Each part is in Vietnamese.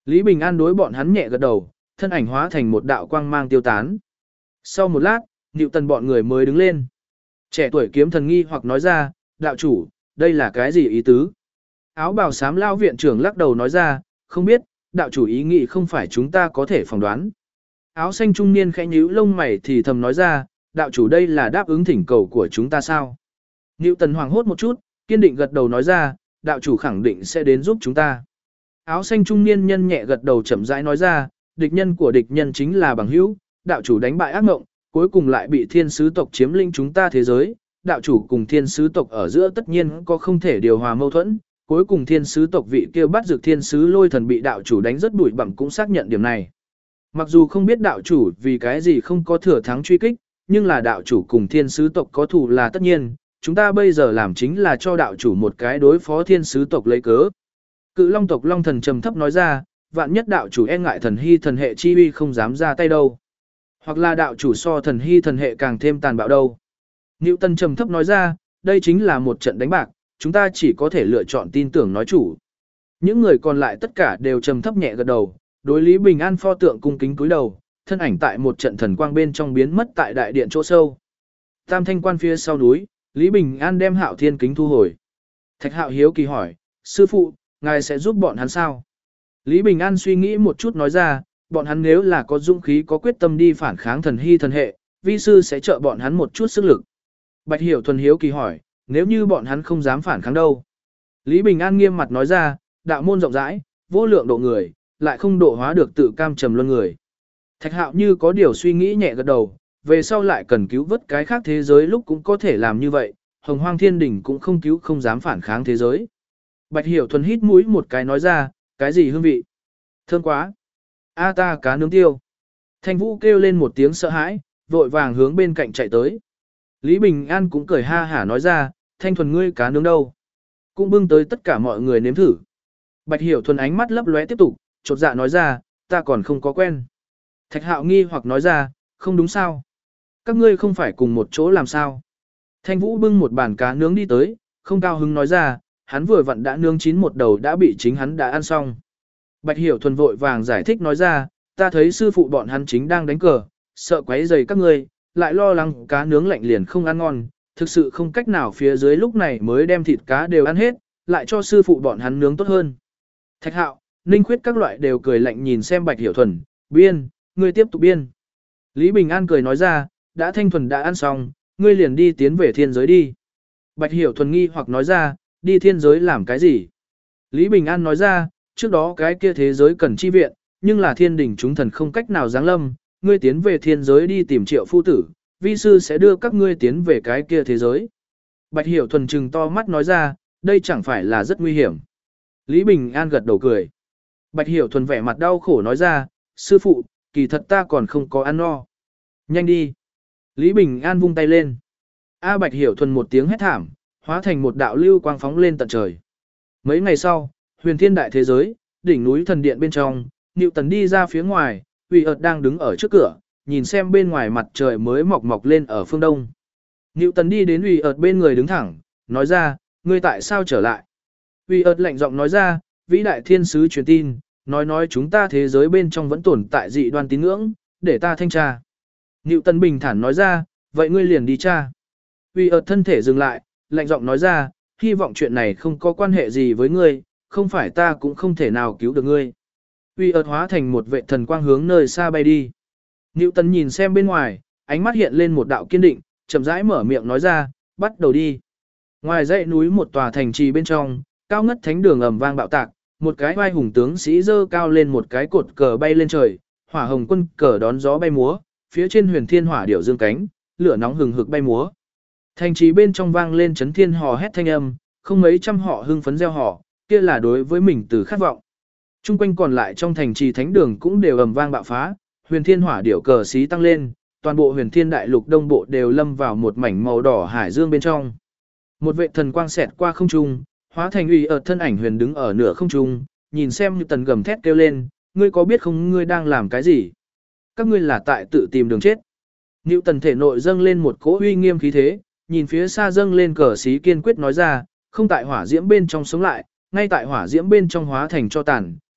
Lý Bình An đối bọn hắn nhẹ gật đầu, thân ảnh hóa thành một đạo quang mang tiêu tán. Sau một lát, Nữu Tần bọn người mới đứng lên. Trẻ tuổi kiếm thần nghi hoặc nói ra, đạo chủ, đây là cái gì ý tứ? Áo bào xám lao viện trưởng lắc đầu nói ra, không biết, đạo chủ ý nghĩ không phải chúng ta có thể phỏng đoán. Áo xanh trung niên khẽ nhíu lông mày thì thầm nói ra, đạo chủ đây là đáp ứng thỉnh cầu của chúng ta sao? Nữu Tần hoảng hốt một chút, kiên định gật đầu nói ra, đạo chủ khẳng định sẽ đến giúp chúng ta. Áo xanh trung niên nhân nhẹ gật đầu chậm rãi nói ra, địch nhân của địch nhân chính là bằng hữu, đạo chủ đánh bại ác mộng, cuối cùng lại bị thiên sứ tộc chiếm lĩnh chúng ta thế giới, đạo chủ cùng thiên sứ tộc ở giữa tất nhiên có không thể điều hòa mâu thuẫn, cuối cùng thiên sứ tộc vị kia bắt dược thiên sứ lôi thần bị đạo chủ đánh rất bụi bặm cũng xác nhận điểm này. Mặc dù không biết đạo chủ vì cái gì không có thừa thắng truy kích, nhưng là đạo chủ cùng thiên sứ tộc có thù là tất nhiên, chúng ta bây giờ làm chính là cho đạo chủ một cái đối phó thiên sứ tộc lấy cớ. Cự long tộc long thần trầm thấp nói ra, vạn nhất đạo chủ e ngại thần hy thần hệ chi uy không dám ra tay đâu. Hoặc là đạo chủ so thần hy thần hệ càng thêm tàn bạo đâu. Nữu Tần trầm thấp nói ra, đây chính là một trận đánh bạc, chúng ta chỉ có thể lựa chọn tin tưởng nói chủ. Những người còn lại tất cả đều trầm thấp nhẹ gật đầu, đối Lý Bình An pho tượng cung kính cúi đầu, thân ảnh tại một trận thần quang bên trong biến mất tại đại điện chỗ sâu. Tam thanh quan phía sau núi, Lý Bình An đem Hạo Thiên kính thu hồi. Thạch Hạo hiếu kỳ hỏi, sư phụ, ngài sẽ giúp bọn hắn sao? Lý Bình An suy nghĩ một chút nói ra, bọn hắn nếu là có dũng khí có quyết tâm đi phản kháng thần hy thần hệ, vi sư sẽ trợ bọn hắn một chút sức lực. Bạch Hiểu Thuần hiếu kỳ hỏi, nếu như bọn hắn không dám phản kháng đâu? Lý Bình An nghiêm mặt nói ra, đạo môn rộng rãi, vô lượng độ người, lại không độ hóa được tự cam trầm luân người. Thạch Hạo như có điều suy nghĩ nhẹ gật đầu, về sau lại cần cứu vớt cái khác thế giới lúc cũng có thể làm như vậy, Hồng Hoang Thiên Đỉnh cũng không cứu không dám phản kháng thế giới. Bạch Hiểu Thuần hít mũi một cái nói ra, cái gì hương vị? Thơm quá. A ta cá nướng tiêu. Thanh Vũ kêu lên một tiếng sợ hãi, vội vàng hướng bên cạnh chạy tới. Lý Bình An cũng cười ha hả nói ra, Thanh Thuần ngươi cá nướng đâu? Cũng bưng tới tất cả mọi người nếm thử. Bạch Hiểu Thuần ánh mắt lấp lóe tiếp tục, chột dạ nói ra, ta còn không có quen. Thạch Hạo nghi hoặc nói ra, không đúng sao? Các ngươi không phải cùng một chỗ làm sao? Thanh Vũ bưng một bàn cá nướng đi tới, không cao hứng nói ra, hắn vừa vặn đã nướng chín một đầu đã bị chính hắn đã ăn xong. Bạch Hiểu Thuần vội vàng giải thích nói ra, ta thấy sư phụ bọn hắn chính đang đánh cờ, sợ quấy rầy các ngươi, lại lo lắng cá nướng lạnh liền không ăn ngon, thực sự không cách nào phía dưới lúc này mới đem thịt cá đều ăn hết, lại cho sư phụ bọn hắn nướng tốt hơn. Thạch Hạo, Ninh Khuyết các loại đều cười lạnh nhìn xem Bạch Hiểu Thuần, biên, ngươi tiếp tục biên. Lý Bình An cười nói ra, đã Thanh Thuần đã ăn xong, ngươi liền đi tiến về thiên giới đi. Bạch Hiểu Thuần nghi hoặc nói ra, đi thiên giới làm cái gì? Lý Bình An nói ra, trước đó cái kia thế giới cần chi viện, nhưng là thiên đình chúng thần không cách nào giáng lâm, ngươi tiến về thiên giới đi tìm Triệu phu tử, vi sư sẽ đưa các ngươi tiến về cái kia thế giới. Bạch Hiểu Thuần trừng to mắt nói ra, đây chẳng phải là rất nguy hiểm. Lý Bình An gật đầu cười. Bạch Hiểu Thuần vẻ mặt đau khổ nói ra, sư phụ, kỳ thật ta còn không có ăn no. Nhanh đi. Lý Bình An vung tay lên. A Bạch Hiểu Thuần một tiếng hét thảm, hóa thành một đạo lưu quang phóng lên tận trời. Mấy ngày sau, huyền thiên đại thế giới, đỉnh núi thần điện bên trong, Nữu Tần đi ra phía ngoài, Uy ợt đang đứng ở trước cửa, nhìn xem bên ngoài mặt trời mới mọc mọc lên ở phương đông. Nữu Tần đi đến Uy ợt bên người đứng thẳng, nói ra, ngươi tại sao trở lại? Uy ợt lạnh giọng nói ra, vĩ đại thiên sứ truyền tin, nói chúng ta thế giới bên trong vẫn tồn tại dị đoan tín ngưỡng, để ta thanh tra. Nữu Tần bình thản nói ra, vậy ngươi liền đi tra. Uy ợt thân thể dừng lại, lạnh giọng nói ra, hy vọng chuyện này không có quan hệ gì với ngươi, không phải ta cũng không thể nào cứu được ngươi. Uy ợt hóa thành một vệ thần quang hướng nơi xa bay đi. Nữu Tần nhìn xem bên ngoài, ánh mắt hiện lên một đạo kiên định, chậm rãi mở miệng nói ra, bắt đầu đi. Ngoài dãy núi một tòa thành trì bên trong, cao ngất thánh đường ầm vang bạo tạc, một cái vai hùng tướng sĩ dơ cao lên một cái cột cờ bay lên trời, hỏa hồng quân cờ đón gió bay múa, phía trên huyền thiên hỏa điểu dương cánh, lửa nóng hừng hực bay múa. Thành trì bên trong vang lên chấn thiên hò hét thanh âm, không mấy trăm họ hưng phấn reo hò, kia là đối với mình từ khát vọng. Trung quanh còn lại trong thành trì thánh đường cũng đều ầm vang bạo phá, huyền thiên hỏa điểu cờ xí tăng lên, toàn bộ huyền thiên đại lục đông bộ đều lâm vào một mảnh màu đỏ hải dương bên trong. Một vệ thần quang xẹt qua không trung, hóa thành Uy ợt thân ảnh huyền đứng ở nửa không trung, nhìn xem Nữu Tần gầm thét kêu lên, ngươi có biết không ngươi đang làm cái gì? Các ngươi là tại tự tìm đường chết. Nữu Tần thể nội dâng lên một cỗ uy nghiêm khí thế, nhìn phía xa dâng lên cờ xí kiên quyết nói ra, không tại hỏa diễm bên trong sống lại, ngay tại hỏa diễm bên trong hóa thành cho tàn,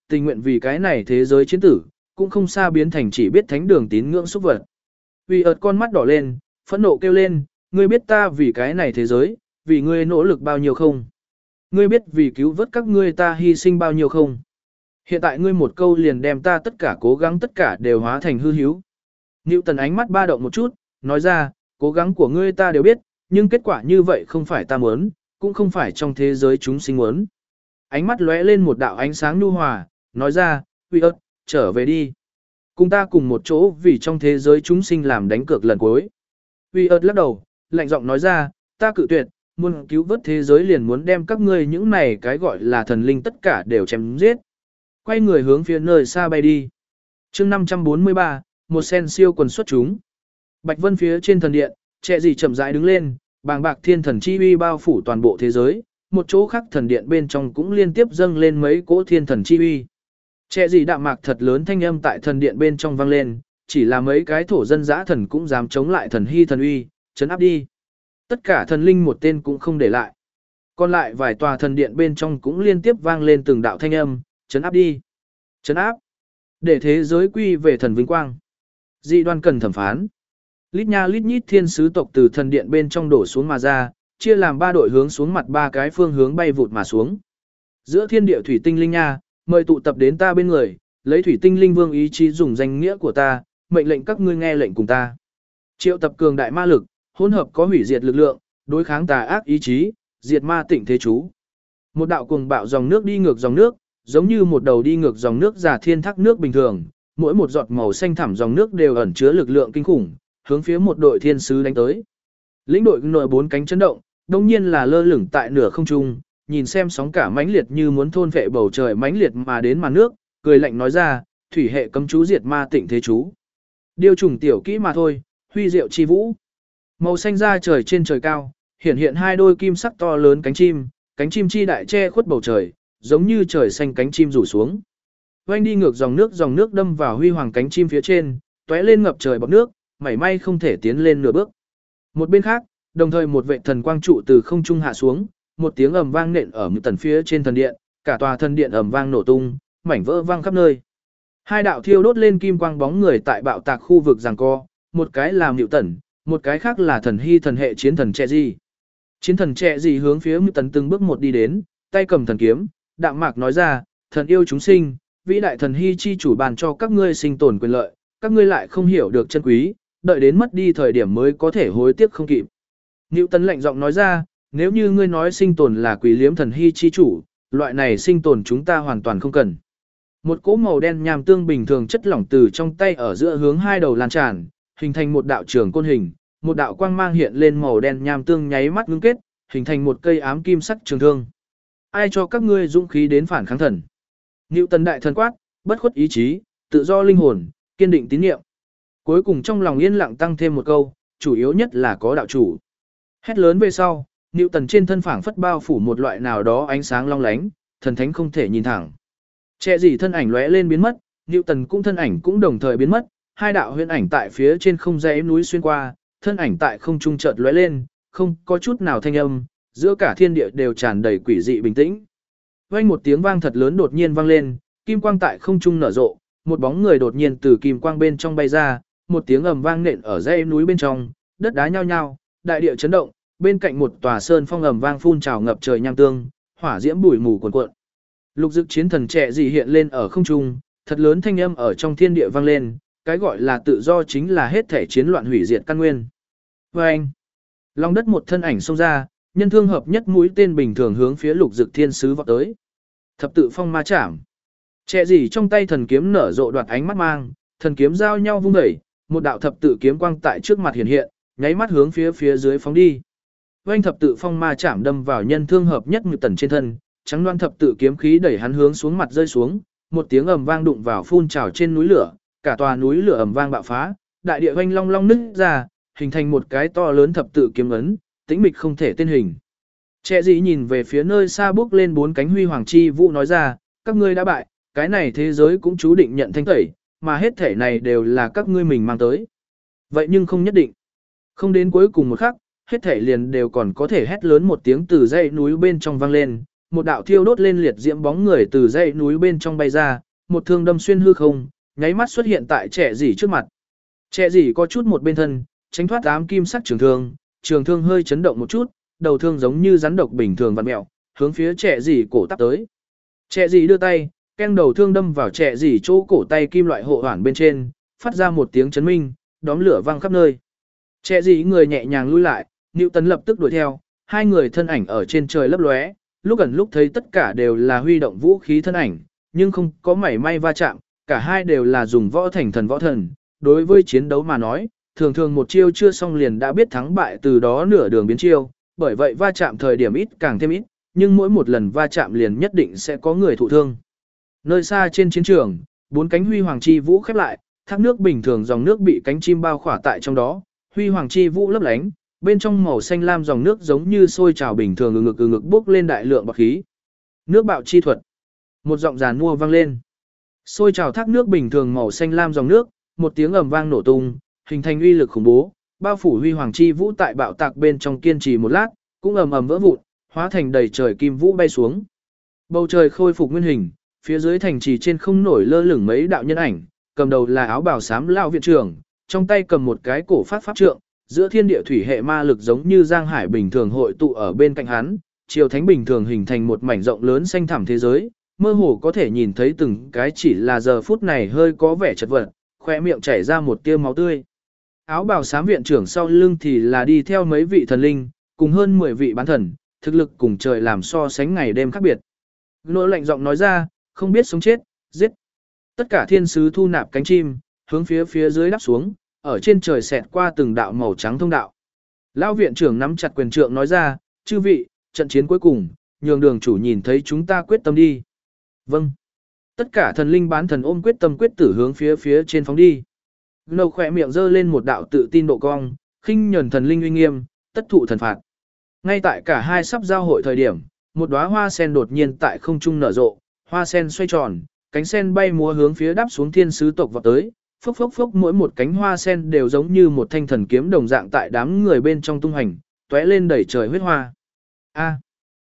tình nguyện vì cái này thế giới chiến tử, cũng không xa biến thành chỉ biết thánh đường tín ngưỡng xúc vật. Vì ợt con mắt đỏ lên, phẫn nộ kêu lên, ngươi biết ta vì cái này thế giới, vì ngươi nỗ lực bao nhiêu không? Ngươi biết vì cứu vớt các ngươi ta hy sinh bao nhiêu không? Hiện tại ngươi một câu liền đem ta tất cả cố gắng tất cả đều hóa thành hư hiếu. Newton ánh mắt ba động một chút, nói ra, cố gắng của ngươi ta đều biết, nhưng kết quả như vậy không phải ta muốn, cũng không phải trong thế giới chúng sinh muốn. Ánh mắt lóe lên một đạo ánh sáng nhu hòa, nói ra, Huy ớt, trở về đi. Cùng ta cùng một chỗ vì trong thế giới chúng sinh làm đánh cược lần cuối. Huy ớt lắc đầu, lạnh giọng nói ra, ta cự tuyệt, muốn cứu vớt thế giới liền muốn đem các ngươi những này cái gọi là thần linh tất cả đều chém giết. Quay người hướng phía nơi xa bay đi. chương 543, một sen siêu quần xuất chúng. Bạch Vân phía trên thần điện, trẻ gì chậm rãi đứng lên, bàng bạc thiên thần chi uy bao phủ toàn bộ thế giới, một chỗ khác thần điện bên trong cũng liên tiếp dâng lên mấy cỗ thiên thần chi uy. Trẻ gì đạm mạc thật lớn thanh âm tại thần điện bên trong vang lên, chỉ là mấy cái thổ dân dã thần cũng dám chống lại thần hy thần uy, chấn áp đi. Tất cả thần linh một tên cũng không để lại. Còn lại vài tòa thần điện bên trong cũng liên tiếp vang lên từng đạo thanh âm, chấn áp đi. Chấn áp. Để thế giới quy về thần vinh quang. Dị đoan cần thẩm phán. Lít nha lít nhít thiên sứ tộc từ thần điện bên trong đổ xuống mà ra, chia làm 3 đội hướng xuống mặt 3 cái phương hướng bay vụt mà xuống. Giữa thiên địa thủy tinh linh nha, mời tụ tập đến ta bên người, lấy thủy tinh linh vương ý chí dùng danh nghĩa của ta, mệnh lệnh các ngươi nghe lệnh cùng ta. Triệu tập cường đại ma lực, hỗn hợp có hủy diệt lực lượng, đối kháng tà ác ý chí, diệt ma tịnh thế chú. Một đạo cuồng bạo dòng nước đi ngược dòng nước, giống như một đầu đi ngược dòng nước giả thiên thác nước bình thường, mỗi một giọt màu xanh thẳm dòng nước đều ẩn chứa lực lượng kinh khủng, hướng phía một đội thiên sứ đánh tới. Lĩnh đội nổi 4 cánh chấn động, đồng nhiên là lơ lửng tại nửa không trung, nhìn xem sóng cả mãnh liệt như muốn thôn vệ bầu trời mãnh liệt mà đến màn nước, cười lạnh nói ra, thủy hệ cấm chú diệt ma tịnh thế chú. Điều trùng tiểu kỹ mà thôi, huy diệu chi vũ. Màu xanh ra trời trên trời cao, hiện hiện 2 đôi kim sắc to lớn cánh chim chi đại che khuất bầu trời, giống như trời xanh cánh chim rủ xuống. Oanh đi ngược dòng nước đâm vào huy hoàng cánh chim phía trên, tóe lên ngập trời bọt nước, mảy may không thể tiến lên nửa bước. Một bên khác, đồng thời một vệ thần quang trụ từ không trung hạ xuống, một tiếng ầm vang nện ở tần phía trên thần điện, cả tòa thần điện ầm vang nổ tung, mảnh vỡ vang khắp nơi. 2 đạo thiêu đốt lên kim quang bóng người tại bạo tạc khu vực giằng co, một cái là Tần, một cái khác là thần hy thần hệ chiến thần Trẻ Gì. Chiến thần Trẻ Gì hướng phía Tần từng bước một đi đến, tay cầm thần kiếm, đạm mạc nói ra, thần yêu chúng sinh, vĩ đại thần hy chi chủ bàn cho các ngươi sinh tồn quyền lợi, các ngươi lại không hiểu được chân quý, đợi đến mất đi thời điểm mới có thể hối tiếc không kịp. Tần lạnh giọng nói ra, nếu như ngươi nói sinh tồn là quý liếm thần hy chi chủ, loại này sinh tồn chúng ta hoàn toàn không cần. Một cỗ màu đen nhàm tương bình thường chất lỏng từ trong tay ở giữa hướng 2 đầu lan tràn, hình thành một đạo trường côn hình, một đạo quang mang hiện lên màu đen nhàm tương nháy mắt ngưng kết, hình thành một cây ám kim sắc trường thương. Ai cho các ngươi dũng khí đến phản kháng thần? Tần đại thần quát, bất khuất ý chí, tự do linh hồn, kiên định tín niệm. Cuối cùng trong lòng yên lặng tăng thêm một câu, chủ yếu nhất là có đạo chủ. Hét lớn về sau, Tần trên thân phảng phất bao phủ một loại nào đó ánh sáng long lánh, thần thánh không thể nhìn thẳng. Trẻ gì thân ảnh lóe lên biến mất, Tần cũng thân ảnh cũng đồng thời biến mất, 2 đạo huyễn ảnh tại phía trên không dãy núi xuyên qua, thân ảnh tại không trung chợt lóe lên, không có chút nào thanh âm, giữa cả thiên địa đều tràn đầy quỷ dị bình tĩnh. Vang một tiếng vang thật lớn đột nhiên vang lên, kim quang tại không trung nở rộ, một bóng người đột nhiên từ kim quang bên trong bay ra, một tiếng ầm vang nện ở dãy núi bên trong, đất đá nhao nhao, đại địa chấn động, bên cạnh một tòa sơn phong ầm vang phun trào ngập trời nham tương, hỏa diễm bụi mù cuồn cuộn. Lục Dực chiến thần Trẻ Gì hiện lên ở không trung, thật lớn thanh âm ở trong thiên địa vang lên, cái gọi là tự do chính là hết thể chiến loạn hủy diệt căn nguyên. Oeng! Lòng đất một thân ảnh xông ra, nhân thương hợp nhất mũi tên bình thường hướng phía Lục Dực thiên sứ vọt tới. Thập tự phong ma chảm. Trẻ Gì trong tay thần kiếm nở rộ đoạt ánh mắt mang, thần kiếm giao nhau vung đẩy, một đạo thập tự kiếm quang tại trước mặt hiện hiện, nháy mắt hướng phía dưới phóng đi. Oanh thập tự phong ma chạm đâm vào nhân thương hợp nhất Tần trên thân, trắng loan thập tự kiếm khí đẩy hắn hướng xuống mặt rơi xuống, một tiếng ầm vang đụng vào phun trào trên núi lửa, cả tòa núi lửa ầm vang bạo phá, đại địa oanh long long nứt ra, hình thành một cái to lớn thập tự kiếm ấn, tĩnh mịch không thể tên hình. Trẻ Gì nhìn về phía nơi xa bước lên 4 cánh huy hoàng chi vũ nói ra, các ngươi đã bại, cái này thế giới cũng chú định nhận thanh tẩy, mà hết thể này đều là các ngươi mình mang tới. Vậy nhưng không nhất định. Không đến cuối cùng một khắc, hết thể liền đều còn có thể hét lớn một tiếng từ dãy núi bên trong vang lên, một đạo thiêu đốt lên liệt diễm bóng người từ dãy núi bên trong bay ra, một thương đâm xuyên hư không, nháy mắt xuất hiện tại trẻ dì trước mặt. Trẻ dì có chút một bên thân, tránh thoát ám kim sắc trường thương hơi chấn động một chút, đầu thương giống như rắn độc bình thường vặn mèo, hướng phía trẻ dì cổ tắp tới. Trẻ dì đưa tay, keng đầu thương đâm vào trẻ dì chỗ cổ tay kim loại hộ hoàn bên trên, phát ra một tiếng chấn minh, đóm lửa vang khắp nơi. Trẻ dì người nhẹ nhàng lui lại, Nữu Tấn lập tức đuổi theo, hai người thân ảnh ở trên trời lấp lóe, lúc gần lúc thấy tất cả đều là huy động vũ khí thân ảnh, nhưng không có mảy may va chạm, cả hai đều là dùng võ thành thần võ thần, đối với chiến đấu mà nói, thường thường một chiêu chưa xong liền đã biết thắng bại, từ đó nửa đường biến chiêu, bởi vậy va chạm thời điểm ít càng thêm ít, nhưng mỗi một lần va chạm liền nhất định sẽ có người thụ thương. Nơi xa trên chiến trường, bốn cánh huy hoàng chi vũ khép lại, thác nước bình thường dòng nước bị cánh chim bao khỏa tại trong đó, huy hoàng chi vũ lấp lánh, bên trong màu xanh lam dòng nước giống như sôi trào bình thường ngực bốc lên đại lượng bọt khí. Nước bạo chi thuật. Một giọng giàn mua vang lên. Sôi trào thác nước bình thường màu xanh lam dòng nước, một tiếng ầm vang nổ tung, hình thành uy lực khủng bố, bao phủ huy hoàng chi vũ tại bạo tạc bên trong kiên trì một lát, cũng ầm ầm vỡ vụn, hóa thành đầy trời kim vũ bay xuống. Bầu trời khôi phục nguyên hình, phía dưới thành trì trên không nổi lơ lửng mấy đạo nhân ảnh, cầm đầu là áo bào xám lão viện trưởng, trong tay cầm một cái cổ phát pháp trượng, giữa thiên địa thủy hệ ma lực giống như giang hải bình thường hội tụ ở bên cạnh hắn, triều thánh bình thường hình thành một mảnh rộng lớn xanh thẳm thế giới, mơ hồ có thể nhìn thấy từng cái chỉ là giờ phút này hơi có vẻ chật vật, khoe miệng chảy ra một tia máu tươi. Áo bào xám viện trưởng sau lưng thì là đi theo mấy vị thần linh, cùng hơn 10 vị bán thần, thực lực cùng trời làm so sánh ngày đêm khác biệt. Nỗi lạnh giọng nói ra, không biết sống chết, giết. Tất cả thiên sứ thu nạp cánh chim, hướng phía dưới đáp xuống, ở trên trời xẹt qua từng đạo màu trắng thông đạo. Lão viện trưởng nắm chặt quyền trượng nói ra, chư vị, trận chiến cuối cùng, nhường đường chủ nhìn thấy chúng ta quyết tâm đi. Vâng. Tất cả thần linh bán thần ôm quyết tâm quyết tử hướng phía trên phóng đi. Nâu khỏe miệng giơ lên một đạo tự tin độ cong, khinh nhẫn thần linh uy nghiêm, tất thụ thần phạt. Ngay tại cả hai sắp giao hội thời điểm, một đóa hoa sen đột nhiên tại không trung nở rộ, hoa sen xoay tròn, cánh sen bay múa hướng phía đáp xuống thiên sứ tộc vọt tới, phốc phốc phốc mỗi một cánh hoa sen đều giống như một thanh thần kiếm đồng dạng tại đám người bên trong tung hành, tóe lên đẩy trời huyết hoa. A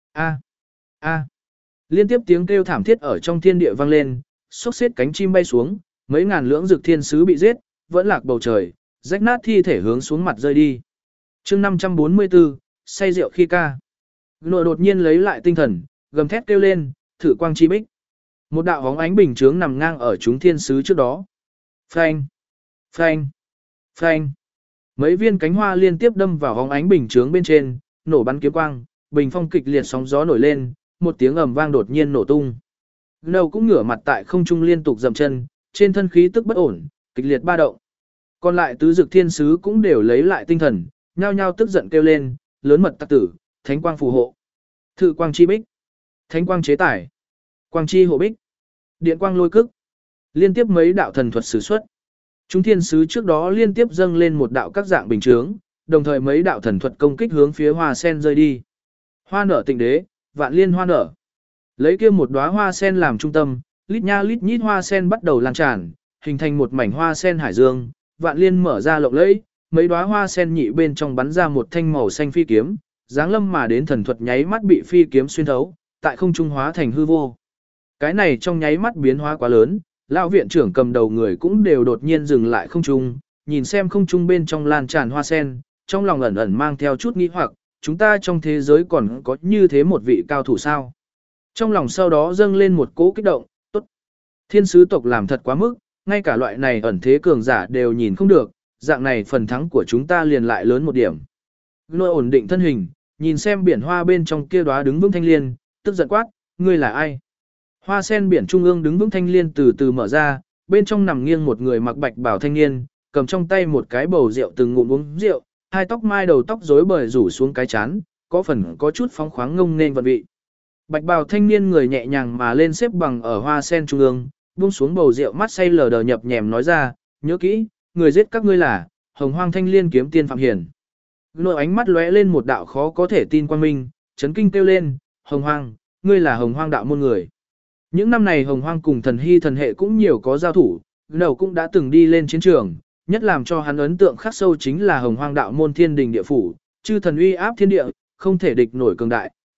a a. Liên tiếp tiếng kêu thảm thiết ở trong thiên địa vang lên, xốc xếp cánh chim bay xuống, mấy ngàn lưỡng dực thiên sứ bị giết, vẫn lạc bầu trời, rách nát thi thể hướng xuống mặt rơi đi. Chương 544, say rượu khi ca. Nội đột nhiên lấy lại tinh thần, gầm thét kêu lên, thử quang chi bích. Một đạo hóng ánh bình chướng nằm ngang ở chúng thiên sứ trước đó. Phanh, phanh, phanh. Mấy viên cánh hoa liên tiếp đâm vào hóng ánh bình chướng bên trên, nổ bắn kiếm quang, bình phong kịch liệt sóng gió nổi lên, một tiếng ầm vang đột nhiên nổ tung. Nâu cũng ngửa mặt tại không trung liên tục dậm chân, trên thân khí tức bất ổn, kịch liệt ba động. Còn lại tứ dực thiên sứ cũng đều lấy lại tinh thần, nhao nhao tức giận kêu lên, lớn mật tặc tử, thánh quang phù hộ, thự quang chi bích, thánh quang chế tải, quang chi hộ bích, điện quang lôi cức. Liên tiếp mấy đạo thần thuật sử xuất. Chúng thiên sứ trước đó liên tiếp dâng lên một đạo các dạng bình chướng, đồng thời mấy đạo thần thuật công kích hướng phía hoa sen rơi đi. Hoa nở tịnh đế, vạn liên hoa nở. Lấy kia một đóa hoa sen làm trung tâm, lít nha lít nhít hoa sen bắt đầu lan tràn, hình thành một mảnh hoa sen hải dương, vạn liên mở ra lộng lẫy, mấy đóa hoa sen nhị bên trong bắn ra một thanh màu xanh phi kiếm, dáng lâm mà đến thần thuật nháy mắt bị phi kiếm xuyên thấu, tại không trung hóa thành hư vô. Cái này trong nháy mắt biến hóa quá lớn, lão viện trưởng cầm đầu người cũng đều đột nhiên dừng lại không trung, nhìn xem không trung bên trong lan tràn hoa sen, trong lòng ẩn ẩn mang theo chút nghi hoặc, chúng ta trong thế giới còn có như thế một vị cao thủ sao? Trong lòng sau đó dâng lên một cỗ kích động, tốt. Thiên sứ tộc làm thật quá mức, ngay cả loại này ẩn thế cường giả đều nhìn không được, dạng này phần thắng của chúng ta liền lại lớn một điểm. Nội ổn định thân hình, nhìn xem biển hoa bên trong kia đóa đứng vững thanh liên, tức giận quát, ngươi là ai? Hoa sen biển trung ương đứng vững thanh liên từ từ mở ra, bên trong nằm nghiêng một người mặc bạch bào thanh niên, cầm trong tay một cái bầu rượu từng ngụm uống rượu, hai tóc mai đầu tóc rối bời rủ xuống cái chán, có phần có chút phóng khoáng ngông nên vận vị. Bạch bào thanh niên người nhẹ nhàng mà lên xếp bằng ở hoa sen trung ương, buông xuống bầu rượu mắt say lờ đờ nhập nhèm nói ra, nhớ kỹ, người giết các ngươi là Hồng Hoang Thanh Liên kiếm tiên Phạm Hiển. Nội ánh mắt lóe lên một đạo khó có thể tin quang minh, chấn kinh kêu lên, Hồng Hoang, ngươi là Hồng Hoang đạo môn người. Những năm này Hồng Hoang cùng thần hy thần hệ cũng nhiều có giao thủ, đầu cũng đã từng đi lên chiến trường, nhất làm cho hắn ấn tượng khắc sâu chính là Hồng Hoang đạo môn thiên đình địa phủ, chư thần uy áp thiên địa, không thể địch nổi cường đại,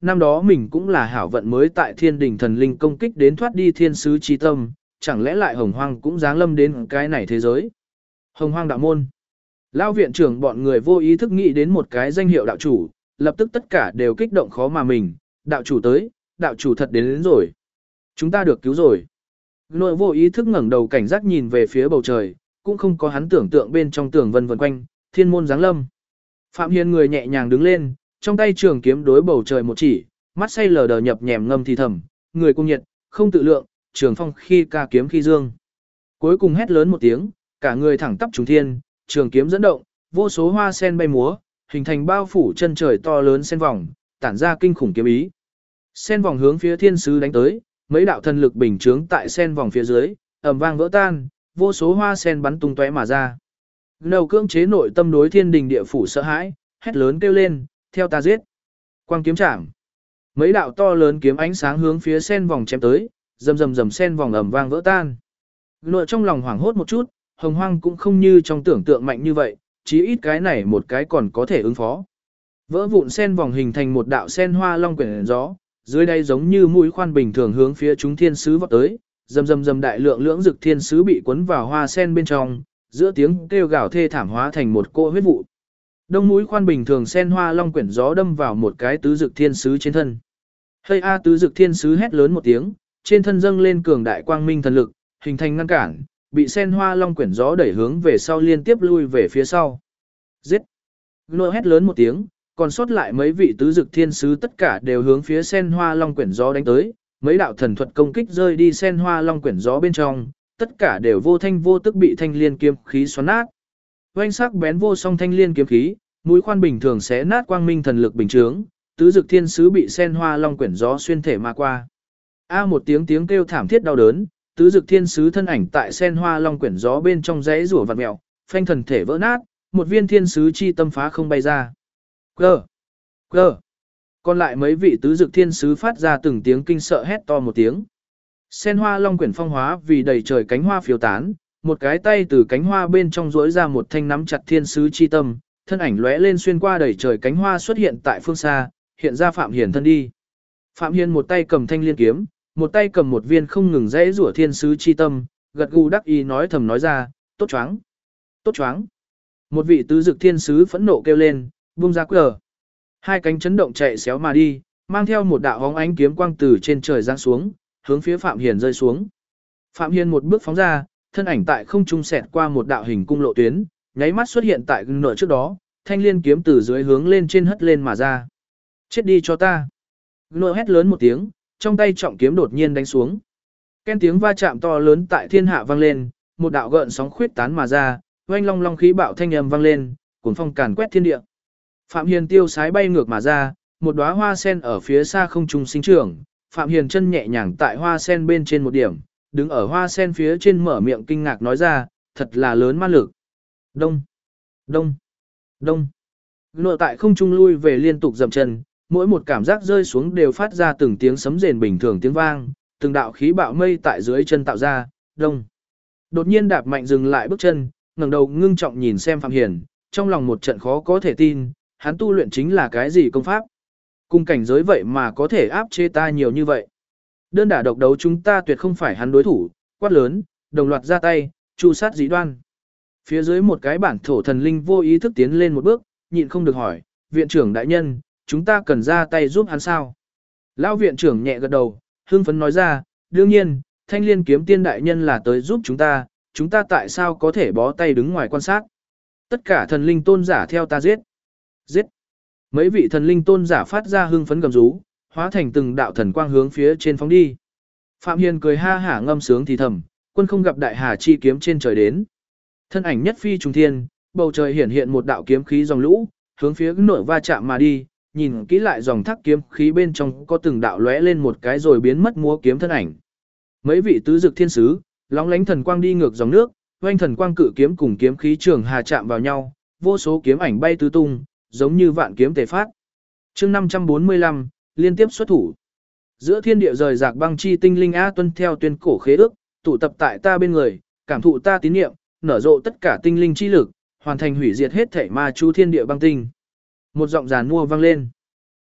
năm đó mình cũng là hảo vận mới tại thiên đình thần linh công kích đến thoát đi thiên sứ chi tâm, chẳng lẽ lại hồng hoang cũng giáng lâm đến cái này thế giới. Hồng hoang đạo môn. Lão viện trưởng bọn người vô ý thức nghĩ đến một cái danh hiệu đạo chủ, lập tức tất cả đều kích động khó mà mình, đạo chủ tới, đạo chủ thật đến rồi. Chúng ta được cứu rồi. Nội vô ý thức ngẩng đầu cảnh giác nhìn về phía bầu trời, cũng không có hắn tưởng tượng bên trong tường vân vân quanh, thiên môn giáng lâm. Phạm Hiền người nhẹ nhàng đứng lên, trong tay trường kiếm đối bầu trời một chỉ, mắt say lờ đờ nhập nhèm ngâm thì thầm, người cung nhiệt, không tự lượng, trường phong khi ca kiếm khi dương. Cuối cùng hét lớn một tiếng, cả người thẳng tắp trùng thiên, trường kiếm dẫn động, vô số hoa sen bay múa, hình thành bao phủ chân trời to lớn sen vòng, tản ra kinh khủng kiếm ý. Sen vòng hướng phía thiên sứ đánh tới, mấy đạo thần lực bình chướng tại sen vòng phía dưới, ầm vang vỡ tan, vô số hoa sen bắn tung tóe mà ra. Đầu cưỡng chế nội tâm đối thiên đình địa phủ sợ hãi, hét lớn kêu lên, theo ta giết. Quang kiếm chạm. Mấy đạo to lớn kiếm ánh sáng hướng phía sen vòng chém tới, rầm rầm rầm sen vòng ầm vang vỡ tan. Nội trong lòng hoảng hốt một chút, hồng hoang cũng không như trong tưởng tượng mạnh như vậy, chí ít cái này một cái còn có thể ứng phó. Vỡ vụn sen vòng hình thành một đạo sen hoa long quyển gió, dưới đây giống như mũi khoan bình thường hướng phía chúng thiên sứ vọt tới, rầm rầm rầm đại lượng lưỡng dực thiên sứ bị cuốn vào hoa sen bên trong, giữa tiếng kêu gào thê thảm hóa thành một cô huyết vụ. Đông mũi khoan bình thường sen hoa long quyển gió đâm vào một cái tứ dực thiên sứ trên thân. Hây a tứ dực thiên sứ hét lớn một tiếng, trên thân dâng lên cường đại quang minh thần lực, hình thành ngăn cản, bị sen hoa long quyển gió đẩy hướng về sau liên tiếp lui về phía sau. Giết! Nô hét lớn một tiếng, còn sót lại mấy vị tứ dực thiên sứ tất cả đều hướng phía sen hoa long quyển gió đánh tới, mấy đạo thần thuật công kích rơi đi sen hoa long quyển gió bên trong, tất cả đều vô thanh vô tức bị thanh liên kiếm khí xoắn nát. Oanh sắc bén vô song thanh liên kiếm khí, mũi khoan bình thường xé nát quang minh thần lực bình chướng, tứ dực thiên sứ bị sen hoa long quyển gió xuyên thể mà qua. A một tiếng tiếng kêu thảm thiết đau đớn, tứ dực thiên sứ thân ảnh tại sen hoa long quyển gió bên trong rẽ rủa vặn mèo, phanh thần thể vỡ nát, một viên thiên sứ chi tâm phá không bay ra. Cơ! Cơ! Còn lại mấy vị tứ dực thiên sứ phát ra từng tiếng kinh sợ hét to một tiếng. Sen hoa long quyển phong hóa vì đầy trời cánh hoa phiêu tán, một cái tay từ cánh hoa bên trong rỗi ra một thanh nắm chặt thiên sứ chi tâm, thân ảnh lóe lên xuyên qua đầy trời cánh hoa xuất hiện tại phương xa, hiện ra Phạm Hiền thân đi. Phạm Hiền một tay cầm thanh liên kiếm, một tay cầm một viên không ngừng rẽ rủa thiên sứ chi tâm, gật gù đắc ý nói thầm nói ra, tốt choáng, tốt choáng. Một vị tứ dực thiên sứ phẫn nộ kêu lên, buông ra cờ. Hai cánh chấn động chạy xéo mà đi, mang theo một đạo hóng ánh kiếm quang từ trên trời giáng xuống, hướng phía Phạm Hiền rơi xuống. Phạm Hiền một bước phóng ra, thân ảnh tại không trung xẹt qua một đạo hình cung lộ tuyến, nháy mắt xuất hiện tại nửa trước đó, thanh liên kiếm từ dưới hướng lên trên hất lên mà ra. Chết đi cho ta. Nửa hét lớn một tiếng, trong tay trọng kiếm đột nhiên đánh xuống. Ken tiếng va chạm to lớn tại thiên hạ vang lên, một đạo gợn sóng khuyết tán mà ra, oanh long long khí bạo thanh âm vang lên, cuồng phong càn quét thiên địa. Phạm Hiền tiêu sái bay ngược mà ra, một đóa hoa sen ở phía xa không trung sinh trưởng, Phạm Hiền chân nhẹ nhàng tại hoa sen bên trên một điểm, đứng ở hoa sen phía trên mở miệng kinh ngạc nói ra, thật là lớn ma lực. Đông, đông, đông. Nội tại không trung lui về liên tục dậm chân, mỗi một cảm giác rơi xuống đều phát ra từng tiếng sấm rền bình thường tiếng vang, từng đạo khí bạo mây tại dưới chân tạo ra, đông. Đột nhiên đạp mạnh dừng lại bước chân, ngẩng đầu ngưng trọng nhìn xem Phạm Hiền, trong lòng một trận khó có thể tin, hắn tu luyện chính là cái gì công pháp? Cùng cảnh giới vậy mà có thể áp chế ta nhiều như vậy. Đơn đả độc đấu chúng ta tuyệt không phải hắn đối thủ, quát lớn, đồng loạt ra tay, tru sát dĩ đoan. Phía dưới một cái bản thổ thần linh vô ý thức tiến lên một bước, nhịn không được hỏi, viện trưởng đại nhân, chúng ta cần ra tay giúp hắn sao? Lão viện trưởng nhẹ gật đầu, hưng phấn nói ra, đương nhiên, thanh liên kiếm tiên đại nhân là tới giúp chúng ta tại sao có thể bó tay đứng ngoài quan sát? Tất cả thần linh tôn giả theo ta giết. Giết. Mấy vị thần linh tôn giả phát ra hưng phấn gầm rú, hóa thành từng đạo thần quang hướng phía trên phóng đi. Phạm Hiền cười ha hả ngâm sướng thì thầm, quân không gặp đại hà chi kiếm trên trời đến. Thân ảnh nhất phi trùng thiên, bầu trời hiển hiện một đạo kiếm khí dòng lũ, hướng phía nội va chạm mà đi, nhìn kỹ lại dòng thác kiếm khí bên trong có từng đạo lóe lên một cái rồi biến mất múa kiếm thân ảnh. Mấy vị tứ dực thiên sứ, lóng lánh thần quang đi ngược dòng nước, oanh thần quang cự kiếm cùng kiếm khí trường hà chạm vào nhau, vô số kiếm ảnh bay tứ tung, giống như vạn kiếm tề phát. Chương 545, liên tiếp xuất thủ. Giữa thiên địa rời rạc băng chi tinh linh a tuân theo tuyên cổ khế ước, tụ tập tại ta bên người, cảm thụ ta tín niệm, nở rộ tất cả tinh linh chi lực, hoàn thành hủy diệt hết thảy ma chu thiên địa băng tinh. Một giọng giàn mua vang lên.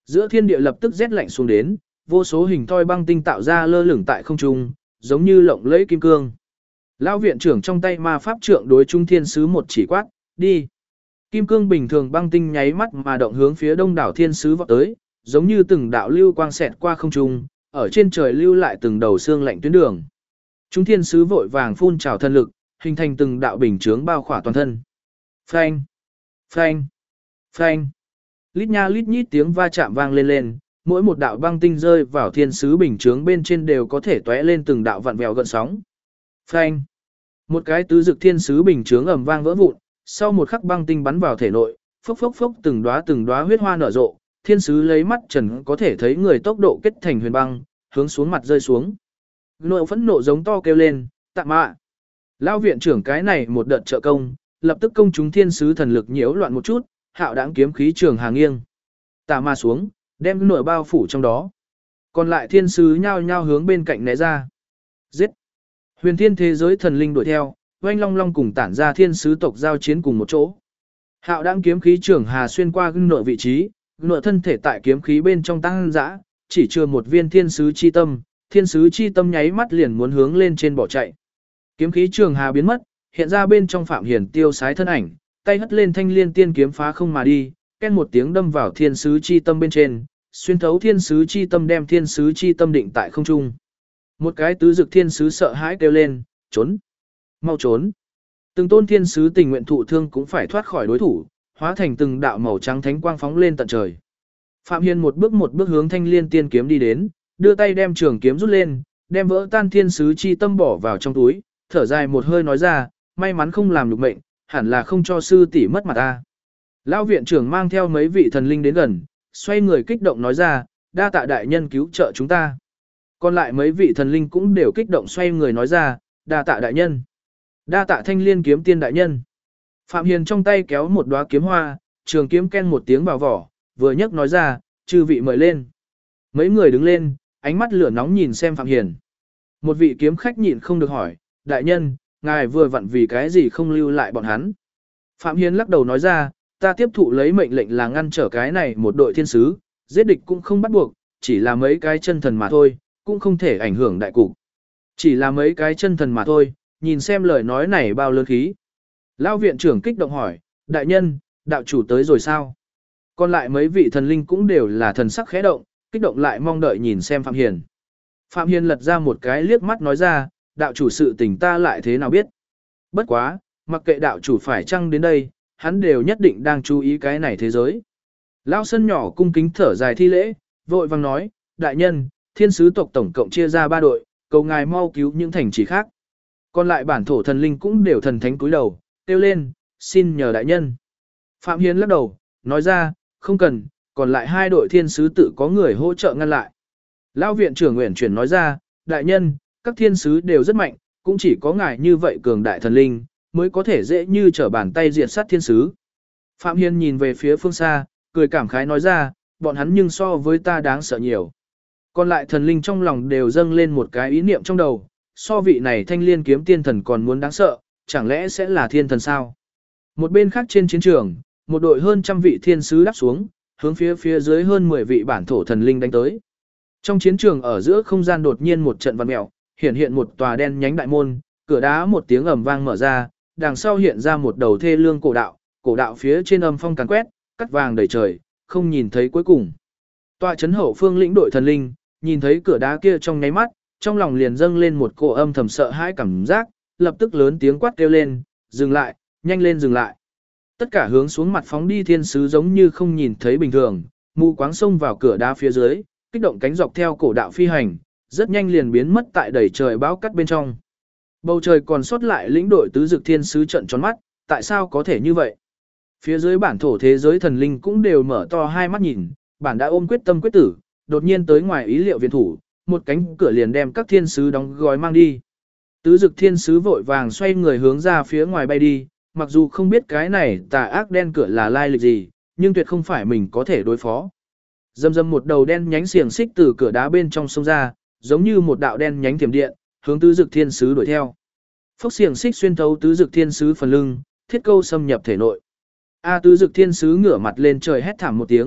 Giữa thiên địa lập tức rét lạnh xuống đến, vô số hình thoi băng tinh tạo ra lơ lửng tại không trung, giống như lộng lẫy kim cương. Lão viện trưởng trong tay ma pháp trượng đối trung thiên sứ một chỉ quát, đi. Kim cương bình thường băng tinh nháy mắt mà động hướng phía đông đảo thiên sứ vọt tới, giống như từng đạo lưu quang xẹt qua không trung, ở trên trời lưu lại từng đầu xương lạnh tuyến đường. Chúng thiên sứ vội vàng phun trào thân lực, hình thành từng đạo bình chướng bao khỏa toàn thân. Phanh, phanh, phanh. Lít nha lít nhít tiếng va chạm vang lên lên, mỗi một đạo băng tinh rơi vào thiên sứ bình chướng bên trên đều có thể tóe lên từng đạo vặn vẹo gợn sóng. Phanh. Một cái tứ dực thiên sứ bình chướng ầm vang vỡ vụn, sau một khắc băng tinh bắn vào thể nội, phốc phốc phốc từng đóa huyết hoa nở rộ, thiên sứ lấy mắt trần có thể thấy người tốc độ kết thành huyền băng, hướng xuống mặt rơi xuống. Nội phẫn nộ giống to kêu lên, tạm mạ. Lão viện trưởng cái này một đợt trợ công, lập tức công chúng thiên sứ thần lực nhiễu loạn một chút, hạo đãng kiếm khí trường hà nghiêng. Tà ma xuống, đem nửa bao phủ trong đó. Còn lại thiên sứ nhao nhao hướng bên cạnh né ra. Giết! Huyền thiên thế giới thần linh đuổi theo, oanh long long cùng tản ra thiên sứ tộc giao chiến cùng một chỗ. Hạo đãng kiếm khí trường hà xuyên qua nửa vị trí, nửa thân thể tại kiếm khí bên trong tăng dã, chỉ chưa một viên thiên sứ chi tâm, thiên sứ chi tâm nháy mắt liền muốn hướng lên trên bỏ chạy. Kiếm khí trường hà biến mất, hiện ra bên trong Phạm Hiển tiêu sái thân ảnh, tay hất lên thanh liên tiên kiếm phá không mà đi, ken một tiếng đâm vào thiên sứ chi tâm bên trên, xuyên thấu thiên sứ chi tâm đem thiên sứ chi tâm định tại không trung. Một cái tứ dực thiên sứ sợ hãi kêu lên, trốn, mau trốn. Từng tôn thiên sứ tình nguyện thụ thương cũng phải thoát khỏi đối thủ, hóa thành từng đạo màu trắng thánh quang phóng lên tận trời. Phạm Hiên một bước hướng thanh liên tiên kiếm đi đến, đưa tay đem trường kiếm rút lên, đem vỡ tan thiên sứ chi tâm bỏ vào trong túi, thở dài một hơi nói ra, may mắn không làm nhục mệnh, hẳn là không cho sư tỷ mất mặt ta. Lão viện trưởng mang theo mấy vị thần linh đến gần, xoay người kích động nói ra, đa tạ đại nhân cứu trợ chúng ta. Còn lại mấy vị thần linh cũng đều kích động xoay người nói ra, đa tạ đại nhân. Đa tạ thanh liên kiếm tiên đại nhân. Phạm Hiền trong tay kéo một đóa kiếm hoa, trường kiếm ken một tiếng vào vỏ, vừa nhấc nói ra, chư vị mời lên. Mấy người đứng lên, ánh mắt lửa nóng nhìn xem Phạm Hiền. Một vị kiếm khách nhịn không được hỏi, đại nhân, ngài vừa vặn vì cái gì không lưu lại bọn hắn. Phạm Hiền lắc đầu nói ra, ta tiếp thụ lấy mệnh lệnh là ngăn trở cái này một đội thiên sứ, giết địch cũng không bắt buộc, chỉ là mấy cái chân thần mà thôi, cũng không thể ảnh hưởng đại cục. Chỉ là mấy cái chân thần mà thôi, nhìn xem lời nói này bao lớn khí. Lão viện trưởng kích động hỏi, đại nhân, đạo chủ tới rồi sao? Còn lại mấy vị thần linh cũng đều là thần sắc khẽ động, kích động lại mong đợi nhìn xem Phạm Hiền. Phạm Hiền lật ra một cái liếc mắt nói ra, đạo chủ sự tình ta lại thế nào biết. Bất quá, mặc kệ đạo chủ phải chăng đến đây, hắn đều nhất định đang chú ý cái này thế giới. Lão sân nhỏ cung kính thở dài thi lễ, vội vang nói, đại nhân, thiên sứ tộc tổng cộng chia ra 3 đội, cầu ngài mau cứu những thành trì khác. Còn lại bản thổ thần linh cũng đều thần thánh cúi đầu, kêu lên, xin nhờ đại nhân. Phạm Hiền lắc đầu, nói ra, không cần, còn lại 2 đội thiên sứ tự có người hỗ trợ ngăn lại. Lão viện trưởng uyển chuyển nói ra, đại nhân, các thiên sứ đều rất mạnh, cũng chỉ có ngài như vậy cường đại thần linh, mới có thể dễ như trở bàn tay diệt sát thiên sứ. Phạm Hiền nhìn về phía phương xa, cười cảm khái nói ra, bọn hắn nhưng so với ta đáng sợ nhiều. Còn lại thần linh trong lòng đều dâng lên một cái ý niệm trong đầu, so vị này thanh liên kiếm tiên thần còn muốn đáng sợ, chẳng lẽ sẽ là thiên thần sao? Một bên khác trên chiến trường, một đội hơn trăm vị thiên sứ đáp xuống, hướng phía dưới hơn 10 vị bản thổ thần linh đánh tới. Trong chiến trường ở giữa không gian đột nhiên một trận vặn mèo, hiện một tòa đen nhánh đại môn, cửa đá một tiếng ầm vang mở ra, đằng sau hiện ra một đầu thê lương cổ đạo phía trên âm phong càn quét, cắt vàng đầy trời, không nhìn thấy cuối cùng. Tòa trấn hậu phương lĩnh đội thần linh, nhìn thấy cửa đá kia trong nháy mắt, trong lòng liền dâng lên một cỗ âm thầm sợ hãi cảm giác, lập tức lớn tiếng quát kêu lên, dừng lại, nhanh lên dừng lại. Tất cả hướng xuống mặt phóng đi thiên sứ giống như không nhìn thấy bình thường, mù quáng xông vào cửa đá phía dưới, kích động cánh dọc theo cổ đạo phi hành, rất nhanh liền biến mất tại đầy trời bão cắt bên trong. Bầu trời còn sót lại lĩnh đội tứ dực thiên sứ trận tròn mắt, tại sao có thể như vậy? Phía dưới bản thổ thế giới thần linh cũng đều mở to hai mắt nhìn, bản đã ôm quyết tâm quyết tử, đột nhiên tới ngoài ý liệu viện thủ, một cánh cửa liền đem các thiên sứ đóng gói mang đi. Tứ dực thiên sứ vội vàng xoay người hướng ra phía ngoài bay đi, mặc dù không biết cái này tà ác đen cửa là lai lịch gì, nhưng tuyệt không phải mình có thể đối phó. Dầm dầm một đầu đen nhánh xiềng xích từ cửa đá bên trong sông ra, giống như một đạo đen nhánh thiểm điện, hướng tứ dực thiên sứ đuổi theo. Phốc xiềng xích xuyên thấu tứ dực thiên sứ phần lưng, thiết câu xâm nhập thể nội. Tứ dực thiên sứ ngửa mặt lên trời hét thảm một tiếng,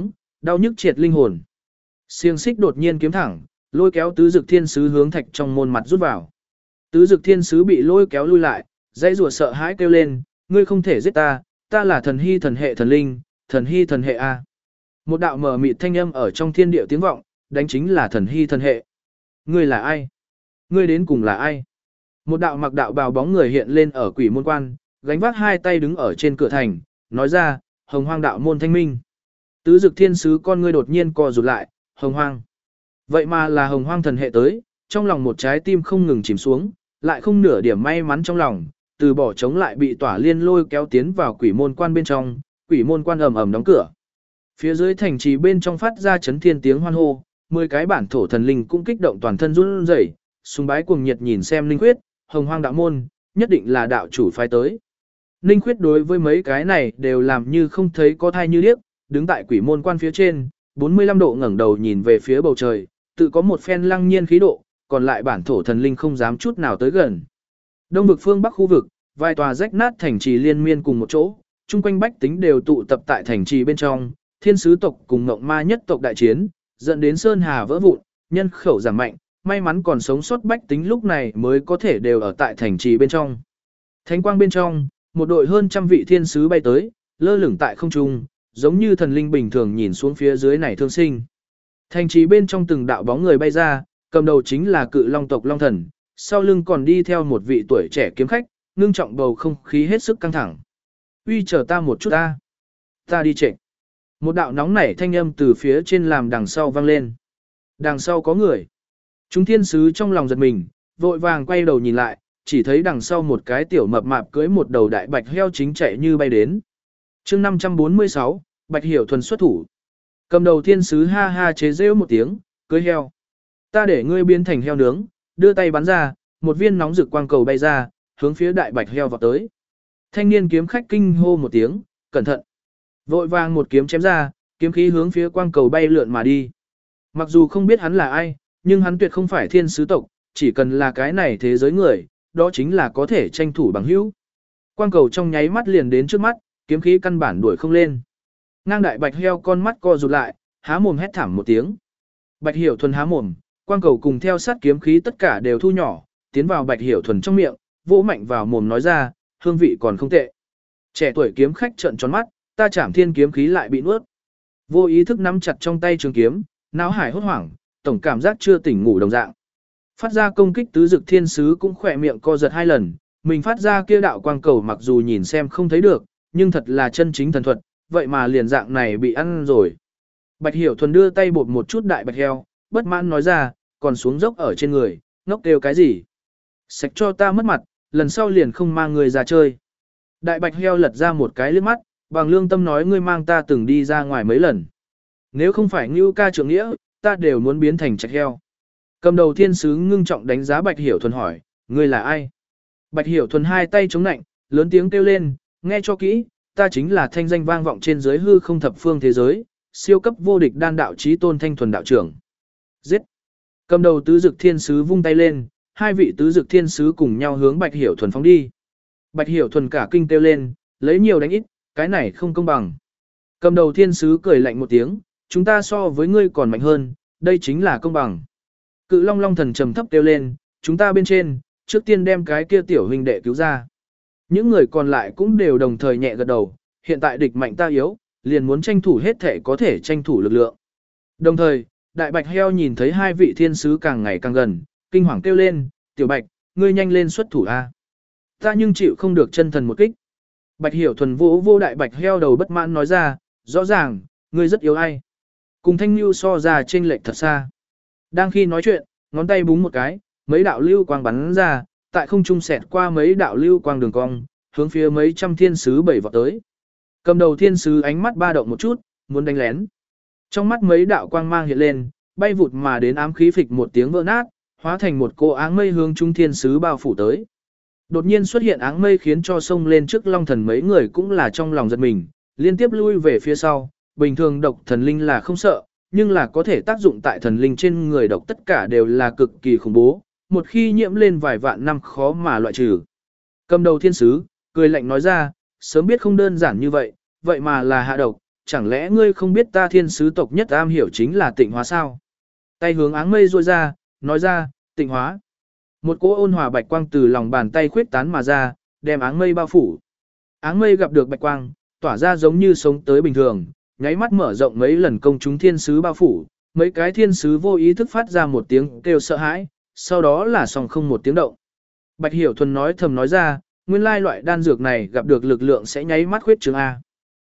Đau nhức triệt linh hồn. Xiềng xích đột nhiên kiếm thẳng, lôi kéo tứ dực thiên sứ hướng thạch trong môn mặt rút vào. Tứ dực thiên sứ bị lôi kéo lui lại, dãy rùa sợ hãi kêu lên, ngươi không thể giết ta, ta là thần hy thần hệ thần linh, thần hy thần hệ A. Một đạo mờ mịt thanh âm ở trong thiên địa tiếng vọng, đánh chính là thần hy thần hệ. Ngươi là ai? Ngươi đến cùng là ai? Một đạo mặc đạo bào bóng người hiện lên ở quỷ môn quan, gánh vác hai tay đứng ở trên cửa thành, nói ra, hồng hoang đạo môn thanh minh. Tứ dực thiên sứ con ngươi đột nhiên co rụt lại, hồng hoang. Vậy mà là hồng hoang thần hệ tới, trong lòng một trái tim không ngừng chìm xuống, lại không nửa điểm may mắn trong lòng, từ bỏ chống lại bị tỏa liên lôi kéo tiến vào quỷ môn quan bên trong, quỷ môn quan ầm ầm đóng cửa. Phía dưới thành trì bên trong phát ra chấn thiên tiếng hoan hô, 10 cái bản thổ thần linh cũng kích động toàn thân run rẩy, sùng bái cuồng nhiệt nhìn xem Linh Khuyết, hồng hoang đạo môn, nhất định là đạo chủ phái tới. Linh Khuyết đối với mấy cái này đều làm như không thấy có thai như điếc, đứng tại quỷ môn quan phía trên, 45 độ ngẩng đầu nhìn về phía bầu trời, tự có một phen lăng nhiên khí độ, còn lại bản thổ thần linh không dám chút nào tới gần. Đông vực phương Bắc khu vực, vài tòa rách nát thành trì liên miên cùng một chỗ, chung quanh bách tính đều tụ tập tại thành trì bên trong, thiên sứ tộc cùng ngộng ma nhất tộc đại chiến, dẫn đến sơn hà vỡ vụn, nhân khẩu giảm mạnh, may mắn còn sống sót bách tính lúc này mới có thể đều ở tại thành trì bên trong. Thánh quang bên trong, một đội hơn trăm vị thiên sứ bay tới, lơ lửng tại không trung, giống như thần linh bình thường nhìn xuống phía dưới này thương sinh. Thành trì bên trong từng đạo bóng người bay ra, cầm đầu chính là cự long tộc long thần, sau lưng còn đi theo một vị tuổi trẻ kiếm khách, ngưng trọng bầu không khí hết sức căng thẳng. Uy chờ ta một chút ta. Ta đi trệnh. Một đạo nóng nảy thanh âm từ phía trên làm đằng sau vang lên. Đằng sau có người. Chúng thiên sứ trong lòng giật mình, vội vàng quay đầu nhìn lại, chỉ thấy đằng sau một cái tiểu mập mạp cưỡi một đầu đại bạch heo chính chạy như bay đến. chương 546, Bạch Hiểu thuần xuất thủ. Cầm đầu thiên sứ ha ha chế rêu một tiếng, cưỡi heo. Ta để ngươi biến thành heo nướng, đưa tay bắn ra, một viên nóng rực quang cầu bay ra, hướng phía đại bạch heo vào tới. Thanh niên kiếm khách kinh hô một tiếng, cẩn thận. Vội vàng một kiếm chém ra, kiếm khí hướng phía quang cầu bay lượn mà đi. Mặc dù không biết hắn là ai, nhưng hắn tuyệt không phải thiên sứ tộc, chỉ cần là cái này thế giới người, đó chính là có thể tranh thủ bằng hữu. Quang cầu trong nháy mắt liền đến trước mắt, kiếm khí căn bản đuổi không lên. Ngang đại bạch heo con mắt co rụt lại, há mồm hét thảm một tiếng. Bạch Hiểu thuần há mồm, quang cầu cùng theo sát kiếm khí tất cả đều thu nhỏ, tiến vào Bạch Hiểu thuần trong miệng, vỗ mạnh vào mồm nói ra, hương vị còn không tệ. Trẻ tuổi kiếm khách trợn tròn mắt, ta chạm thiên kiếm khí lại bị nuốt. Vô ý thức nắm chặt trong tay trường kiếm, não hải hốt hoảng, tổng cảm giác chưa tỉnh ngủ đồng dạng. Phát ra công kích tứ dực thiên sứ cũng khỏe miệng co giật 2 lần, mình phát ra kia đạo quang cầu mặc dù nhìn xem không thấy được, nhưng thật là chân chính thần thuật, vậy mà liền dạng này bị ăn rồi. Bạch Hiểu thuần đưa tay bột một chút đại bạch heo, bất mãn nói ra, còn xuống dốc ở trên người, ngốc kêu cái gì? Sạch cho ta mất mặt, lần sau liền không mang người ra chơi. Đại bạch heo lật ra một cái liếc mắt, bằng lương tâm nói ngươi mang ta từng đi ra ngoài mấy lần. Nếu không phải Ngưu ca trưởng nghĩa, ta đều muốn biến thành trạch heo. Cầm đầu thiên sứ ngưng trọng đánh giá Bạch Hiểu thuần hỏi, ngươi là ai? Bạch Hiểu thuần hai tay chống nạnh, lớn tiếng kêu lên, nghe cho kỹ, ta chính là thanh danh vang vọng trên giới hư không thập phương thế giới, siêu cấp vô địch đan đạo chí tôn thanh thuần đạo trưởng. Giết! Cầm đầu tứ dực thiên sứ vung tay lên, hai vị tứ dực thiên sứ cùng nhau hướng Bạch Hiểu thuần phóng đi. Bạch Hiểu thuần cả kinh kêu lên, lấy nhiều đánh ít, cái này không công bằng. Cầm đầu thiên sứ cười lạnh một tiếng, chúng ta so với ngươi còn mạnh hơn, đây chính là công bằng. Cự long long thần trầm thấp kêu lên, chúng ta bên trên, trước tiên đem cái kia tiểu huynh đệ cứu ra. Những người còn lại cũng đều đồng thời nhẹ gật đầu, hiện tại địch mạnh ta yếu, liền muốn tranh thủ hết thể có thể tranh thủ lực lượng. Đồng thời, đại bạch heo nhìn thấy hai vị thiên sứ càng ngày càng gần, kinh hoàng kêu lên, tiểu bạch, ngươi nhanh lên xuất thủ a. Ta nhưng chịu không được chân thần một kích. Bạch Hiểu thuần vỗ vô đại bạch heo đầu bất mãn nói ra, rõ ràng, ngươi rất yếu ai. Cùng thanh lưu so ra chênh lệch thật xa. Đang khi nói chuyện, ngón tay búng một cái, mấy đạo lưu quang bắn ra, tại không trung xẹt qua mấy đạo lưu quang đường cong, hướng phía mấy trăm thiên sứ bảy vọt tới. Cầm đầu thiên sứ ánh mắt ba động một chút, muốn đánh lén. Trong mắt mấy đạo quang mang hiện lên, bay vụt mà đến ám khí phịch một tiếng vỡ nát, hóa thành một cô áng mây hướng trung thiên sứ bao phủ tới. Đột nhiên xuất hiện áng mây khiến cho sông lên trước long thần mấy người cũng là trong lòng giật mình, liên tiếp lui về phía sau, bình thường độc thần linh là không sợ, nhưng là có thể tác dụng tại thần linh trên người độc tất cả đều là cực kỳ khủng bố, một khi nhiễm lên vài vạn năm khó mà loại trừ. Cầm đầu thiên sứ, cười lạnh nói ra, sớm biết không đơn giản như vậy, vậy mà là hạ độc, chẳng lẽ ngươi không biết ta thiên sứ tộc nhất am hiểu chính là tịnh hóa sao? Tay hướng áng mây ruôi ra, nói ra, tịnh hóa. Một cỗ ôn hòa bạch quang từ lòng bàn tay khuyết tán mà ra, đem áng mây bao phủ. Áng mây gặp được bạch quang, tỏa ra giống như sống tới bình thường, nháy mắt mở rộng mấy lần công chúng thiên sứ bao phủ, mấy cái thiên sứ vô ý thức phát ra một tiếng kêu sợ hãi, sau đó là song không một tiếng động. Bạch Hiểu Thuần nói thầm nói ra, nguyên lai loại đan dược này gặp được lực lượng sẽ nháy mắt khuyết trường A.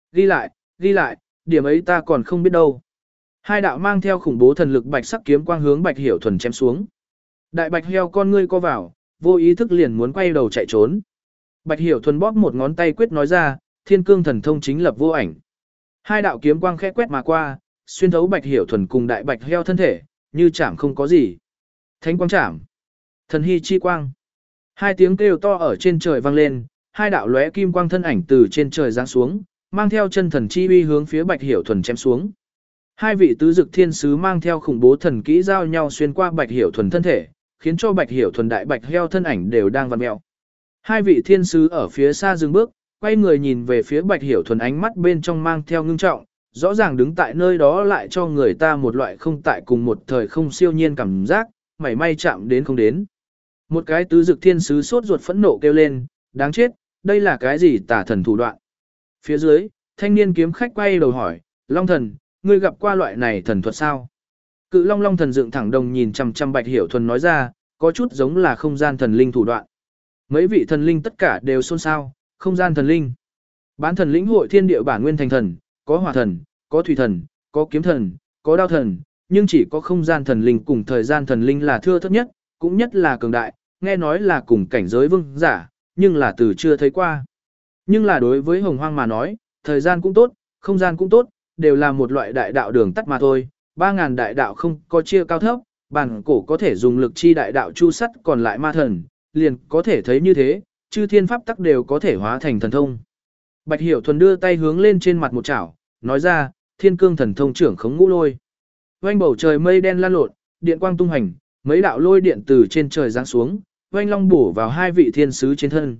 Ghi lại, điểm ấy ta còn không biết đâu. Hai đạo mang theo khủng bố thần lực bạch sắc kiếm quang hướng Bạch Hiểu Thuần chém xuống. Đại bạch heo con ngươi co vào, vô ý thức liền muốn quay đầu chạy trốn. Bạch Hiểu Thuần bóp một ngón tay quyết nói ra, Thiên Cương Thần Thông chính lập vô ảnh. Hai đạo kiếm quang khẽ quét mà qua, xuyên thấu Bạch Hiểu Thuần cùng đại bạch heo thân thể, như chạm không có gì. Thánh quang chạm, thần hy chi quang. Hai tiếng kêu to ở trên trời vang lên, hai đạo lóe kim quang thân ảnh từ trên trời giáng xuống, mang theo chân thần chi uy hướng phía Bạch Hiểu Thuần chém xuống. Hai vị tứ dực thiên sứ mang theo khủng bố thần kỹ giao nhau xuyên qua Bạch Hiểu Thuần thân thể, khiến cho Bạch Hiểu Thuần đại bạch heo thân ảnh đều đang vặn mèo. Hai vị thiên sứ ở phía xa dừng bước, quay người nhìn về phía Bạch Hiểu Thuần, ánh mắt bên trong mang theo ngưng trọng, rõ ràng đứng tại nơi đó lại cho người ta một loại không tại cùng một thời không siêu nhiên cảm giác, mảy may chạm đến không đến. Một cái tứ dực thiên sứ sốt ruột phẫn nộ kêu lên, đáng chết, đây là cái gì tà thần thủ đoạn. Phía dưới, thanh niên kiếm khách quay đầu hỏi, Long thần, ngươi gặp qua loại này thần thuật sao? Cự Long Long thần dựng thẳng đồng nhìn chằm chằm Bạch Hiểu Thuần nói ra, có chút giống là không gian thần linh thủ đoạn. Mấy vị thần linh tất cả đều xôn xao, không gian thần linh. Bán thần lĩnh hội thiên địa bản nguyên thành thần, có hỏa thần, có thủy thần, có kiếm thần, có đao thần, nhưng chỉ có không gian thần linh cùng thời gian thần linh là thưa thớt nhất, cũng nhất là cường đại, nghe nói là cùng cảnh giới vương giả, nhưng là từ chưa thấy qua. Nhưng là đối với Hồng Hoang mà nói, thời gian cũng tốt, không gian cũng tốt, đều là một loại đại đạo đường tắt mà thôi. 3.000 đại đạo không có chia cao thấp, bản cổ có thể dùng lực chi đại đạo chu sắt còn lại ma thần, liền có thể thấy như thế, chư thiên pháp tắc đều có thể hóa thành thần thông. Bạch Hiểu Thuần đưa tay hướng lên trên mặt một chảo, nói ra, Thiên Cương Thần Thông trưởng khống ngũ lôi. Oanh bầu trời mây đen lan lộn, điện quang tung hành, mấy đạo lôi điện từ trên trời giáng xuống, oanh long bổ vào hai vị thiên sứ trên thân.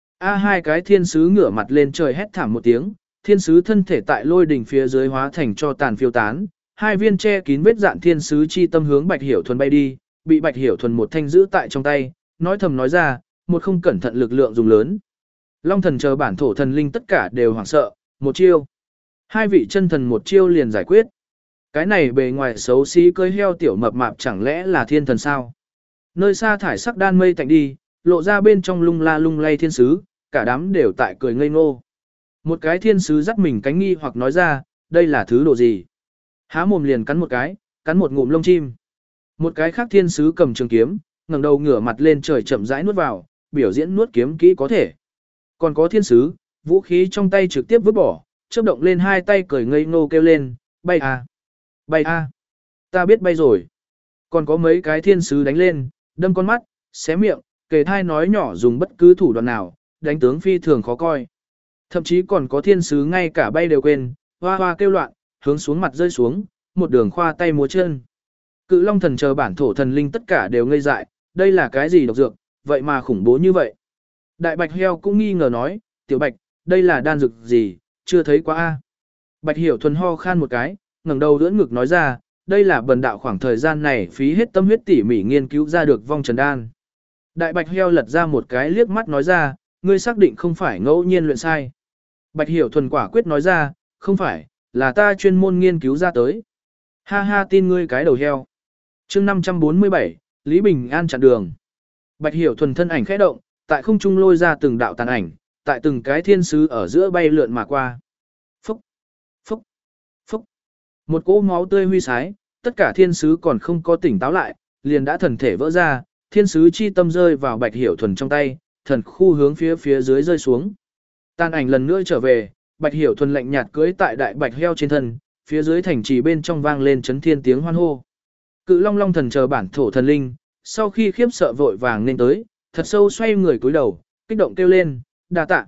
Hai cái thiên sứ ngửa mặt lên trời hét thảm một tiếng, thiên sứ thân thể tại lôi đỉnh phía dưới hóa thành cho tàn phiêu tán. Hai viên che kín vết dạn thiên sứ chi tâm hướng Bạch Hiểu Thuần bay đi, bị Bạch Hiểu Thuần một thanh giữ tại trong tay, nói thầm nói ra, một không cẩn thận lực lượng dùng lớn. Long thần chờ bản thổ thần linh tất cả đều hoảng sợ, một chiêu. Hai vị chân thần một chiêu liền giải quyết. Cái này bề ngoài xấu xí cơi heo tiểu mập mạp chẳng lẽ là thiên thần sao? Nơi xa thải sắc đan mây tạnh đi, lộ ra bên trong lung la lung lay thiên sứ, cả đám đều tại cười ngây ngô. Một cái thiên sứ dắt mình cánh nghi hoặc nói ra, đây là thứ đồ gì? Há mồm liền cắn một cái, cắn một ngụm lông chim. Một cái khác thiên sứ cầm trường kiếm, ngẩng đầu ngửa mặt lên trời chậm rãi nuốt vào, biểu diễn nuốt kiếm kỹ có thể. Còn có thiên sứ, vũ khí trong tay trực tiếp vứt bỏ, chớp động lên hai tay cười ngây ngô kêu lên, bay à, bay à, ta biết bay rồi. Còn có mấy cái thiên sứ đánh lên, đâm con mắt, xé miệng, kề thai nói nhỏ dùng bất cứ thủ đoạn nào, đánh tướng phi thường khó coi. Thậm chí còn có thiên sứ ngay cả bay đều quên, hoa hoa kêu loạn, hướng xuống mặt rơi xuống, một đường khoa tay múa chân. Cự Long thần chờ bản thổ thần linh tất cả đều ngây dại, đây là cái gì độc dược, vậy mà khủng bố như vậy. Đại bạch heo cũng nghi ngờ nói, tiểu bạch, đây là đan dược gì, chưa thấy quá a. Bạch Hiểu Thuần ho khan một cái, ngẩng đầu đỡ ngực nói ra, đây là bần đạo khoảng thời gian này phí hết tâm huyết tỉ mỉ nghiên cứu ra được vong trần đan. Đại bạch heo lật ra một cái liếc mắt nói ra, ngươi xác định không phải ngẫu nhiên luyện sai. Bạch Hiểu Thuần quả quyết nói ra, không phải, là ta chuyên môn nghiên cứu ra tới. Ha ha tin ngươi cái đầu heo. Chương 547, Lý Bình An chặn đường. Bạch Hiểu Thuần thân ảnh khẽ động, tại không trung lôi ra từng đạo tàn ảnh, tại từng cái thiên sứ ở giữa bay lượn mà qua. Phúc, phúc, phúc. Một cỗ máu tươi huy sái, tất cả thiên sứ còn không có tỉnh táo lại, liền đã thần thể vỡ ra, thiên sứ chi tâm rơi vào Bạch Hiểu Thuần trong tay, thần khu hướng phía dưới rơi xuống. Tàn ảnh lần nữa trở về, Bạch Hiểu Thuần lạnh nhạt cưỡi tại đại bạch heo trên thân, phía dưới thành trì bên trong vang lên chấn thiên tiếng hoan hô. Cự Long Long thần chờ bản thổ thần linh, sau khi khiếp sợ vội vàng nên tới, thật sâu xoay người cúi đầu, kích động kêu lên, đa tạ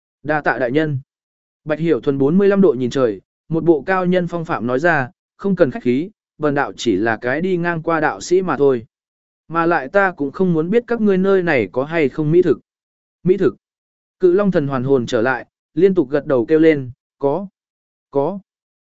đại nhân. Bạch Hiểu Thuần 45 độ nhìn trời, một bộ cao nhân phong phạm nói ra, không cần khách khí, bần đạo chỉ là cái đi ngang qua đạo sĩ mà thôi. Mà lại ta cũng không muốn biết các ngươi nơi này có hay không mỹ thực. Mỹ thực. Cự Long thần hoàn hồn trở lại, liên tục gật đầu kêu lên, có.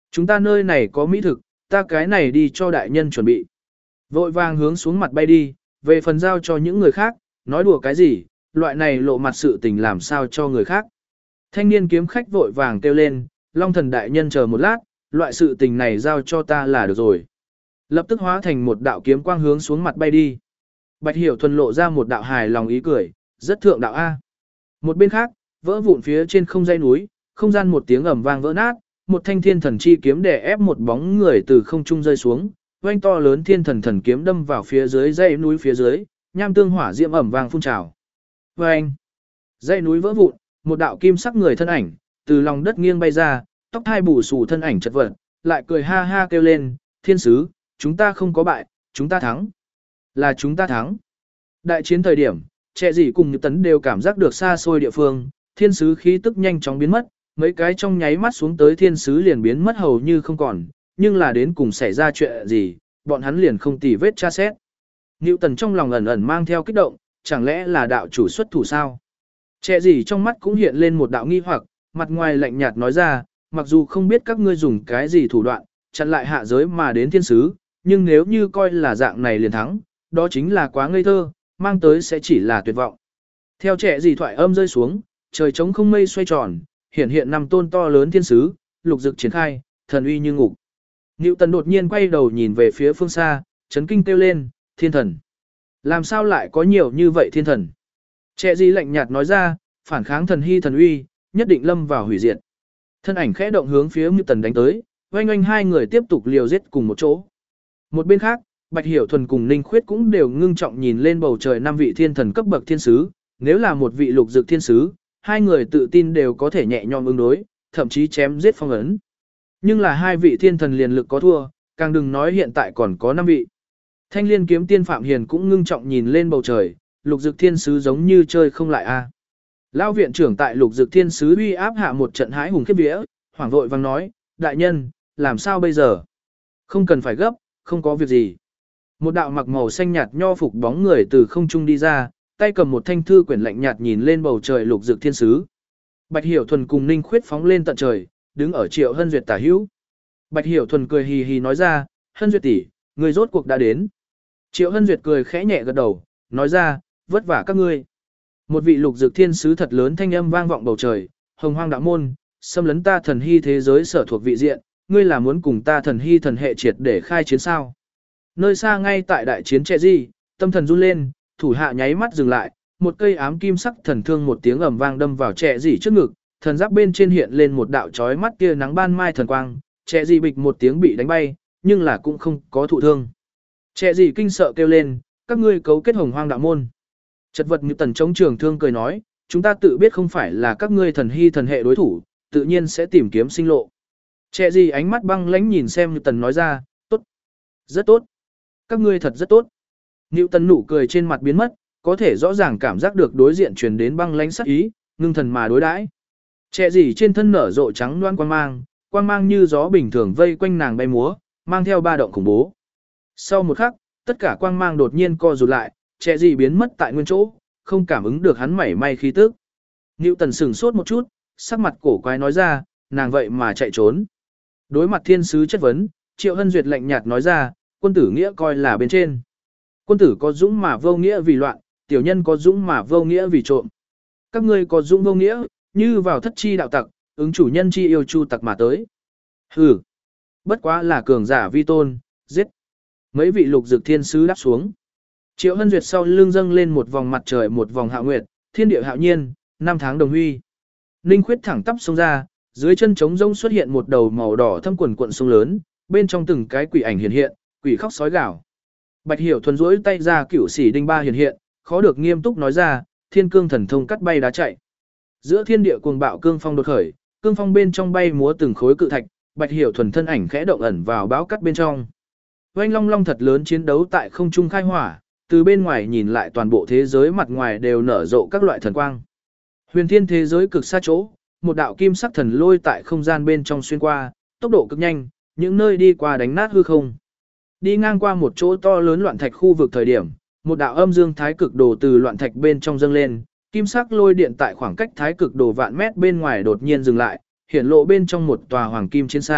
Chúng ta nơi này có mỹ thực, ta cái này đi cho đại nhân chuẩn bị. Vội vàng hướng xuống mặt bay đi, về phần giao cho những người khác, nói đùa cái gì, loại này lộ mặt sự tình làm sao cho người khác. Thanh niên kiếm khách vội vàng kêu lên, Long thần đại nhân chờ một lát, loại sự tình này giao cho ta là được rồi. Lập tức hóa thành một đạo kiếm quang hướng xuống mặt bay đi. Bạch Hiểu Thuần lộ ra một đạo hài lòng ý cười, rất thượng đạo A. Một bên khác, vỡ vụn phía trên không dây núi, không gian một tiếng ầm vang vỡ nát, một thanh thiên thần chi kiếm đè ép một bóng người từ không trung rơi xuống, oanh to lớn thiên thần thần kiếm đâm vào phía dưới dãy núi phía dưới, nham tương hỏa diễm ầm vang phun trào. Oanh! Dãy núi vỡ vụn, một đạo kim sắc người thân ảnh từ lòng đất nghiêng bay ra, tóc hai bù xù thân ảnh chật vật, lại cười ha ha kêu lên, thiên sứ, chúng ta không có bại, chúng ta thắng. Là chúng ta thắng. Đại chiến thời điểm, trẻ gì cùng Như Tấn đều cảm giác được xa xôi địa phương, thiên sứ khí tức nhanh chóng biến mất, mấy cái trong nháy mắt xuống tới thiên sứ liền biến mất hầu như không còn, nhưng là đến cùng xảy ra chuyện gì, bọn hắn liền không tì vết tra xét. Như Tần trong lòng ẩn ẩn mang theo kích động, chẳng lẽ là đạo chủ xuất thủ sao? Trẻ gì trong mắt cũng hiện lên một đạo nghi hoặc, mặt ngoài lạnh nhạt nói ra, mặc dù không biết các ngươi dùng cái gì thủ đoạn, chặn lại hạ giới mà đến thiên sứ, nhưng nếu như coi là dạng này liền thắng, đó chính là quá ngây thơ, mang tới sẽ chỉ là tuyệt vọng. Theo trẻ gì thoại âm rơi xuống, trời trống không mây xoay tròn, hiện hiện năm tôn to lớn thiên sứ, lục dực triển khai, thần uy như ngục. Nữu Tần đột nhiên quay đầu nhìn về phía phương xa, chấn kinh kêu lên, thiên thần. Làm sao lại có nhiều như vậy thiên thần? Trẻ gì lạnh nhạt nói ra, phản kháng thần hy thần uy, nhất định lâm vào hủy diệt. Thân ảnh khẽ động hướng phía Nữu Tần đánh tới, oanh oanh hai người tiếp tục liều giết cùng một chỗ. Một bên khác, Bạch Hiểu Thuần cùng Ninh Khuyết cũng đều ngưng trọng nhìn lên bầu trời năm vị thiên thần cấp bậc thiên sứ, nếu là một vị lục dực thiên sứ, hai người tự tin đều có thể nhẹ nhõm ứng đối, thậm chí chém giết phong ấn. Nhưng là hai vị thiên thần liền lực có thua, càng đừng nói hiện tại còn có 5 vị. Thanh Liên kiếm tiên Phạm Hiền cũng ngưng trọng nhìn lên bầu trời, lục dực thiên sứ giống như chơi không lại a. Lão viện trưởng tại lục dực thiên sứ uy áp hạ một trận hãi hùng khiếp vía, hoảng vội vang nói, đại nhân, làm sao bây giờ? Không cần phải gấp, không có việc gì. Một đạo mặc màu xanh nhạt nho phục bóng người từ không trung đi ra, tay cầm một thanh thư quyển lạnh nhạt nhìn lên bầu trời lục dực thiên sứ. Bạch Hiểu Thuần cùng Ninh Khuyết phóng lên tận trời, đứng ở Triệu Hân Duyệt tả hữu. Bạch Hiểu Thuần cười hì hì nói ra, Hân Duyệt tỷ, người rốt cuộc đã đến. Triệu Hân Duyệt cười khẽ nhẹ gật đầu, nói ra, vất vả các ngươi. Một vị lục dực thiên sứ thật lớn thanh âm vang vọng bầu trời, hồng hoang đạo môn, xâm lấn ta thần hy thế giới sở thuộc vị diện, ngươi là muốn cùng ta thần hy thần hệ triệt để khai chiến sao? Nơi xa ngay tại đại chiến trẻ gì, tâm thần run lên, thủ hạ nháy mắt dừng lại, một cây ám kim sắc thần thương một tiếng ầm vang đâm vào trẻ gì trước ngực, thần giáp bên trên hiện lên một đạo chói mắt kia nắng ban mai thần quang, trẻ gì bịch một tiếng bị đánh bay, nhưng là cũng không có thụ thương. Trẻ gì kinh sợ kêu lên, các ngươi cấu kết hồng hoang đạo môn. Chật vật như tần chống trường thương cười nói, chúng ta tự biết không phải là các ngươi thần hy thần hệ đối thủ, tự nhiên sẽ tìm kiếm sinh lộ. Trẻ gì ánh mắt băng lãnh nhìn xem như tần nói ra, tốt, rất tốt. Các ngươi thật rất tốt. Nữu Tần nụ cười trên mặt biến mất, có thể rõ ràng cảm giác được đối diện truyền đến băng lãnh sắc ý, ngưng thần mà đối đãi. Trẻ gì trên thân nở rộ trắng loan quang mang như gió bình thường vây quanh nàng bay múa, mang theo ba động khủng bố. Sau một khắc, tất cả quang mang đột nhiên co rụt lại, trẻ gì biến mất tại nguyên chỗ, không cảm ứng được hắn mảy may khí tức. Nữu Tần sửng sốt một chút, sắc mặt cổ quái nói ra, nàng vậy mà chạy trốn. Đối mặt thiên sứ chất vấn, Triệu Hân Duyệt lạnh nhạt nói ra, quân tử nghĩa coi là bên trên. Quân tử có dũng mà vô nghĩa vì loạn, tiểu nhân có dũng mà vô nghĩa vì trộm. Các ngươi có dũng vô nghĩa, như vào thất chi đạo tặc, ứng chủ nhân chi yêu chu tặc mà tới. Hừ, bất quá là cường giả vi tôn, giết. Mấy vị lục dực thiên sứ đáp xuống. Triệu Hân Duyệt sau lưng dâng lên một vòng mặt trời một vòng hạo nguyệt, thiên địa hạo nhiên, 5 tháng đồng huy. Ninh Khuyết thẳng tắp xông ra, dưới chân trống rông xuất hiện một đầu màu đỏ thâm quần cuộn sông lớn, bên trong từng cái quỷ ảnh hiện hiện, quỷ khóc sói gào. Bạch Hiểu Thuần duỗi tay ra cửu sĩ đinh ba hiện hiện, khó được nghiêm túc nói ra, thiên cương thần thông cắt bay đá chạy. Giữa thiên địa cuồng bạo cương phong đột khởi, cương phong bên trong bay múa từng khối cự thạch, Bạch Hiểu Thuần thân ảnh khẽ động ẩn vào bão cắt bên trong. Oanh long long thật lớn chiến đấu tại không trung khai hỏa, từ bên ngoài nhìn lại toàn bộ thế giới mặt ngoài đều nở rộ các loại thần quang. Huyền thiên thế giới cực xa chỗ, một đạo kim sắc thần lôi tại không gian bên trong xuyên qua, tốc độ cực nhanh, những nơi đi qua đánh nát hư không. Đi ngang qua một chỗ to lớn loạn thạch khu vực thời điểm, một đạo âm dương thái cực đồ từ loạn thạch bên trong dâng lên, kim sắc lôi điện tại khoảng cách thái cực đồ vạn mét bên ngoài đột nhiên dừng lại, hiển lộ bên trong một tòa hoàng kim chiến xa,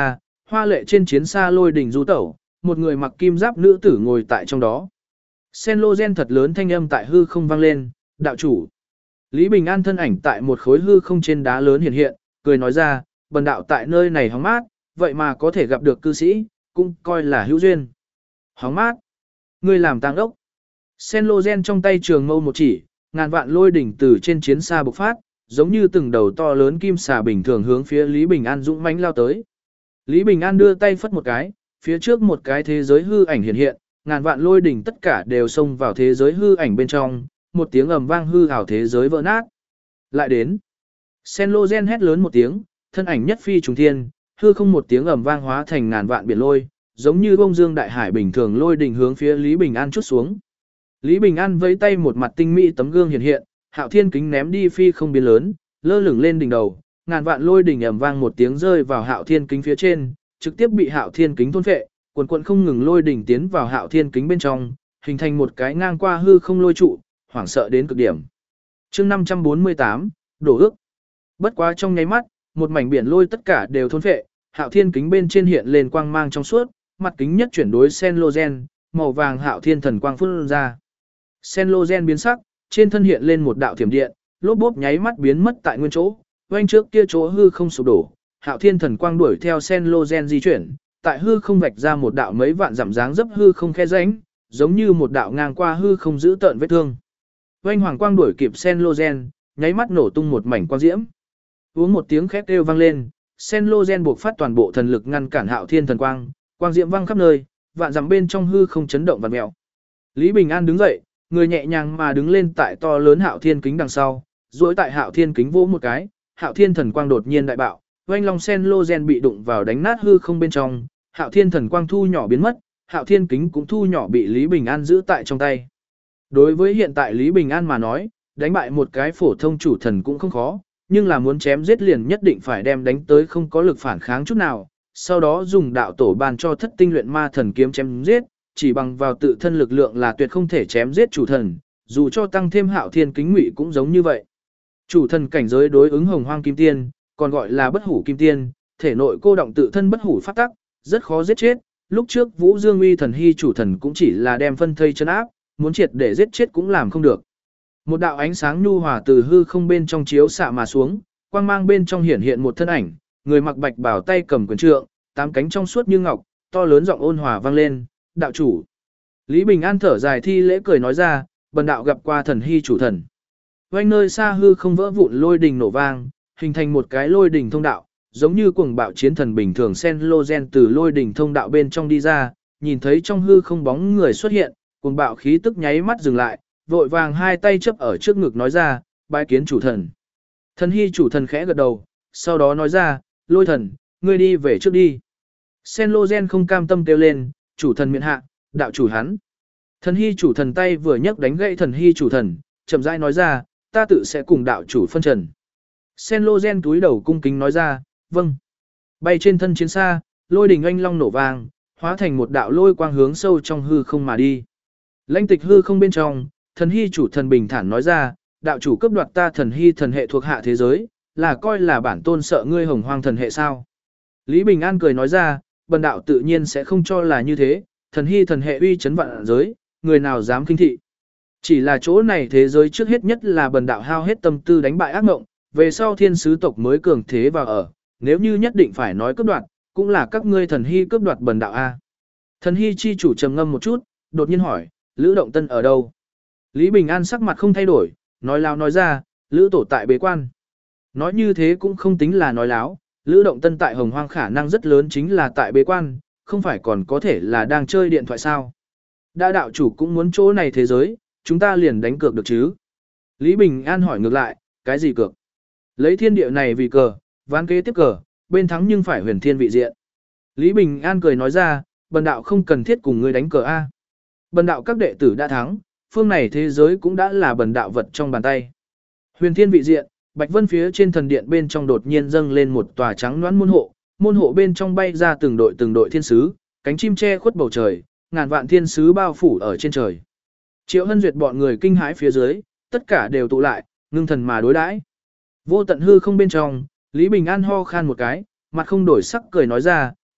Hoa lệ trên chiến xa lôi đỉnh du tẩu, một người mặc kim giáp nữ tử ngồi tại trong đó. Sen lô gen thật lớn thanh âm tại hư không vang lên, đạo chủ. Lý Bình An thân ảnh tại một khối hư không trên đá lớn hiện hiện, cười nói ra, bần đạo tại nơi này hóng mát, vậy mà có thể gặp được cư sĩ, cũng coi là hữu duyên. Hóng mát. Ngươi làm tang ốc. Sen lô gen trong tay trường mâu một chỉ, ngàn vạn lôi đỉnh từ trên chiến xa bộc phát, giống như từng đầu to lớn kim xà bình thường hướng phía Lý Bình An dũng mãnh lao tới. Lý Bình An đưa tay phất một cái, phía trước một cái thế giới hư ảnh hiện hiện, ngàn vạn lôi đỉnh tất cả đều xông vào thế giới hư ảnh bên trong, một tiếng ầm vang hư ảo thế giới vỡ nát. Lại đến. Sen lô gen hét lớn một tiếng, thân ảnh nhất phi trùng thiên, hư không một tiếng ầm vang hóa thành ngàn vạn biển lôi, giống như bông dương đại hải bình thường lôi đỉnh hướng phía Lý Bình An chút xuống. Lý Bình An vẫy tay một mặt tinh mỹ tấm gương hiện hiện, Hạo Thiên kính ném đi phi không biến lớn, lơ lửng lên đỉnh đầu, ngàn vạn lôi đỉnh ầm vang một tiếng rơi vào Hạo Thiên kính phía trên, trực tiếp bị Hạo Thiên kính thôn phệ, quần quần không ngừng lôi đỉnh tiến vào Hạo Thiên kính bên trong, hình thành một cái ngang qua hư không lôi trụ, hoảng sợ đến cực điểm. Chương 548, đổ ước. Bất quá trong nháy mắt, một mảnh biển lôi tất cả đều thôn phệ, Hạo Thiên kính bên trên hiện lên quang mang trong suốt, mặt kính nhất chuyển đối sen lô gen, màu vàng Hạo Thiên thần quang phun ra. Sen lô gen biến sắc, trên thân hiện lên một đạo thiểm điện, lốp bốp nháy mắt biến mất tại nguyên chỗ, quanh trước kia chỗ hư không sụp đổ, Hạo Thiên thần quang đuổi theo sen lô gen di chuyển, tại hư không vạch ra một đạo mấy vạn dặm dáng dấp hư không khe rãnh, giống như một đạo ngang qua hư không giữ tợn vết thương. Oanh hoàng quang đuổi kịp sen lô gen, nháy mắt nổ tung một mảnh quang diễm. Uống một tiếng khét kêu vang lên, sen lô gen buộc phát toàn bộ thần lực ngăn cản Hạo Thiên thần quang, quang diễm vang khắp nơi, vạn dặm bên trong hư không chấn động vặn mèo. Lý Bình An đứng dậy, người nhẹ nhàng mà đứng lên tại to lớn Hạo Thiên kính đằng sau, duỗi tại Hạo Thiên kính vỗ một cái, Hạo Thiên thần quang đột nhiên đại bạo, oanh long sen lô gen bị đụng vào đánh nát hư không bên trong, Hạo Thiên thần quang thu nhỏ biến mất, Hạo Thiên kính cũng thu nhỏ bị Lý Bình An giữ tại trong tay. Đối với hiện tại Lý Bình An mà nói, đánh bại một cái phổ thông chủ thần cũng không khó, nhưng là muốn chém giết liền nhất định phải đem đánh tới không có lực phản kháng chút nào, sau đó dùng đạo tổ ban cho thất tinh luyện ma thần kiếm chém giết, chỉ bằng vào tự thân lực lượng là tuyệt không thể chém giết chủ thần, dù cho tăng thêm Hạo Thiên kính ngụy cũng giống như vậy. Chủ thần cảnh giới đối ứng hồng hoang kim tiên, còn gọi là bất hủ kim tiên, thể nội cô động tự thân bất hủ pháp tắc, rất khó giết chết. Lúc trước Vũ Dương Uy thần hy chủ thần cũng chỉ là đem phân thây chân áp, muốn triệt để giết chết cũng làm không được. Một đạo ánh sáng nhu hòa từ hư không bên trong chiếu xạ mà xuống, quang mang bên trong hiển hiện một thân ảnh, người mặc bạch bào tay cầm quyền trượng, tám cánh trong suốt như ngọc, to lớn giọng ôn hòa vang lên, đạo chủ. Lý Bình An thở dài thi lễ cười nói ra, bần đạo gặp qua thần hy chủ thần. Quanh nơi xa hư không vỡ vụn lôi đình nổ vang, hình thành một cái lôi đình thông đạo, giống như cuồng bạo chiến thần bình thường sen lô gen từ lôi đình thông đạo bên trong đi ra, nhìn thấy trong hư không bóng người xuất hiện, cuồng bạo khí tức nháy mắt dừng lại, vội vàng hai tay chấp ở trước ngực nói ra, bái kiến chủ thần. Thần hy chủ thần khẽ gật đầu, sau đó nói ra, lôi thần, ngươi đi về trước đi. Sen lô gen không cam tâm kêu lên, chủ thần miện hạ, đạo chủ hắn. Thần hy chủ thần tay vừa nhấc đánh gãy thần hy chủ thần, chậm rãi nói ra, ta tự sẽ cùng đạo chủ phân trần. Sen lô gen túi đầu cung kính nói ra, vâng. Bay trên thân chiến xa, lôi đình anh long nổ vàng, hóa thành một đạo lôi quang hướng sâu trong hư không mà đi. Lãnh tịch hư không bên trong, thần hy chủ thần bình thản nói ra, đạo chủ cướp đoạt ta thần hy thần hệ thuộc hạ thế giới, là coi là bản tôn sợ ngươi hồng hoang thần hệ sao. Lý Bình An cười nói ra, bần đạo tự nhiên sẽ không cho là như thế, thần hy thần hệ uy chấn vạn giới, người nào dám khinh thị. Chỉ là chỗ này thế giới trước hết nhất là bần đạo hao hết tâm tư đánh bại ác mộng, về sau thiên sứ tộc mới cường thế vào ở, nếu như nhất định phải nói cướp đoạt, cũng là các ngươi thần hy cướp đoạt bần đạo a. Thần hy chi chủ trầm ngâm một chút, đột nhiên hỏi, Lữ Động Tân ở đâu? Lý Bình An sắc mặt không thay đổi, nói láo nói ra, Lữ tổ tại bế quan. Nói như thế cũng không tính là nói láo, Lữ Động Tân tại Hồng Hoang khả năng rất lớn chính là tại bế quan, không phải còn có thể là đang chơi điện thoại sao. Đã đạo chủ cũng muốn chỗ này thế giới, chúng ta liền đánh cược được chứ. Lý Bình An hỏi ngược lại, cái gì cược? Lấy thiên địa này vì cờ, ván kế tiếp cờ, bên thắng nhưng phải huyền thiên vị diện. Lý Bình An cười nói ra, bần đạo không cần thiết cùng ngươi đánh cờ A. Bần đạo các đệ tử đã thắng, phương này thế giới cũng đã là bần đạo vật trong bàn tay. Huyền thiên vị diện, Bạch Vân phía trên thần điện bên trong đột nhiên dâng lên một tòa trắng loãng môn hộ bên trong bay ra từng đội thiên sứ, cánh chim che khuất bầu trời, ngàn vạn thiên sứ bao phủ ở trên trời. Triệu Hân Duyệt bọn người kinh hãi phía dưới, tất cả đều tụ lại, ngưng thần mà đối đãi. Vô tận hư không bên trong, Lý Bình An ho khan một cái, mặt không đổi sắc cười nói ra,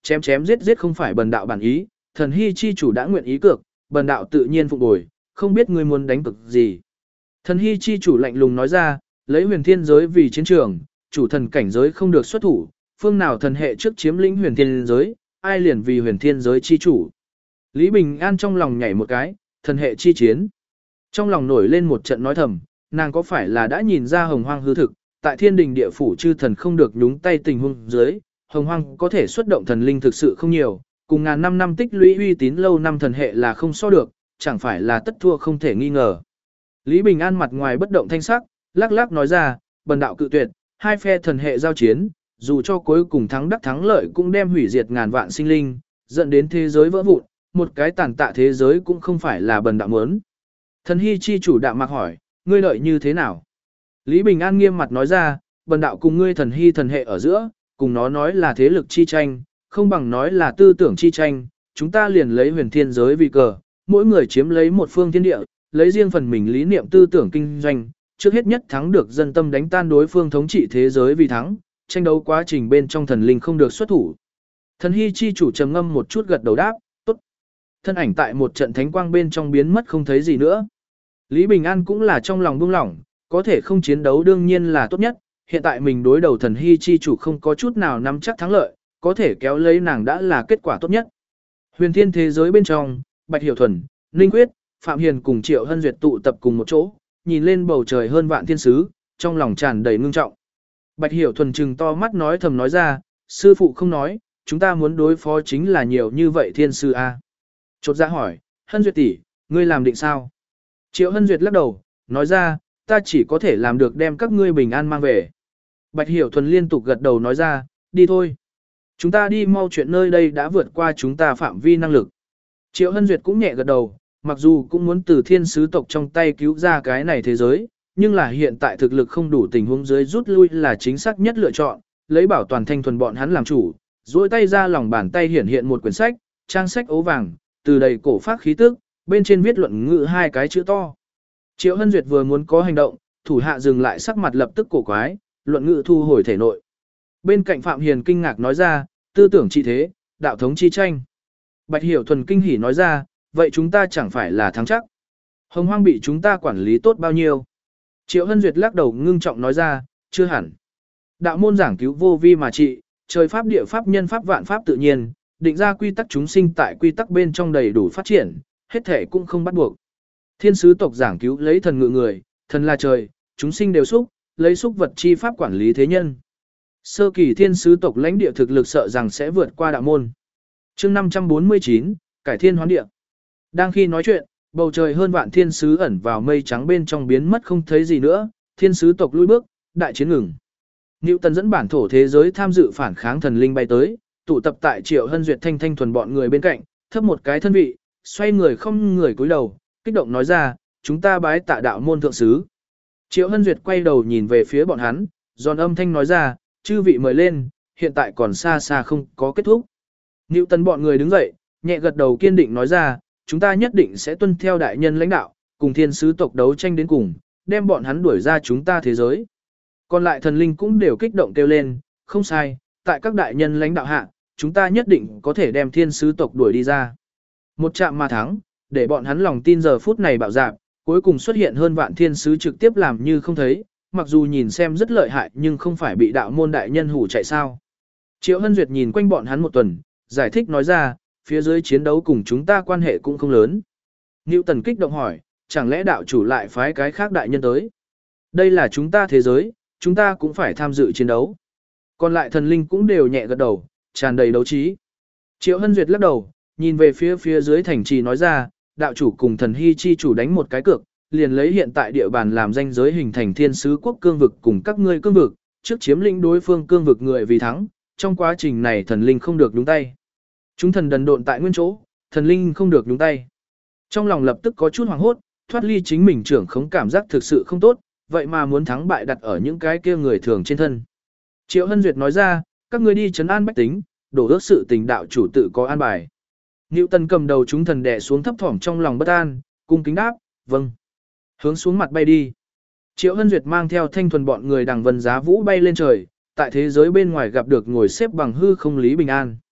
chém chém giết giết không phải bần đạo bản ý, thần hy chi chủ đã nguyện ý cược, bần đạo tự nhiên phục bồi, không biết ngươi muốn đánh cược gì. Thần hy chi chủ lạnh lùng nói ra, lấy huyền thiên giới vì chiến trường, chủ thần cảnh giới không được xuất thủ, phương nào thần hệ trước chiếm lĩnh huyền thiên giới, ai liền vì huyền thiên giới chi chủ. Lý Bình An trong lòng nhảy một cái, thần hệ chi chiến. Trong lòng nổi lên một trận nói thầm, nàng có phải là đã nhìn ra hồng hoang hư thực, tại thiên đình địa phủ chư thần không được nhúng tay tình huống dưới, hồng hoang có thể xuất động thần linh thực sự không nhiều, cùng ngàn năm tích lũy uy tín lâu năm thần hệ là không so được, chẳng phải là tất thua không thể nghi ngờ. Lý Bình An mặt ngoài bất động thanh sắc, lắc lắc nói ra, bần đạo cự tuyệt, hai phe thần hệ giao chiến, dù cho cuối cùng thắng đắc thắng lợi cũng đem hủy diệt ngàn vạn sinh linh, dẫn đến thế giới vỡ vụn, một cái tàn tạ thế giới cũng không phải là bần đạo muốn. Thần hy chi chủ đạm mạc hỏi, ngươi lợi như thế nào? Lý Bình An nghiêm mặt nói ra, bần đạo cùng ngươi thần hy thần hệ ở giữa, cùng nó nói là thế lực chi tranh, không bằng nói là tư tưởng chi tranh, chúng ta liền lấy huyền thiên giới vì cờ, mỗi người chiếm lấy một phương thiên địa, lấy riêng phần mình lý niệm tư tưởng kinh doanh, trước hết nhất thắng được dân tâm đánh tan đối phương thống trị thế giới vì thắng, tranh đấu quá trình bên trong thần linh không được xuất thủ. Thần hy chi chủ trầm ngâm một chút gật đầu đáp, tốt. Thân ảnh tại một trận thánh quang bên trong biến mất không thấy gì nữa. Lý Bình An cũng là trong lòng buông lỏng, có thể không chiến đấu đương nhiên là tốt nhất, hiện tại mình đối đầu thần hy chi chủ không có chút nào nắm chắc thắng lợi, có thể kéo lấy nàng đã là kết quả tốt nhất. Huyền thiên thế giới bên trong, Bạch Hiểu Thuần, Ninh Quyết, Phạm Hiền cùng Triệu Hân Duyệt tụ tập cùng một chỗ, nhìn lên bầu trời hơn vạn thiên sứ, trong lòng tràn đầy ngưng trọng. Bạch Hiểu Thuần trừng to mắt nói thầm nói ra, sư phụ không nói, chúng ta muốn đối phó chính là nhiều như vậy thiên sư a. Chột ra hỏi, Hân Duyệt tỷ, ngươi làm định sao? Triệu Hân Duyệt lắc đầu, nói ra, ta chỉ có thể làm được đem các ngươi bình an mang về. Bạch Hiểu Thuần liên tục gật đầu nói ra, đi thôi. Chúng ta đi mau, chuyện nơi đây đã vượt qua chúng ta phạm vi năng lực. Triệu Hân Duyệt cũng nhẹ gật đầu, mặc dù cũng muốn từ thiên sứ tộc trong tay cứu ra cái này thế giới, nhưng là hiện tại thực lực không đủ tình huống dưới rút lui là chính xác nhất lựa chọn, lấy bảo toàn thanh thuần bọn hắn làm chủ, duỗi tay ra lòng bàn tay hiển hiện một quyển sách, trang sách ố vàng, từ đầy cổ phát khí tức, bên trên viết luận ngữ hai cái chữ to. Triệu Hân Duyệt vừa muốn có hành động, thủ hạ dừng lại sắc mặt lập tức cổ quái, luận ngữ thu hồi thể nội. Bên cạnh Phạm Hiền kinh ngạc nói ra, tư tưởng chi thế, đạo thống chi tranh. Bạch Hiểu Thuần kinh hỉ nói ra, vậy chúng ta chẳng phải là thắng chắc. Hồng hoang bị chúng ta quản lý tốt bao nhiêu. Triệu Hân Duyệt lắc đầu ngưng trọng nói ra, chưa hẳn. Đạo môn giảng cứu vô vi mà trị, trời pháp địa pháp nhân pháp vạn pháp tự nhiên, định ra quy tắc chúng sinh tại quy tắc bên trong đầy đủ phát triển, hết thể cũng không bắt buộc. Thiên sứ tộc giảng cứu lấy thần ngự người, thần là trời, chúng sinh đều xúc, lấy xúc vật chi pháp quản lý thế nhân. Sơ kỳ thiên sứ tộc lãnh địa thực lực sợ rằng sẽ vượt qua đạo môn. Chương 549, cải thiên hoán địa. Đang khi nói chuyện, bầu trời hơn vạn thiên sứ ẩn vào mây trắng bên trong biến mất không thấy gì nữa, thiên sứ tộc lui bước, đại chiến ngừng. Newton dẫn bản thổ thế giới tham dự phản kháng thần linh bay tới, tụ tập tại Triệu Hân Duyệt thanh thanh thuần bọn người bên cạnh, thấp một cái thân vị, xoay người không người cúi đầu, kích động nói ra, chúng ta bái tạ đạo môn thượng sứ. Triệu Hân Duyệt quay đầu nhìn về phía bọn hắn, giòn âm thanh nói ra, chư vị mời lên, hiện tại còn xa xa không có kết thúc. Newton bọn người đứng dậy, nhẹ gật đầu kiên định nói ra, chúng ta nhất định sẽ tuân theo đại nhân lãnh đạo, cùng thiên sứ tộc đấu tranh đến cùng, đem bọn hắn đuổi ra chúng ta thế giới. Còn lại thần linh cũng đều kích động kêu lên, không sai, tại các đại nhân lãnh đạo hạ, chúng ta nhất định có thể đem thiên sứ tộc đuổi đi ra. Một trận mà thắng, để bọn hắn lòng tin giờ phút này bạo dạn, cuối cùng xuất hiện hơn vạn thiên sứ trực tiếp làm như không thấy, mặc dù nhìn xem rất lợi hại nhưng không phải bị đạo môn đại nhân hủ chạy sao. Triệu Hân Duyệt nhìn quanh bọn hắn một tuần, giải thích nói ra, phía dưới chiến đấu cùng chúng ta quan hệ cũng không lớn. Newton kích động hỏi, chẳng lẽ đạo chủ lại phái cái khác đại nhân tới? Đây là chúng ta thế giới, chúng ta cũng phải tham dự chiến đấu. Còn lại thần linh cũng đều nhẹ gật đầu, tràn đầy đấu trí. Triệu Hân Duyệt lắc đầu, nhìn về phía dưới thành trì nói ra, đạo chủ cùng thần hy chi chủ đánh một cái cược, liền lấy hiện tại địa bàn làm danh giới hình thành thiên sứ quốc cương vực cùng các ngươi cương vực, trước chiếm lĩnh đối phương cương vực người vì thắng, trong quá trình này thần linh không được nhúng tay. Chúng thần đần độn tại nguyên chỗ, thần linh không được nhúng tay. Trong lòng lập tức có chút hoảng hốt, thoát ly chính mình trưởng khống cảm giác thực sự không tốt, vậy mà muốn thắng bại đặt ở những cái kia người thường trên thân. Triệu Hân Duyệt nói ra, các ngươi đi trấn an bách tính, đổ ước sự tình đạo chủ tự có an bài. Newton cầm đầu chúng thần đè xuống thấp thỏm trong lòng bất an, cung kính đáp, vâng. Hướng xuống mặt bay đi. Triệu Hân Duyệt mang theo thanh thuần bọn người đằng vân giá vũ bay lên trời, tại thế giới bên ngoài gặp được ngồi xếp bằng hư không Lý Bình An.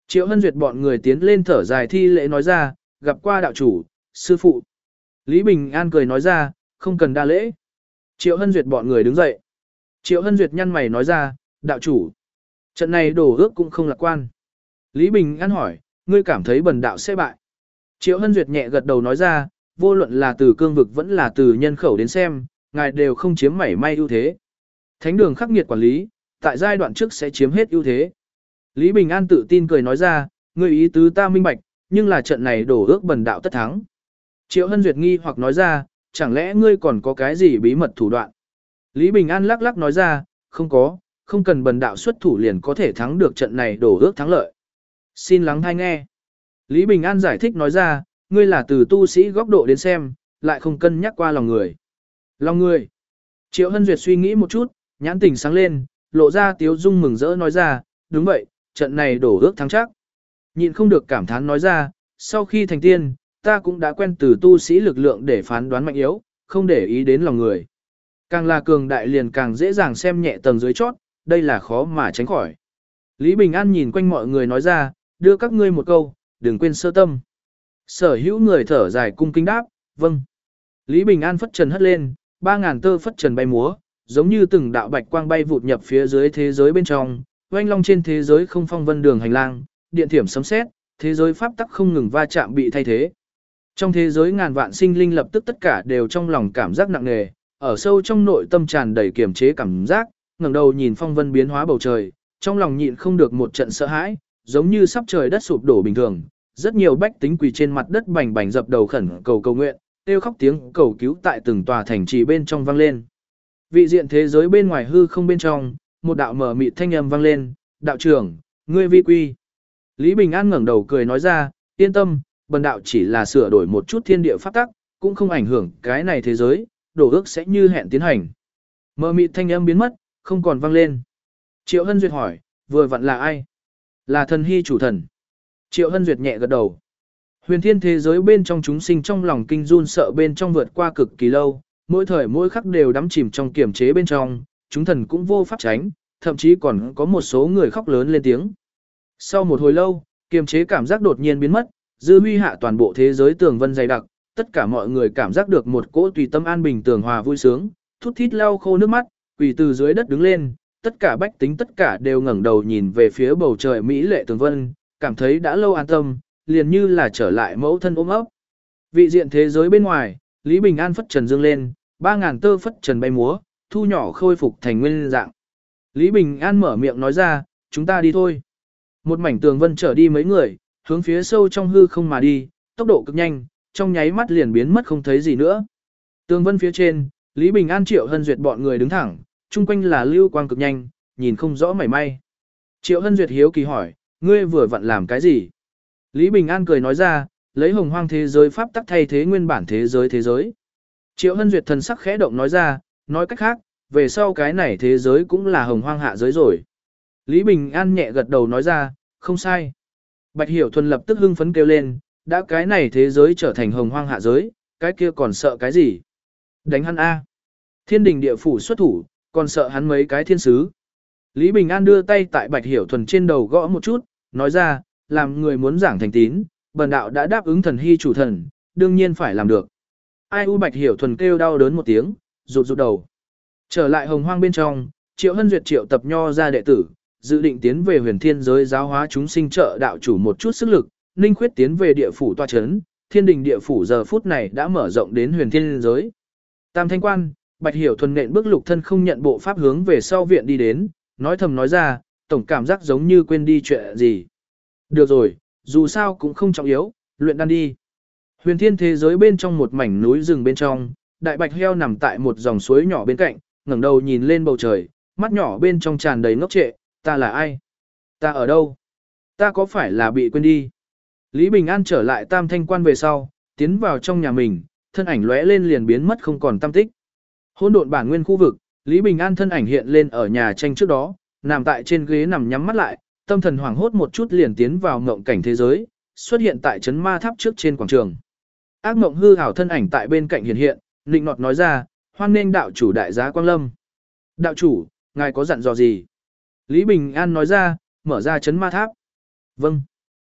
Triệu Hân Duyệt bọn người tiến lên thở dài thi lễ nói ra, gặp qua đạo chủ, sư phụ. Lý Bình An cười nói ra, không cần đa lễ. Triệu Hân Duyệt bọn người đứng dậy. Triệu Hân Duyệt nhăn mày nói ra, đạo chủ. Trận này đổ ước cũng không lạc quan. Lý Bình An hỏi, ngươi cảm thấy bần đạo sẽ bại. Triệu Hân Duyệt nhẹ gật đầu nói ra, vô luận là từ cương vực vẫn là từ nhân khẩu đến xem, ngài đều không chiếm mảy may ưu thế. Thánh đường khắc nghiệt quản lý, tại giai đoạn trước sẽ chiếm hết ưu thế. Lý Bình An tự tin cười nói ra, ngươi ý tứ ta minh bạch, nhưng là trận này đổ ước bần đạo tất thắng. Triệu Hân Duyệt nghi hoặc nói ra, chẳng lẽ ngươi còn có cái gì bí mật thủ đoạn? Lý Bình An lắc lắc nói ra, không có, không cần bần đạo xuất thủ liền có thể thắng được trận này đổ ước thắng lợi. Xin lắng hay nghe. Lý Bình An giải thích nói ra, ngươi là từ tu sĩ góc độ đến xem, lại không cân nhắc qua lòng người. Lòng người. Triệu Hân Duyệt suy nghĩ một chút, nhãn tình sáng lên, lộ ra tiếu dung mừng rỡ nói ra, đúng vậy, trận này đổ ước thắng chắc. Nhịn không được cảm thán nói ra, sau khi thành tiên, ta cũng đã quen từ tu sĩ lực lượng để phán đoán mạnh yếu, không để ý đến lòng người. Càng là cường đại liền càng dễ dàng xem nhẹ tầng dưới chót, đây là khó mà tránh khỏi. Lý Bình An nhìn quanh mọi người nói ra, đưa các ngươi một câu, đừng quên sơ tâm. Sở hữu người thở dài cung kính đáp, vâng. Lý Bình An phất trần hất lên, 3.000 tơ phất trần bay múa, giống như từng đạo bạch quang bay vụt nhập phía dưới thế giới bên trong, oanh long trên thế giới không phong vân đường hành lang, điện thiểm sấm sét, thế giới pháp tắc không ngừng va chạm bị thay thế. Trong thế giới ngàn vạn sinh linh lập tức tất cả đều trong lòng cảm giác nặng nề, ở sâu trong nội tâm tràn đầy kiềm chế cảm giác, ngẩng đầu nhìn phong vân biến hóa bầu trời, trong lòng nhịn không được một trận sợ hãi, giống như sắp trời đất sụp đổ bình thường. Rất nhiều bách tính quỳ trên mặt đất bành bành dập đầu khẩn cầu cầu nguyện, kêu khóc tiếng cầu cứu tại từng tòa thành trì bên trong vang lên. Vị diện thế giới bên ngoài hư không bên trong, một đạo mở mịt thanh âm vang lên, đạo trưởng, ngươi vi quy. Lý Bình An ngẩng đầu cười nói ra, yên tâm, bần đạo chỉ là sửa đổi một chút thiên địa pháp tắc, cũng không ảnh hưởng cái này thế giới, đổ ước sẽ như hẹn tiến hành. Mở mịt thanh âm biến mất, không còn vang lên. Triệu Hân Duyệt hỏi, vừa vặn là ai? Là thần hy chủ thần. Triệu Hân Duyệt nhẹ gật đầu. Huyền thiên thế giới bên trong chúng sinh trong lòng kinh run sợ bên trong vượt qua cực kỳ lâu, mỗi thời mỗi khắc đều đắm chìm trong kiềm chế bên trong, chúng thần cũng vô pháp tránh, thậm chí còn có một số người khóc lớn lên tiếng. Sau một hồi lâu, kiềm chế cảm giác đột nhiên biến mất, dư huy hạ toàn bộ thế giới tường vân dày đặc, tất cả mọi người cảm giác được một cỗ tùy tâm an bình tường hòa vui sướng, thút thít lau khô nước mắt, quỳ từ dưới đất đứng lên, tất cả bách tính tất cả đều ngẩng đầu nhìn về phía bầu trời mỹ lệ tường vân, cảm thấy đã lâu an tâm, liền như là trở lại mẫu thân ôm ấp. Vị diện thế giới bên ngoài, Lý Bình An phất trần dương lên, 3.000 tơ phất trần bay múa, thu nhỏ khôi phục thành nguyên dạng. Lý Bình An mở miệng nói ra, chúng ta đi thôi. Một mảnh tường vân trở đi mấy người, hướng phía sâu trong hư không mà đi, tốc độ cực nhanh, trong nháy mắt liền biến mất không thấy gì nữa. Tường vân phía trên, Lý Bình An Triệu Hân Duyệt bọn người đứng thẳng, chung quanh là lưu quang cực nhanh, nhìn không rõ mảy may. Triệu Hân Duyệt hiếu kỳ hỏi, ngươi vừa vặn làm cái gì? Lý Bình An cười nói ra, lấy hồng hoang thế giới pháp tắc thay thế nguyên bản thế giới. Triệu Hân Duyệt thần sắc khẽ động nói ra, nói cách khác, về sau cái này thế giới cũng là hồng hoang hạ giới rồi. Lý Bình An nhẹ gật đầu nói ra, không sai. Bạch Hiểu Thuần lập tức hưng phấn kêu lên, đã cái này thế giới trở thành hồng hoang hạ giới, cái kia còn sợ cái gì? Đánh hắn A. Thiên đình địa phủ xuất thủ, còn sợ hắn mấy cái thiên sứ. Lý Bình An đưa tay tại Bạch Hiểu Thuần trên đầu gõ một chút, nói ra, làm người muốn giảng thành tín, bần đạo đã đáp ứng thần hy chủ thần, đương nhiên phải làm được. Ai u Bạch Hiểu Thuần kêu đau đớn một tiếng, rụt đầu. Trở lại hồng hoang bên trong, Triệu Hân Duyệt triệu tập nho ra đệ tử, dự định tiến về huyền thiên giới giáo hóa chúng sinh trợ đạo chủ một chút sức lực, Ninh Khuyết tiến về địa phủ tọa chấn, thiên đình địa phủ giờ phút này đã mở rộng đến huyền thiên giới. Tam Thanh Quan, Bạch Hiểu Thuần nện bước lục thân không nhận bộ pháp hướng về sau viện đi đến, nói thầm nói ra, tổng cảm giác giống như quên đi chuyện gì. Được rồi, dù sao cũng không trọng yếu, luyện đan đi. Huyền thiên thế giới bên trong một mảnh núi rừng bên trong, đại bạch heo nằm tại một dòng suối nhỏ bên cạnh, ngẩng đầu nhìn lên bầu trời, mắt nhỏ bên trong tràn đầy ngốc trệ, ta là ai? Ta ở đâu? Ta có phải là bị quên đi? Lý Bình An trở lại Tam Thanh Quan về sau, tiến vào trong nhà mình, thân ảnh lóe lên liền biến mất không còn tăm tích. Hỗn độn bản nguyên khu vực, Lý Bình An thân ảnh hiện lên ở nhà tranh trước đó, nằm tại trên ghế nằm nhắm mắt lại, tâm thần hoảng hốt một chút liền tiến vào ngộng cảnh thế giới, xuất hiện tại trấn ma tháp trước trên quảng trường. Ác mộng hư ảo thân ảnh tại bên cạnh hiện, nịnh nọt nói ra, hoan nghênh đạo chủ đại giá Quang Lâm. Đạo chủ, ngài có dặn dò gì? Lý Bình An nói ra, mở ra trấn ma tháp. Vâng.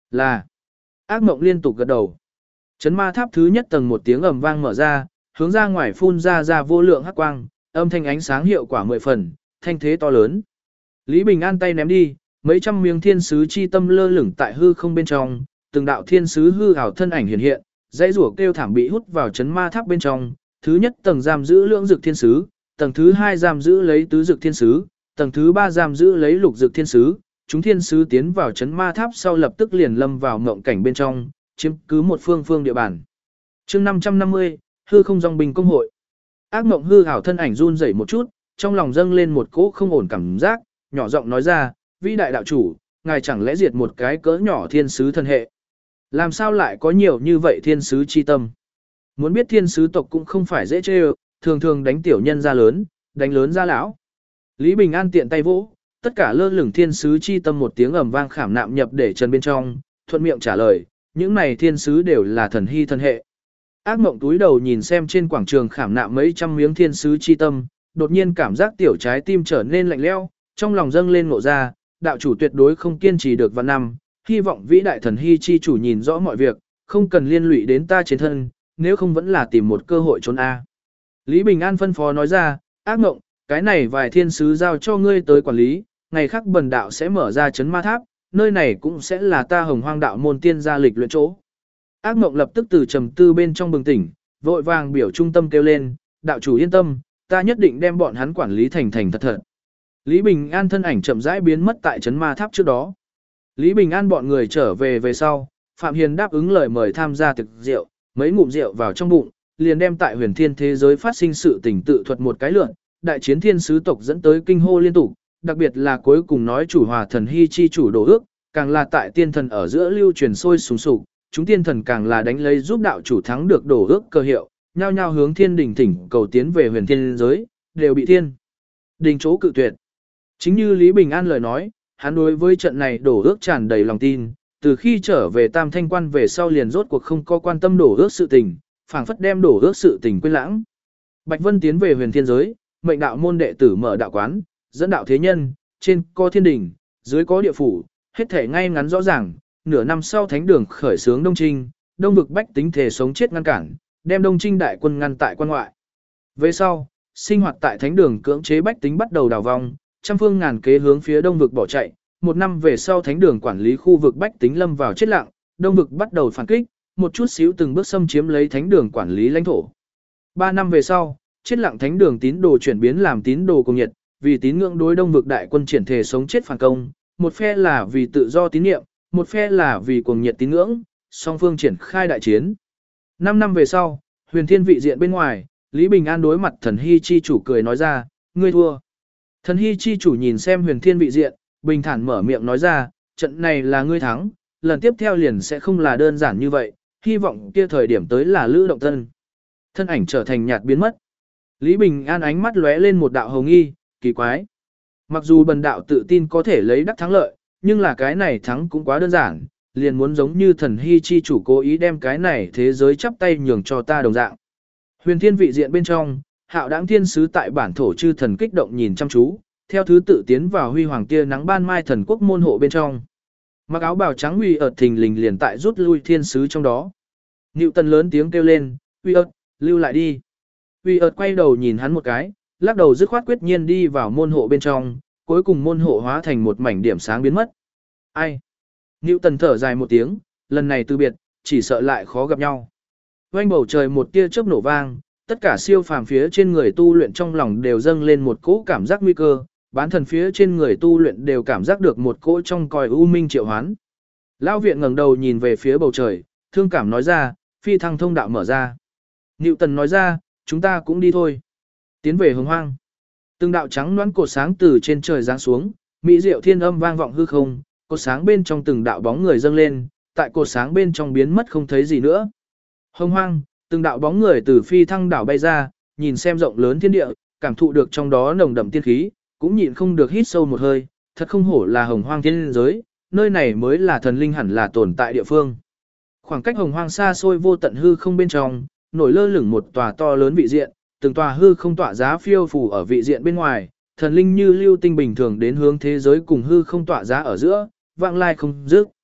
Là. Ác mộng liên tục gật đầu. Chấn ma tháp thứ nhất tầng một tiếng ầm vang mở ra, hướng ra ngoài phun ra vô lượng hắc quang, âm thanh ánh sáng hiệu quả 10 phần, thanh thế to lớn. Lý Bình An tay ném đi, mấy trăm miếng thiên sứ chi tâm lơ lửng tại hư không bên trong, từng đạo thiên sứ hư ảo thân ảnh hiện hiện, dãy rủa kêu thảm bị hút vào chấn ma tháp bên trong, thứ nhất tầng giam giữ lưỡng dực thiên sứ, tầng thứ hai giam giữ lấy tứ dực thiên sứ, tầng thứ ba giam giữ lấy lục dực thiên sứ. Chúng thiên sứ tiến vào chấn ma tháp sau lập tức liền lâm vào mộng cảnh bên trong, chiếm cứ một phương địa bàn. Chương 550, hư không dòng bình công hội. Ác mộng hư ảo thân ảnh run rẩy một chút, trong lòng dâng lên một cỗ không ổn cảm giác, nhỏ giọng nói ra, vĩ đại đạo chủ, ngài chẳng lẽ diệt một cái cỡ nhỏ thiên sứ thân hệ. Làm sao lại có nhiều như vậy thiên sứ chi tâm? Muốn biết thiên sứ tộc cũng không phải dễ chơi, thường thường đánh tiểu nhân ra lớn, đánh lớn ra lão. Lý Bình An tiện tay vỗ, tất cả lơ lửng thiên sứ chi tâm một tiếng ầm vang khảm nạm nhập để chân bên trong, thuận miệng trả lời, những này thiên sứ đều là thần hy thân hệ. Ác mộng túi đầu nhìn xem trên quảng trường khảm nạm mấy trăm miếng thiên sứ chi tâm, đột nhiên cảm giác tiểu trái tim trở nên lạnh lẽo, trong lòng dâng lên ngộ ra, đạo chủ tuyệt đối không kiên trì được vạn năm, hy vọng vĩ đại thần hy chi chủ nhìn rõ mọi việc, không cần liên lụy đến ta trên thân, nếu không vẫn là tìm một cơ hội trốn a. Lý Bình An phân phó nói ra, ác mộng, cái này vài thiên sứ giao cho ngươi tới quản lý, ngày khác bần đạo sẽ mở ra chấn ma tháp, nơi này cũng sẽ là ta Hồng Hoang đạo môn tiên gia lịch luyện chỗ. Ác mộng lập tức từ trầm tư bên trong bừng tỉnh, vội vàng biểu trung tâm kêu lên, đạo chủ yên tâm, ta nhất định đem bọn hắn quản lý thành thật thật. Lý Bình An thân ảnh chậm rãi biến mất tại chấn ma tháp trước đó. Lý Bình An bọn người trở về sau, Phạm Hiền đáp ứng lời mời tham gia thực rượu, mấy ngụm rượu vào trong bụng, liền đem tại huyền thiên thế giới phát sinh sự tình tự thuật một cái lượn, đại chiến thiên sứ tộc dẫn tới kinh hô liên tục, đặc biệt là cuối cùng nói chủ hòa thần hy chi chủ đổ ước, càng là tại tiên thần ở giữa lưu truyền sôi sùng sục, chúng tiên thần càng là đánh lấy giúp đạo chủ thắng được đổ ước cơ hiệu, nhao nhao hướng thiên đình thỉnh cầu tiến về huyền thiên giới, đều bị thiên đình chỗ cự tuyệt. Chính như Lý Bình An lời nói, hắn đối với trận này đổ ước tràn đầy lòng tin, từ khi trở về Tam Thanh Quan về sau liền rốt cuộc không có quan tâm đổ ước sự tình, phảng phất đem đổ ước sự tình quên lãng. Bạch Vân tiến về huyền thiên giới, mệnh đạo môn đệ tử mở đạo quán, dẫn đạo thế nhân, trên có thiên đình, dưới có địa phủ, hết thể ngay ngắn rõ ràng, nửa năm sau thánh đường khởi xướng Đông Trinh, Đông vực bách tính thể sống chết ngăn cản, đem Đông Trinh đại quân ngăn tại quan ngoại. Về sau, sinh hoạt tại thánh đường cưỡng chế bách tính bắt đầu đào vong, trăm phương ngàn kế hướng phía Đông vực bỏ chạy, một năm về sau thánh đường quản lý khu vực bách tính lâm vào chết lặng, Đông vực bắt đầu phản kích, một chút xíu từng bước xâm chiếm lấy thánh đường quản lý lãnh thổ. 3 năm về sau, chết lặng thánh đường tín đồ chuyển biến làm tín đồ cùng nhiệt, vì tín ngưỡng đối Đông vực đại quân triển thể sống chết phản công, một phe là vì tự do tín niệm, một phe là vì cuồng nhiệt tín ngưỡng, song phương triển khai đại chiến. 5 năm về sau, huyền thiên vị diện bên ngoài, Lý Bình An đối mặt thần hy chi chủ cười nói ra, ngươi thua. Thần hy chi chủ nhìn xem huyền thiên vị diện, bình thản mở miệng nói ra, trận này là ngươi thắng, lần tiếp theo liền sẽ không là đơn giản như vậy, hy vọng kia thời điểm tới là Lữ Động Tân. Thân ảnh trở thành nhạt biến mất. Lý Bình An ánh mắt lóe lên một đạo hồng nghi, kỳ quái. Mặc dù bần đạo tự tin có thể lấy đắc thắng lợi, nhưng là cái này thắng cũng quá đơn giản, liền muốn giống như thần hy chi chủ cố ý đem cái này thế giới chắp tay nhường cho ta đồng dạng. Huyền thiên vị diện bên trong, hạo đáng thiên sứ tại bản thổ chư thần kích động nhìn chăm chú, theo thứ tự tiến vào huy hoàng tia nắng ban mai thần quốc môn hộ bên trong. Mặc áo bào trắng uy ợt thình lình liền tại rút lui thiên sứ trong đó. Nữu Tần lớn tiếng kêu lên, uy ợt, lưu lại đi. Uy ợt quay đầu nhìn hắn một cái, lắc đầu dứt khoát quyết nhiên đi vào môn hộ bên trong, cuối cùng môn hộ hóa thành một mảnh điểm sáng biến mất. Ai? Nữu Tần thở dài một tiếng, lần này từ biệt, chỉ sợ lại khó gặp nhau. Quanh bầu trời một tia chớp nổ vang, tất cả siêu phàm phía trên người tu luyện trong lòng đều dâng lên một cỗ cảm giác nguy cơ, bán thần phía trên người tu luyện đều cảm giác được một cỗ trong còi u minh triệu hoán. Lão viện ngẩng đầu nhìn về phía bầu trời, thương cảm nói ra, phi thăng thông đạo mở ra. Nữu Tần nói ra, chúng ta cũng đi thôi. Tiến về Hồng Hoang. Từng đạo trắng loãng cột sáng từ trên trời giáng xuống, mỹ diệu thiên âm vang vọng hư không, cột sáng bên trong từng đạo bóng người dâng lên, tại cột sáng bên trong biến mất không thấy gì nữa. Hồng Hoang, từng đạo bóng người từ phi thăng đảo bay ra, nhìn xem rộng lớn thiên địa, cảm thụ được trong đó nồng đậm tiên khí, cũng nhịn không được hít sâu một hơi, thật không hổ là Hồng Hoang thiên giới, nơi này mới là thần linh hẳn là tồn tại địa phương. Khoảng cách Hồng Hoang xa xôi vô tận hư không bên trong, nổi lơ lửng một tòa to lớn vị diện, từng tòa hư không tỏa giá phiêu phù ở vị diện bên ngoài, thần linh như lưu tinh bình thường đến hướng thế giới cùng hư không tỏa giá ở giữa, vạng lai không dứt.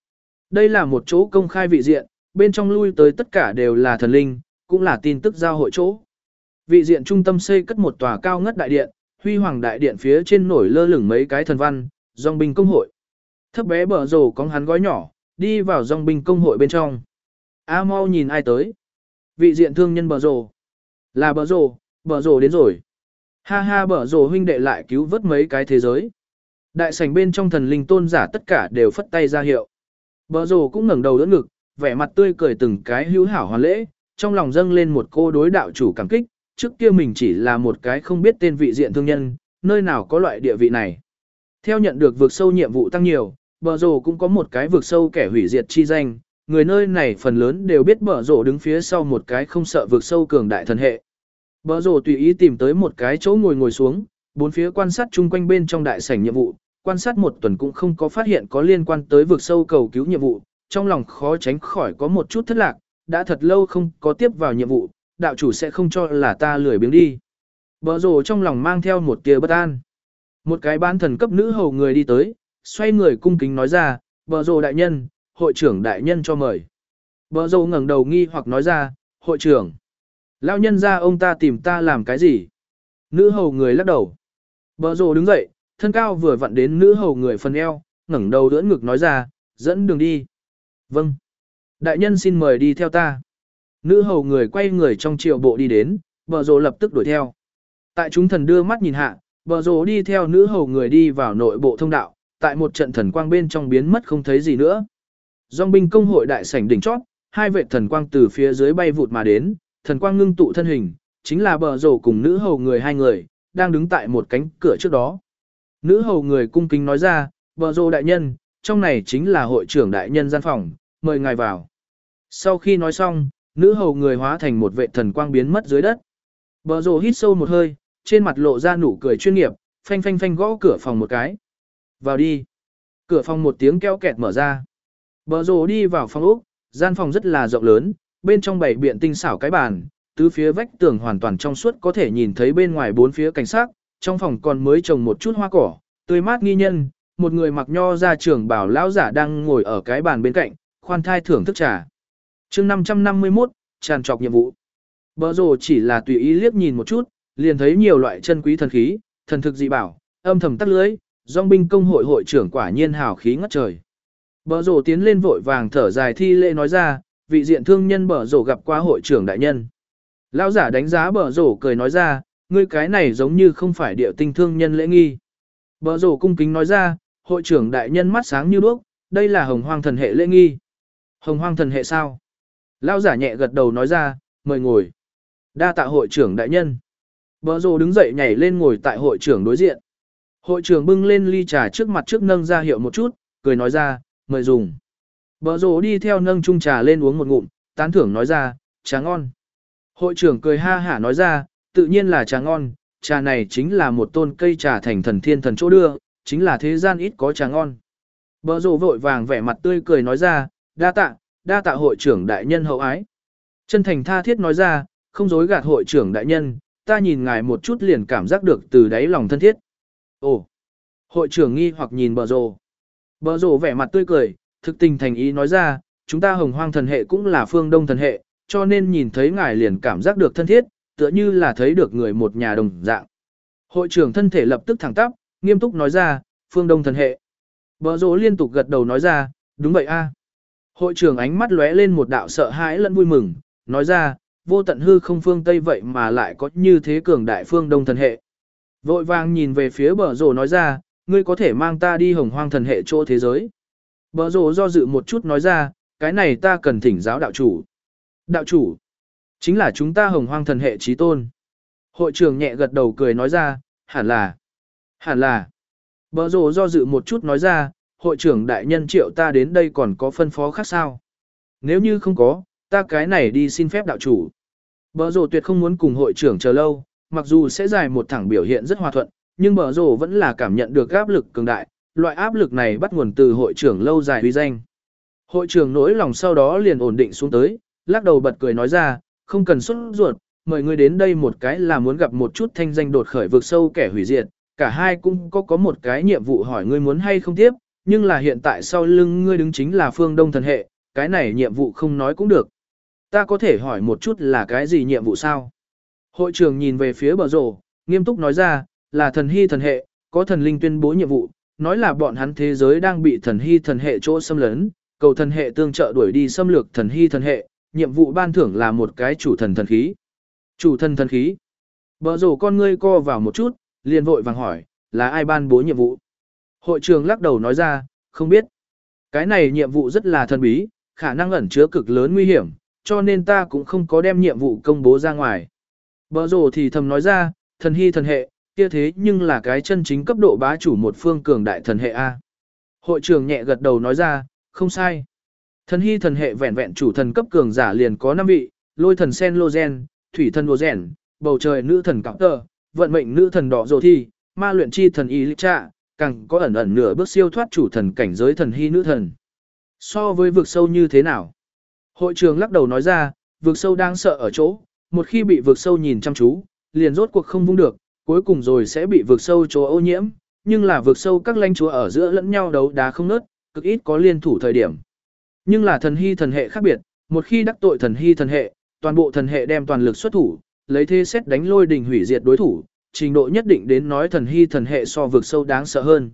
Đây là một chỗ công khai vị diện, bên trong lui tới tất cả đều là thần linh, cũng là tin tức giao hội chỗ. Vị diện trung tâm xây cất một tòa cao ngất đại điện, huy hoàng đại điện phía trên nổi lơ lửng mấy cái thần văn, dòng binh công hội. Thấp bé bờ rồ có hắn gói nhỏ, đi vào dòng binh công hội bên trong. A mau nhìn ai tới. Vị diện thương nhân bờ rồ. Là bờ rồ đến rồi. Ha ha, bờ rồ huynh đệ lại cứu vớt mấy cái thế giới. Đại sảnh bên trong thần linh tôn giả tất cả đều phất tay ra hiệu. Bờ rồ cũng ngẩng đầu đỡ ngực, vẻ mặt tươi cười từng cái hữu hảo hoàn lễ, trong lòng dâng lên một cô đối đạo chủ cảm kích, trước kia mình chỉ là một cái không biết tên vị diện thương nhân, nơi nào có loại địa vị này. Theo nhận được vượt sâu nhiệm vụ tăng nhiều, bờ rồ cũng có một cái vượt sâu kẻ hủy diệt chi danh, người nơi này phần lớn đều biết bờ rồ đứng phía sau một cái không sợ vượt sâu cường đại thần hệ. Bờ rồ tùy ý tìm tới một cái chỗ ngồi xuống, bốn phía quan sát chung quanh bên trong đại sảnh nhiệm vụ, quan sát một tuần cũng không có phát hiện có liên quan tới vượt sâu cầu cứu nhiệm vụ, trong lòng khó tránh khỏi có một chút thất lạc, đã thật lâu không có tiếp vào nhiệm vụ, đạo chủ sẽ không cho là ta lười biếng đi. Bờ rồ trong lòng mang theo một tia bất an. Một cái bán thần cấp nữ hầu người đi tới, xoay người cung kính nói ra, bờ rồ đại nhân, hội trưởng đại nhân cho mời. Bờ rồ ngẩng đầu nghi hoặc nói ra, hội trưởng. Lão nhân ra ông ta tìm ta làm cái gì? Nữ hầu người lắc đầu. Bờ rồ đứng dậy, thân cao vừa vặn đến nữ hầu người phần eo, ngẩng đầu đỡ ngực nói ra, dẫn đường đi. Vâng. Đại nhân xin mời đi theo ta. Nữ hầu người quay người trong triệu bộ đi đến, bờ rồ lập tức đuổi theo. Tại chúng thần đưa mắt nhìn hạ, bờ rồ đi theo nữ hầu người đi vào nội bộ thông đạo, tại một trận thần quang bên trong biến mất không thấy gì nữa. Dòng binh công hội đại sảnh đỉnh chót, hai vệ thần quang từ phía dưới bay vụt mà đến, thần quang ngưng tụ thân hình, chính là bờ rồ cùng nữ hầu người hai người, đang đứng tại một cánh cửa trước đó. Nữ hầu người cung kính nói ra, bờ rồ đại nhân, trong này chính là hội trưởng đại nhân gian phòng, mời ngài vào. Sau khi nói xong, nữ hầu người hóa thành một vệ thần quang biến mất dưới đất. Bờ rồ hít sâu một hơi, trên mặt lộ ra nụ cười chuyên nghiệp, phanh phanh phanh gõ cửa phòng một cái. Vào đi. Cửa phòng một tiếng keo kẹt mở ra. Bờ rồ đi vào phòng ốc, gian phòng rất là rộng lớn, bên trong bày biện tinh xảo cái bàn, tứ phía vách tường hoàn toàn trong suốt có thể nhìn thấy bên ngoài bốn phía cảnh sát, trong phòng còn mới trồng một chút hoa cỏ, tươi mát nghi nhân, một người mặc nho ra trưởng bảo lão giả đang ngồi ở cái bàn bên cạnh, khoan thai thưởng thức trà. Chương 551, tràn trọc nhiệm vụ. Bờ rồ chỉ là tùy ý liếc nhìn một chút, liền thấy nhiều loại chân quý thần khí, thần thực dị bảo, âm thầm tắt lưới, dòng binh công hội hội trưởng quả nhiên hào khí ngất trời. Bờ rồ tiến lên vội vàng thở dài thi lễ nói ra, vị diện thương nhân bờ rồ gặp qua hội trưởng đại nhân. Lão giả đánh giá bờ rồ cười nói ra, ngươi cái này giống như không phải địa tinh thương nhân lễ nghi. Bờ rồ cung kính nói ra, hội trưởng đại nhân mắt sáng như đuốc, đây là hồng hoang thần hệ lễ nghi. Hồng hoang thần hệ sao? Lão giả nhẹ gật đầu nói ra, mời ngồi. Đa tạ hội trưởng đại nhân. Bờ rồ đứng dậy nhảy lên ngồi tại hội trưởng đối diện. Hội trưởng bưng lên ly trà trước mặt trước nâng ra hiệu một chút, cười nói ra, mời dùng. Bờ rồ đi theo nâng chung trà lên uống một ngụm, tán thưởng nói ra, trà ngon. Hội trưởng cười ha hả nói ra, tự nhiên là trà ngon, trà này chính là một tôn cây trà thành thần thiên thần chỗ đưa, chính là thế gian ít có trà ngon. Bờ rồ vội vàng vẻ mặt tươi cười nói ra, đa tạ hội trưởng đại nhân hậu ái. Chân thành tha thiết nói ra, không dối gạt hội trưởng đại nhân, ta nhìn ngài một chút liền cảm giác được từ đáy lòng thân thiết. Ồ, hội trưởng nghi hoặc nhìn bờ rồ. Bờ rồ vẻ mặt tươi cười, thực tình thành ý nói ra, chúng ta hồng hoang thần hệ cũng là phương đông thần hệ, cho nên nhìn thấy ngài liền cảm giác được thân thiết, tựa như là thấy được người một nhà đồng dạng. Hội trưởng thân thể lập tức thẳng tắp, nghiêm túc nói ra, phương đông thần hệ. Bờ rồ liên tục gật đầu nói ra, đúng vậy a. Hội trưởng ánh mắt lóe lên một đạo sợ hãi lẫn vui mừng, nói ra, vô tận hư không phương Tây vậy mà lại có như thế cường đại phương đông thần hệ. Vội vàng nhìn về phía bờ rồ nói ra, ngươi có thể mang ta đi hồng hoang thần hệ chỗ thế giới. Bờ rồ do dự một chút nói ra, cái này ta cần thỉnh giáo đạo chủ. Đạo chủ, chính là chúng ta hồng hoang thần hệ chí tôn. Hội trưởng nhẹ gật đầu cười nói ra, hẳn là. Bờ rồ do dự một chút nói ra, hội trưởng đại nhân triệu ta đến đây còn có phân phó khác sao? Nếu như không có, ta cái này đi xin phép đạo chủ. Bờ rồ tuyệt không muốn cùng hội trưởng chờ lâu, mặc dù sẽ dài một thẳng biểu hiện rất hòa thuận, nhưng bờ rồ vẫn là cảm nhận được áp lực cường đại, loại áp lực này bắt nguồn từ hội trưởng lâu dài uy danh. Hội trưởng nỗi lòng sau đó liền ổn định xuống tới, lắc đầu bật cười nói ra, không cần xuất ruột, mời ngươi đến đây một cái là muốn gặp một chút thanh danh đột khởi vực sâu kẻ hủy diệt, cả hai cũng có một cái nhiệm vụ hỏi ngươi muốn hay không tiếp, nhưng là hiện tại sau lưng ngươi đứng chính là phương Đông thần hệ, cái này nhiệm vụ không nói cũng được. Ta có thể hỏi một chút là cái gì nhiệm vụ sao? Hội trưởng nhìn về phía bờ rồ, nghiêm túc nói ra, là thần hy thần hệ, có thần linh tuyên bố nhiệm vụ, nói là bọn hắn thế giới đang bị thần hy thần hệ chỗ xâm lấn, cầu thần hệ tương trợ đuổi đi xâm lược thần hy thần hệ, nhiệm vụ ban thưởng là một cái chủ thần thần khí. Chủ thần thần khí. Bờ rồ con ngươi co vào một chút, liền vội vàng hỏi, là ai ban bố nhiệm vụ? Hội trưởng lắc đầu nói ra, không biết. Cái này nhiệm vụ rất là thần bí, khả năng ẩn chứa cực lớn nguy hiểm, cho nên ta cũng không có đem nhiệm vụ công bố ra ngoài. Bờ rồ thì thầm nói ra, thần hy thần hệ, kia thế nhưng là cái chân chính cấp độ bá chủ một phương cường đại thần hệ A. Hội trưởng nhẹ gật đầu nói ra, không sai. Thần hy thần hệ vẹn vẹn chủ thần cấp cường giả liền có 5 vị, lôi thần sen lô gen, thủy thần đồ rèn, bầu trời nữ thần cạo tơ, vận mệnh nữ thần đỏ rồ thi, ma luyện chi thần y lịch trạ, càng có ẩn ẩn nửa bước siêu thoát chủ thần cảnh giới thần hy nữ thần. So với vực sâu như thế nào? Hội trưởng lắc đầu nói ra, vực sâu đang sợ ở chỗ, một khi bị vực sâu nhìn chăm chú, liền rốt cuộc không vung được, cuối cùng rồi sẽ bị vực sâu chỗ ô nhiễm, nhưng là vực sâu các lãnh chúa ở giữa lẫn nhau đấu đá không nớt, cực ít có liên thủ thời điểm. Nhưng là thần hy thần hệ khác biệt, một khi đắc tội thần hy thần hệ, toàn bộ thần hệ đem toàn lực xuất thủ, lấy thế xét đánh lôi đình hủy diệt đối thủ, trình độ nhất định đến nói thần hy thần hệ so vực sâu đáng sợ hơn.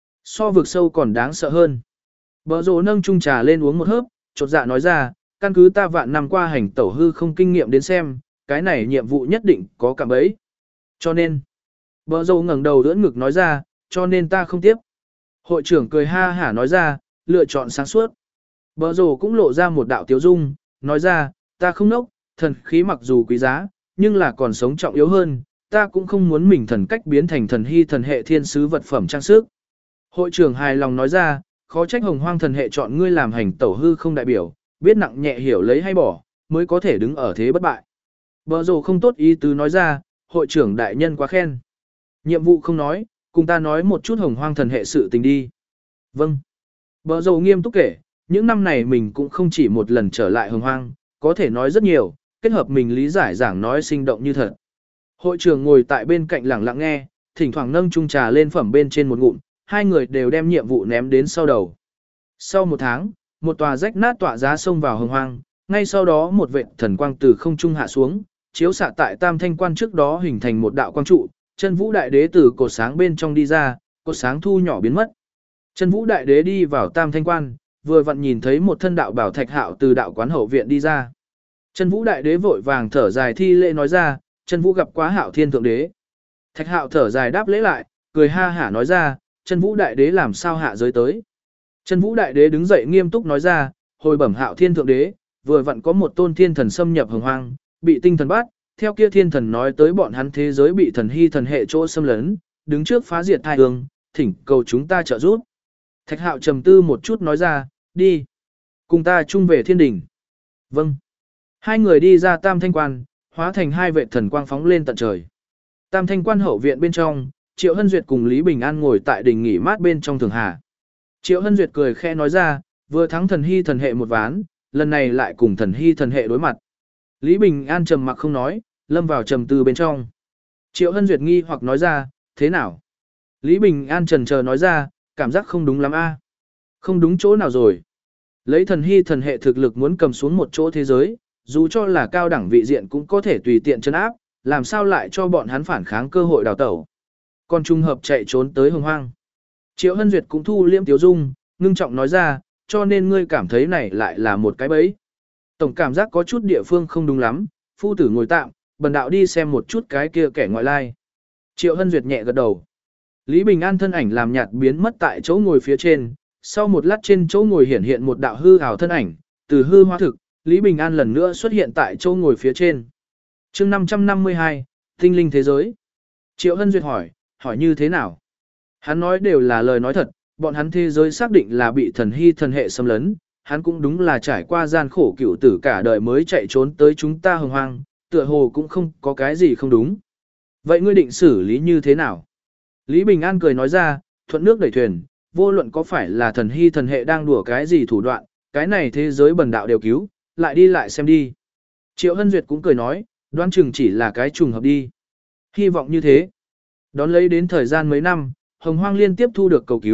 So vực sâu còn đáng sợ hơn. Bờ rồ nâng chung trà lên uống một hớp, chột dạ nói ra, căn cứ ta vạn năm qua hành tẩu hư không kinh nghiệm đến xem, cái này nhiệm vụ nhất định có cạm bẫy. Cho nên, bờ rồ ngẩng đầu đỡ ngực nói ra, cho nên ta không tiếp. Hội trưởng cười ha hả nói ra, lựa chọn sáng suốt. Bờ rồ cũng lộ ra một đạo tiếu dung, nói ra, ta không nốc, thần khí mặc dù quý giá, nhưng là còn sống trọng yếu hơn, ta cũng không muốn mình thần cách biến thành thần hy thần hệ thiên sứ vật phẩm trang sức. Hội trưởng hài lòng nói ra, khó trách hồng hoang thần hệ chọn ngươi làm hành tẩu hư không đại biểu, biết nặng nhẹ hiểu lấy hay bỏ, mới có thể đứng ở thế bất bại. Bờ rồ không tốt ý tứ nói ra, hội trưởng đại nhân quá khen. Nhiệm vụ không nói, cùng ta nói một chút hồng hoang thần hệ sự tình đi. Vâng. Bờ rồ nghiêm túc kể, những năm này mình cũng không chỉ một lần trở lại hồng hoang, có thể nói rất nhiều, kết hợp mình lý giải giảng nói sinh động như thật. Hội trưởng ngồi tại bên cạnh lặng lặng nghe, thỉnh thoảng nâng chung trà lên phẩm bên trên một ngụm, hai người đều đem nhiệm vụ ném đến sau đầu. Sau một tháng, một tòa rách nát tọa giá xông vào hồng hoang, ngay sau đó một vệt thần quang từ không trung hạ xuống, chiếu xạ tại Tam Thanh Quan trước đó hình thành một đạo quang trụ, Chân Vũ Đại Đế từ cột sáng bên trong đi ra, cột sáng thu nhỏ biến mất. Chân Vũ Đại Đế đi vào Tam Thanh Quan, vừa vặn nhìn thấy một thân đạo bảo Thạch Hạo từ đạo quán hậu viện đi ra. Chân Vũ Đại Đế vội vàng thở dài thi lễ nói ra, Chân Vũ gặp quá Hạo Thiên Thượng Đế. Thạch Hạo thở dài đáp lễ lại, cười ha hả nói ra, Chân Vũ Đại Đế làm sao hạ giới tới. Chân Vũ Đại Đế đứng dậy nghiêm túc nói ra, hồi bẩm Hạo Thiên Thượng Đế, vừa vặn có một tôn thiên thần xâm nhập hồng hoang, bị tinh thần bắt, theo kia thiên thần nói tới bọn hắn thế giới bị thần hy thần hệ chỗ xâm lấn, đứng trước phá diệt thai hương, thỉnh cầu chúng ta trợ giúp. Thạch Hạo trầm tư một chút nói ra, đi, cùng ta chung về thiên đỉnh. Vâng. Hai người đi ra Tam Thanh Quan, hóa thành hai vệ thần quang phóng lên tận trời. Tam Thanh Quan hậu viện bên trong, Triệu Hân Duyệt cùng Lý Bình An ngồi tại đỉnh nghỉ mát bên trong thường hà. Triệu Hân Duyệt cười khẽ nói ra, vừa thắng thần hy thần hệ một ván, lần này lại cùng thần hy thần hệ đối mặt. Lý Bình An trầm mặc không nói, lâm vào trầm tư bên trong. Triệu Hân Duyệt nghi hoặc nói ra, thế nào? Lý Bình An chần chờ nói ra, cảm giác không đúng lắm a. Không đúng chỗ nào rồi? Lấy thần hy thần hệ thực lực muốn cầm xuống một chỗ thế giới, dù cho là cao đẳng vị diện cũng có thể tùy tiện chân áp, làm sao lại cho bọn hắn phản kháng cơ hội đào tẩu. Còn trung hợp chạy trốn tới hồng hoang. Triệu Hân Duyệt cũng thu liêm tiếu dung, ngưng trọng nói ra, cho nên ngươi cảm thấy này lại là một cái bẫy. Tổng cảm giác có chút địa phương không đúng lắm, phu tử ngồi tạm, bần đạo đi xem một chút cái kia kẻ ngoại lai. Triệu Hân Duyệt nhẹ gật đầu. Lý Bình An thân ảnh làm nhạt biến mất tại chỗ ngồi phía trên, sau một lát trên chỗ ngồi hiện hiện một đạo hư ảo thân ảnh, từ hư hóa thực, Lý Bình An lần nữa xuất hiện tại chỗ ngồi phía trên. Chương 552, Tinh linh thế giới. Triệu Hân Duyệt hỏi như thế nào? Hắn nói đều là lời nói thật, bọn hắn thế giới xác định là bị thần hy thần hệ xâm lấn, hắn cũng đúng là trải qua gian khổ cựu tử cả đời mới chạy trốn tới chúng ta hồng hoang, tựa hồ cũng không có cái gì không đúng. Vậy ngươi định xử lý như thế nào? Lý Bình An cười nói ra, thuận nước đẩy thuyền, vô luận có phải là thần hy thần hệ đang đùa cái gì thủ đoạn, cái này thế giới bần đạo đều cứu, lại đi lại xem đi. Triệu Hân Duyệt cũng cười nói, đoán chừng chỉ là cái trùng hợp đi. Hy vọng như thế. Đón lấy đến thời gian mấy năm, hồng hoang liên tiếp thu được cầu cứu,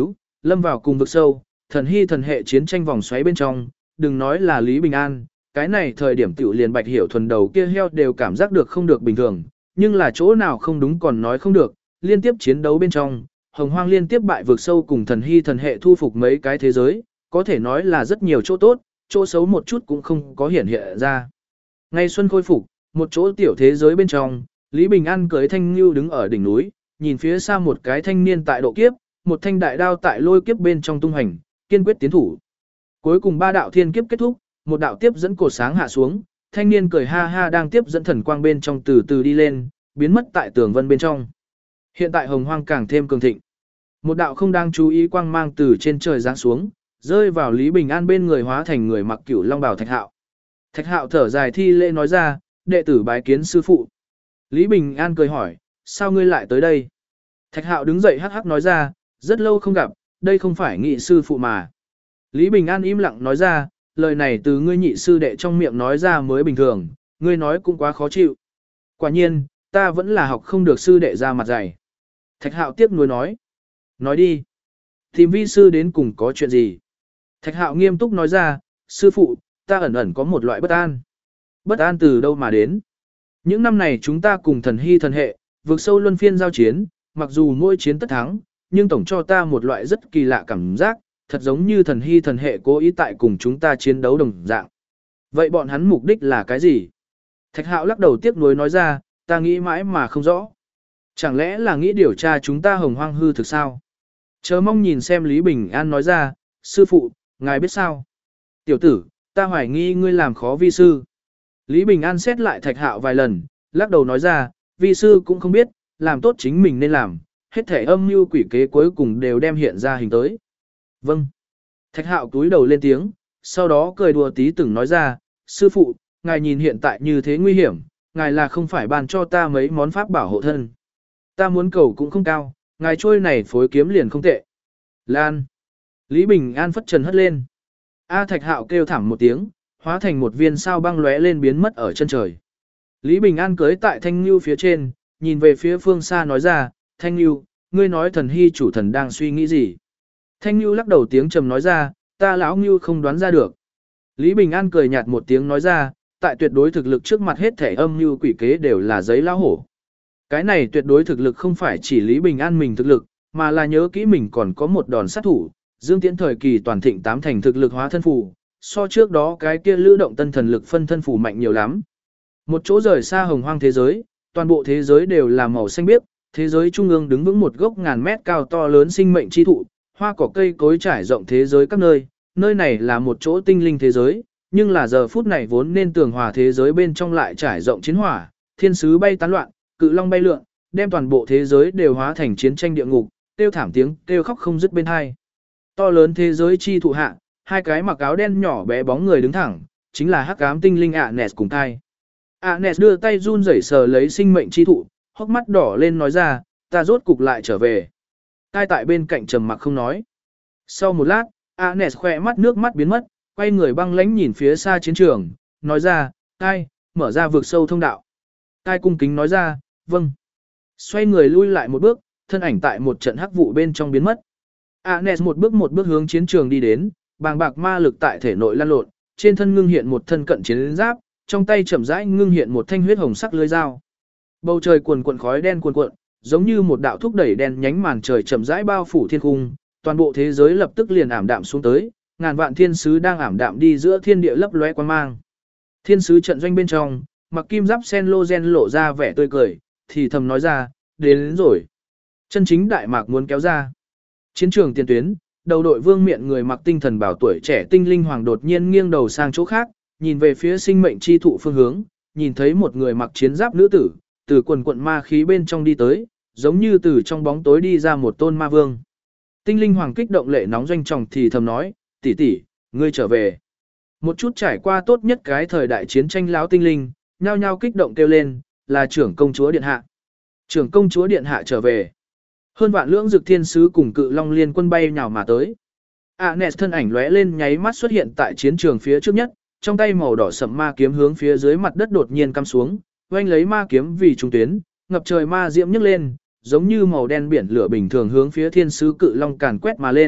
Lâm vào cùng vực sâu, thần hy thần hệ chiến tranh vòng xoáy bên trong, đừng nói là Lý Bình An, cái này thời điểm tiểu liền Bạch Hiểu Thuần đầu kia heo đều cảm giác được không được bình thường, nhưng là chỗ nào không đúng còn nói không được, liên tiếp chiến đấu bên trong, Hồng Hoang liên tiếp bại vực sâu cùng thần hy thần hệ thu phục mấy cái thế giới, có thể nói là rất nhiều chỗ tốt, chỗ xấu một chút cũng không có hiện hiện ra. Ngày xuân khôi phục, một chỗ tiểu thế giới bên trong, Lý Bình An cưỡi thanh lưu đứng ở đỉnh núi, nhìn phía xa một cái thanh niên tại độ kiếp, một thanh đại đao tại lôi kiếp bên trong tung hành, kiên quyết tiến thủ. Cuối cùng 3 đạo thiên kiếp kết thúc, một đạo tiếp dẫn cột sáng hạ xuống, thanh niên cười ha ha đang tiếp dẫn thần quang bên trong từ từ đi lên, biến mất tại tường vân bên trong. Hiện tại Hồng Hoang càng thêm cường thịnh. Một đạo không đang chú ý quang mang từ trên trời giáng xuống, rơi vào Lý Bình An bên người hóa thành người mặc cửu long bào Thạch Hạo. Thạch Hạo thở dài thi lễ nói ra, đệ tử bái kiến sư phụ. Lý Bình An cười hỏi, sao ngươi lại tới đây? Thạch Hạo đứng dậy hắc hắc nói ra, rất lâu không gặp, đây không phải nghị sư phụ mà. Lý Bình An im lặng nói ra, lời này từ ngươi nhị sư đệ trong miệng nói ra mới bình thường, ngươi nói cũng quá khó chịu. Quả nhiên, ta vẫn là học không được sư đệ ra mặt dày. Thạch Hạo tiếc nuối nói. Nói đi. Tìm vi sư đến cùng có chuyện gì? Thạch Hạo nghiêm túc nói ra, sư phụ, ta ẩn ẩn có một loại bất an. Bất an từ đâu mà đến? Những năm này chúng ta cùng thần hy thần hệ, vượt sâu luân phiên giao chiến, mặc dù mỗi chiến tất thắng, nhưng tổng cho ta một loại rất kỳ lạ cảm giác, thật giống như thần hy thần hệ cố ý tại cùng chúng ta chiến đấu đồng dạng. Vậy bọn hắn mục đích là cái gì? Thạch Hạo lắc đầu tiếc nuối nói ra, ta nghĩ mãi mà không rõ. Chẳng lẽ là nghĩ điều tra chúng ta Hồng Hoang hư thực sao? Chờ mong nhìn xem Lý Bình An nói ra, sư phụ, ngài biết sao? Tiểu tử, ta hoài nghi ngươi làm khó vi sư. Lý Bình An xét lại Thạch Hạo vài lần, lắc đầu nói ra, vi sư cũng không biết, làm tốt chính mình nên làm, hết thể âm mưu quỷ kế cuối cùng đều đem hiện ra hình tới. Vâng. Thạch Hạo cúi đầu lên tiếng, sau đó cười đùa tí từng nói ra, sư phụ, ngài nhìn hiện tại như thế nguy hiểm, ngài là không phải ban cho ta mấy món pháp bảo hộ thân. Ta muốn cầu cũng không cao, ngài trôi này phối kiếm liền không tệ. Lan. Lý Bình An phất trần hất lên. A Thạch Hạo kêu thảm một tiếng, hóa thành một viên sao băng lóe lên biến mất ở chân trời. Lý Bình An cưới tại Thanh Nhu phía trên, nhìn về phía phương xa nói ra, Thanh Nhu, ngươi nói thần hy chủ thần đang suy nghĩ gì? Thanh Nhu lắc đầu tiếng trầm nói ra, ta lão Nhu không đoán ra được. Lý Bình An cười nhạt một tiếng nói ra, tại tuyệt đối thực lực trước mặt hết thể âm mưu quỷ kế đều là giấy lão hổ. Cái này tuyệt đối thực lực không phải chỉ Lý Bình An mình thực lực, mà là nhớ kỹ mình còn có một đòn sát thủ, Dương Tiễn thời kỳ toàn thịnh 8 thành thực lực hóa thân phù, so trước đó cái kia lữ động tân thần lực phân thân phù mạnh nhiều lắm. Một chỗ rời xa Hồng Hoang thế giới, toàn bộ thế giới đều là màu xanh biếc, thế giới trung ương đứng vững một gốc ngàn mét cao to lớn sinh mệnh chi thụ, hoa cỏ cây cối trải rộng thế giới các nơi, nơi này là một chỗ tinh linh thế giới, nhưng là giờ phút này vốn nên tường hòa thế giới bên trong lại trải rộng chiến hỏa, thiên sứ bay tán loạn, cự long bay lượn, đem toàn bộ thế giới đều hóa thành chiến tranh địa ngục, kêu thảm tiếng, kêu khóc không dứt bên hai. To lớn thế giới chi thụ hạ, hai cái mặc áo đen nhỏ bé bóng người đứng thẳng, chính là hắc ám tinh linh Anes cùng Thai. Anes đưa tay run rẩy sờ lấy sinh mệnh chi thụ, hốc mắt đỏ lên nói ra, ta rốt cục lại trở về. Thai tại bên cạnh trầm mặc không nói. Sau một lát, Anes khỏe mắt nước mắt biến mất, quay người băng lãnh nhìn phía xa chiến trường, nói ra, Thai, mở ra vực sâu thông đạo. Thai cung kính nói ra, vâng. Xoay người lui lại một bước, thân ảnh tại một trận hắc vụ bên trong biến mất. Anes một bước hướng chiến trường đi đến, bàng bạc ma lực tại thể nội lan lộn, trên thân ngưng hiện một thân cận chiến giáp, trong tay chậm rãi ngưng hiện một thanh huyết hồng sắc lưỡi dao. Bầu trời cuồn cuộn khói đen cuồn cuộn, giống như một đạo thúc đẩy đen nhánh màn trời chậm rãi bao phủ thiên cung, toàn bộ thế giới lập tức liền ảm đạm xuống tới, ngàn vạn thiên sứ đang ảm đạm đi giữa thiên địa lấp lóe quang mang. Thiên sứ trận doanh bên trong, mặc kim giáp sen lô gen lộ ra vẻ tươi cười, thì thầm nói ra, đến rồi. Chân chính đại mạc muốn kéo ra. Chiến trường tiền tuyến, đầu đội vương miện người mặc tinh thần bảo tuổi trẻ tinh linh hoàng đột nhiên nghiêng đầu sang chỗ khác, nhìn về phía sinh mệnh chi thụ phương hướng, nhìn thấy một người mặc chiến giáp nữ tử, từ quần quận ma khí bên trong đi tới, giống như từ trong bóng tối đi ra một tôn ma vương. Tinh linh hoàng kích động lệ nóng doanh trọng thì thầm nói, tỷ tỷ, ngươi trở về. Một chút trải qua tốt nhất cái thời đại chiến tranh lão tinh linh, nhao nhao kích động kêu lên, là trưởng công chúa điện hạ. Trưởng công chúa điện hạ trở về. Hơn vạn lưỡng dực thiên sứ cùng cự long liên quân bay nhào mà tới. Anes thân ảnh lóe lên nháy mắt xuất hiện tại chiến trường phía trước nhất, trong tay màu đỏ sẫm ma kiếm hướng phía dưới mặt đất đột nhiên cắm xuống, oanh lấy ma kiếm vì trung tuyến, ngập trời ma diễm nhấc lên, giống như màu đen biển lửa bình thường hướng phía thiên sứ cự long càn quét mà lên,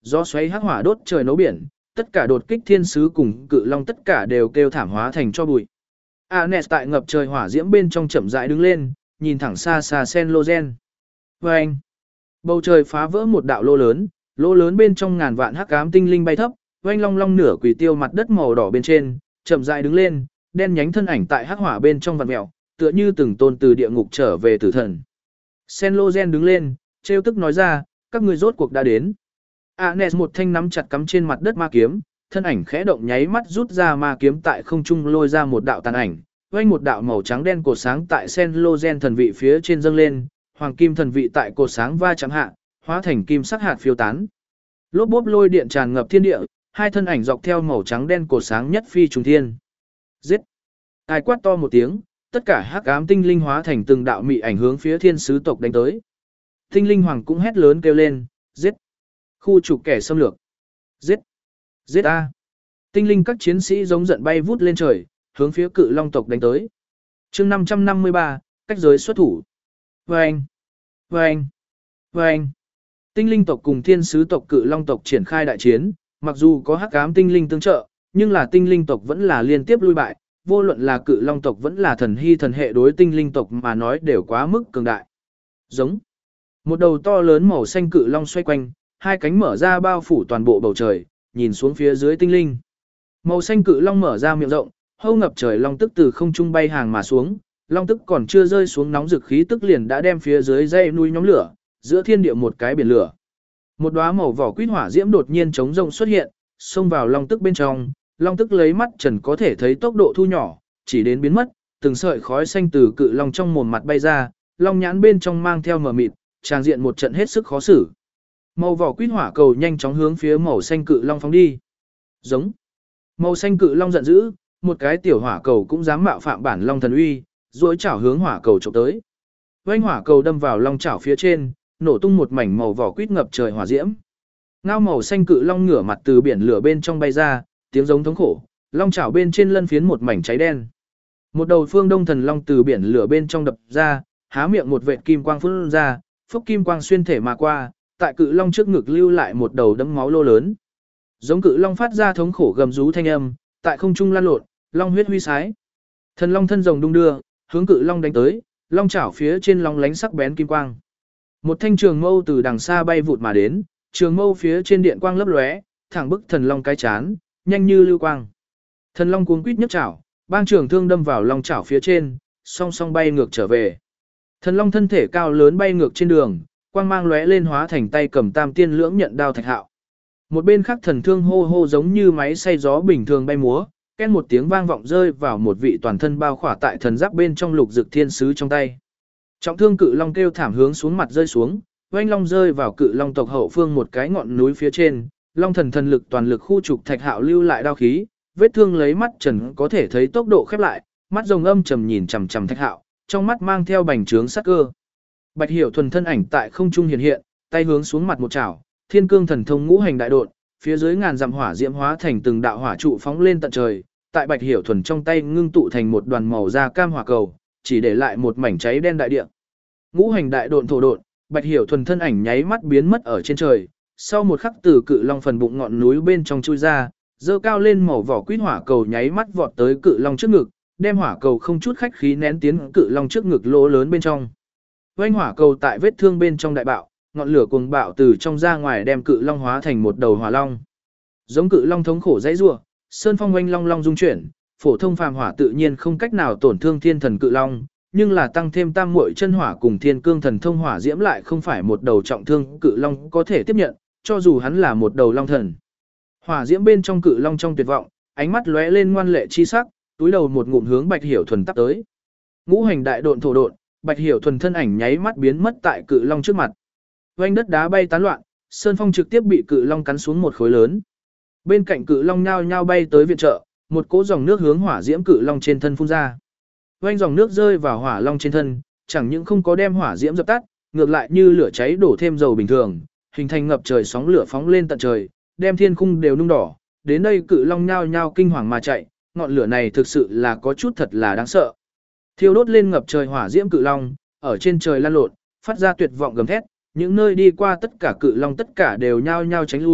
Gió xoáy hắc hỏa đốt trời nấu biển, tất cả đột kích thiên sứ cùng cự long tất cả đều kêu thảm hóa thành cho bụi. Anes tại ngập trời hỏa diễm bên trong chậm rãi đứng lên, nhìn thẳng xa xa Sen Logen. Vâng! Bầu trời phá vỡ một đạo lô lớn bên trong ngàn vạn hắc ám tinh linh bay thấp, oanh long long nửa quỷ tiêu mặt đất màu đỏ bên trên, chậm rãi đứng lên, đen nhánh thân ảnh tại hắc hỏa bên trong vặn mèo, tựa như từng tôn từ địa ngục trở về tử thần. Sen Logen đứng lên, trêu tức nói ra, các ngươi rốt cuộc đã đến. Anes một thanh nắm chặt cắm trên mặt đất ma kiếm, thân ảnh khẽ động nháy mắt rút ra ma kiếm tại không trung lôi ra một đạo tàn ảnh, oanh một đạo màu trắng đen cột sáng tại Sen Logen thần vị phía trên dâng lên, hoàng kim thần vị tại cột sáng va chạm hạ, hóa thành kim sắc hạt phiêu tán. Lốp bốp lôi điện tràn ngập thiên địa, hai thân ảnh dọc theo màu trắng đen cột sáng nhất phi trùng thiên. Giết! Ai quát to một tiếng, tất cả hắc ám tinh linh hóa thành từng đạo mị ảnh hướng phía thiên sứ tộc đánh tới. Tinh linh hoàng cũng hét lớn kêu lên, giết! Khu trục kẻ xâm lược! Giết! Giết a! Tinh linh các chiến sĩ giống giận bay vút lên trời, hướng phía cự long tộc đánh tới. Chương 553, cách giới xuất thủ. Vâng! Vâng! Vâng! Tinh linh tộc cùng thiên sứ tộc cự long tộc triển khai đại chiến, mặc dù có hắc ám tinh linh tương trợ, nhưng là tinh linh tộc vẫn là liên tiếp lui bại, vô luận là cự long tộc vẫn là thần hy thần hệ đối tinh linh tộc mà nói đều quá mức cường đại. Giống. Một đầu to lớn màu xanh cự long xoay quanh, hai cánh mở ra bao phủ toàn bộ bầu trời, nhìn xuống phía dưới tinh linh. Màu xanh cự long mở ra miệng rộng, hâu ngập trời long tức từ không trung bay hàng mà xuống, long tức còn chưa rơi xuống nóng dực khí tức liền đã đem phía dưới dây núi nhóm lửa, giữa thiên địa một cái biển lửa. Một đóa màu vỏ quýt hỏa diễm đột nhiên chống rông xuất hiện, xông vào long tức bên trong, long tức lấy mắt trần có thể thấy tốc độ thu nhỏ, chỉ đến biến mất, từng sợi khói xanh từ cự long trong mồm mặt bay ra, long nhãn bên trong mang theo mờ mịt, tràng diện một trận hết sức khó xử. Màu vỏ quýt hỏa cầu nhanh chóng hướng phía màu xanh cự long phóng đi. Giống. Màu xanh cự long giận dữ, một cái tiểu hỏa cầu cũng dám mạo phạm bản long thần uy, duỗi chảo hướng hỏa cầu chụp tới. Vành hỏa cầu đâm vào long chảo phía trên, nổ tung một mảnh màu vỏ quýt ngập trời hỏa diễm. Ngao màu xanh cự long ngửa mặt từ biển lửa bên trong bay ra, tiếng giống thống khổ, long chảo bên trên lân phiến một mảnh cháy đen. Một đầu phương đông thần long từ biển lửa bên trong đập ra, há miệng một vệt kim quang phun ra, phốc kim quang xuyên thể mà qua, tại cự long trước ngực lưu lại một đầu đẫm máu lô lớn. Giống cự long phát ra thống khổ gầm rú thanh âm, tại không trung lan lộn, long huyết huy sái. Thần long thân rồng đung đưa, hướng cự long đánh tới, long chảo phía trên long lánh sắc bén kim quang. Một thanh trường mâu từ đằng xa bay vụt mà đến, trường mâu phía trên điện quang lấp lóe, thẳng bức thần long cái chán, nhanh như lưu quang. Thần long cuống quýt nhấc chảo, bang trường thương đâm vào long chảo phía trên, song song bay ngược trở về. Thần long thân thể cao lớn bay ngược trên đường, quang mang lóe lên hóa thành tay cầm tam tiên lưỡng nhận đao Thạch Hạo. Một bên khác thần thương hô hô giống như máy xay gió bình thường bay múa, ken một tiếng vang vọng rơi vào một vị toàn thân bao khỏa tại thần giáp bên trong lục dực thiên sứ trong tay. Trọng thương cự long kêu thảm hướng xuống mặt rơi xuống, oanh long rơi vào cự long tộc hậu phương một cái ngọn núi phía trên, long thần thần lực toàn lực khu trục Thạch Hạo lưu lại đao khí, vết thương lấy mắt trần có thể thấy tốc độ khép lại, mắt rồng âm trầm nhìn chằm chằm Thạch Hạo, trong mắt mang theo bành trướng sát cơ. Bạch Hiểu Thuần thân ảnh tại không trung hiện hiện, tay hướng xuống mặt một chảo, Thiên Cương thần thông ngũ hành đại độn, phía dưới ngàn dặm hỏa diễm hóa thành từng đạo hỏa trụ phóng lên tận trời, tại Bạch Hiểu Thuần trong tay ngưng tụ thành một đoàn màu da cam hỏa cầu, chỉ để lại một mảnh cháy đen đại địa. Ngũ hành đại độn thổ độn, Bạch Hiểu Thuần thân ảnh nháy mắt biến mất ở trên trời, sau một khắc từ cự long phần bụng ngọn núi bên trong chui ra, dơ cao lên màu vỏ quýt hỏa cầu nháy mắt vọt tới cự long trước ngực, đem hỏa cầu không chút khách khí nén tiến cự long trước ngực lỗ lớn bên trong. Vành hỏa cầu tại vết thương bên trong đại bạo, ngọn lửa cuồng bạo từ trong ra ngoài đem cự long hóa thành một đầu hỏa long. Giống cự long thống khổ dãy rủa, sơn phong oanh long long dung chuyển, phổ thông phàm hỏa tự nhiên không cách nào tổn thương thiên thần cự long, nhưng là tăng thêm tam muội chân hỏa cùng thiên cương thần thông hỏa diễm lại không phải một đầu trọng thương cự long có thể tiếp nhận, cho dù hắn là một đầu long thần. Hỏa diễm bên trong cự long trong tuyệt vọng, ánh mắt lóe lên ngoan lệ chi sắc, túi đầu một ngụm hướng Bạch Hiểu Thuần tắp tới. Ngũ hành đại độn thổ độn, Bạch Hiểu Thuần thân ảnh nháy mắt biến mất tại cự long trước mặt. Vành đất đá bay tán loạn, sơn phong trực tiếp bị cự long cắn xuống một khối lớn. Bên cạnh cự long nhao nhao bay tới viện trợ, một cỗ dòng nước hướng hỏa diễm cự long trên thân phun ra. Vành dòng nước rơi vào hỏa long trên thân, chẳng những không có đem hỏa diễm dập tắt, ngược lại như lửa cháy đổ thêm dầu bình thường, hình thành ngập trời sóng lửa phóng lên tận trời, đem thiên khung đều nung đỏ. Đến đây cự long nhao nhao kinh hoàng mà chạy, ngọn lửa này thực sự là có chút thật là đáng sợ. Thiêu đốt lên ngập trời hỏa diễm cự long, ở trên trời lan lộn, phát ra tuyệt vọng gầm thét, những nơi đi qua tất cả cự long tất cả đều nhao nhao tránh lui,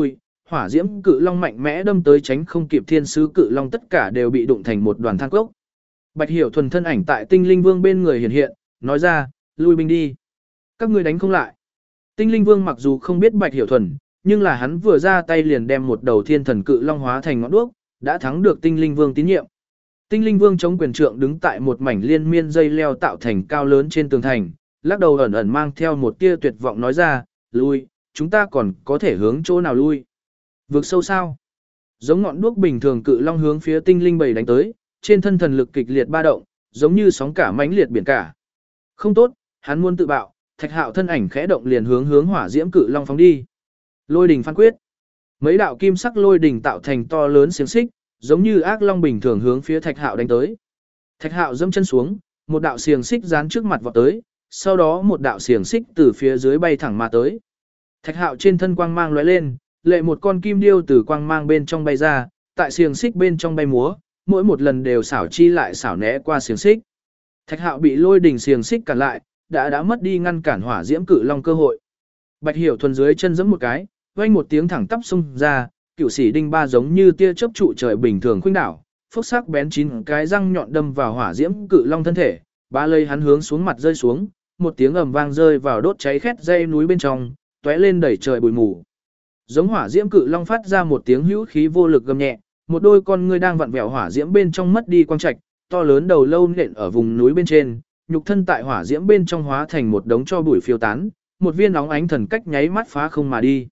hỏa diễm cự long mạnh mẽ đâm tới tránh không kịp thiên sứ cự long tất cả đều bị đụng thành một đoàn than cốc. Bạch Hiểu Thuần thân ảnh tại Tinh Linh Vương bên người hiện hiện, nói ra, lui binh đi. Các ngươi đánh không lại. Tinh Linh Vương mặc dù không biết Bạch Hiểu Thuần, nhưng là hắn vừa ra tay liền đem một đầu thiên thần cự long hóa thành ngọn đuốc, đã thắng được Tinh Linh Vương tín nhiệm. Tinh Linh Vương chống quyền trượng đứng tại một mảnh liên miên dây leo tạo thành cao lớn trên tường thành, lắc đầu ẩn ẩn mang theo một tia tuyệt vọng nói ra, lui, chúng ta còn có thể hướng chỗ nào lui. Vực sâu sao? Giống ngọn đuốc bình thường cự long hướng phía Tinh Linh bầy đánh tới, trên thân thần lực kịch liệt ba động, giống như sóng cả mãnh liệt biển cả. Không tốt, hắn muốn tự bạo, Thạch Hạo thân ảnh khẽ động liền hướng hỏa diễm cự long phóng đi. Lôi đình phán quyết. Mấy đạo kim sắc lôi đình tạo thành to lớn xiềng xích, giống như ác long bình thường hướng phía Thạch Hạo đánh tới. Thạch Hạo dẫm chân xuống, một đạo xiềng xích dán trước mặt vọt tới, sau đó một đạo xiềng xích từ phía dưới bay thẳng mà tới. Thạch Hạo trên thân quang mang lóe lên, lệ một con kim điêu từ quang mang bên trong bay ra, tại xiềng xích bên trong bay múa, mỗi một lần đều xảo chi lại xảo né qua xiềng xích. Thạch Hạo bị lôi đỉnh xiềng xích cản lại, đã mất đi ngăn cản hỏa diễm cự long cơ hội. Bạch Hiểu Thuần dưới chân giẫm một cái, vang một tiếng thẳng tắp xông ra, cửu sĩ đinh ba giống như tia chớp trụ trời bình thường khuynh đảo, phốc sắc bén chín cái răng nhọn đâm vào hỏa diễm cự long thân thể, ba lây hắn hướng xuống mặt rơi xuống, một tiếng ầm vang rơi vào đốt cháy khét dây núi bên trong, tóe lên đẩy trời bụi mù. Giống hỏa diễm cự long phát ra một tiếng hữu khí vô lực gầm nhẹ, một đôi con ngươi đang vặn vẹo hỏa diễm bên trong mất đi quang trạch, to lớn đầu lâu nện ở vùng núi bên trên, nhục thân tại hỏa diễm bên trong hóa thành một đống tro bụi phiêu tán, một viên óng ánh thần cách nháy mắt phá không mà đi.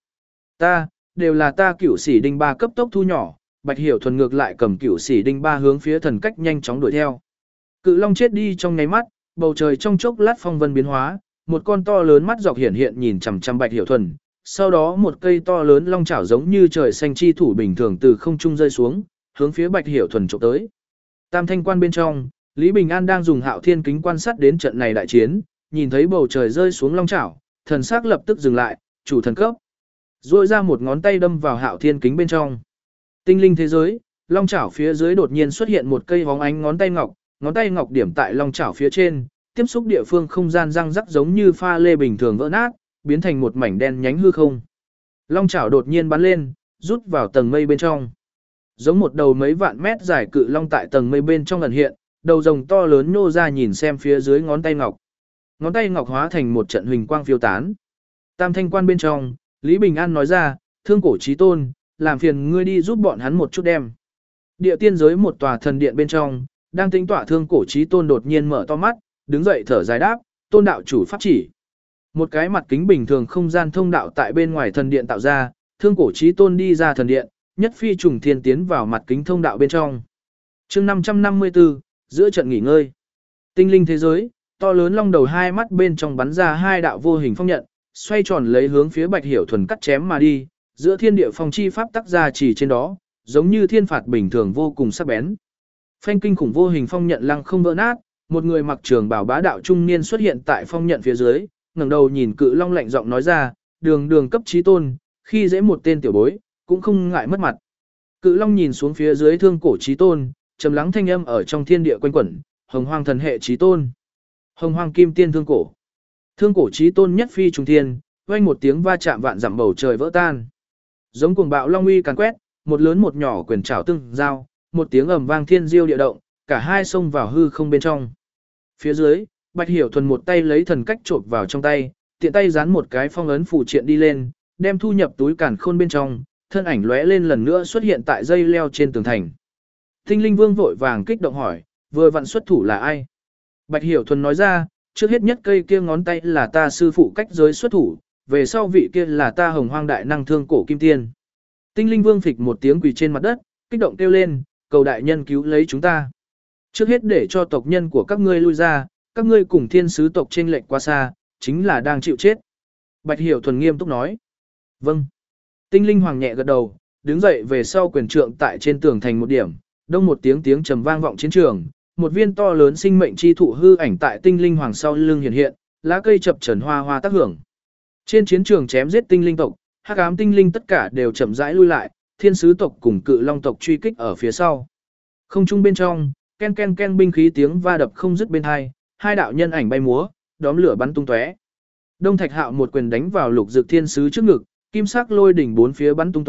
Đều là ta cửu sĩ đinh ba cấp tốc thu nhỏ, Bạch Hiểu Thuần ngược lại cầm cửu sĩ đinh ba hướng phía thần cách nhanh chóng đuổi theo. Cự long chết đi trong nháy mắt, bầu trời trong chốc lát phong vân biến hóa, một con to lớn mắt dọc hiển hiện nhìn chằm chằm Bạch Hiểu Thuần, sau đó một cây to lớn long chảo giống như trời xanh chi thủ bình thường từ không trung rơi xuống, hướng phía Bạch Hiểu Thuần chụp tới. Tam Thanh Quan bên trong, Lý Bình An đang dùng Hạo Thiên kính quan sát đến trận này đại chiến, nhìn thấy bầu trời rơi xuống long chảo, thần sắc lập tức dừng lại, chủ thần cấp. Duỗi ra một ngón tay đâm vào Hạo Thiên kính bên trong. Tinh linh thế giới, long chảo phía dưới đột nhiên xuất hiện một cây hóng ánh ngón tay ngọc điểm tại long chảo phía trên, tiếp xúc địa phương không gian răng rắc giống như pha lê bình thường vỡ nát, biến thành một mảnh đen nhánh hư không. Long chảo đột nhiên bắn lên, rút vào tầng mây bên trong. Giống một đầu mấy vạn mét dài cự long tại tầng mây bên trong ẩn hiện, đầu rồng to lớn nhô ra nhìn xem phía dưới ngón tay ngọc. Ngón tay ngọc hóa thành một trận huỳnh quang phiêu tán. Tam Thanh Quan bên trong, Lý Bình An nói ra, Thương Cổ Chí Tôn, làm phiền ngươi đi giúp bọn hắn một chút đem. Địa tiên giới một tòa thần điện bên trong, đang tính tỏa Thương Cổ Chí Tôn đột nhiên mở to mắt, đứng dậy thở dài đáp, Tôn đạo chủ pháp chỉ. Một cái mặt kính bình thường không gian thông đạo tại bên ngoài thần điện tạo ra, Thương Cổ Chí Tôn đi ra thần điện, nhất phi trùng thiên tiến vào mặt kính thông đạo bên trong. Chương 554, giữa trận nghỉ ngơi. Tinh linh thế giới, to lớn long đầu hai mắt bên trong bắn ra hai đạo vô hình phong nhận, xoay tròn lấy hướng phía Bạch Hiểu Thuần cắt chém mà đi, giữa thiên địa phong chi pháp tác ra chỉ trên đó, giống như thiên phạt bình thường vô cùng sắc bén. Phanh kinh khủng vô hình phong nhận lăng không vỡ nát, một người mặc trường bào bá đạo trung niên xuất hiện tại phong nhận phía dưới, ngẩng đầu nhìn cự long lạnh giọng nói ra, đường cấp chí tôn, khi dễ một tên tiểu bối, cũng không ngại mất mặt. Cự long nhìn xuống phía dưới Thương Cổ Chí Tôn, trầm lắng thanh âm ở trong thiên địa quanh quẩn, Hồng Hoang thần hệ chí tôn, Hồng Hoang kim tiên Thương Cổ. Thương Cổ Chí Tôn nhất phi trùng thiên, vang một tiếng va chạm vạn dặm bầu trời vỡ tan. Giống cuồng bạo long uy càn quét, một lớn một nhỏ quyền trảo tương giao, một tiếng ầm vang thiên diêu địa động, cả hai xông vào hư không bên trong. Phía dưới, Bạch Hiểu Thuần một tay lấy thần cách chộp vào trong tay, tiện tay dán một cái phong ấn phù triện đi lên, đem thu nhập túi càn khôn bên trong, thân ảnh lóe lên lần nữa xuất hiện tại dây leo trên tường thành. Tinh Linh Vương vội vàng kích động hỏi, vừa vặn xuất thủ là ai? Bạch Hiểu Thuần nói ra, trước hết nhất cây kia ngón tay là ta sư phụ cách giới xuất thủ, về sau vị kia là ta Hồng Hoang đại năng Thương Cổ kim tiên. Tinh Linh Vương phịch một tiếng quỳ trên mặt đất, kích động kêu lên, cầu đại nhân cứu lấy chúng ta. Trước hết để cho tộc nhân của các ngươi lui ra, các ngươi cùng thiên sứ tộc chênh lệch quá xa, chính là đang chịu chết. Bạch Hiểu Thuần nghiêm túc nói. Vâng. Tinh Linh Hoàng nhẹ gật đầu, đứng dậy về sau quyền trượng tại trên tường thành một điểm, đông một tiếng tiếng trầm vang vọng chiến trường, một viên to lớn sinh mệnh chi thụ hư ảnh tại Tinh Linh Hoàng sau lưng hiện hiện, lá cây chập chờn hoa hoa tác hưởng. Trên chiến trường chém giết tinh linh tộc, hắc ám tinh linh tất cả đều chậm rãi lui lại, thiên sứ tộc cùng cự long tộc truy kích ở phía sau. Không trung bên trong, ken ken ken binh khí tiếng va đập không dứt bên hai đạo nhân ảnh bay múa, đóm lửa bắn tung tóe. Đông Thạch Hạo một quyền đánh vào Lục Dực thiên sứ trước ngực, kim sắc lôi đỉnh bốn phía bắn tung tóe,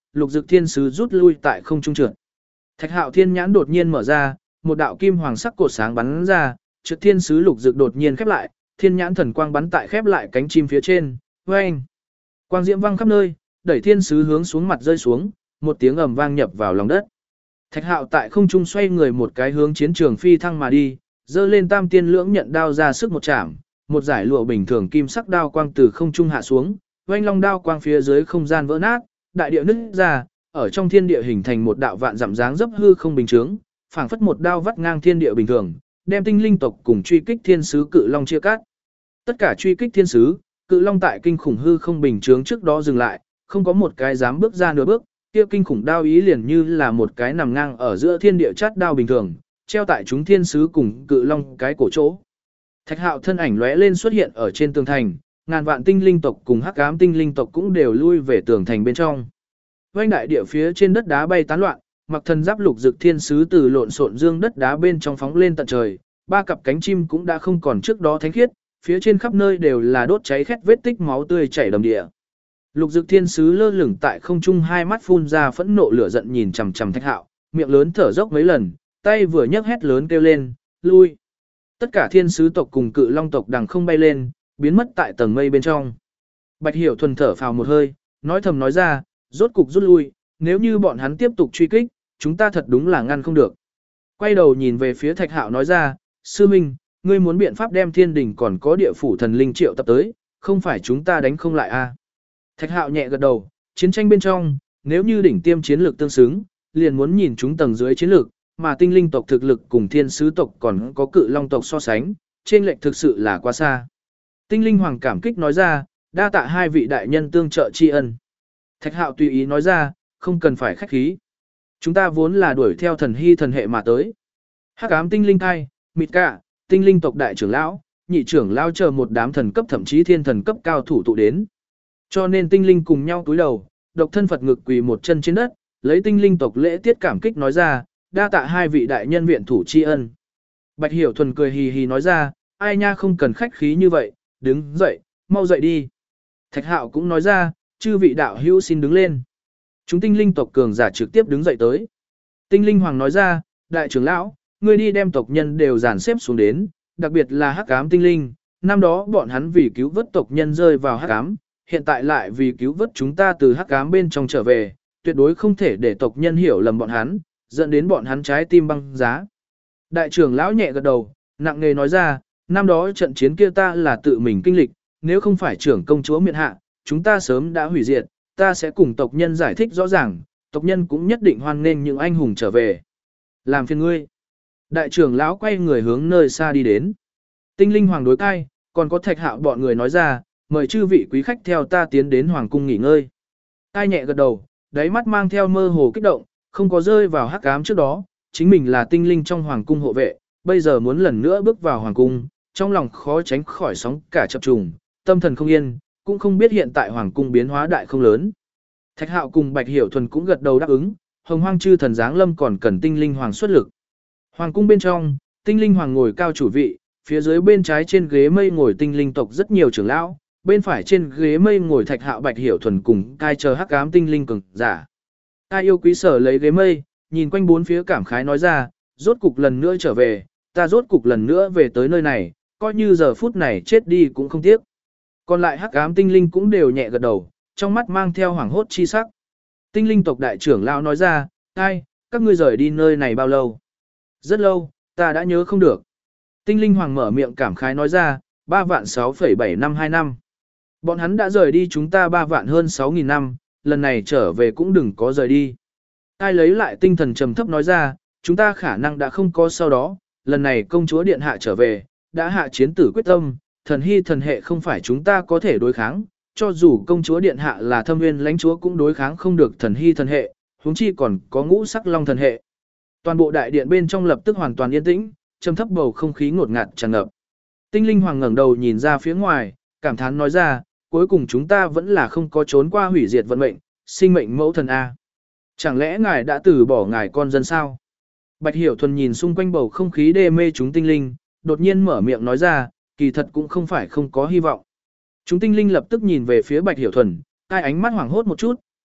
Lục Dực Thiên Sứ rút lui tại không trung trượt. Thạch Hạo Thiên nhãn đột nhiên mở ra, một đạo kim hoàng sắc cột sáng bắn ra, trượt Thiên Sứ Lục Dực đột nhiên khép lại, thiên nhãn thần quang bắn tại khép lại cánh chim phía trên. Oeng! Quang diễm vang khắp nơi, đẩy Thiên Sứ hướng xuống mặt rơi xuống, một tiếng ầm vang nhập vào lòng đất. Thạch Hạo tại không trung xoay người một cái hướng chiến trường phi thăng mà đi, giơ lên Tam Tiên Lưỡng Nhận đao ra sức một chạm, một giải lụa bình thường kim sắc đao quang từ không trung hạ xuống, oanh long đao quang phía dưới không gian vỡ nát, đại địa nứt ra, ở trong thiên địa hình thành một đạo vạn dặm dáng dấp hư không bình chướng, phảng phất một đao vắt ngang thiên địa bình thường, đem tinh linh tộc cùng truy kích thiên sứ cự long chia cắt. Tất cả truy kích thiên sứ, cự long tại kinh khủng hư không bình chướng trước đó dừng lại, không có một cái dám bước ra nửa bước, kia kinh khủng đao ý liền như là một cái nằm ngang ở giữa thiên địa chát đao bình thường, treo tại chúng thiên sứ cùng cự long cái cổ chỗ. Thạch Hạo thân ảnh lóe lên xuất hiện ở trên tường thành, ngàn vạn tinh linh tộc cùng hắc ám tinh linh tộc cũng đều lui về tường thành bên trong. Vành đại địa phía trên đất đá bay tán loạn, mặc thần giáp Lục Dực Thiên Sứ từ lộn xộn dương đất đá bên trong phóng lên tận trời, ba cặp cánh chim cũng đã không còn trước đó thánh khiết, phía trên khắp nơi đều là đốt cháy khét vết tích máu tươi chảy đầm địa. Lục Dực Thiên Sứ lơ lửng tại không trung, hai mắt phun ra phẫn nộ lửa giận nhìn chằm chằm Thạch Hạo, miệng lớn thở dốc mấy lần, tay vừa nhấc hét lớn kêu lên, lui. Tất cả thiên sứ tộc cùng cự long tộc đằng không bay lên, biến mất tại tầng mây bên trong. Bạch Hiểu Thuần thở phào một hơi, nói thầm nói ra, rốt cục rút lui, nếu như bọn hắn tiếp tục truy kích, chúng ta thật đúng là ngăn không được. Quay đầu nhìn về phía Thạch Hạo nói ra, sư minh, ngươi muốn biện pháp đem thiên đình còn có địa phủ thần linh triệu tập tới, không phải chúng ta đánh không lại à. Thạch Hạo nhẹ gật đầu, chiến tranh bên trong, nếu như đỉnh tiêm chiến lược tương xứng, liền muốn nhìn chúng tầng dưới chiến lược, mà tinh linh tộc thực lực cùng thiên sứ tộc còn có cự long tộc so sánh, trên lệch thực sự là quá xa. Tinh linh hoàng cảm kích nói ra, đa tạ hai vị đại nhân tương trợ tri ân. Thạch Hạo tùy ý nói ra, không cần phải khách khí. Chúng ta vốn là đuổi theo thần hy thần hệ mà tới. Hắc ám tinh linh thai, mịt cả, tinh linh tộc đại trưởng lão, nhị trưởng lão chờ một đám thần cấp thậm chí thiên thần cấp cao thủ tụ đến. Cho nên tinh linh cùng nhau cúi đầu, độc thân Phật ngực quỳ một chân trên đất, lấy tinh linh tộc lễ tiết cảm kích nói ra, đa tạ hai vị đại nhân viện thủ tri ân. Bạch Hiểu Thuần cười hì hì nói ra, ai nha không cần khách khí như vậy, đứng dậy, mau dậy đi. Thạch Hạo cũng nói ra, chư vị đạo hữu xin đứng lên. Chúng tinh linh tộc cường giả trực tiếp đứng dậy tới. Tinh linh hoàng nói ra, đại trưởng lão, ngươi đi đem tộc nhân đều dàn xếp xuống đến, đặc biệt là hắc ám tinh linh, năm đó bọn hắn vì cứu vớt tộc nhân rơi vào hắc ám, hiện tại lại vì cứu vớt chúng ta từ hắc ám bên trong trở về, tuyệt đối không thể để tộc nhân hiểu lầm bọn hắn, dẫn đến bọn hắn trái tim băng giá. Đại trưởng lão nhẹ gật đầu, nặng nề nói ra, năm đó trận chiến kia ta là tự mình kinh lịch, nếu không phải trưởng công chúa miện hạ, chúng ta sớm đã hủy diệt, ta sẽ cùng tộc nhân giải thích rõ ràng, tộc nhân cũng nhất định hoan nghênh những anh hùng trở về. Làm phiền ngươi. Đại trưởng lão quay người hướng nơi xa đi đến. Tinh linh hoàng đối cai, còn có Thạch Hạo bọn người nói ra, mời chư vị quý khách theo ta tiến đến hoàng cung nghỉ ngơi. Cai nhẹ gật đầu, đáy mắt mang theo mơ hồ kích động, không có rơi vào hắc ám trước đó, chính mình là tinh linh trong hoàng cung hộ vệ, bây giờ muốn lần nữa bước vào hoàng cung, trong lòng khó tránh khỏi sóng cả chập trùng, tâm thần không yên, cũng không biết hiện tại hoàng cung biến hóa đại không lớn. Thạch Hạo cùng Bạch Hiểu Thuần cũng gật đầu đáp ứng, Hồng Hoang chư thần giáng lâm còn cần tinh linh hoàng xuất lực. Hoàng cung bên trong, tinh linh hoàng ngồi cao chủ vị, phía dưới bên trái trên ghế mây ngồi tinh linh tộc rất nhiều trưởng lão, bên phải trên ghế mây ngồi Thạch Hạo Bạch Hiểu Thuần cùng cai chờ hắc ám tinh linh cường giả. Cai yêu quý sở lấy ghế mây, nhìn quanh bốn phía cảm khái nói ra, rốt cục lần nữa trở về, ta rốt cục lần nữa về tới nơi này, coi như giờ phút này chết đi cũng không tiếc. Còn lại hắc ám tinh linh cũng đều nhẹ gật đầu, trong mắt mang theo hoảng hốt chi sắc. Tinh linh tộc đại trưởng lão nói ra, ai, các ngươi rời đi nơi này bao lâu? Rất lâu, ta đã nhớ không được. Tinh linh hoàng mở miệng cảm khái nói ra, 3.6,7 năm. Bọn hắn đã rời đi chúng ta 3 vạn hơn 6.000 năm, lần này trở về cũng đừng có rời đi. Ai lấy lại tinh thần trầm thấp nói ra, chúng ta khả năng đã không có sau đó, lần này công chúa điện hạ trở về, đã hạ chiến tử quyết tâm, thần hy thần hệ không phải chúng ta có thể đối kháng, cho dù công chúa điện hạ là thâm nguyên lãnh chúa cũng đối kháng không được thần hy thần hệ, huống chi còn có ngũ sắc long thần hệ. Toàn bộ đại điện bên trong lập tức hoàn toàn yên tĩnh, trầm thấp bầu không khí ngột ngạt tràn ngập. Tinh linh hoàng ngẩng đầu nhìn ra phía ngoài, cảm thán nói ra, cuối cùng chúng ta vẫn là không có trốn qua hủy diệt vận mệnh, sinh mệnh mẫu thần A. Chẳng lẽ ngài đã từ bỏ ngài con dân sao? Bạch Hiểu Thuần nhìn xung quanh bầu không khí đê mê chúng tinh linh, đột nhiên mở miệng nói ra, kỳ thật cũng không phải không có hy vọng. Chúng tinh linh lập tức nhìn về phía Bạch Hiểu Thuần, hai ánh mắt hoảng hốt một chút,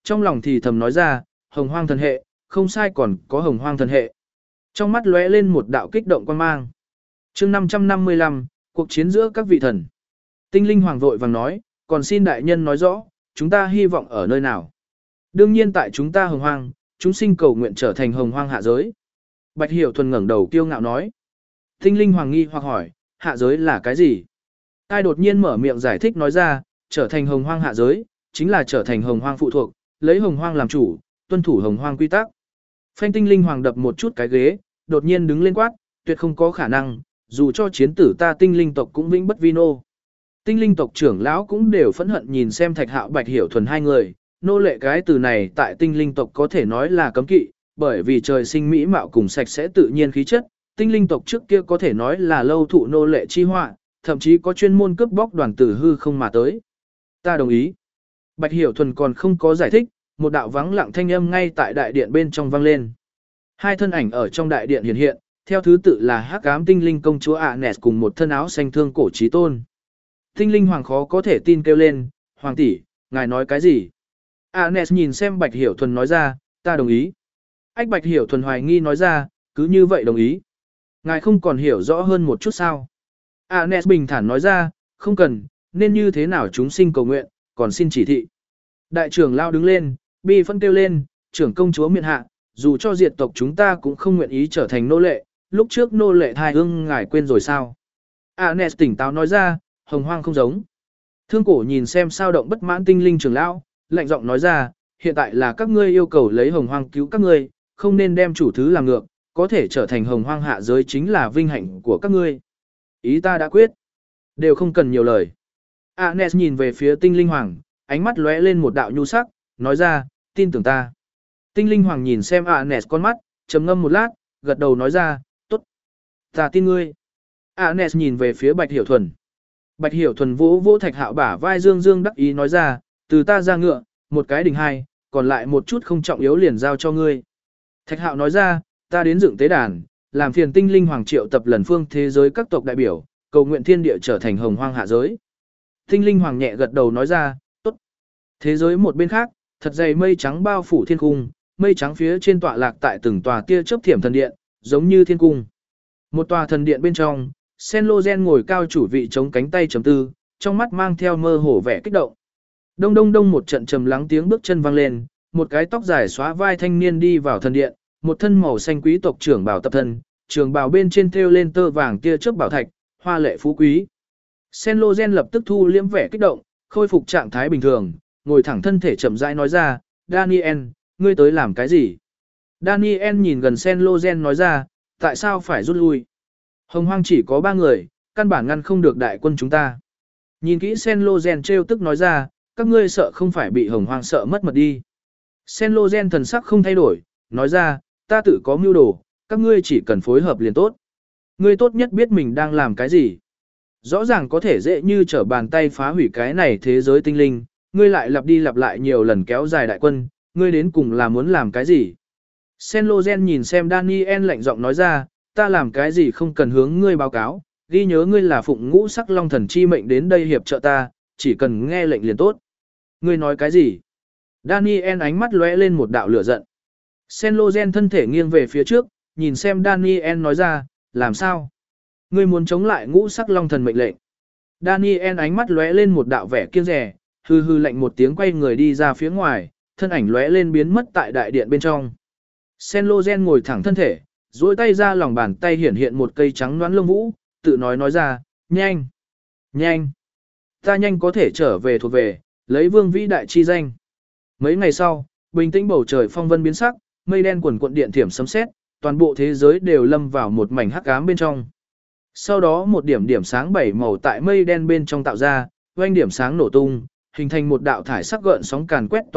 trong lòng thì thầm nói ra, hồng hoang thần hệ, không sai còn có hồng hoang thần hệ. Trong mắt lóe lên một đạo kích động quan mang. chương 555, cuộc chiến giữa các vị thần. Tinh linh hoàng vội vàng nói, còn xin đại nhân nói rõ, chúng ta hy vọng ở nơi nào. Đương nhiên tại chúng ta hồng hoang, chúng sinh cầu nguyện trở thành hồng hoang hạ giới. Bạch Hiểu Thuần ngẩng đầu kiêu ngạo nói. Tinh linh hoàng nghi hoặc hỏi, hạ giới là cái gì? Ai đột nhiên mở miệng giải thích nói ra, trở thành hồng hoang hạ giới, chính là trở thành hồng hoang phụ thuộc, lấy hồng hoang làm chủ, tuân thủ hồng hoang quy tắc. Phanh tinh linh hoàng đập một chút cái ghế, đột nhiên đứng lên quát, tuyệt không có khả năng, dù cho chiến tử ta tinh linh tộc cũng vĩnh bất vi nô. Tinh linh tộc trưởng lão cũng đều phẫn hận nhìn xem Thạch Hạo Bạch Hiểu Thuần hai người, nô lệ cái từ này tại tinh linh tộc có thể nói là cấm kỵ, bởi vì trời sinh mỹ mạo cùng sạch sẽ tự nhiên khí chất, tinh linh tộc trước kia có thể nói là lâu thụ nô lệ chi họa, thậm chí có chuyên môn cướp bóc đoàn tử hư không mà tới. Ta đồng ý. Bạch Hiểu Thuần còn không có giải thích, một đạo vắng lặng thanh âm ngay tại đại điện bên trong vang lên. Hai thân ảnh ở trong đại điện hiện hiện, theo thứ tự là Hắc Ám Tinh Linh công chúa Anes cùng một thân áo xanh thương cổ chí tôn. Tinh Linh hoàng khó có thể tin kêu lên, "Hoàng tỷ, ngài nói cái gì?" Anes nhìn xem Bạch Hiểu Thuần nói ra, "Ta đồng ý." Ách Bạch Hiểu Thuần hoài nghi nói ra, "Cứ như vậy đồng ý? Ngài không còn hiểu rõ hơn một chút sao?" Anes bình thản nói ra, "Không cần, nên như thế nào chúng sinh cầu nguyện, còn xin chỉ thị." Đại trưởng lao đứng lên, bi phân kêu lên, "Trưởng công chúa miện hạ, dù cho diệt tộc chúng ta cũng không nguyện ý trở thành nô lệ, lúc trước nô lệ thai ương ngài quên rồi sao?" Anes tỉnh táo nói ra, "Hồng hoang không giống." Thương cổ nhìn xem sao động bất mãn tinh linh trưởng lão, lạnh giọng nói ra, "Hiện tại là các ngươi yêu cầu lấy hồng hoang cứu các ngươi, không nên đem chủ thứ làm ngược, có thể trở thành hồng hoang hạ giới chính là vinh hạnh của các ngươi. Ý ta đã quyết." Đều không cần nhiều lời. Anes nhìn về phía tinh linh hoàng, ánh mắt lóe lên một đạo nhu sắc, nói ra, "Tin tưởng ta." Tinh linh hoàng nhìn xem Anes con mắt, trầm ngâm một lát, gật đầu nói ra, "Tốt, ta tin ngươi." Anes nhìn về phía Bạch Hiểu Thuần. Bạch Hiểu Thuần vỗ vỗ Thạch Hạo bả vai dương dương đắc ý nói ra, "Từ ta ra ngựa, một cái đỉnh hai, còn lại một chút không trọng yếu liền giao cho ngươi." Thạch Hạo nói ra, "Ta đến dựng tế đàn, làm phiền tinh linh hoàng triệu tập lần phương thế giới các tộc đại biểu, cầu nguyện thiên địa trở thành hồng hoang hạ giới." Tinh linh hoàng nhẹ gật đầu nói ra, "Tốt." Thế giới một bên khác, thật dày mây trắng bao phủ thiên cung, mây trắng phía trên tọa lạc tại từng tòa tia chớp thiểm thần điện, giống như thiên cung. Một tòa thần điện bên trong, Senlogen ngồi cao chủ vị chống cánh tay trầm tư, trong mắt mang theo mơ hồ vẻ kích động. Đông đông đông một trận trầm lắng tiếng bước chân vang lên, một cái tóc dài xóa vai thanh niên đi vào thần điện, một thân màu xanh quý tộc trưởng bào tập thân, trường bào bên trên thêu lên tơ vàng tia chớp bảo thạch, hoa lệ phú quý. Senlogen lập tức thu liễm vẻ kích động, khôi phục trạng thái bình thường, ngồi thẳng thân thể chậm rãi nói ra, "Daniel, ngươi tới làm cái gì?" Daniel nhìn gần Senlogen nói ra, "Tại sao phải rút lui? Hồng hoang chỉ có 3 người, căn bản ngăn không được đại quân chúng ta." Nhìn kỹ Senlogen trêu tức nói ra, "Các ngươi sợ không phải bị hồng hoang sợ mất mật đi." Senlogen thần sắc không thay đổi, nói ra, "Ta tự có mưu đồ, các ngươi chỉ cần phối hợp liền tốt. Ngươi tốt nhất biết mình đang làm cái gì. Rõ ràng có thể dễ như trở bàn tay phá hủy cái này thế giới tinh linh, ngươi lại lặp đi lặp lại nhiều lần kéo dài đại quân, ngươi đến cùng là muốn làm cái gì?" Senlogen nhìn xem Daniel lạnh giọng nói ra, "Ta làm cái gì không cần hướng ngươi báo cáo, ghi nhớ ngươi là phụng ngũ sắc long thần chi mệnh đến đây hiệp trợ ta, chỉ cần nghe lệnh liền tốt." "Ngươi nói cái gì?" Daniel ánh mắt lóe lên một đạo lửa giận. Senlogen thân thể nghiêng về phía trước, nhìn xem Daniel nói ra, "Làm sao? Ngươi muốn chống lại ngũ sắc long thần mệnh lệnh?" Daniel ánh mắt lóe lên một đạo vẻ kiêng dè, hư hư lạnh một tiếng quay người đi ra phía ngoài, thân ảnh lóe lên biến mất tại đại điện bên trong. Senlogen ngồi thẳng thân thể, duỗi tay ra lòng bàn tay hiển hiện một cây trắng nõn lông vũ, tự nói ra, "Nhanh, nhanh, ta nhanh có thể trở về thuộc về, lấy vương vĩ đại chi danh." Mấy ngày sau, bình tĩnh bầu trời phong vân biến sắc, mây đen quần quận điện thiểm sấm sét, toàn bộ thế giới đều lâm vào một mảnh hắc ám bên trong. Sau đó một điểm điểm sáng 7 màu tại mây đen bên trong tạo ra, oanh điểm sáng nổ tung, hình thành một đạo thải sắc gợn sóng càn quét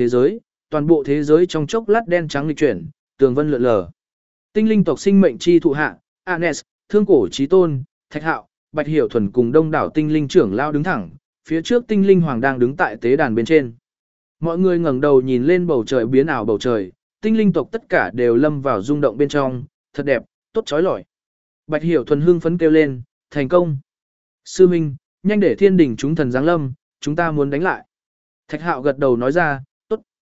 toàn bộ thế giới trong chốc lát đen trắng nghịch chuyển, tường vân lượn lờ. Tinh linh tộc sinh mệnh chi thụ hạ, Anes, Thương Cổ Chí Tôn, Thạch Hạo, Bạch Hiểu Thuần cùng đông đảo tinh linh trưởng lao đứng thẳng, phía trước tinh linh hoàng đang đứng tại tế đàn bên trên. Mọi người ngẩng đầu nhìn lên bầu trời biến ảo bầu trời, tinh linh tộc tất cả đều lâm vào rung động bên trong, thật đẹp, tốt chói lọi. Bạch Hiểu Thuần hưng phấn kêu lên, "Thành công! Sư Minh, nhanh để thiên đình chúng thần giáng lâm, chúng ta muốn đánh lại." Thạch Hạo gật đầu nói ra, "Tốt."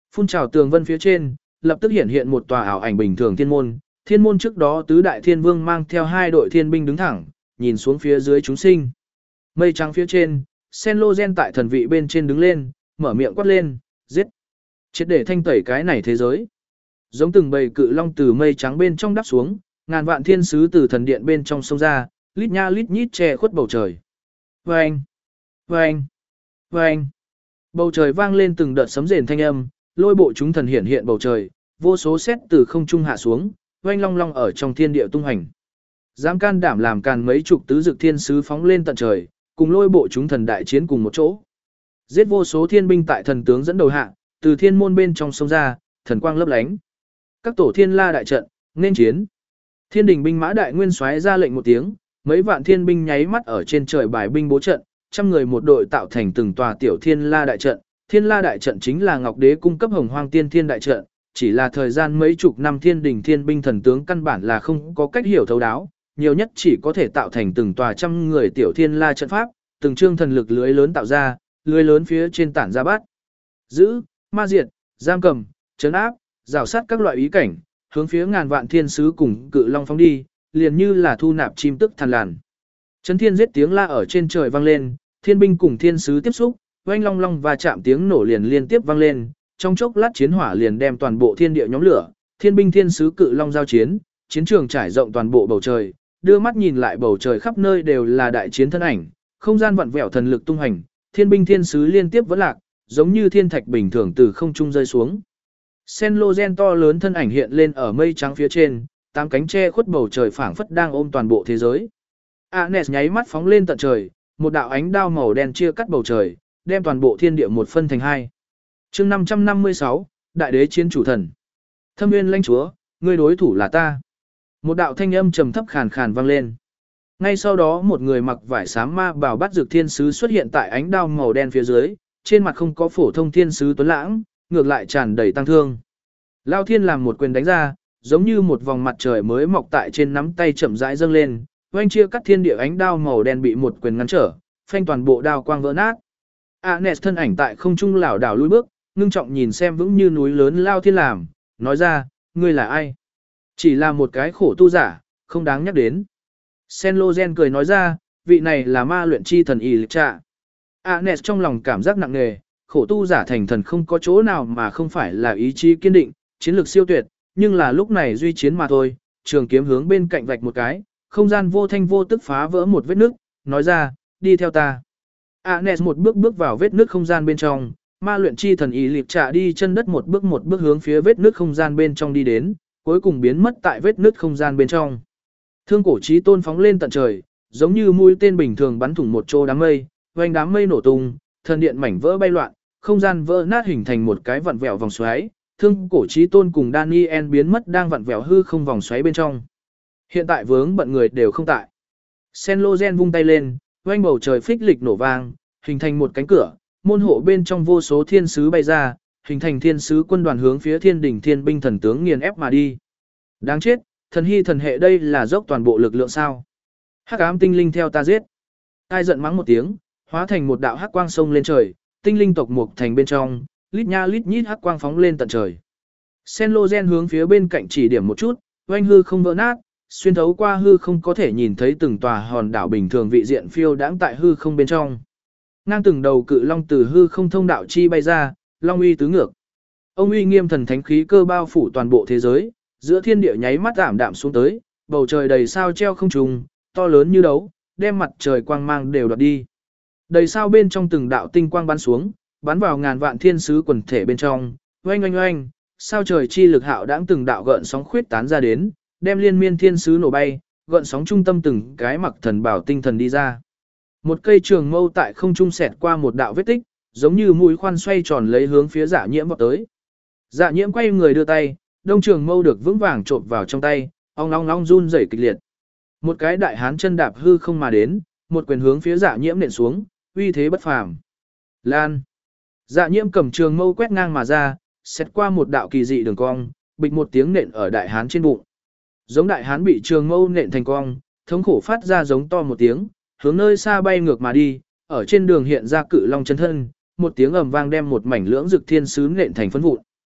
Phun trào tường vân phía trên, lập tức hiện hiện một tòa ảo ảnh bình thường thiên môn. Thiên môn trước đó tứ đại thiên vương mang theo 2 đội thiên binh đứng thẳng, nhìn xuống phía dưới chúng sinh. Mây trắng phía trên, Senlogen tại thần vị bên trên đứng lên, mở miệng quát lên, giết. Triệt để thanh tẩy cái này thế giới. Giống từng bầy cự long từ mây trắng bên trong đắp xuống, ngàn vạn thiên sứ từ thần điện bên trong sông ra, lít nha lít nhít che khuất bầu trời. Vâng! Vâng! Vâng! Bầu trời vang lên từng đợt sấm rền thanh âm, lôi bộ chúng thần hiện hiện bầu trời, vô số sét từ không trung hạ xuống, oanh long long ở trong thiên địa tung hành. Dám can đảm làm càn mấy chục tứ dực thiên sứ phóng lên tận trời, cùng lôi bộ chúng thần đại chiến cùng một chỗ. Giết vô số thiên binh tại thần tướng dẫn đầu hạ, từ thiên môn bên trong sông ra, thần quang lấp lánh. Các tổ thiên la đại trận, nên chiến. Thiên đình binh mã đại nguyên soái ra lệnh một tiếng, mấy vạn thiên binh nháy mắt ở trên trời bài binh bố trận, trăm người một đội tạo thành từng tòa tiểu thiên la đại trận. Thiên la đại trận chính là Ngọc Đế cung cấp Hồng Hoang Tiên Thiên đại trận, chỉ là thời gian mấy chục năm thiên đình thiên binh thần tướng căn bản là không có cách hiểu thấu đáo, nhiều nhất chỉ có thể tạo thành từng tòa trăm người tiểu thiên la trận pháp, từng trương thần lực lưới lớn tạo ra, lưới lớn phía trên tản ra bát. Giữ, ma diệt, giam cầm, trấn áp, rào sát các loại ý cảnh, hướng phía ngàn vạn thiên sứ cùng cự long phóng đi, liền như là thu nạp chim tức thằn lằn. Chấn thiên giết tiếng la ở trên trời vang lên, thiên binh cùng thiên sứ tiếp xúc, oanh long long và chạm tiếng nổ liền liên tiếp vang lên, trong chốc lát chiến hỏa liền đem toàn bộ thiên địa nhóm lửa, thiên binh thiên sứ cự long giao chiến, chiến trường trải rộng toàn bộ bầu trời, đưa mắt nhìn lại bầu trời khắp nơi đều là đại chiến thân ảnh, không gian vặn vẹo thần lực tung hành, thiên binh thiên sứ liên tiếp vỡ lạc, giống như thiên thạch bình thường từ không trung rơi xuống. Senlogen to lớn thân ảnh hiện lên ở mây trắng phía trên, 8 cánh che khuất bầu trời phảng phất đang ôm toàn bộ thế giới. Anes nháy mắt phóng lên tận trời, một đạo ánh đao màu đen chia cắt bầu trời, đem toàn bộ thiên địa một phân thành hai. Chương 556, Đại đế chiến chủ thần. Thâm Nguyên lãnh chúa, ngươi đối thủ là ta. Một đạo thanh âm trầm thấp khàn khàn vang lên. Ngay sau đó một người mặc vải xám ma bào bắt dược thiên sứ xuất hiện tại ánh đao màu đen phía dưới, trên mặt không có phổ thông thiên sứ tuấn lãng, ngược lại tràn đầy tăng thương. Lao thiên làm một quyền đánh ra, giống như một vòng mặt trời mới mọc tại trên nắm tay chậm rãi dâng lên, oanh chia cắt thiên địa ánh đao màu đen bị một quyền ngăn trở, phanh toàn bộ đao quang vỡ nát. Anes thân ảnh tại không trung lảo đảo lùi bước, ngưng trọng nhìn xem vững như núi lớn Lao thiên làm, nói ra, ngươi là ai? Chỉ là một cái khổ tu giả, không đáng nhắc đến. Senlogen cười nói ra, vị này là ma luyện chi thần y lịch trạ. Anes trong lòng cảm giác nặng nề, khổ tu giả thành thần không có chỗ nào mà không phải là ý chí kiên định, chiến lược siêu tuyệt, nhưng là lúc này duy chiến mà thôi. Trường kiếm hướng bên cạnh vạch một cái, không gian vô thanh vô tức phá vỡ một vết nứt, nói ra, đi theo ta. Anes một bước bước vào vết nứt không gian bên trong, ma luyện chi thần y lịch trạ đi chân đất một bước hướng phía vết nứt không gian bên trong đi đến, cuối cùng biến mất tại vết nứt không gian bên trong. Thương cổ chí tôn phóng lên tận trời, giống như mũi tên bình thường bắn thủng một chỗ đám mây, vành đám mây nổ tung, thần điện mảnh vỡ bay loạn, không gian vỡ nát hình thành một cái vặn vẹo vòng xoáy. Thương cổ chí tôn cùng Daniel biến mất đang vặn vẹo hư không vòng xoáy bên trong. Hiện tại vướng bận người đều không tại. Senlogen vung tay lên, vành bầu trời phích lịch nổ vang, hình thành một cánh cửa, môn hộ bên trong vô số thiên sứ bay ra, hình thành thiên sứ quân đoàn hướng phía thiên đỉnh thiên binh thần tướng nghiền ép mà đi. Đáng chết, thần hy thần hệ đây là dốc toàn bộ lực lượng sao? Hắc ám tinh linh theo ta giết. Ai giận mắng một tiếng, hóa thành một đạo hắc quang sông lên trời, tinh linh tộc mục thành bên trong, lít nha lít nhít hắc quang phóng lên tận trời. Senlogen hướng phía bên cạnh chỉ điểm một chút, oanh hư không vỡ nát, xuyên thấu qua hư không có thể nhìn thấy từng tòa hòn đảo bình thường vị diện phiêu đãng tại hư không bên trong. Ngang từng đầu cự long từ hư không thông đạo chi bay ra, long uy tứ ngược. Ông uy nghiêm thần thánh khí cơ bao phủ toàn bộ thế giới, giữa thiên địa nháy mắt ảm đạm xuống tới, bầu trời đầy sao treo không trùng, to lớn như đấu, đem mặt trời quang mang đều đoạt đi. Đầy sao bên trong từng đạo tinh quang bắn xuống, bắn vào ngàn vạn thiên sứ quần thể bên trong, oanh oanh oanh, sao trời chi lực hạo đãng từng đạo gợn sóng khuyết tán ra đến, đem liên miên thiên sứ nổ bay, gợn sóng trung tâm từng cái mặc thần bảo tinh thần đi ra. Một cây trường mâu tại không trung xẹt qua một đạo vết tích, giống như mũi khoan xoay tròn lấy hướng phía Dạ Nhiễm vọt tới. Dạ Nhiễm quay người đưa tay, đông trường mâu được vững vàng chộp vào trong tay, ong long long run rẩy kịch liệt. Một cái đại hán chân đạp hư không mà đến, một quyền hướng phía Dạ Nhiễm nện xuống, uy thế bất phàm. Lan. Dạ Nhiễm cầm trường mâu quét ngang mà ra, xét qua một đạo kỳ dị đường cong, bịch một tiếng nện ở đại hán trên bụng. Giống đại hán bị trường mâu nện thành cong, thống khổ phát ra giống to một tiếng, hướng nơi xa bay ngược mà đi, ở trên đường hiện ra cự long chân thân, một tiếng ầm vang đem một mảnh lưỡng dực thiên sứ nện thành phấn vụn.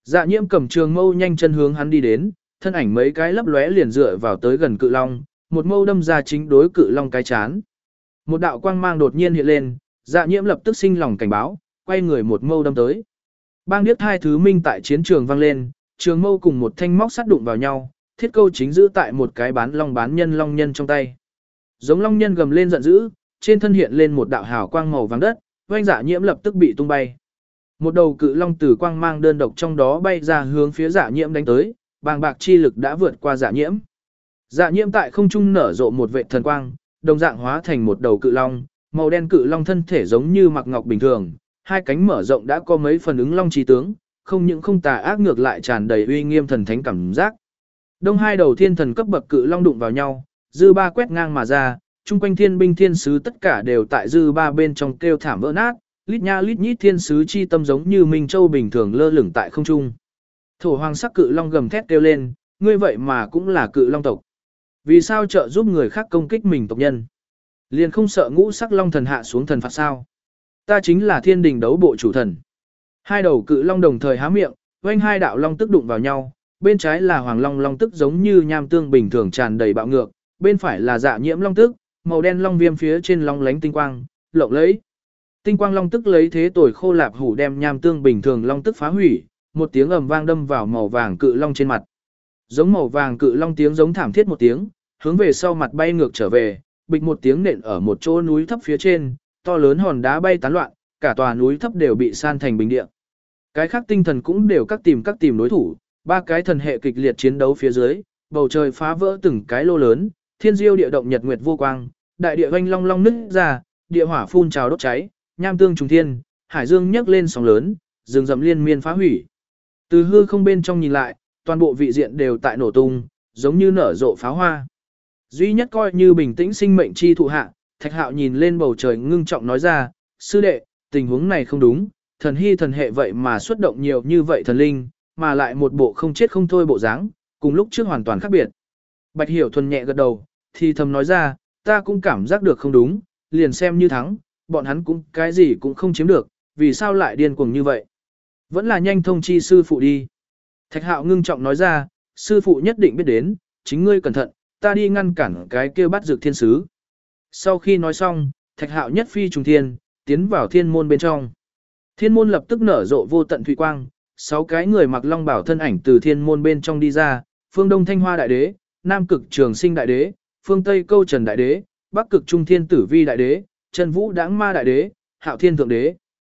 Dạ Nhiễm cầm trường mâu nhanh chân hướng hắn đi đến, thân ảnh mấy cái lấp lóe liền dựa vào tới gần cự long, một mâu đâm ra chính đối cự long cái chán. Một đạo quang mang đột nhiên hiện lên, Dạ Nhiễm lập tức sinh lòng cảnh báo, quay người một mâu đâm tới. Bang điếc hai thứ minh tại chiến trường vang lên, trường mâu cùng một thanh móc sắt đụng vào nhau, thiết câu chính giữ tại một cái bán nhân long nhân trong tay. Giống long nhân gầm lên giận dữ, trên thân hiện lên một đạo hào quang màu vàng đất, oanh Dạ Nhiễm lập tức bị tung bay. Một đầu cự long từ quang mang đơn độc trong đó bay ra hướng phía Dạ Nhiễm đánh tới, bàng bạc chi lực đã vượt qua Dạ Nhiễm. Dạ Nhiễm tại không trung nở rộ một vệt thần quang, đồng dạng hóa thành một đầu cự long, màu đen cự long thân thể giống như mặc ngọc bình thường, hai cánh mở rộng đã có mấy phần ứng long chi tướng, không những không tà ác ngược lại tràn đầy uy nghiêm thần thánh cảm giác. Đông hai đầu thiên thần cấp bậc cự long đụng vào nhau, dư ba quét ngang mà ra, chung quanh thiên binh thiên sứ tất cả đều tại dư ba bên trong kêu thảm vỡ nát, lít nha lít nhít thiên sứ chi tâm giống như minh châu bình thường lơ lửng tại không trung. Thổ hoàng sắc cự long gầm thét kêu lên, ngươi vậy mà cũng là cự long tộc. Vì sao trợ giúp người khác công kích mình tộc nhân? Liền không sợ ngũ sắc long thần hạ xuống thần phạt sao? Ta chính là thiên đình đấu bộ chủ thần. Hai đầu cự long đồng thời há miệng, oanh hai đạo long tức đụng vào nhau, bên trái là hoàng long long tức giống như nham tương bình thường tràn đầy bạo ngược, bên phải là Dạ Nhiễm long tức, màu đen long viêm phía trên long lánh tinh quang, lộng lẫy. Tinh quang long tức lấy thế tồi khô lạp hủ đem nham tương bình thường long tức phá hủy, một tiếng ầm vang đâm vào màu vàng cự long trên mặt. Giống màu vàng cự long tiếng giống thảm thiết một tiếng, hướng về sau mặt bay ngược trở về, bịch một tiếng nện ở một chỗ núi thấp phía trên, to lớn hòn đá bay tán loạn, cả tòa núi thấp đều bị san thành bình địa. Cái khác tinh thần cũng đều các tìm đối thủ, ba cái thần hệ kịch liệt chiến đấu phía dưới, bầu trời phá vỡ từng cái lô lớn, thiên diêu địa động nhật nguyệt vô quang, đại địa oanh long long nứt ra, địa hỏa phun trào đốt cháy, nham tương trùng thiên, hải dương nhấc lên sóng lớn, rừng rậm liên miên phá hủy. Từ hư không bên trong nhìn lại, toàn bộ vị diện đều tại nổ tung, giống như nở rộ pháo hoa. Duy nhất coi như bình tĩnh sinh mệnh chi thụ hạ, Thạch Hạo nhìn lên bầu trời ngưng trọng nói ra, sư đệ, tình huống này không đúng, thần hy thần hệ vậy mà xuất động nhiều như vậy thần linh, mà lại một bộ không chết không thôi bộ dáng, cùng lúc trước hoàn toàn khác biệt. Bạch Hiểu thuần nhẹ gật đầu, thì thầm nói ra, ta cũng cảm giác được không đúng, liền xem như thắng, bọn hắn cũng cái gì cũng không chiếm được, vì sao lại điên cuồng như vậy. Vẫn là nhanh thông chi sư phụ đi. Thạch Hạo ngưng trọng nói ra, sư phụ nhất định biết đến, chính ngươi cẩn thận, ta đi ngăn cản cái kia bắt dược thiên sứ. Sau khi nói xong, Thạch Hạo nhất phi trùng thiên, tiến vào thiên môn bên trong. Thiên môn lập tức nở rộ vô tận thủy quang, 6 cái người mặc long bào thân ảnh từ thiên môn bên trong đi ra, phương Đông Thanh Hoa đại đế, Nam Cực Trường Sinh đại đế, phương Tây Câu Trần đại đế, Bắc Cực Trung Thiên Tử Vi đại đế, Trần Vũ Đãng Ma đại đế, Hạo Thiên thượng đế.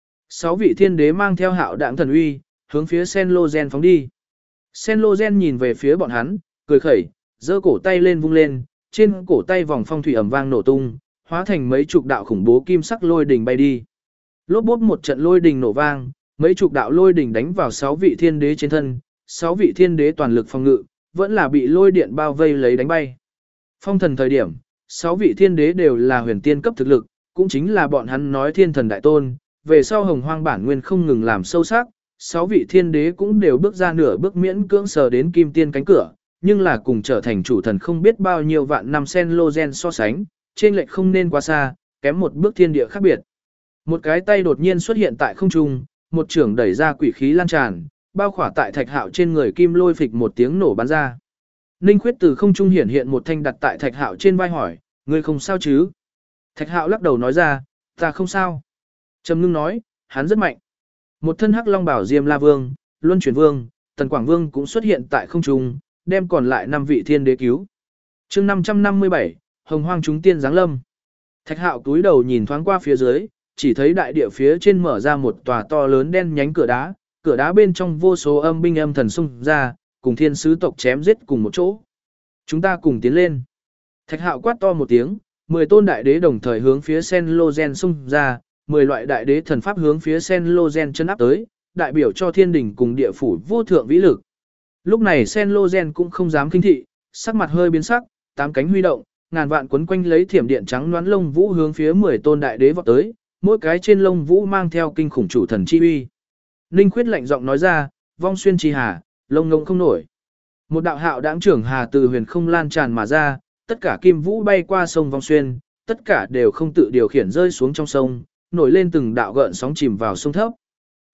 6 vị thiên đế mang theo Hạo Đãng thần uy, hướng phía Senlogen phóng đi. Senlogen nhìn về phía bọn hắn, cười khẩy, giơ cổ tay lên vung lên, trên cổ tay vòng phong thủy ầm vang nổ tung, hóa thành mấy chục đạo khủng bố kim sắc lôi đỉnh bay đi. Lốp bốp một trận lôi đỉnh nổ vang, mấy chục đạo lôi đỉnh đánh vào 6 vị thiên đế trên thân, 6 vị thiên đế toàn lực phòng ngự, vẫn là bị lôi điện bao vây lấy đánh bay. Phong thần thời điểm, 6 vị thiên đế đều là huyền tiên cấp thực lực, cũng chính là bọn hắn nói thiên thần đại tôn, về sau hồng hoang bản nguyên không ngừng làm sâu sắc, 6 vị thiên đế cũng đều bước ra nửa bước miễn cưỡng sờ đến kim tiên cánh cửa, nhưng là cùng trở thành chủ thần không biết bao nhiêu vạn năm Senlogen so sánh, trên lệch không nên quá xa, kém một bước thiên địa khác biệt. Một cái tay đột nhiên xuất hiện tại không trung, một chưởng đẩy ra quỷ khí lan tràn, bao khỏa tại Thạch Hạo trên người kim lôi phịch một tiếng nổ bắn ra. Ninh Khuyết từ không trung hiển hiện một thanh đặt tại Thạch Hạo trên vai hỏi, ngươi không sao chứ? Thạch Hạo lắc đầu nói ra, ta không sao. Trầm ngưng nói, hắn rất mạnh. Một thân hắc long bảo Diêm La Vương, Luân Chuyển Vương, Tần Quảng Vương cũng xuất hiện tại không trung, đem còn lại 5 vị thiên đế cứu. Chương 557, Hồng Hoang chúng tiên giáng lâm. Thạch Hạo túi đầu nhìn thoáng qua phía dưới, chỉ thấy đại địa phía trên mở ra một tòa to lớn đen nhánh cửa đá bên trong vô số âm binh âm thần xung ra, cùng thiên sứ tộc chém giết cùng một chỗ. Chúng ta cùng tiến lên. Thạch Hạo quát to một tiếng, 10 tôn đại đế đồng thời hướng phía Senlogen xung ra, 10 loại đại đế thần pháp hướng phía Senlogen chân áp tới, đại biểu cho thiên đình cùng địa phủ vô thượng vĩ lực. Lúc này Senlogen cũng không dám kinh thị, sắc mặt hơi biến sắc, 8 cánh huy động, ngàn vạn quấn quanh lấy thiểm điện trắng loáng lông vũ hướng phía 10 tôn đại đế vọt tới, mỗi cái trên lông vũ mang theo kinh khủng chủ thần chi uy. Ninh Khuyết lạnh giọng nói ra, vong xuyên chi hà, lông ngông không nổi. Một đạo hạo đãng trưởng hà từ huyền không lan tràn mà ra, tất cả kim vũ bay qua sông vong xuyên, tất cả đều không tự điều khiển rơi xuống trong sông, nổi lên từng đạo gợn sóng chìm vào sông thấp.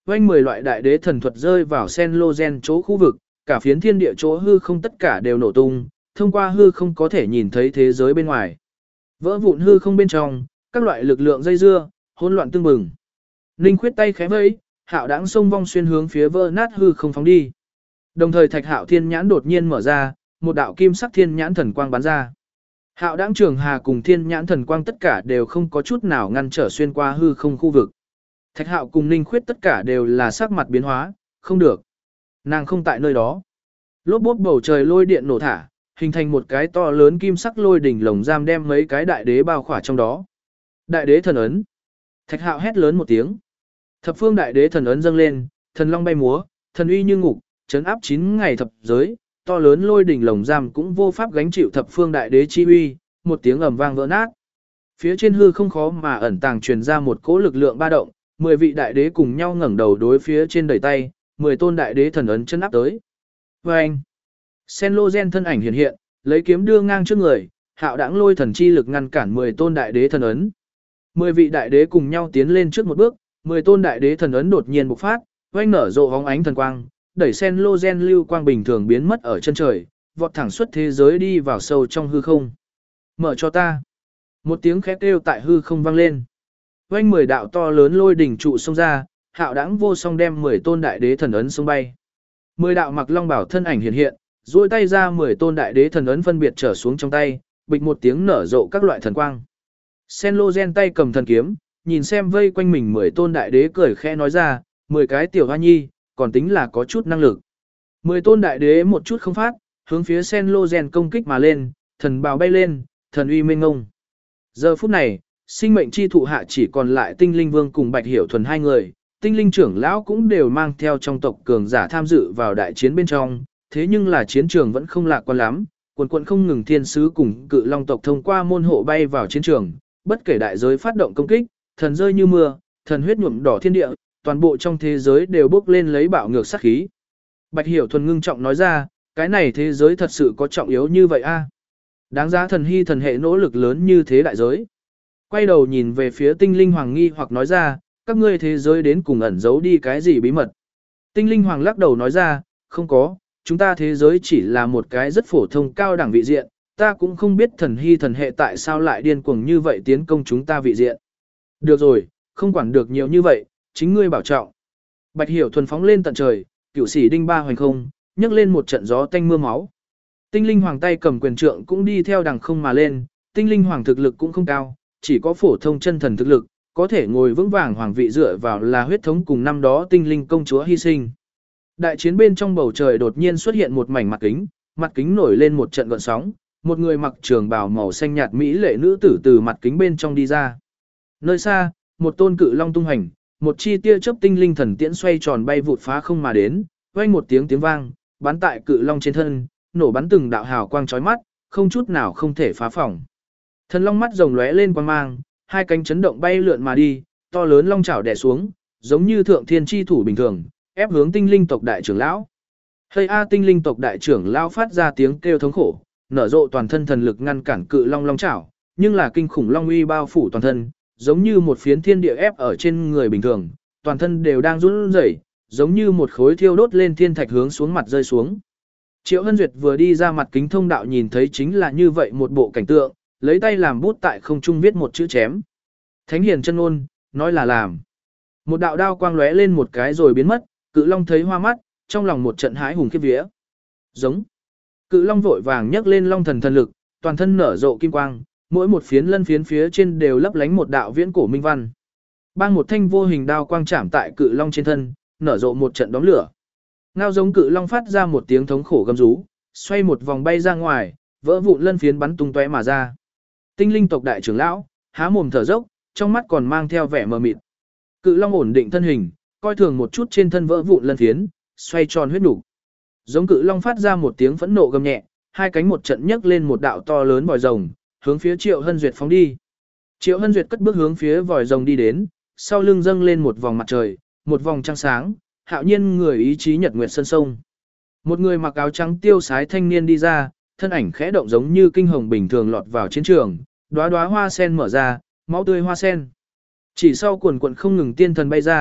oanh 10 loại đại đế thần thuật rơi vào Senlogen chỗ khu vực, cả phiến thiên địa chỗ hư không tất cả đều nổ tung, thông qua hư không có thể nhìn thấy thế giới bên ngoài. Vỡ vụn hư không bên trong, các loại lực lượng dây dưa, hỗn loạn tương bừng. Ninh Khuyết tay khẽ vẫy, Hạo Đãng xông vong xuyên hướng phía vỡ nát hư không phóng đi. Đồng thời Thạch Hạo Thiên nhãn đột nhiên mở ra, một đạo kim sắc thiên nhãn thần quang bắn ra. Hạo Đãng Trường Hà cùng thiên nhãn thần quang tất cả đều không có chút nào ngăn trở xuyên qua hư không khu vực. Thạch Hạo cùng Ninh Khuyết tất cả đều là sắc mặt biến hóa, không được. Nàng không tại nơi đó. Lốp bốp bầu trời lôi điện nổ thả, hình thành một cái to lớn kim sắc lôi đỉnh lồng giam đem mấy cái đại đế bao khỏa trong đó. Đại đế thần ấn. Thạch Hạo hét lớn một tiếng. Thập phương đại đế thần ấn dâng lên, thần long bay múa, thần uy như ngục, trấn áp 9 ngày thập giới, to lớn lôi đỉnh lồng giam cũng vô pháp gánh chịu thập phương đại đế chi uy, một tiếng ầm vang vỡ nát. Phía trên hư không khó mà ẩn tàng truyền ra một cỗ lực lượng ba động, 10 vị đại đế cùng nhau ngẩng đầu đối phía trên đẩy tay, 10 tôn đại đế thần ấn chân áp tới. Oeng! Senlogen thân ảnh hiện hiện, lấy kiếm đưa ngang trước người, Hạo Đãng lôi thần chi lực ngăn cản 10 tôn đại đế thần ấn. 10 vị đại đế cùng nhau tiến lên trước một bước, 10 tôn đại đế thần ấn đột nhiên bộc phát, oanh nở rộ hóng ánh thần quang, đẩy Senlogen lưu quang bình thường biến mất ở chân trời, vọt thẳng xuất thế giới đi vào sâu trong hư không. Mở cho ta! Một tiếng khét kêu tại hư không vang lên. Oanh 10 đạo to lớn lôi đỉnh trụ xông ra, Hạo Đãng vô song đem 10 tôn đại đế thần ấn xông bay. 10 đạo mặc long bảo thân ảnh hiện hiện, duỗi tay ra 10 tôn đại đế thần ấn phân biệt trở xuống trong tay, bịch một tiếng nở rộ các loại thần quang. Senlogen tay cầm thần kiếm, nhìn xem vây quanh mình 10 tôn đại đế cười khẽ nói ra, 10 cái tiểu hoa nhi, còn tính là có chút năng lực. 10 tôn đại đế một chút không phát, hướng phía Senlogen công kích mà lên, thần bào bay lên, thần uy mênh ngông. Giờ phút này, sinh mệnh chi thụ hạ chỉ còn lại tinh linh vương cùng Bạch Hiểu Thuần hai người, tinh linh trưởng lão cũng đều mang theo trong tộc cường giả tham dự vào đại chiến bên trong, thế nhưng là chiến trường vẫn không lạc quan lắm, quần quần không ngừng thiên sứ cùng cự long tộc thông qua môn hộ bay vào chiến trường, bất kể đại giới phát động công kích, thần rơi như mưa, thần huyết nhuộm đỏ thiên địa, toàn bộ trong thế giới đều bốc lên lấy bạo ngược sát khí. Bạch Hiểu Thuần ngưng trọng nói ra, cái này thế giới thật sự có trọng yếu như vậy a? Đáng giá thần hy thần hệ nỗ lực lớn như thế đại giới. Quay đầu nhìn về phía tinh linh hoàng nghi hoặc nói ra, các ngươi thế giới đến cùng ẩn giấu đi cái gì bí mật. Tinh linh hoàng lắc đầu nói ra, không có, chúng ta thế giới chỉ là một cái rất phổ thông cao đẳng vị diện, ta cũng không biết thần hy thần hệ tại sao lại điên cuồng như vậy tiến công chúng ta vị diện. Được rồi, không quản được nhiều như vậy, chính ngươi bảo trọng. Bạch Hiểu Thuần phóng lên tận trời, cửu sĩ đinh ba hoành không, nhấc lên một trận gió tanh mưa máu. Tinh linh hoàng tay cầm quyền trượng cũng đi theo đằng không mà lên, tinh linh hoàng thực lực cũng không cao, chỉ có phổ thông chân thần thực lực, có thể ngồi vững vàng hoàng vị dựa vào là huyết thống cùng năm đó tinh linh công chúa hy sinh. Đại chiến bên trong bầu trời đột nhiên xuất hiện một mảnh mặt kính nổi lên một trận gợn sóng, một người mặc trường bào màu xanh nhạt mỹ lệ nữ tử từ mặt kính bên trong đi ra. Nơi xa, một tôn cự long tung hành, một chi tia chớp tinh linh thần tiễn xoay tròn bay vụt phá không mà đến, vang một tiếng tiếng vang, bắn tại cự long trên thân, nổ bắn từng đạo hào quang chói mắt, không chút nào không thể phá phỏng. Thần long mắt rồng lóe lên quang mang, hai cánh chấn động bay lượn mà đi, to lớn long chảo đè xuống, giống như thượng thiên chi thủ bình thường, ép hướng tinh linh tộc đại trưởng lão. Hây a tinh linh tộc đại trưởng lão phát ra tiếng kêu thống khổ, nở rộ toàn thân thần lực ngăn cản cự long long chảo, nhưng là kinh khủng long uy bao phủ toàn thân, giống như một phiến thiên địa ép ở trên người bình thường, toàn thân đều đang run rẩy, giống như một khối thiêu đốt lên thiên thạch hướng xuống mặt rơi xuống. Triệu Hân Duyệt vừa đi ra mặt kính thông đạo nhìn thấy chính là như vậy một bộ cảnh tượng, lấy tay làm bút tại không trung viết một chữ chém. Thánh hiền chân ôn, nói là làm. Một đạo đao quang lóe lên một cái rồi biến mất, cự long thấy hoa mắt, trong lòng một trận hái hùng khiếp vía. Giống. Cự long vội vàng nhấc lên long thần thần lực, toàn thân nở rộ kim quang, mỗi một phiến lân phiến phía trên đều lấp lánh một đạo viễn cổ minh văn. Bang một thanh vô hình đao quang chạm tại cự long trên thân, nở rộ một trận đóm lửa. Ngao giống cự long phát ra một tiếng thống khổ gầm rú, xoay một vòng bay ra ngoài, vỡ vụn lân phiến bắn tung tóe mà ra. Tinh linh tộc đại trưởng lão há mồm thở dốc, trong mắt còn mang theo vẻ mờ mịt. Cự long ổn định thân hình, coi thường một chút trên thân vỡ vụn lân phiến, xoay tròn huyết nục. Giống cự long phát ra một tiếng phẫn nộ gầm nhẹ, hai cánh một trận nhấc lên một đạo to lớn vòi rồng, hướng phía Triệu Hân Duyệt phóng đi. Triệu Hân Duyệt cất bước hướng phía vòi rồng đi đến, sau lưng dâng lên một vòng mặt trời, một vòng trăng sáng, hạo nhiên người ý chí nhật nguyệt sân sông. Một người mặc áo trắng tiêu sái thanh niên đi ra, thân ảnh khẽ động giống như kinh hồng bình thường lọt vào chiến trường, đóa đóa hoa sen mở ra, máu tươi hoa sen. Chỉ sau cuồn cuộn không ngừng tiên thần bay ra,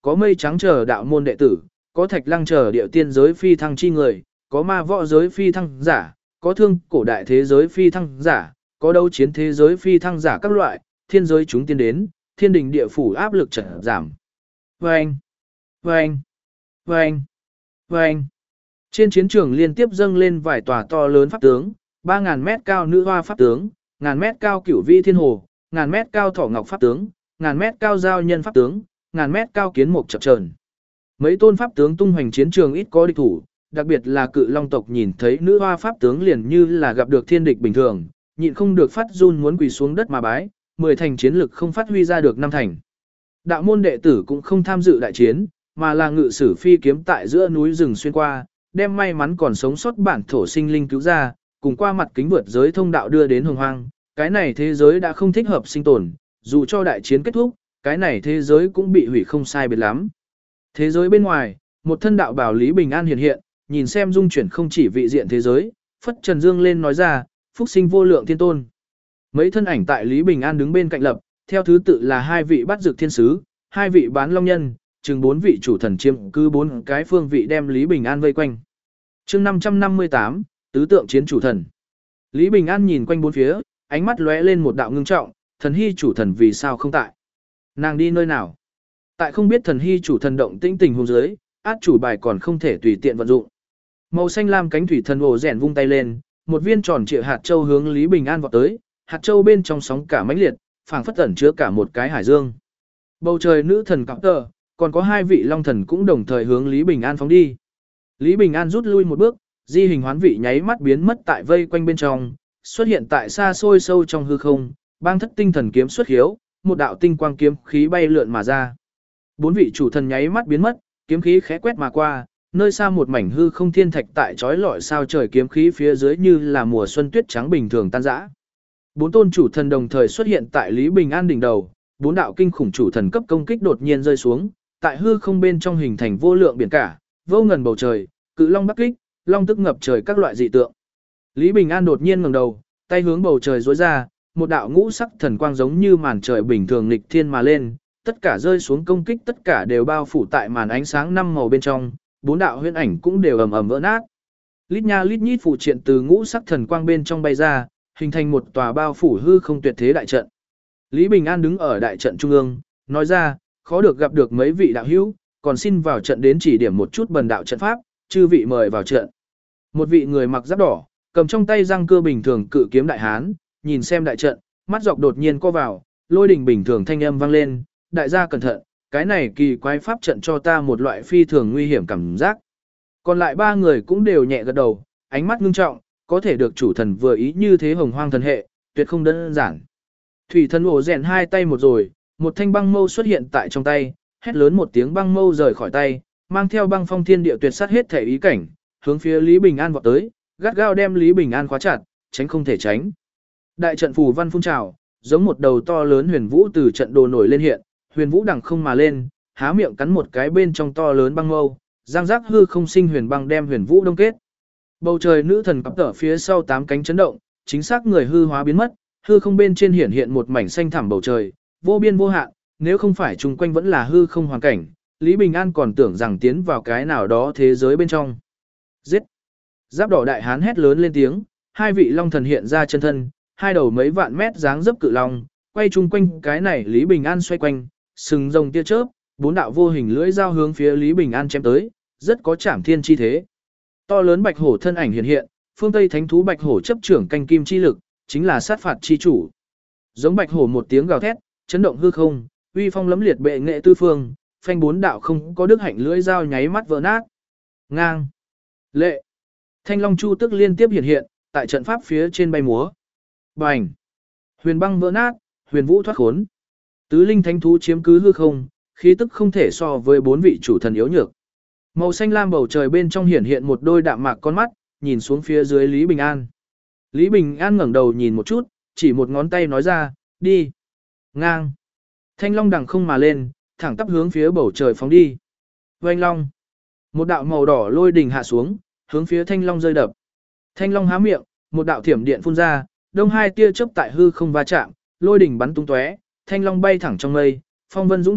có mây trắng chờ đạo môn đệ tử, có thạch lăng chờ địa tiên giới phi thăng chi người, có ma võ giới phi thăng giả, có thương cổ đại thế giới phi thăng giả, có đấu chiến thế giới phi thăng giả các loại, thiên giới chúng tiên đến, thiên đình địa phủ áp lực chợt giảm. Vâng! Vâng! Vâng! Vâng! Trên chiến trường liên tiếp dâng lên vài tòa to lớn pháp tướng, 3.000 mét cao nữ hoa pháp tướng, 1.000 mét cao cửu vi thiên hồ, 1.000 mét cao thỏ ngọc pháp tướng, 1.000 mét cao giao nhân pháp tướng, 1.000 mét cao kiến mục chập chờn. Mấy tôn pháp tướng tung hoành chiến trường ít có địch thủ, đặc biệt là cự long tộc nhìn thấy nữ hoa pháp tướng liền như là gặp được thiên địch bình thường, nhịn không được phát run muốn quỳ xuống đất mà bái, 10 thành chiến lực không phát huy ra được 5 thành. Đạo môn đệ tử cũng không tham dự đại chiến, mà là ngự sử phi kiếm tại giữa núi rừng xuyên qua, đem may mắn còn sống sót bản thổ sinh linh cứu ra, cùng qua mặt kính vượt giới thông đạo đưa đến hồng hoang. Cái này thế giới đã không thích hợp sinh tồn, dù cho đại chiến kết thúc, cái này thế giới cũng bị hủy không sai biệt lắm. Thế giới bên ngoài, một thân đạo bảo Lý Bình An hiện hiện, nhìn xem dung chuyển không chỉ vị diện thế giới, phất trần dương lên nói ra, phúc sinh vô lượng thiên tôn. Mấy thân ảnh tại Lý Bình An đứng bên cạnh lập, theo thứ tự là 2 vị bắt dược thiên sứ, 2 vị bán long nhân, chừng 4 vị chủ thần chiếm cứ 4 cái phương vị đem Lý Bình An vây quanh. Chương 558, tứ tượng chiến chủ thần. Lý Bình An nhìn quanh bốn phía, ánh mắt lóe lên một đạo ngưng trọng, thần hy chủ thần vì sao không tại? Nàng đi nơi nào? Tại không biết thần hy chủ thần động tĩnh tình huống dưới, át chủ bài còn không thể tùy tiện vận dụng. Màu xanh lam cánh thủy thần ồ rèn vung tay lên, một viên tròn trịa hạt châu hướng Lý Bình An vọt tới, hạt châu bên trong sóng cả mãnh liệt, phảng phất ẩn chứa cả một cái hải dương. Bầu trời nữ thần cọp tờ, còn có 2 vị long thần cũng đồng thời hướng Lý Bình An phóng đi. Lý Bình An rút lui một bước, di hình hoán vị nháy mắt biến mất tại vây quanh bên trong, xuất hiện tại xa xôi sâu trong hư không, bang thất tinh thần kiếm xuất hiếu, một đạo tinh quang kiếm khí bay lượn mà ra. 4 vị chủ thần nháy mắt biến mất, kiếm khí khẽ quét mà qua, nơi xa một mảnh hư không thiên thạch tại chói lọi sao trời kiếm khí phía dưới như là mùa xuân tuyết trắng bình thường tan rã. 4 tôn chủ thần đồng thời xuất hiện tại Lý Bình An đỉnh đầu, 4 đạo kinh khủng chủ thần cấp công kích đột nhiên rơi xuống, tại hư không bên trong hình thành vô lượng biển cả, vô ngần bầu trời, cự long bắc kích, long tức ngập trời các loại dị tượng. Lý Bình An đột nhiên ngẩng đầu, tay hướng bầu trời duỗi ra, một đạo ngũ sắc thần quang giống như màn trời bình thường nghịch thiên mà lên, tất cả rơi xuống công kích tất cả đều bao phủ tại màn ánh sáng 5 màu bên trong, 4 đạo huyễn ảnh cũng đều ầm ầm vỡ nát. Lít nha lít nhít phụ triện từ ngũ sắc thần quang bên trong bay ra, hình thành một tòa bao phủ hư không tuyệt thế đại trận. Lý Bình An đứng ở đại trận trung ương, nói ra, khó được gặp được mấy vị đạo hữu, còn xin vào trận đến chỉ điểm một chút bần đạo trận pháp, chư vị mời vào trận. Một vị người mặc giáp đỏ, cầm trong tay răng cưa bình thường cự kiếm đại hán, nhìn xem đại trận, mắt dọc đột nhiên co vào, lôi đình bình thường thanh âm vang lên, đại gia cẩn thận, cái này kỳ quái pháp trận cho ta một loại phi thường nguy hiểm cảm giác. Còn lại 3 người cũng đều nhẹ gật đầu, ánh mắt ngưng trọng, có thể được chủ thần vừa ý như thế hồng hoang thần hệ, tuyệt không đơn giản. Thủy thần ổ rèn 2 tay một rồi, một thanh băng mâu xuất hiện tại trong tay, hét lớn một tiếng băng mâu rời khỏi tay, mang theo băng phong thiên địa tuyệt sát hết thể ý cảnh, hướng phía Lý Bình An vọt tới, gắt gao đem Lý Bình An khóa chặt, tránh không thể tránh. Đại trận phù văn phun trào, giống một đầu to lớn huyền vũ từ trận đồ nổi lên hiện, huyền vũ đằng không mà lên, há miệng cắn một cái bên trong to lớn băng mâu, giang giác hư không sinh huyền băng đem huyền vũ đông kết. Bầu trời nữ thần cắm ở phía sau 8 cánh chấn động, chính xác người hư hóa biến mất, hư không bên trên hiển hiện một mảnh xanh thẳm bầu trời, vô biên vô hạn, nếu không phải chung quanh vẫn là hư không hoàn cảnh, Lý Bình An còn tưởng rằng tiến vào cái nào đó thế giới bên trong. Giết! Giáp đỏ đại hán hét lớn lên tiếng, 2 vị long thần hiện ra chân thân, 2 đầu mấy vạn mét dáng dấp cự long, quay chung quanh cái này Lý Bình An xoay quanh, sừng rồng tia chớp, 4 đạo vô hình lưỡi dao hướng phía Lý Bình An chém tới, rất có trảm thiên chi thế. To lớn bạch hổ thân ảnh hiện hiện, phương Tây thánh thú bạch hổ chấp trưởng canh kim chi lực, chính là sát phạt chi chủ. Giống bạch hổ một tiếng gào thét, chấn động hư không, uy phong lẫm liệt bệ nghệ tư phương, phanh 4 đạo không có đức hạnh lưỡi dao nháy mắt vỡ nát. Ngang, lệ, thanh long chu tức liên tiếp hiện hiện, tại trận pháp phía trên bay múa. Bành, huyền băng vỡ nát, huyền vũ thoát khốn. Tứ linh thánh thú chiếm cứ hư không, khí tức không thể so với 4 vị chủ thần yếu nhược. Màu xanh lam bầu trời bên trong hiển hiện một đôi đạm mạc con mắt, nhìn xuống phía dưới Lý Bình An. Lý Bình An ngẩng đầu nhìn một chút, chỉ một ngón tay nói ra, đi. Ngang. Thanh long đằng không mà lên, thẳng tắp hướng phía bầu trời phóng đi. Oanh long. Một đạo màu đỏ lôi đình hạ xuống, hướng phía thanh long rơi đập. Thanh long há miệng, một đạo thiểm điện phun ra, đông 2 tia chớp tại hư không va chạm, lôi đình bắn tung tóe, thanh long bay thẳng trong mây, phong vân dũng động,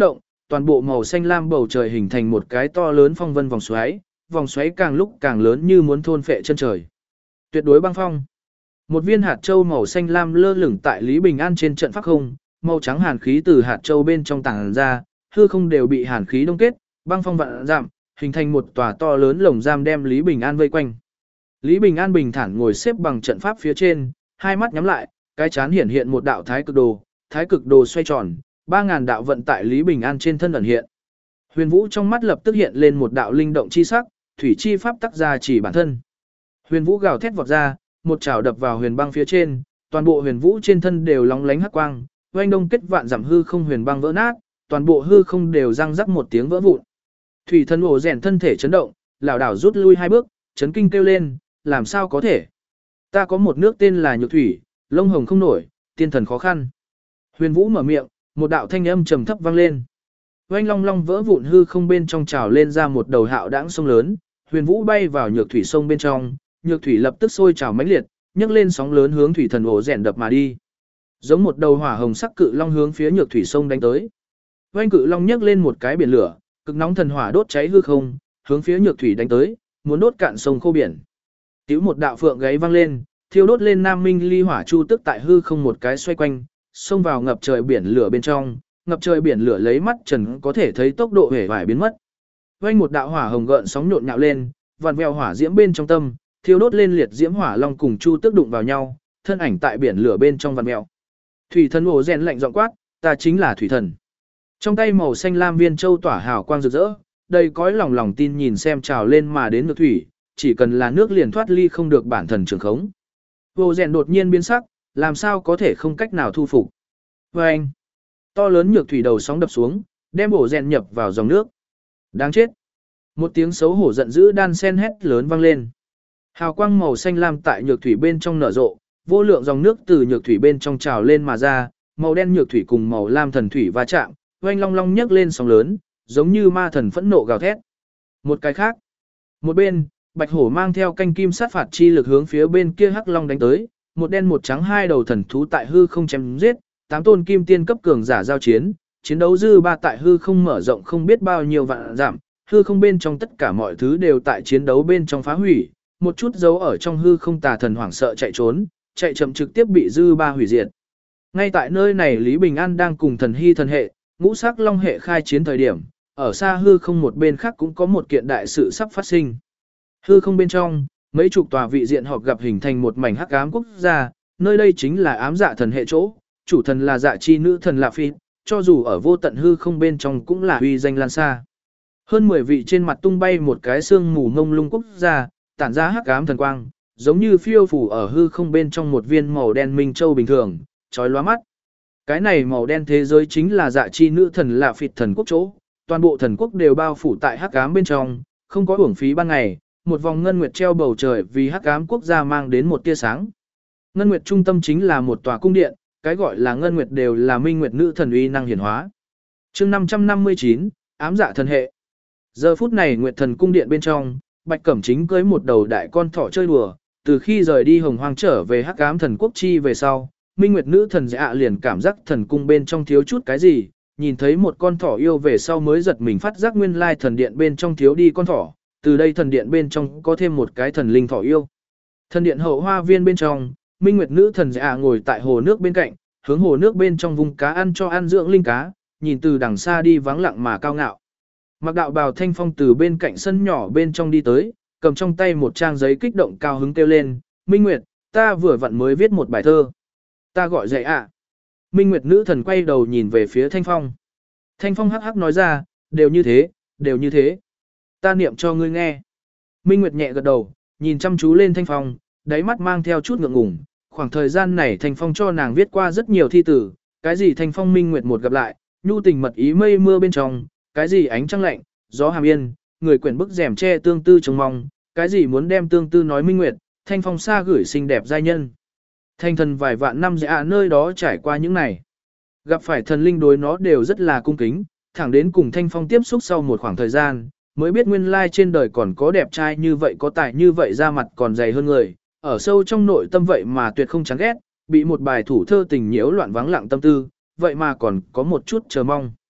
toàn bộ màu xanh lam bầu trời hình thành một cái to lớn phong vân vòng xoáy càng lúc càng lớn như muốn thôn phệ chân trời. Tuyệt đối băng phong. Một viên hạt châu màu xanh lam lơ lửng tại Lý Bình An trên trận pháp không, màu trắng hàn khí từ hạt châu bên trong tàng ra, hư không đều bị hàn khí đông kết, băng phong vạn dặm, hình thành một tòa to lớn lồng giam đem Lý Bình An vây quanh. Lý Bình An bình thản ngồi xếp bằng trận pháp phía trên, hai mắt nhắm lại, cái chán hiển hiện một đạo thái cực đồ xoay tròn, 3000 đạo vận tại Lý Bình An trên thân ẩn hiện. Huyền Vũ trong mắt lập tức hiện lên một đạo linh động chi sắc, thủy chi pháp tác ra chỉ bản thân. Huyền Vũ gào thét vọt ra, một chảo đập vào huyền băng phía trên, toàn bộ huyền vũ trên thân đều lóng lánh hắc quang, oanh đông kết vạn giảm hư không huyền băng vỡ nát, toàn bộ hư không đều răng rắc một tiếng vỡ vụn. Thủy thần ổ rèn thân thể chấn động, lảo đảo rút lui 2 bước, chấn kinh kêu lên, làm sao có thể? Ta có một nước tên là Nhược Thủy, lông hồng không nổi, tiên thần khó khăn. Huyền Vũ mở miệng, một đạo thanh âm trầm thấp vang lên. Oanh long long vỡ vụn hư không bên trong trào lên ra một đầu hạo đãng sông lớn, Huyền Vũ bay vào Nhược Thủy sông bên trong, Nhược Thủy lập tức sôi trào mãnh liệt, nhấc lên sóng lớn hướng thủy thần ổ rèn đập mà đi. Giống một đầu hỏa hồng sắc cự long hướng phía Nhược Thủy sông đánh tới. Oanh cự long nhấc lên một cái biển lửa, cực nóng thần hỏa đốt cháy hư không, hướng phía Nhược Thủy đánh tới, muốn đốt cạn sông khô biển. Tiểu một đạo phượng gáy vang lên, thiêu đốt lên Nam Minh Ly hỏa chu tức tại hư không một cái xoay quanh, xông vào ngập trời biển lửa bên trong, ngập trời biển lửa lấy mắt trần có thể thấy tốc độ hể vải biến mất. Oanh một đạo hỏa hồng gợn sóng nhộn nhạo lên, vằn vèo hỏa diễm bên trong tâm, thiêu đốt lên liệt diễm hỏa long cùng chu tức đụng vào nhau, thân ảnh tại biển lửa bên trong vằn vèo. Thủy thần ổ rèn lạnh giọng quát, ta chính là thủy thần. Trong tay màu xanh lam viên châu tỏa hào quang rực rỡ, đầy cõi lòng tin nhìn xem trào lên mà đến Nhược Thủy, chỉ cần là nước liền thoát ly không được bản thần trường khống. Ổ rèn đột nhiên biến sắc, làm sao có thể không cách nào thu phục. Và anh, to lớn Nhược Thủy đầu sóng đập xuống, đem ổ rèn nhập vào dòng nước. Đáng chết. Một tiếng xấu hổ giận dữ đan sen hét lớn vang lên. Hào quang màu xanh lam tại Nhược Thủy bên trong nở rộ, vô lượng dòng nước từ Nhược Thủy bên trong trào lên mà ra, màu đen Nhược Thủy cùng màu lam thần thủy va chạm, oanh long long nhấc lên sóng lớn, giống như ma thần phẫn nộ gào thét. Một cái khác, một bên, Bạch Hổ mang theo canh kim sát phạt chi lực hướng phía bên kia hắc long đánh tới, một đen một trắng hai đầu thần thú tại hư không chém giết, 8 tôn kim tiên cấp cường giả giao chiến, chiến đấu dư ba tại hư không mở rộng không biết bao nhiêu vạn giảm, hư không bên trong tất cả mọi thứ đều tại chiến đấu bên trong phá hủy, một chút dấu ở trong hư không tà thần hoảng sợ chạy trốn, chạy chậm trực tiếp bị dư ba hủy diệt. Ngay tại nơi này Lý Bình An đang cùng thần hy thần hệ, ngũ sắc long hệ khai chiến thời điểm, ở xa hư không một bên khác cũng có một kiện đại sự sắp phát sinh. Hư không bên trong, mấy chục tòa vị diện họp gặp hình thành một mảnh hắc ám quốc gia, nơi đây chính là ám dạ thần hệ chỗ, chủ thần là dạ chi nữ thần Lạ Phi, cho dù ở vô tận hư không bên trong cũng là uy danh lan xa. Hơn 10 vị trên mặt tung bay một cái xương mù ngông lung quốc gia, tản ra hắc ám thần quang, giống như phiêu phù ở hư không bên trong một viên màu đen minh châu bình thường, chói lóa mắt. Cái này màu đen thế giới chính là dạ chi nữ thần Lạ Phi thần quốc chỗ, toàn bộ thần quốc đều bao phủ tại hắc ám bên trong, không có uổng phí ban ngày, một vòng ngân nguyệt treo bầu trời vì hắc ám quốc gia mang đến một tia sáng. Ngân nguyệt trung tâm chính là một tòa cung điện, cái gọi là ngân nguyệt đều là minh nguyệt nữ thần uy năng hiển hóa. Chương 559, ám dạ thần hệ. Giờ phút này nguyệt thần cung điện bên trong, Bạch Cẩm Chính cưới một đầu đại con thỏ chơi đùa, từ khi rời đi Hồng Hoang trở về hắc ám thần quốc chi về sau, minh nguyệt nữ thần dạ liền cảm giác thần cung bên trong thiếu chút cái gì, nhìn thấy một con thỏ yêu về sau mới giật mình phát giác nguyên lai thần điện bên trong thiếu đi con thỏ, từ đây thần điện bên trong có thêm một cái thần linh thỏ yêu. Thần điện hậu hoa viên bên trong, minh nguyệt nữ thần dạ ngồi tại hồ nước bên cạnh, hướng hồ nước bên trong vùng cá ăn cho ăn dưỡng linh cá, nhìn từ đằng xa đi vắng lặng mà cao ngạo. Mặc đạo bào Thanh Phong từ bên cạnh sân nhỏ bên trong đi tới, cầm trong tay một trang giấy kích động cao hứng kêu lên, Minh Nguyệt, ta vừa vặn mới viết một bài thơ. Ta gọi dậy ạ. Minh Nguyệt nữ thần quay đầu nhìn về phía Thanh Phong. Thanh Phong hắc hắc nói ra, đều như thế, đều như thế. Ta niệm cho ngươi nghe. Minh Nguyệt nhẹ gật đầu, nhìn chăm chú lên Thanh Phong, đáy mắt mang theo chút ngượng ngùng. Khoảng thời gian này Thanh Phong cho nàng viết qua rất nhiều thi tử, cái gì Thanh Phong Minh Nguyệt một gặp lại, nhu tình mật ý mây mưa bên trong, cái gì ánh trăng lạnh, gió hàm yên, người quyển bức rèm che tương tư trông mong, cái gì muốn đem tương tư nói Minh Nguyệt, Thanh Phong xa gửi xinh đẹp giai nhân. Thanh thần vài vạn năm dạ nơi đó trải qua những này. Gặp phải thần linh đối nó đều rất là cung kính, thẳng đến cùng Thanh Phong tiếp xúc sau một khoảng thời gian, mới biết nguyên lai trên đời còn có đẹp trai như vậy có tài như vậy da mặt còn dày hơn người, ở sâu trong nội tâm vậy mà tuyệt không chán ghét, bị một bài thủ thơ tình nhiễu loạn vắng lặng tâm tư, vậy mà còn có một chút chờ mong.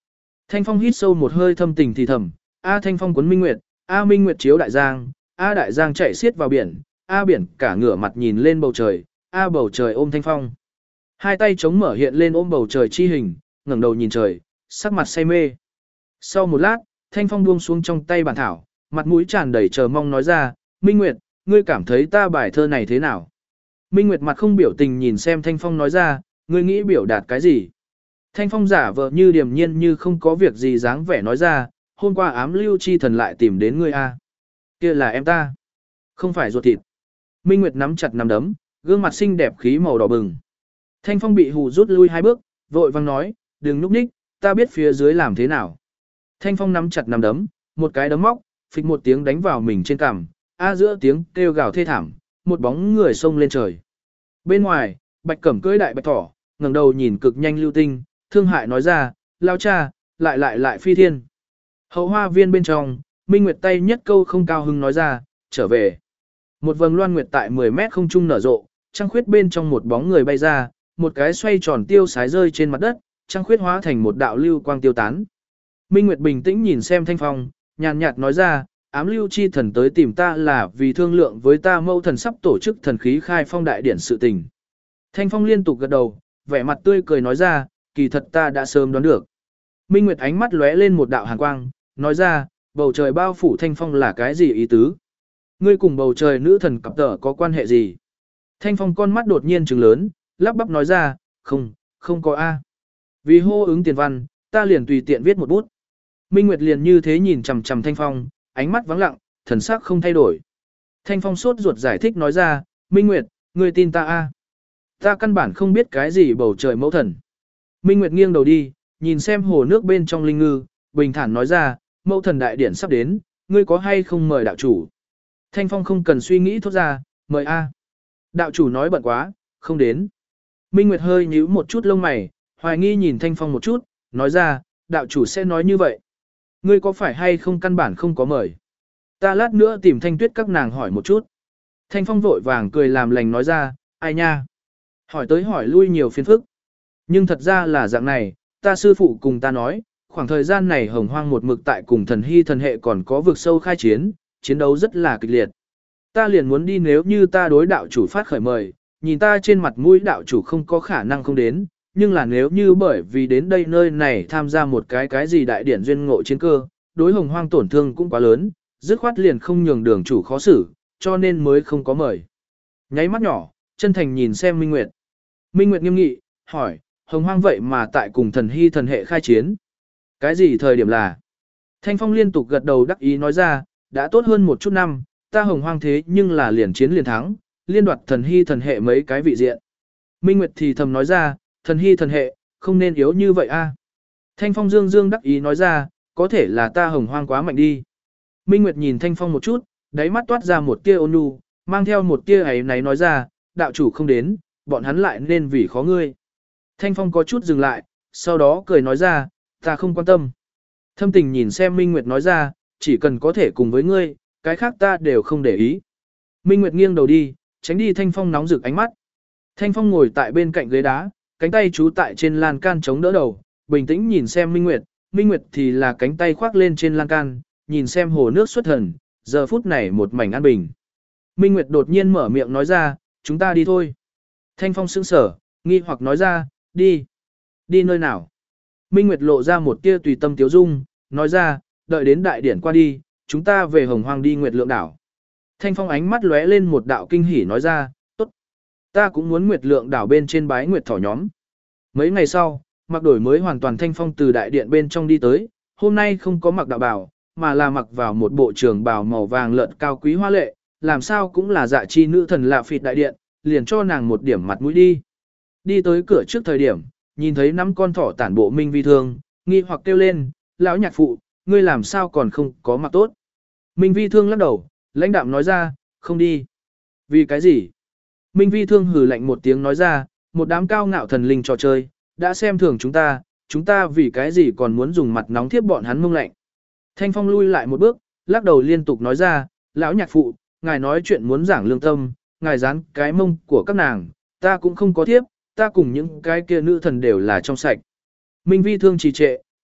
Thanh Phong hít sâu một hơi thâm tình thì thầm, A Thanh Phong cuốn Minh Nguyệt, A Minh Nguyệt chiếu đại giang, A đại giang chạy xiết vào biển, A biển cả ngửa mặt nhìn lên bầu trời, A bầu trời ôm Thanh Phong. Hai tay chống mở hiện lên ôm bầu trời chi hình, ngẩng đầu nhìn trời, sắc mặt say mê. Sau một lát, Thanh Phong buông xuống trong tay bản thảo, mặt mũi tràn đầy chờ mong nói ra, Minh Nguyệt, ngươi cảm thấy ta bài thơ này thế nào? Minh Nguyệt mặt không biểu tình nhìn xem Thanh Phong nói ra, ngươi nghĩ biểu đạt cái gì? Thanh Phong giả vờ như điềm nhiên như không có việc gì dáng vẻ nói ra, hôm qua ám lưu chi thần lại tìm đến ngươi a, kia là em ta, không phải ruột thịt. Minh Nguyệt nắm chặt nắm đấm, gương mặt xinh đẹp khí màu đỏ bừng. Thanh Phong bị hù rút lui 2 bước, vội vang nói, đừng núp ních, ta biết phía dưới làm thế nào. Thanh Phong nắm chặt nắm đấm, một cái đấm móc, phịch một tiếng đánh vào mình trên cằm, giữa tiếng kêu gào thê thảm, một bóng người xông lên trời. Bên ngoài, Bạch Cẩm cưỡi đại bạch thỏ, ngẩng đầu nhìn cực nhanh lưu tinh, thương hại nói ra, lao cha, lại phi thiên. Hậu hoa viên bên trong, Minh Nguyệt tay nhất câu không cao hứng nói ra, trở về. Một vầng loan nguyệt tại 10 mét không trung nở rộ, trăng khuyết bên trong một bóng người bay ra, một cái xoay tròn tiêu sái rơi trên mặt đất, trăng khuyết hóa thành một đạo lưu quang tiêu tán. Minh Nguyệt bình tĩnh nhìn xem Thanh Phong, nhàn nhạt nói ra, ám lưu chi thần tới tìm ta là vì thương lượng với ta mâu thần sắp tổ chức thần khí khai phong đại điển sự tình. Thanh Phong liên tục gật đầu, vẻ mặt tươi cười nói ra, kỳ thật ta đã sớm đoán được. Minh Nguyệt ánh mắt lóe lên một đạo hàn quang, nói ra, bầu trời bao phủ Thanh Phong là cái gì ý tứ? Ngươi cùng bầu trời nữ thần cặp tở có quan hệ gì? Thanh Phong con mắt đột nhiên trừng lớn, lắp bắp nói ra, không có A. Vì hô ứng tiền văn, ta liền tùy tiện viết một bút. Minh Nguyệt liền như thế nhìn chằm chằm Thanh Phong, ánh mắt vắng lặng, thần sắc không thay đổi. Thanh Phong sốt ruột giải thích nói ra, Minh Nguyệt, ngươi tin ta A. Ta căn bản không biết cái gì bầu trời mẫu thần. Minh Nguyệt nghiêng đầu đi, nhìn xem hồ nước bên trong linh ngư, bình thản nói ra, mẫu thần đại điển sắp đến, ngươi có hay không mời đạo chủ? Thanh Phong không cần suy nghĩ thốt ra, mời A. Đạo chủ nói bận quá, không đến. Minh Nguyệt hơi nhíu một chút lông mày, hoài nghi nhìn Thanh Phong một chút, nói ra, đạo chủ sẽ nói như vậy. Ngươi có phải hay không căn bản không có mời? Ta lát nữa tìm Thanh Tuyết các nàng hỏi một chút. Thanh Phong vội vàng cười làm lành nói ra, ai nha? Hỏi tới hỏi lui nhiều phiền phức. Nhưng thật ra là dạng này, ta sư phụ cùng ta nói, khoảng thời gian này hồng hoang một mực tại cùng thần hy thần hệ còn có vực sâu khai chiến, chiến đấu rất là kịch liệt. Ta liền muốn đi nếu như ta đối đạo chủ phát khởi mời, nhìn ta trên mặt mũi đạo chủ không có khả năng không đến, nhưng là nếu như bởi vì đến đây nơi này tham gia một cái gì đại điển duyên ngộ chiến cơ, đối hồng hoang tổn thương cũng quá lớn, dứt khoát liền không nhường đường chủ khó xử, cho nên mới không có mời. Nháy mắt nhỏ, chân thành nhìn xem Minh Nguyệt. Minh Nguyệt nghiêm nghị, hỏi, hồng hoang vậy mà tại cùng thần hy thần hệ khai chiến. Cái gì thời điểm là? Thanh Phong liên tục gật đầu đắc ý nói ra, đã tốt hơn một chút năm, ta hồng hoang thế nhưng là liền chiến liền thắng, liên đoạt thần hy thần hệ mấy cái vị diện. Minh Nguyệt thì thầm nói ra, thần hy thần hệ, không nên yếu như vậy a. Thanh Phong dương dương đắc ý nói ra, có thể là ta hồng hoang quá mạnh đi. Minh Nguyệt nhìn Thanh Phong một chút, đáy mắt toát ra một tia ôn nhu, mang theo một tia ấy náy nói ra, đạo chủ không đến, bọn hắn lại nên vì khó ngươi. Thanh Phong có chút dừng lại, sau đó cười nói ra, ta không quan tâm. Thâm tình nhìn xem Minh Nguyệt nói ra, chỉ cần có thể cùng với ngươi, cái khác ta đều không để ý. Minh Nguyệt nghiêng đầu đi, tránh đi Thanh Phong nóng rực ánh mắt. Thanh Phong ngồi tại bên cạnh ghế đá, cánh tay chú tại trên lan can chống đỡ đầu, bình tĩnh nhìn xem Minh Nguyệt thì là cánh tay khoác lên trên lan can, nhìn xem hồ nước xuất thần, giờ phút này một mảnh an bình. Minh Nguyệt đột nhiên mở miệng nói ra, chúng ta đi thôi. Thanh Phong sững sờ, nghi hoặc nói ra, đi. Đi nơi nào? Minh Nguyệt lộ ra một tia tùy tâm tiếu dung, nói ra, đợi đến đại điển qua đi, chúng ta về hồng hoang đi Nguyệt Lượng đảo. Thanh Phong ánh mắt lóe lên một đạo kinh hỉ nói ra, tốt. Ta cũng muốn Nguyệt Lượng đảo bên trên bái Nguyệt thỏ nhóm. Mấy ngày sau, mặc đổi mới hoàn toàn Thanh Phong từ đại điện bên trong đi tới, hôm nay không có mặc đạo bào, mà là mặc vào một bộ trường bào màu vàng lợn cao quý hoa lệ, làm sao cũng là dạ chi nữ thần lạ phịt đại điện, liền cho nàng một điểm mặt mũi đi. Đi tới cửa trước thời điểm, nhìn thấy 5 con thỏ tản bộ Minh Vi Thương, nghi hoặc kêu lên, lão nhạc phụ, ngươi làm sao còn không có mặc tốt. Minh Vi Thương lắc đầu, lãnh đạm nói ra, không đi. Vì cái gì? Minh Vi Thương hừ lạnh một tiếng nói ra, một đám cao ngạo thần linh trò chơi, đã xem thường chúng ta vì cái gì còn muốn dùng mặt nóng thiếp bọn hắn mông lạnh. Thanh Phong lui lại một bước, lắc đầu liên tục nói ra, lão nhạc phụ, ngài nói chuyện muốn giảng lương tâm, ngài dán cái mông của các nàng, ta cũng không có thiếp, ta cùng những cái kia nữ thần đều là trong sạch. Minh Vi Thương trì trệ,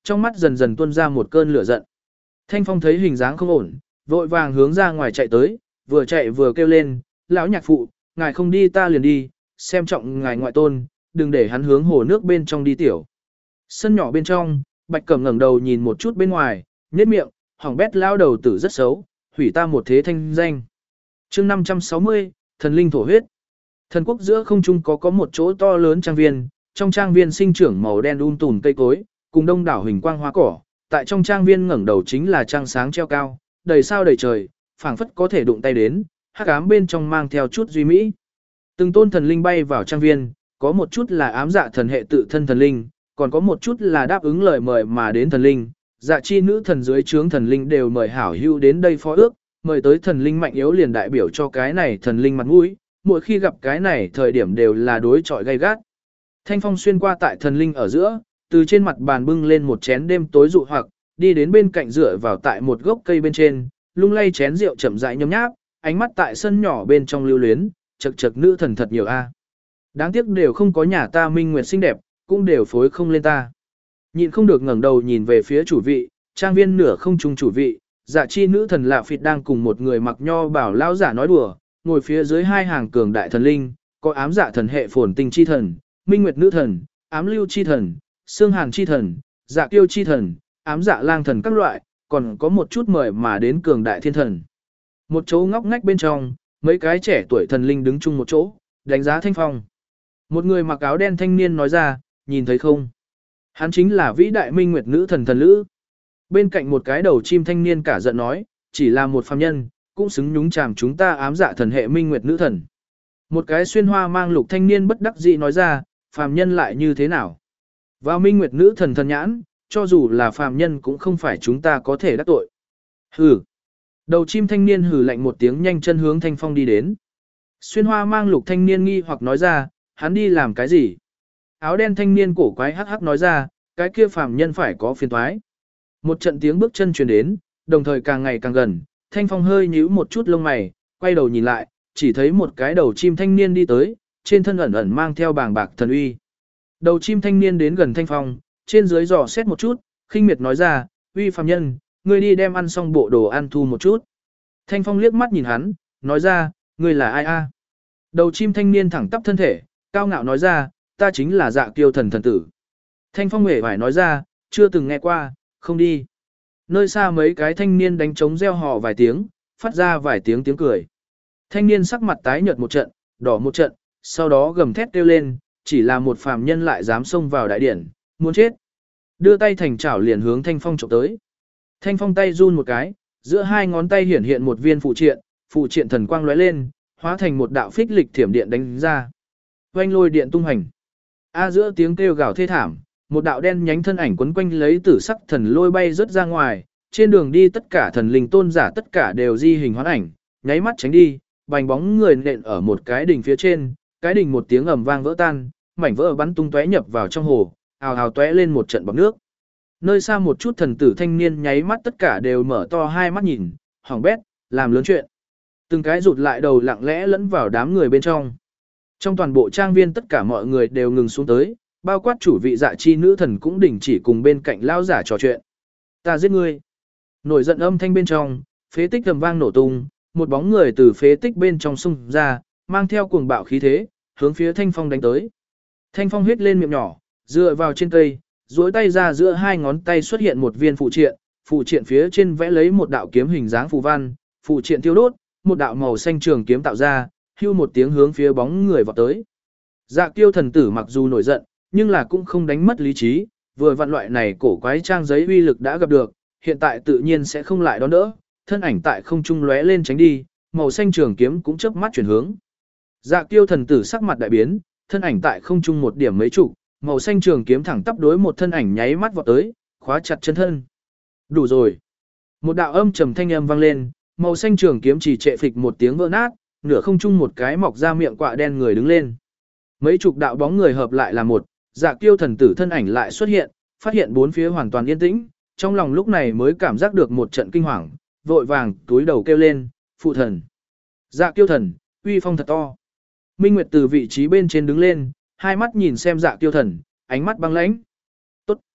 trong mắt dần dần tuôn ra một cơn lửa giận. Thanh Phong thấy hình dáng không ổn, vội vàng hướng ra ngoài chạy tới, vừa chạy vừa kêu lên, lão nhạc phụ, ngài không đi ta liền đi, xem trọng ngài ngoại tôn, đừng để hắn hướng hồ nước bên trong đi tiểu. Sân nhỏ bên trong, Bạch Cẩm ngẩng đầu nhìn một chút bên ngoài, nhếch miệng, hỏng bét lao đầu tử rất xấu, hủy ta một thế thanh danh. Chương 560, thần linh thổ huyết. Thần quốc giữa không trung có một chỗ to lớn trang viên, trong trang viên sinh trưởng màu đen tùm cây cối, cùng đông đảo hình quang hoa cỏ, tại trong trang viên ngẩng đầu chính là trăng sáng treo cao, đầy sao đầy trời, phảng phất có thể đụng tay đến, hắc ám bên trong mang theo chút duy mỹ. Từng tôn thần linh bay vào trang viên, có một chút là ám dạ thần hệ tự thân thần linh, còn có một chút là đáp ứng lời mời mà đến thần linh. Dạ chi nữ thần dưới trướng thần linh đều mời hảo hữu đến đây phó ước, mời tới thần linh mạnh yếu liền đại biểu cho cái này thần linh mặt mũi, mỗi khi gặp cái này thời điểm đều là đối chọi gay gắt. Thanh Phong xuyên qua tại thần linh ở giữa, từ trên mặt bàn bưng lên một chén đêm tối dụ hoặc, đi đến bên cạnh dựa vào tại một gốc cây bên trên, lung lay chén rượu chậm rãi nhấm nháp, ánh mắt tại sân nhỏ bên trong lưu luyến, chậc chậc nữ thần thật nhiều a. Đáng tiếc đều không có nhà ta minh nguyệt xinh đẹp, cũng đều phối không lên ta. Nhịn không được ngẩng đầu nhìn về phía chủ vị, trang viên nửa không trung chủ vị, dạ chi nữ thần lạ phịt đang cùng một người mặc nho bảo lão giả nói đùa, ngồi phía dưới hai hàng cường đại thần linh, có ám dạ thần hệ phồn tinh chi thần, minh nguyệt nữ thần, ám lưu chi thần, xương hàn chi thần, dạ kiêu chi thần, ám dạ lang thần các loại, còn có một chút mời mà đến cường đại thiên thần. Một chỗ ngóc ngách bên trong, mấy cái trẻ tuổi thần linh đứng chung một chỗ, đánh giá Thanh Phong. Một người mặc áo đen thanh niên nói ra, nhìn thấy không? Hắn chính là vĩ đại minh nguyệt nữ thần thần lữ. Bên cạnh một cái đầu chim thanh niên cả giận nói, chỉ là một phàm nhân, cũng xứng nhúng chàm chúng ta ám dạ thần hệ minh nguyệt nữ thần. Một cái xuyên hoa mang lục thanh niên bất đắc dĩ nói ra, phàm nhân lại như thế nào? Vào minh nguyệt nữ thần thần nhãn, cho dù là phàm nhân cũng không phải chúng ta có thể đắc tội. Hừ. Đầu chim thanh niên hừ lạnh một tiếng nhanh chân hướng Thanh Phong đi đến. Xuyên hoa mang lục thanh niên nghi hoặc nói ra, hắn đi làm cái gì? Áo đen thanh niên cổ quái hắc hắc nói ra, cái kia phàm nhân phải có phiền toái. Một trận tiếng bước chân truyền đến, đồng thời càng ngày càng gần, Thanh Phong hơi nhíu một chút lông mày, quay đầu nhìn lại, chỉ thấy một cái đầu chim thanh niên đi tới, trên thân ẩn ẩn mang theo bàng bạc thần uy. Đầu chim thanh niên đến gần Thanh Phong, trên dưới dò xét một chút, khinh miệt nói ra, uy phàm nhân, ngươi đi đem ăn xong bộ đồ ăn thu một chút. Thanh Phong liếc mắt nhìn hắn, nói ra, ngươi là ai a? Đầu chim thanh niên thẳng tắp thân thể, cao ngạo nói ra, ta chính là Dạ Kiêu thần thần tử. Thanh Phong hề phải nói ra, chưa từng nghe qua, không đi. Nơi xa mấy cái thanh niên đánh trống reo hò vài tiếng, phát ra vài tiếng tiếng cười. Thanh niên sắc mặt tái nhợt một trận, đỏ một trận, sau đó gầm thét kêu lên, chỉ là một phàm nhân lại dám xông vào đại điển, muốn chết. Đưa tay thành chảo liền hướng Thanh Phong chụp tới. Thanh Phong tay run một cái, giữa hai ngón tay hiển hiện một viên phụ triện thần quang lóe lên, hóa thành một đạo phích lịch thiểm điện đánh ra. Oanh lôi điện tung hành. Giữa tiếng kêu gào thê thảm, một đạo đen nhánh thân ảnh quấn quanh lấy tử sắc thần lôi bay rất ra ngoài, trên đường đi tất cả thần linh tôn giả tất cả đều di hình hoán ảnh, nháy mắt tránh đi, bành bóng người nện ở một cái đỉnh phía trên, cái đỉnh một tiếng ầm vang vỡ tan, mảnh vỡ bắn tung tóe nhập vào trong hồ, ào ào tóe lên một trận bọt nước. Nơi xa một chút thần tử thanh niên nháy mắt tất cả đều mở to hai mắt nhìn, hỏng bét, làm lớn chuyện. Từng cái rụt lại đầu lặng lẽ lẫn vào đám người bên trong. Trong toàn bộ trang viên tất cả mọi người đều ngừng xuống tới, bao quát chủ vị Dạ chi nữ thần cũng đình chỉ cùng bên cạnh lao giả trò chuyện. Ta giết ngươi. Nổi giận âm thanh bên trong, phế tích ầm vang nổ tung, một bóng người từ phế tích bên trong xung ra, mang theo cuồng bạo khí thế, hướng phía Thanh Phong đánh tới. Thanh Phong hít lên miệng nhỏ, dựa vào trên cây, duỗi tay ra giữa hai ngón tay xuất hiện một viên phụ triện phía trên vẽ lấy một đạo kiếm hình dáng phù văn, phụ triện tiêu đốt, một đạo màu xanh trường kiếm tạo ra, hưu một tiếng hướng phía bóng người vọt tới. Dạ Kiêu thần tử mặc dù nổi giận, nhưng là cũng không đánh mất lý trí, vừa vặn loại này cổ quái trang giấy uy lực đã gặp được, hiện tại tự nhiên sẽ không lại đón đỡ, thân ảnh tại không trung lóe lên tránh đi, màu xanh trường kiếm cũng chớp mắt chuyển hướng. Dạ Kiêu thần tử sắc mặt đại biến, thân ảnh tại không trung một điểm mấy chục, màu xanh trường kiếm thẳng tắp đối một thân ảnh nháy mắt vọt tới, khóa chặt chân thân. Đủ rồi. Một đạo âm trầm thanh âm vang lên, màu xanh trường kiếm chỉ trệ phịch một tiếng vỡ nát, nửa không trung một cái mọc ra miệng quạ đen người đứng lên. Mấy chục đạo bóng người hợp lại là một, Dạ Kiêu thần tử thân ảnh lại xuất hiện, phát hiện bốn phía hoàn toàn yên tĩnh, trong lòng lúc này mới cảm giác được một trận kinh hoàng, vội vàng túi đầu kêu lên, phụ thần. Dạ Kiêu thần, uy phong thật to. Minh Nguyệt từ vị trí bên trên đứng lên, hai mắt nhìn xem Dạ Kiêu thần, ánh mắt băng lãnh. Tốt.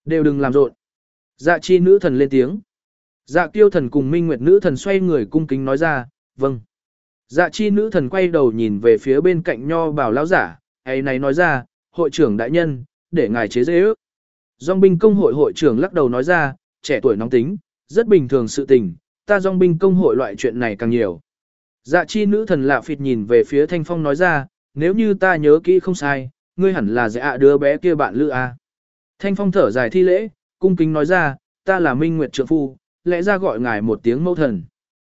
Đều đừng làm rộn. Dạ chi nữ thần lên tiếng. Dạ kiêu thần cùng minh nguyệt nữ thần xoay người cung kính nói ra, vâng. Dạ chi nữ thần quay đầu nhìn về phía bên cạnh nho bảo lão giả, ấy này nói ra, hội trưởng đại nhân, để ngài chế dễ ước. Dòng binh công hội hội trưởng lắc đầu nói ra, trẻ tuổi nóng tính, rất bình thường sự tình, ta dòng binh công hội loại chuyện này càng nhiều. Dạ chi nữ thần lạ phịt nhìn về phía Thanh Phong nói ra, nếu như ta nhớ kỹ không sai, ngươi hẳn là dạ đứa bé kia bạn lữ a. Thanh Phong thở dài thi lễ, cung kính nói ra, ta là Minh Nguyệt trượng phu, lẽ ra gọi ngài một tiếng mẫu thần.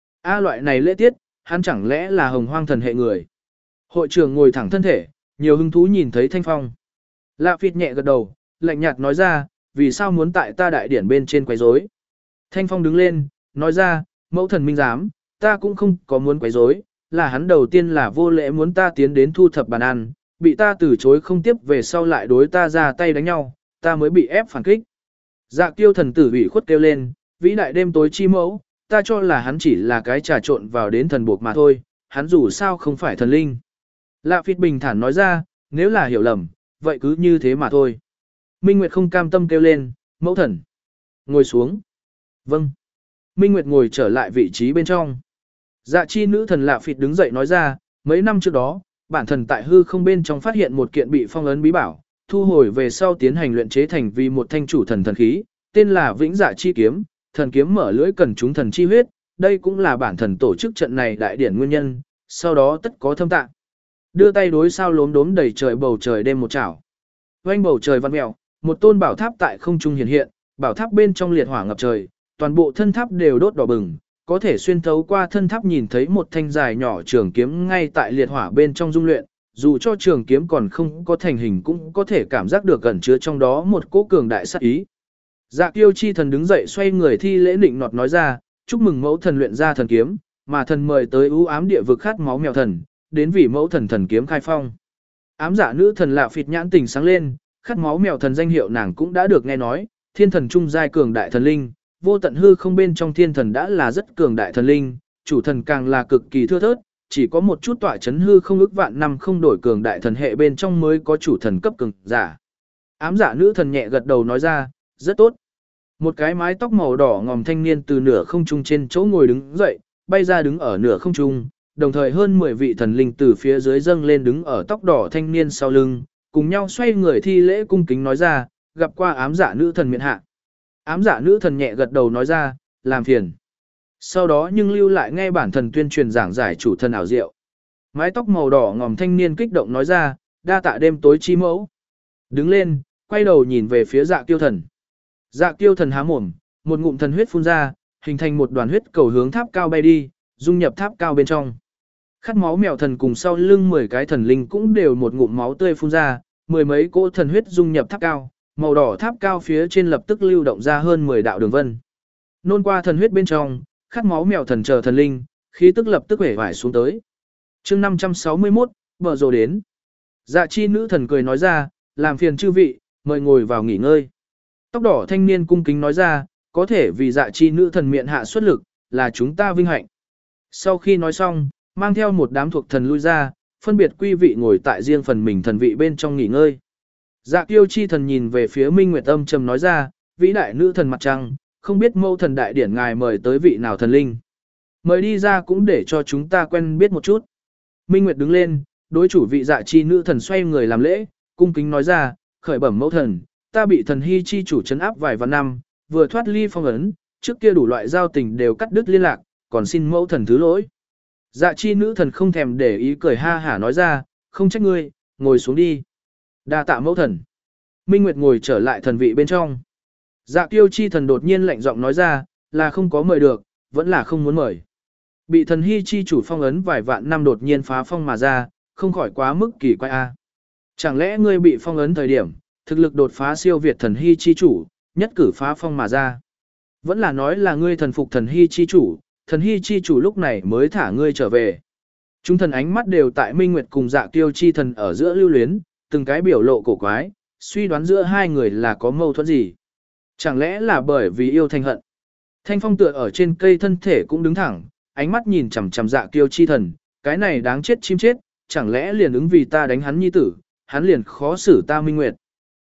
A loại này lễ tiết, hắn chẳng lẽ là hồng hoang thần hệ người. Hội trưởng ngồi thẳng thân thể, nhiều hứng thú nhìn thấy Thanh Phong. Lạ phịt nhẹ gật đầu, lạnh nhạt nói ra, vì sao muốn tại ta đại điển bên trên quấy rối? Thanh Phong đứng lên, nói ra, mẫu thần minh giám, ta cũng không có muốn quấy rối, là hắn đầu tiên là vô lễ muốn ta tiến đến thu thập bàn ăn, bị ta từ chối không tiếp về sau lại đối ta ra tay đánh nhau, ta mới bị ép phản kích. Dạ kiêu thần tử ủy khuất kêu lên, vĩ đại đêm tối chi mẫu, ta cho là hắn chỉ là cái trà trộn vào đến thần buộc mà thôi, hắn dù sao không phải thần linh. Lạ phịt bình thản nói ra, nếu là hiểu lầm, vậy cứ như thế mà thôi. Minh Nguyệt không cam tâm kêu lên, mẫu thần. Ngồi xuống. Vâng. Minh Nguyệt ngồi trở lại vị trí bên trong. Dạ chi nữ thần lạ phịt đứng dậy nói ra, mấy năm trước đó, bản thần tại hư không bên trong phát hiện một kiện bị phong ấn bí bảo, thu hồi về sau tiến hành luyện chế thành vì một thanh chủ thần thần khí, tên là Vĩnh Dạ chi kiếm, thần kiếm mở lưỡi cần chúng thần chi huyết, đây cũng là bản thần tổ chức trận này đại điển nguyên nhân, sau đó tất có thâm tạng. Đưa tay đối sao lốm đốm đầy trời bầu trời đêm một chảo. Oanh bầu trời văn mèo, một tôn bảo tháp tại không trung hiện hiện, bảo tháp bên trong liệt hỏa ngập trời, toàn bộ thân tháp đều đốt đỏ bừng, có thể xuyên thấu qua thân tháp nhìn thấy một thanh dài nhỏ trường kiếm ngay tại liệt hỏa bên trong dung luyện, dù cho trường kiếm còn không có thành hình cũng có thể cảm giác được gần chứa trong đó một cỗ cường đại sát ý. Dạ kiêu chi thần đứng dậy xoay người thi lễ định nọt nói ra, chúc mừng mẫu thần luyện ra thần kiếm, mà thần mời tới ưu ám địa vực khát máu mèo thần, đến vì mẫu thần thần kiếm khai phong. Ám dạ nữ thần lạ phịt nhãn tình sáng lên, khát máu mèo thần danh hiệu nàng cũng đã được nghe nói, thiên thần trung giai cường đại thần linh, vô tận hư không bên trong thiên thần đã là rất cường đại thần linh, chủ thần càng là cực kỳ thưa thớt, chỉ có một chút tọa chấn hư không ức vạn năm không đổi cường đại thần hệ bên trong mới có chủ thần cấp cường giả. Ám dạ nữ thần nhẹ gật đầu nói ra, rất tốt. Một cái mái tóc màu đỏ ngòm thanh niên từ nửa không trung trên chỗ ngồi đứng dậy, bay ra đứng ở nửa không trung, đồng thời hơn 10 vị thần linh từ phía dưới dâng lên đứng ở tóc đỏ thanh niên sau lưng, cùng nhau xoay người thi lễ cung kính nói ra, gặp qua ám dạ nữ thần miện hạ. Ám dạ nữ thần nhẹ gật đầu nói ra, làm phiền. Sau đó nhưng lưu lại nghe bản thần tuyên truyền giảng giải chủ thần ảo diệu. Mái tóc màu đỏ ngòm thanh niên kích động nói ra, đa tạ đêm tối chi mẫu. Đứng lên, quay đầu nhìn về phía dạ kiêu thần. Dạ kiêu thần há mồm, một ngụm thần huyết phun ra, hình thành một đoàn huyết cầu hướng tháp cao bay đi, dung nhập tháp cao bên trong. Khát máu mèo thần cùng sau lưng 10 cái thần linh cũng đều một ngụm máu tươi phun ra, mười mấy cỗ thần huyết dung nhập tháp cao, màu đỏ tháp cao phía trên lập tức lưu động ra hơn 10 đạo đường vân. Nôn qua thần huyết bên trong, khát máu mèo thần chờ thần linh, khí tức lập tức hể vải xuống tới. Chương 561, bờ rồ đến. Dạ chi nữ thần cười nói ra, làm phiền chư vị, mời ngồi vào nghỉ ngơi. Tóc đỏ thanh niên cung kính nói ra, có thể vì dạ chi nữ thần miệng hạ xuất lực, là chúng ta vinh hạnh. Sau khi nói xong, mang theo một đám thuộc thần lui ra, phân biệt quy vị ngồi tại riêng phần mình thần vị bên trong nghỉ ngơi. Dạ kiêu chi thần nhìn về phía Minh Nguyệt âm trầm nói ra, vĩ đại nữ thần mặt trăng, không biết mâu thần đại điển ngài mời tới vị nào thần linh. Mời đi ra cũng để cho chúng ta quen biết một chút. Minh Nguyệt đứng lên, đối chủ vị dạ chi nữ thần xoay người làm lễ, cung kính nói ra, khởi bẩm mẫu thần, ta bị thần hy chi chủ trấn áp vài vạn năm, vừa thoát ly phong ấn, trước kia đủ loại giao tình đều cắt đứt liên lạc, còn xin mẫu thần thứ lỗi. Dạ chi nữ thần không thèm để ý cười ha hả nói ra, không trách ngươi, ngồi xuống đi. Đa tạ mẫu thần. Minh Nguyệt ngồi trở lại thần vị bên trong. Dạ kiêu chi thần đột nhiên lạnh giọng nói ra, là không có mời được, vẫn là không muốn mời. Bị thần hy chi chủ phong ấn vài vạn năm đột nhiên phá phong mà ra, không khỏi quá mức kỳ quái a. Chẳng lẽ ngươi bị phong ấn thời điểm, thực lực đột phá siêu việt thần hy chi chủ, nhất cử phá phong mà ra. Vẫn là nói là ngươi thần phục thần hy chi chủ lúc này mới thả ngươi trở về. Chúng thần ánh mắt đều tại Minh Nguyệt cùng Dạ kiêu chi thần ở giữa lưu luyến, từng cái biểu lộ cổ quái, suy đoán giữa hai người là có mâu thuẫn gì. Chẳng lẽ là bởi vì yêu thành hận. Thanh Phong tựa ở trên cây thân thể cũng đứng thẳng, ánh mắt nhìn chằm chằm Dạ kiêu chi thần, cái này đáng chết chim chết, chẳng lẽ liền ứng vì ta đánh hắn nhi tử, hắn liền khó xử ta Minh Nguyệt.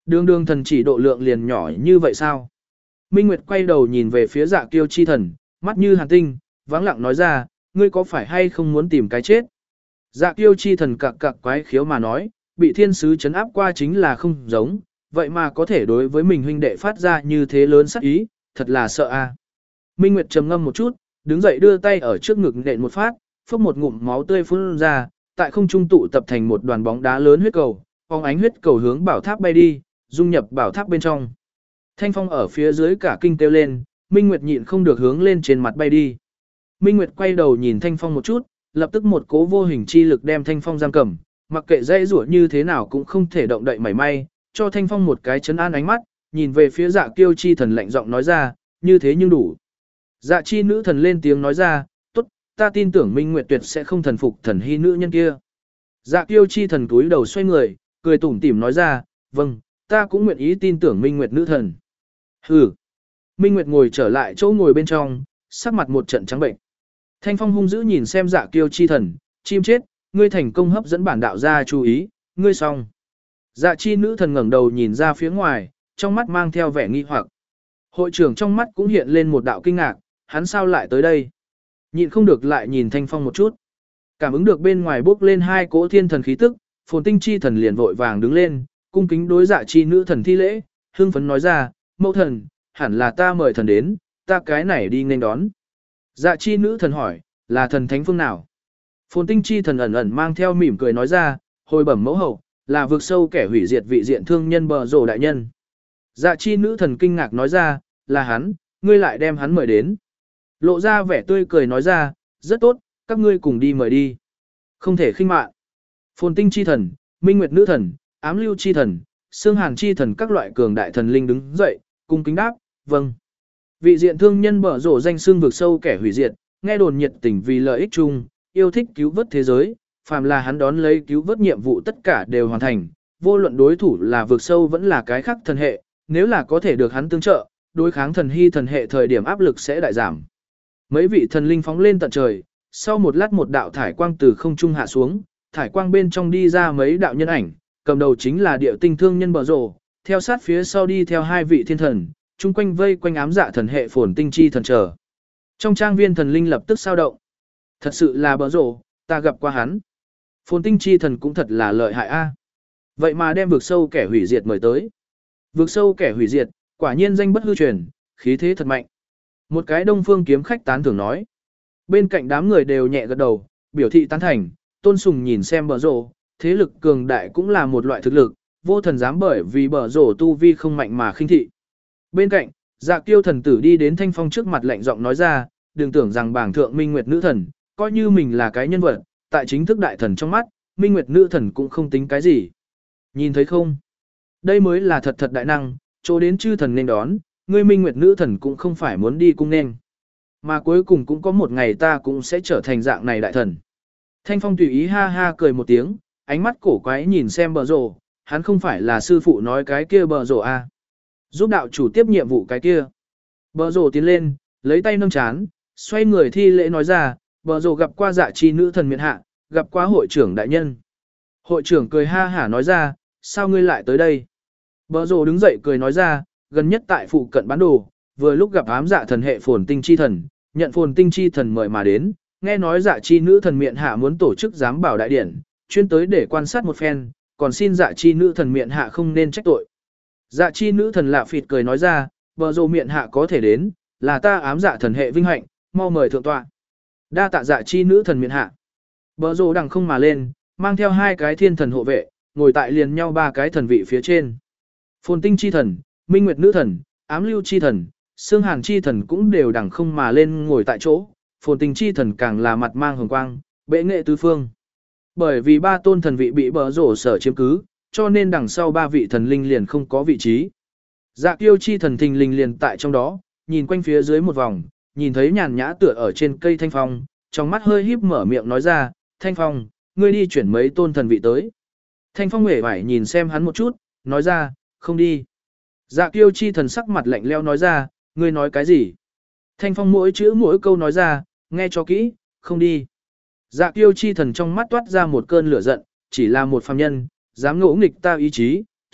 Đường đường thần chỉ độ lượng liền nhỏ như vậy sao? Minh Nguyệt quay đầu nhìn về phía Dạ Kiêu chi thần, mắt như hàn tinh, vắng lặng nói ra, ngươi có phải hay không muốn tìm cái chết? Dạ Kiêu chi thần cặc cặc quái khiếu mà nói, bị thiên sứ chấn áp qua chính là không giống, vậy mà có thể đối với mình huynh đệ phát ra như thế lớn sắc ý, thật là sợ a. Minh Nguyệt trầm ngâm một chút, đứng dậy đưa tay ở trước ngực nện một phát, phốc một ngụm máu tươi phun ra, tại không trung tụ tập thành một đoàn bóng đá lớn huyết cầu, phóng ánh huyết cầu hướng bảo tháp bay đi, dung nhập bảo tháp bên trong. Thanh Phong ở phía dưới cả kinh kêu lên, Minh Nguyệt nhịn không được hướng lên trên mặt bay đi. Minh Nguyệt quay đầu nhìn Thanh Phong một chút, lập tức một cố vô hình chi lực đem Thanh Phong giam cầm, mặc kệ dây rủa như thế nào cũng không thể động đậy mảy may, cho Thanh Phong một cái chấn an ánh mắt, nhìn về phía Dạ Kiêu chi thần lạnh giọng nói ra, như thế nhưng đủ. Dạ chi nữ thần lên tiếng nói ra, tốt, ta tin tưởng Minh Nguyệt tuyệt sẽ không thần phục thần hy nữ nhân kia. Dạ Kiêu chi thần cúi đầu xoay người, cười tủm tỉm nói ra, vâng, ta cũng nguyện ý tin tưởng Minh Nguyệt nữ thần. Hừ. Minh Nguyệt ngồi trở lại chỗ ngồi bên trong, sắc mặt một trận trắng bệnh. Thanh Phong hung dữ nhìn xem Dạ Kiêu chi thần, chim chết, ngươi thành công hấp dẫn bản đạo gia chú ý, ngươi xong. Dạ chi nữ thần ngẩng đầu nhìn ra phía ngoài, trong mắt mang theo vẻ nghi hoặc. Hội trưởng trong mắt cũng hiện lên một đạo kinh ngạc, hắn sao lại tới đây? Nhịn không được lại nhìn Thanh Phong một chút. Cảm ứng được bên ngoài bốc lên hai cỗ thiên thần khí tức, Phồn Tinh chi thần liền vội vàng đứng lên, cung kính đối Dạ chi nữ thần thi lễ, hưng phấn nói ra, mẫu thần, hẳn là ta mời thần đến, ta cái này đi nên đón. Dạ chi nữ thần hỏi, là thần thánh phương nào? Phồn Tinh chi thần ẩn ẩn mang theo mỉm cười nói ra, hồi bẩm mẫu hậu, là vực sâu kẻ hủy diệt vị diện thương nhân bờ rồ đại nhân. Dạ chi nữ thần kinh ngạc nói ra, là hắn, ngươi lại đem hắn mời đến. Lộ ra vẻ tươi cười nói ra, rất tốt, các ngươi cùng đi mời đi. Không thể khinh mạn. Phồn Tinh chi thần, Minh Nguyệt nữ thần, Ám Lưu chi thần, Xương Hàn chi thần các loại cường đại thần linh đứng dậy, cung kính đáp, vâng. Vị diện thương nhân bở rổ danh xương vực sâu kẻ hủy diệt, nghe đồn nhiệt tình vì lợi ích chung, yêu thích cứu vớt thế giới, phàm là hắn đón lấy cứu vớt nhiệm vụ tất cả đều hoàn thành, vô luận đối thủ là vực sâu vẫn là cái khác thần hệ, nếu là có thể được hắn tương trợ, đối kháng thần hy thần hệ thời điểm áp lực sẽ đại giảm. Mấy vị thần linh phóng lên tận trời, sau một lát một đạo thải quang từ không trung hạ xuống, thải quang bên trong đi ra mấy đạo nhân ảnh, cầm đầu chính là địa tinh thương nhân bở rổ, theo sát phía sau đi theo hai vị thiên thần, chung quanh vây quanh ám dạ thần hệ Phồn Tinh chi thần trở. Trong trang viên thần linh lập tức sao động. Thật sự là bở rổ, ta gặp qua hắn. Phồn Tinh chi thần cũng thật là lợi hại a. Vậy mà đem vực sâu kẻ hủy diệt mời tới. Vực sâu kẻ hủy diệt, quả nhiên danh bất hư truyền, khí thế thật mạnh. Một cái Đông Phương kiếm khách tán thưởng nói. Bên cạnh đám người đều nhẹ gật đầu, biểu thị tán thành, tôn sùng nhìn xem bở rổ, thế lực cường đại cũng là một loại thực lực, vô thần dám bởi vì bở rổ tu vi không mạnh mà khinh thị. Bên cạnh, Dạ Kiêu thần tử đi đến Thanh Phong trước mặt lạnh giọng nói ra, đừng tưởng rằng bảng thượng Minh Nguyệt nữ thần, coi như mình là cái nhân vật, tại chính thức đại thần trong mắt, Minh Nguyệt nữ thần cũng không tính cái gì. Nhìn thấy không? Đây mới là thật thật đại năng, chỗ đến chư thần nên đón, ngươi Minh Nguyệt nữ thần cũng không phải muốn đi cung nên. Mà cuối cùng cũng có một ngày ta cũng sẽ trở thành dạng này đại thần. Thanh Phong tùy ý ha ha cười một tiếng, ánh mắt cổ quái nhìn xem bờ rồ, hắn không phải là sư phụ nói cái kia bờ rồ à. Giúp đạo chủ tiếp nhiệm vụ cái kia. Bờ rồ tiến lên, lấy tay nâng chán, xoay người thi lễ nói ra, bờ rồ gặp qua Dạ chi nữ thần miện hạ, gặp qua hội trưởng đại nhân. Hội trưởng cười ha hả nói ra, sao ngươi lại tới đây? Bờ rồ đứng dậy cười nói ra, gần nhất tại phụ cận bán đồ, vừa lúc gặp ám dạ thần hệ Phồn Tinh chi thần, nhận Phồn Tinh chi thần mời mà đến, nghe nói Dạ chi nữ thần miện hạ muốn tổ chức giám bảo đại điển, chuyên tới để quan sát một phen, còn xin Dạ chi nữ thần miện hạ không nên trách tội. Dạ chi nữ thần lạ phịt cười nói ra, bờ rồ miện hạ có thể đến, là ta ám dạ thần hệ vinh hạnh, mau mời thượng tọa. Đa tạ Dạ chi nữ thần miện hạ. Bờ rồ đằng không mà lên, mang theo hai cái thiên thần hộ vệ, ngồi tại liền nhau ba cái thần vị phía trên. Phồn Tinh chi thần, Minh Nguyệt nữ thần, Ám Lưu chi thần, Xương Hàn chi thần cũng đều đằng không mà lên ngồi tại chỗ, Phồn Tinh chi thần càng là mặt mang hồng quang, bệ nghệ tứ phương. Bởi vì ba tôn thần vị bị bờ rổ sở chiếm cứ, cho nên đằng sau ba vị thần linh liền không có vị trí. Dạ Kiêu chi thần thình lình liền tại trong đó, nhìn quanh phía dưới một vòng, nhìn thấy nhàn nhã tựa ở trên cây Thanh Phong, trong mắt hơi híp mở miệng nói ra, Thanh Phong, ngươi đi chuyển mấy tôn thần vị tới. Thanh Phong hề vải nhìn xem hắn một chút, nói ra, không đi. Dạ Kiêu chi thần sắc mặt lạnh leo nói ra, ngươi nói cái gì? Thanh Phong mỗi chữ mỗi câu nói ra, nghe cho kỹ, không đi. Dạ Kiêu chi thần trong mắt toát ra một cơn lửa giận, chỉ là một phàm nhân, dám ngỗ nghịch ta ý chí,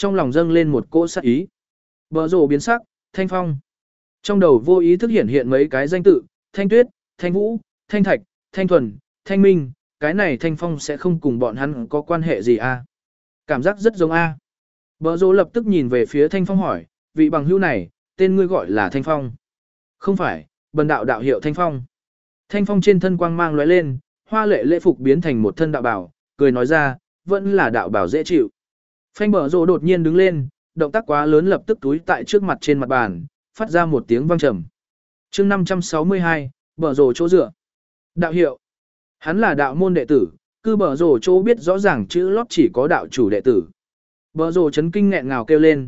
trong lòng dâng lên một cỗ sát ý. Bờ rồ biến sắc, Thanh Phong. Trong đầu vô ý thức hiện mấy cái danh tự, Thanh Tuyết, Thanh Vũ, Thanh Thạch, Thanh Thuần, Thanh Minh, cái này Thanh Phong sẽ không cùng bọn hắn có quan hệ gì à? Cảm giác rất giống a. Bờ rồ lập tức nhìn về phía Thanh Phong hỏi, vị bằng hữu này, tên ngươi gọi là Thanh Phong. Không phải, bần đạo đạo hiệu Thanh Phong. Thanh Phong trên thân quang mang lóe lên, hoa lệ lễ phục biến thành một thân đạo bảo, cười nói ra, vẫn là đạo bảo dễ chịu. Phanh bờ rồ đột nhiên đứng lên, động tác quá lớn lập tức túi tại trước mặt trên mặt bàn, phát ra một tiếng vang trầm. Chương 562, bờ rồ chỗ dựa. Đạo hiệu. Hắn là đạo môn đệ tử, cư bờ rồ chỗ biết rõ ràng chữ lót chỉ có đạo chủ đệ tử. Bờ rồ chấn kinh nghẹn ngào kêu lên,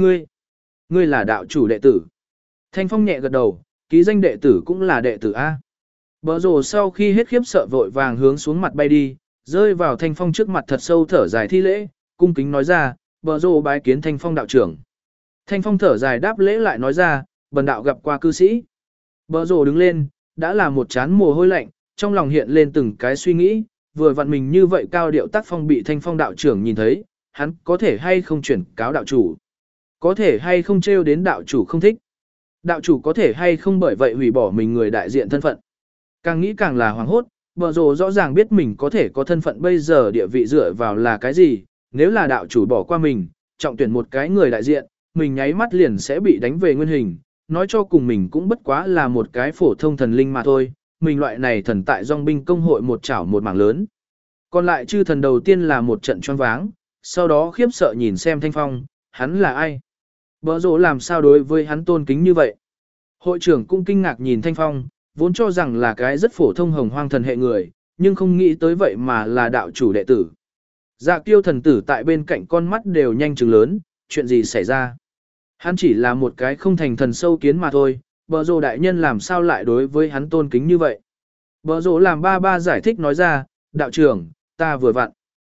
ngươi là đạo chủ đệ tử. Thanh Phong nhẹ gật đầu, ký danh đệ tử cũng là đệ tử A. Bờ rồ sau khi hết khiếp sợ vội vàng hướng xuống mặt bay đi, rơi vào Thanh Phong trước mặt thật sâu thở dài thi lễ, cung kính nói ra, bờ rồ bái kiến Thanh Phong đạo trưởng. Thanh Phong thở dài đáp lễ lại nói ra, bần đạo gặp qua cư sĩ. Bờ rồ đứng lên, đã là một chán mồ hôi lạnh, trong lòng hiện lên từng cái suy nghĩ, vừa vặn mình như vậy cao điệu tác phong bị Thanh Phong đạo trưởng nhìn thấy, hắn có thể hay không chuyển cáo đạo chủ, có thể hay không trêu đến đạo chủ không thích, đạo chủ có thể hay không bởi vậy hủy bỏ mình người đại diện thân phận. Càng nghĩ càng là hoảng hốt, bờ rồ rõ ràng biết mình có thể có thân phận bây giờ địa vị dựa vào là cái gì, nếu là đạo chủ bỏ qua mình, trọng tuyển một cái người đại diện, mình nháy mắt liền sẽ bị đánh về nguyên hình, nói cho cùng mình cũng bất quá là một cái phổ thông thần linh mà thôi, mình loại này thần tại dòng binh công hội một chảo một mảng lớn. Còn lại chư thần đầu tiên là một trận choáng váng, sau đó khiếp sợ nhìn xem Thanh Phong, hắn là ai? Bờ rồ làm sao đối với hắn tôn kính như vậy? Hội trưởng cũng kinh ngạc nhìn Thanh Phong, vốn cho rằng là cái rất phổ thông hồng hoang thần hệ người, nhưng không nghĩ tới vậy mà là đạo chủ đệ tử. Dạ Kiêu thần tử tại bên cạnh con mắt đều nhanh trừng lớn, chuyện gì xảy ra? Hắn chỉ là một cái không thành thần sâu kiến mà thôi, bờ rồ đại nhân làm sao lại đối với hắn tôn kính như vậy? Bờ rồ làm ba giải thích nói ra, đạo trưởng, ta vừa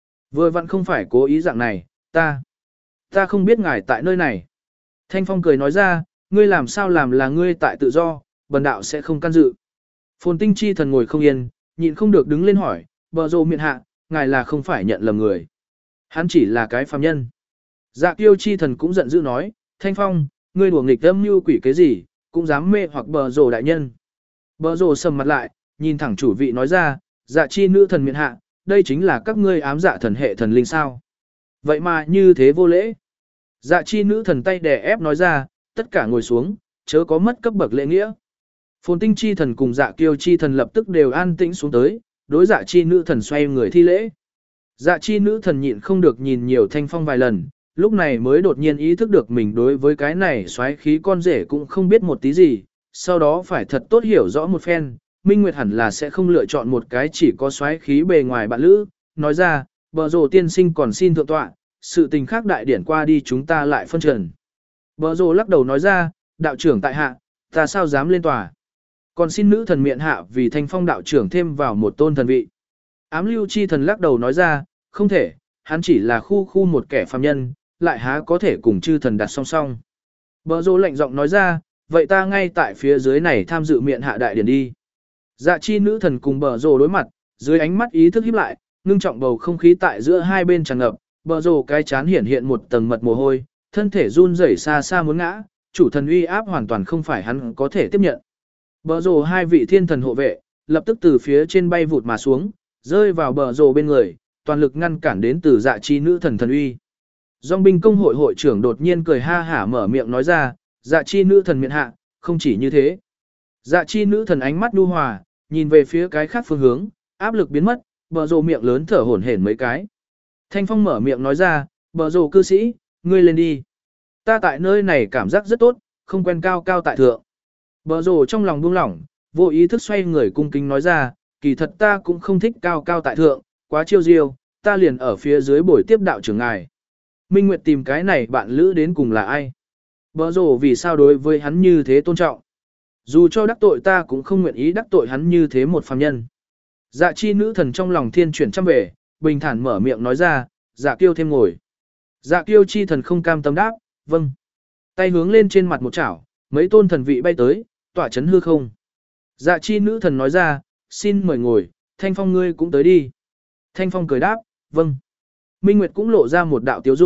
vặn không phải cố ý dạng này, ta không biết ngài tại nơi này. Thanh Phong cười nói ra, ngươi làm sao làm là ngươi tại tự do, bần đạo sẽ không can dự. Phồn Tinh chi thần ngồi không yên, nhịn không được đứng lên hỏi, bờ rồ miệng hạ, ngài là không phải nhận lầm người. Hắn chỉ là cái phàm nhân. Dạ Kiêu chi thần cũng giận dữ nói, Thanh Phong, ngươi đùa nghịch âm mưu quỷ cái gì, cũng dám mê hoặc bờ rồ đại nhân. Bờ rồ sầm mặt lại, nhìn thẳng chủ vị nói ra, dạ chi nữ thần miệng hạ, đây chính là các ngươi ám dạ thần hệ thần linh sao. Vậy mà như thế vô lễ. Dạ chi nữ thần tay đè ép nói ra, tất cả ngồi xuống, chớ có mất cấp bậc lễ nghĩa. Phồn Tinh chi thần cùng dạ Kiêu chi thần lập tức đều an tĩnh xuống tới, đối dạ chi nữ thần xoay người thi lễ. Dạ chi nữ thần nhịn không được nhìn nhiều Thanh Phong vài lần, lúc này mới đột nhiên ý thức được mình đối với cái này xoáy khí con rể cũng không biết một tí gì, sau đó phải thật tốt hiểu rõ một phen, Minh Nguyệt hẳn là sẽ không lựa chọn một cái chỉ có xoáy khí bề ngoài bạn lữ, nói ra, bờ rồ tiên sinh còn xin thượng tọa, sự tình khác đại điển qua đi chúng ta lại phân trần. Bờ rồ lắc đầu nói ra, đạo trưởng tại hạ, ta sao dám lên tòa. Còn xin nữ thần miện hạ vì Thanh Phong đạo trưởng thêm vào một tôn thần vị. Ám lưu chi thần lắc đầu nói ra, không thể, hắn chỉ là khu một kẻ phàm nhân, lại há có thể cùng chư thần đặt song song. Bờ rồ lạnh giọng nói ra, vậy ta ngay tại phía dưới này tham dự miện hạ đại điển đi. Dạ chi nữ thần cùng bờ rồ đối mặt, dưới ánh mắt ý thức híp lại, ngưng trọng bầu không khí tại giữa hai bên tràn ngập, bờ rồ cái chán hiện một tầng mật mồ hôi, thân thể run rẩy xa xa muốn ngã, chủ thần uy áp hoàn toàn không phải hắn có thể tiếp nhận. Bờ rồ hai vị thiên thần hộ vệ, lập tức từ phía trên bay vụt mà xuống, rơi vào bờ rồ bên người, toàn lực ngăn cản đến từ dạ chi nữ thần thần uy. Dòng binh công hội hội trưởng đột nhiên cười ha hả mở miệng nói ra, dạ chi nữ thần miện hạ, không chỉ như thế. Dạ chi nữ thần ánh mắt nhu hòa, nhìn về phía cái khác phương hướng, áp lực biến mất, bờ rồ miệng lớn thở hổn hển mấy cái. Thanh Phong mở miệng nói ra, bờ rồ cư sĩ, ngươi lên đi. Ta tại nơi này cảm giác rất tốt, không quen cao cao tại thượng. Bờ rồ trong lòng buông lỏng, vô ý thức xoay người cung kính nói ra, kỳ thật ta cũng không thích cao cao tại thượng, quá chiêu diêu, ta liền ở phía dưới buổi tiếp đạo trưởng ngài. Minh Nguyệt tìm cái này bạn lữ đến cùng là ai? Bờ rồ vì sao đối với hắn như thế tôn trọng? Dù cho đắc tội ta cũng không nguyện ý đắc tội hắn như thế một phàm nhân. Dạ chi nữ thần trong lòng thiên chuyển trăm về, bình thản mở miệng nói ra, dạ Kiêu thêm ngồi. Dạ Kiêu chi thần không cam tâm đáp, vâng. Tay hướng lên trên mặt một chảo, mấy tôn thần vị bay tới, tỏa chấn hư không. Dạ chi nữ thần nói ra, xin mời ngồi, Thanh Phong ngươi cũng tới đi. Thanh Phong cười đáp, vâng. Minh Nguyệt cũng lộ ra một đạo tiếu dung,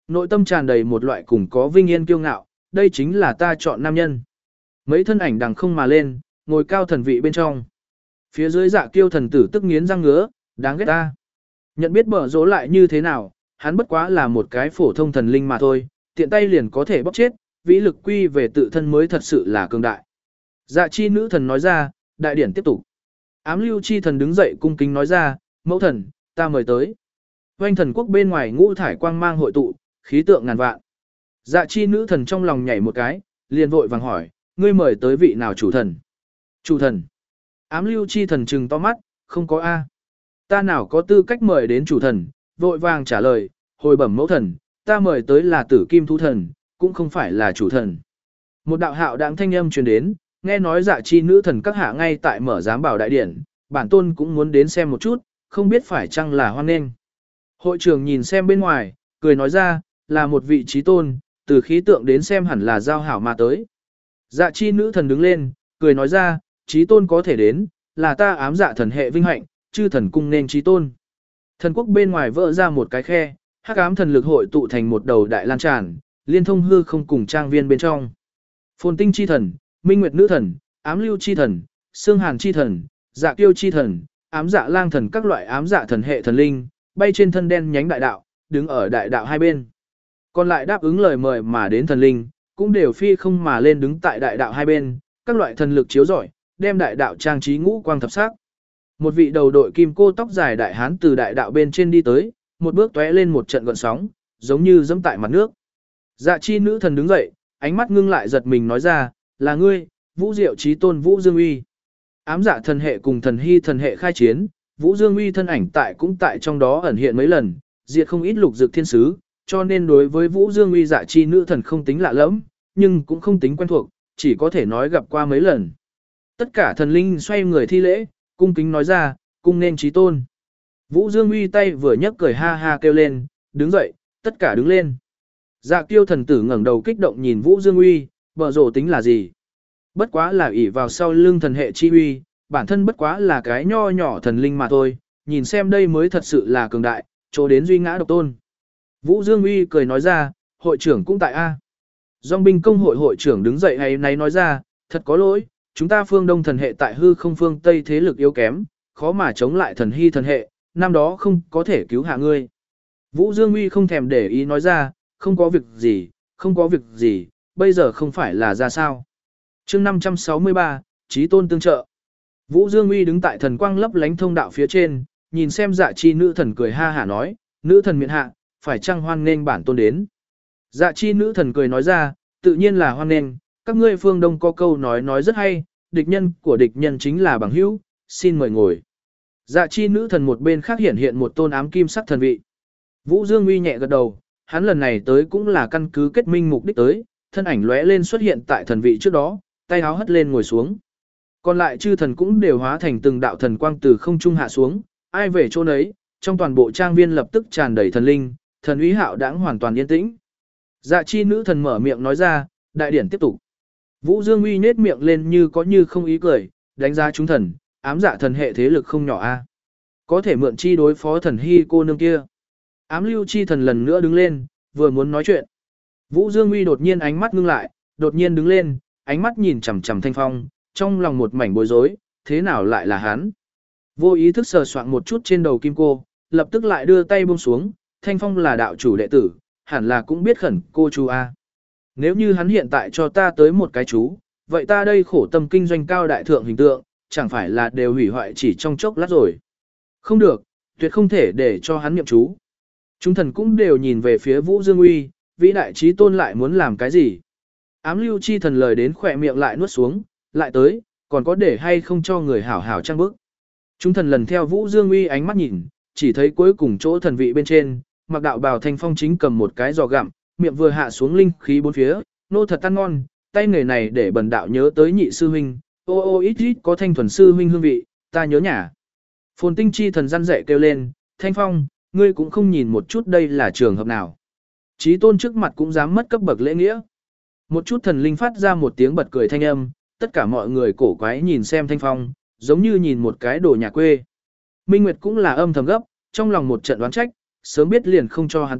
nội tâm tràn đầy một loại cùng có vinh yên kiêu ngạo, đây chính là ta chọn nam nhân. Mấy thân ảnh đằng không mà lên, ngồi cao thần vị bên trong. Phía dưới Dạ Kiêu thần tử tức nghiến răng ngứa, đáng ghét ta. Nhận biết Bở Rỗ lại như thế nào, hắn bất quá là một cái phổ thông thần linh mà thôi, tiện tay liền có thể bóc chết, vĩ lực quy về tự thân mới thật sự là cường đại. Dạ chi nữ thần nói ra, đại điển tiếp tục. Ám lưu chi thần đứng dậy cung kính nói ra, mẫu thần, ta mời tới. Oanh thần quốc bên ngoài ngũ thải quang mang hội tụ, khí tượng ngàn vạn. Dạ chi nữ thần trong lòng nhảy một cái, liền vội vàng hỏi, ngươi mời tới vị nào chủ thần? Chủ thần. Ám lưu chi thần trừng to mắt, không có A. Ta nào có tư cách mời đến chủ thần, vội vàng trả lời, hồi bẩm mẫu thần, ta mời tới là tử kim thú thần, cũng không phải là chủ thần. Một đạo hạo đãng thanh âm truyền đến, nghe nói dạ chi nữ thần các hạ ngay tại mở giám bảo đại điển, bản tôn cũng muốn đến xem một chút, không biết phải chăng là hoan nghênh. Hội trưởng nhìn xem bên ngoài, cười nói ra, là một vị trí tôn, từ khí tượng đến xem hẳn là giao hảo mà tới. Dạ chi nữ thần đứng lên, cười nói ra, trí tôn có thể đến, là ta ám dạ thần hệ vinh hạnh, chư thần cung nên trí tôn. Thần quốc bên ngoài vỡ ra một cái khe, hắc ám thần lực hội tụ thành một đầu đại lan tràn, liên thông hư không cùng trang viên bên trong. Phồn tinh chi thần, minh nguyệt nữ thần, ám lưu chi thần, xương hàn chi thần, dạ kiêu chi thần, ám dạ lang thần các loại ám dạ thần hệ thần linh, bay trên thân đen nhánh đại đạo, đứng ở đại đạo hai bên. Còn lại đáp ứng lời mời mà đến thần linh, cũng đều phi không mà lên đứng tại đại đạo hai bên, các loại thần lực chiếu rọi, đem đại đạo trang trí ngũ quang thập sắc. Một vị đầu đội kim cô tóc dài đại hán từ đại đạo bên trên đi tới, một bước tóe lên một trận gợn sóng, giống như dẫm tại mặt nước. Dạ chi nữ thần đứng dậy, ánh mắt ngưng lại giật mình nói ra, là ngươi, Vũ Diệu Chí Tôn Vũ Dương Uy. Ám dạ thần hệ cùng thần hy thần hệ khai chiến, Vũ Dương Uy thân ảnh cũng tại trong đó ẩn hiện mấy lần, diệt không ít lục dược thiên sứ, cho nên đối với Vũ Dương Uy dạ chi nữ thần không tính lạ lẫm, nhưng cũng không tính quen thuộc, chỉ có thể nói gặp qua mấy lần. Tất cả thần linh xoay người thi lễ, cung kính nói ra, cung nên Chí Tôn. Vũ Dương Uy tay vừa nhấc cười ha ha kêu lên, đứng dậy, tất cả đứng lên. Dạ Kiêu thần tử ngẩng đầu kích động nhìn Vũ Dương Uy, Bở Rỗ tính là gì? Bất quá là ỷ vào sau lưng thần hệ chi uy, bản thân bất quá là cái nho nhỏ thần linh mà thôi, nhìn xem đây mới thật sự là cường đại, chỗ đến duy ngã độc tôn. Vũ Dương Uy cười nói ra, hội trưởng cũng tại A. Dòng binh công hội hội trưởng đứng dậy hay này nói ra, thật có lỗi, chúng ta phương đông thần hệ tại hư không phương Tây thế lực yếu kém, khó mà chống lại thần hy thần hệ, năm đó không có thể cứu hạ ngươi. Vũ Dương Uy không thèm để ý nói ra, không có việc gì, không có việc gì, bây giờ không phải là ra sao. chương 563, Chí Tôn tương trợ. Vũ Dương Uy đứng tại thần quang lấp lánh thông đạo phía trên, nhìn xem dạ chi nữ thần cười ha hả nói, nữ thần miện hạ, phải chăng hoan nghênh bản tôn đến. Dạ chi nữ thần cười nói ra, tự nhiên là hoan nghênh, các ngươi phương đông có câu nói rất hay, địch nhân của địch nhân chính là bằng hữu, xin mời ngồi. Dạ chi nữ thần một bên khác hiện một tôn ám kim sắc thần vị. Vũ Dương Uy nhẹ gật đầu, hắn lần này tới cũng là căn cứ kết minh mục đích tới, thân ảnh lóe lên xuất hiện tại thần vị trước đó, tay áo hất lên ngồi xuống. Còn lại chư thần cũng đều hóa thành từng đạo thần quang từ không trung hạ xuống, ai về chỗ nấy, trong toàn bộ trang viên lập tức tràn đầy thần linh, thần úy hạo đãng hoàn toàn yên tĩnh. Dạ chi nữ thần mở miệng nói ra, đại điển tiếp tục. Vũ Dương Uy nhếch miệng lên như không ý cười, đánh giá chúng thần, ám dạ thần hệ thế lực không nhỏ a. Có thể mượn chi đối phó thần hy cô nương kia. Ám lưu chi thần lần nữa đứng lên, vừa muốn nói chuyện. Vũ Dương Uy đột nhiên ánh mắt ngưng lại, đột nhiên đứng lên, ánh mắt nhìn chằm chằm Thanh Phong, trong lòng một mảnh bối rối, thế nào lại là hắn? Vô ý thức sờ soạng một chút trên đầu kim cô, lập tức lại đưa tay buông xuống, Thanh Phong là đạo chủ đệ tử, hẳn là cũng biết khẩn cô chú A. Nếu như hắn hiện tại cho ta tới một cái chú, vậy ta đây khổ tâm kinh doanh cao đại thượng hình tượng, chẳng phải là đều hủy hoại chỉ trong chốc lát rồi. Không được, tuyệt không thể để cho hắn niệm chú. Chúng thần cũng đều nhìn về phía Vũ Dương Uy, vĩ đại chí tôn lại muốn làm cái gì? Ám lưu chi thần lời đến khỏe miệng lại nuốt xuống, lại tới, còn có để hay không cho người hảo hảo trang bức. Chúng thần lần theo Vũ Dương Uy ánh mắt nhìn, chỉ thấy cuối cùng chỗ thần vị bên trên, mặc đạo bào Thanh Phong chính cầm một cái giò gặm, miệng vừa hạ xuống linh khí bốn phía, nô thật ăn ngon, tay nghề này để bần đạo nhớ tới nhị sư huynh, ô ít có Thanh thuần sư huynh hương vị, ta nhớ nhả. Phồn tinh chi thần răn dạy kêu lên, Thanh Phong, ngươi cũng không nhìn một chút đây là trường hợp nào. Chí tôn trước mặt cũng dám mất cấp bậc lễ nghĩa. Một chút thần linh phát ra một tiếng bật cười thanh âm, tất cả mọi người cổ quái nhìn xem Thanh Phong, giống như nhìn một cái đồ nhà quê. Minh Nguyệt cũng là âm thầm gấp, trong lòng một trận đoán trách, sớm biết liền không cho hắn tới,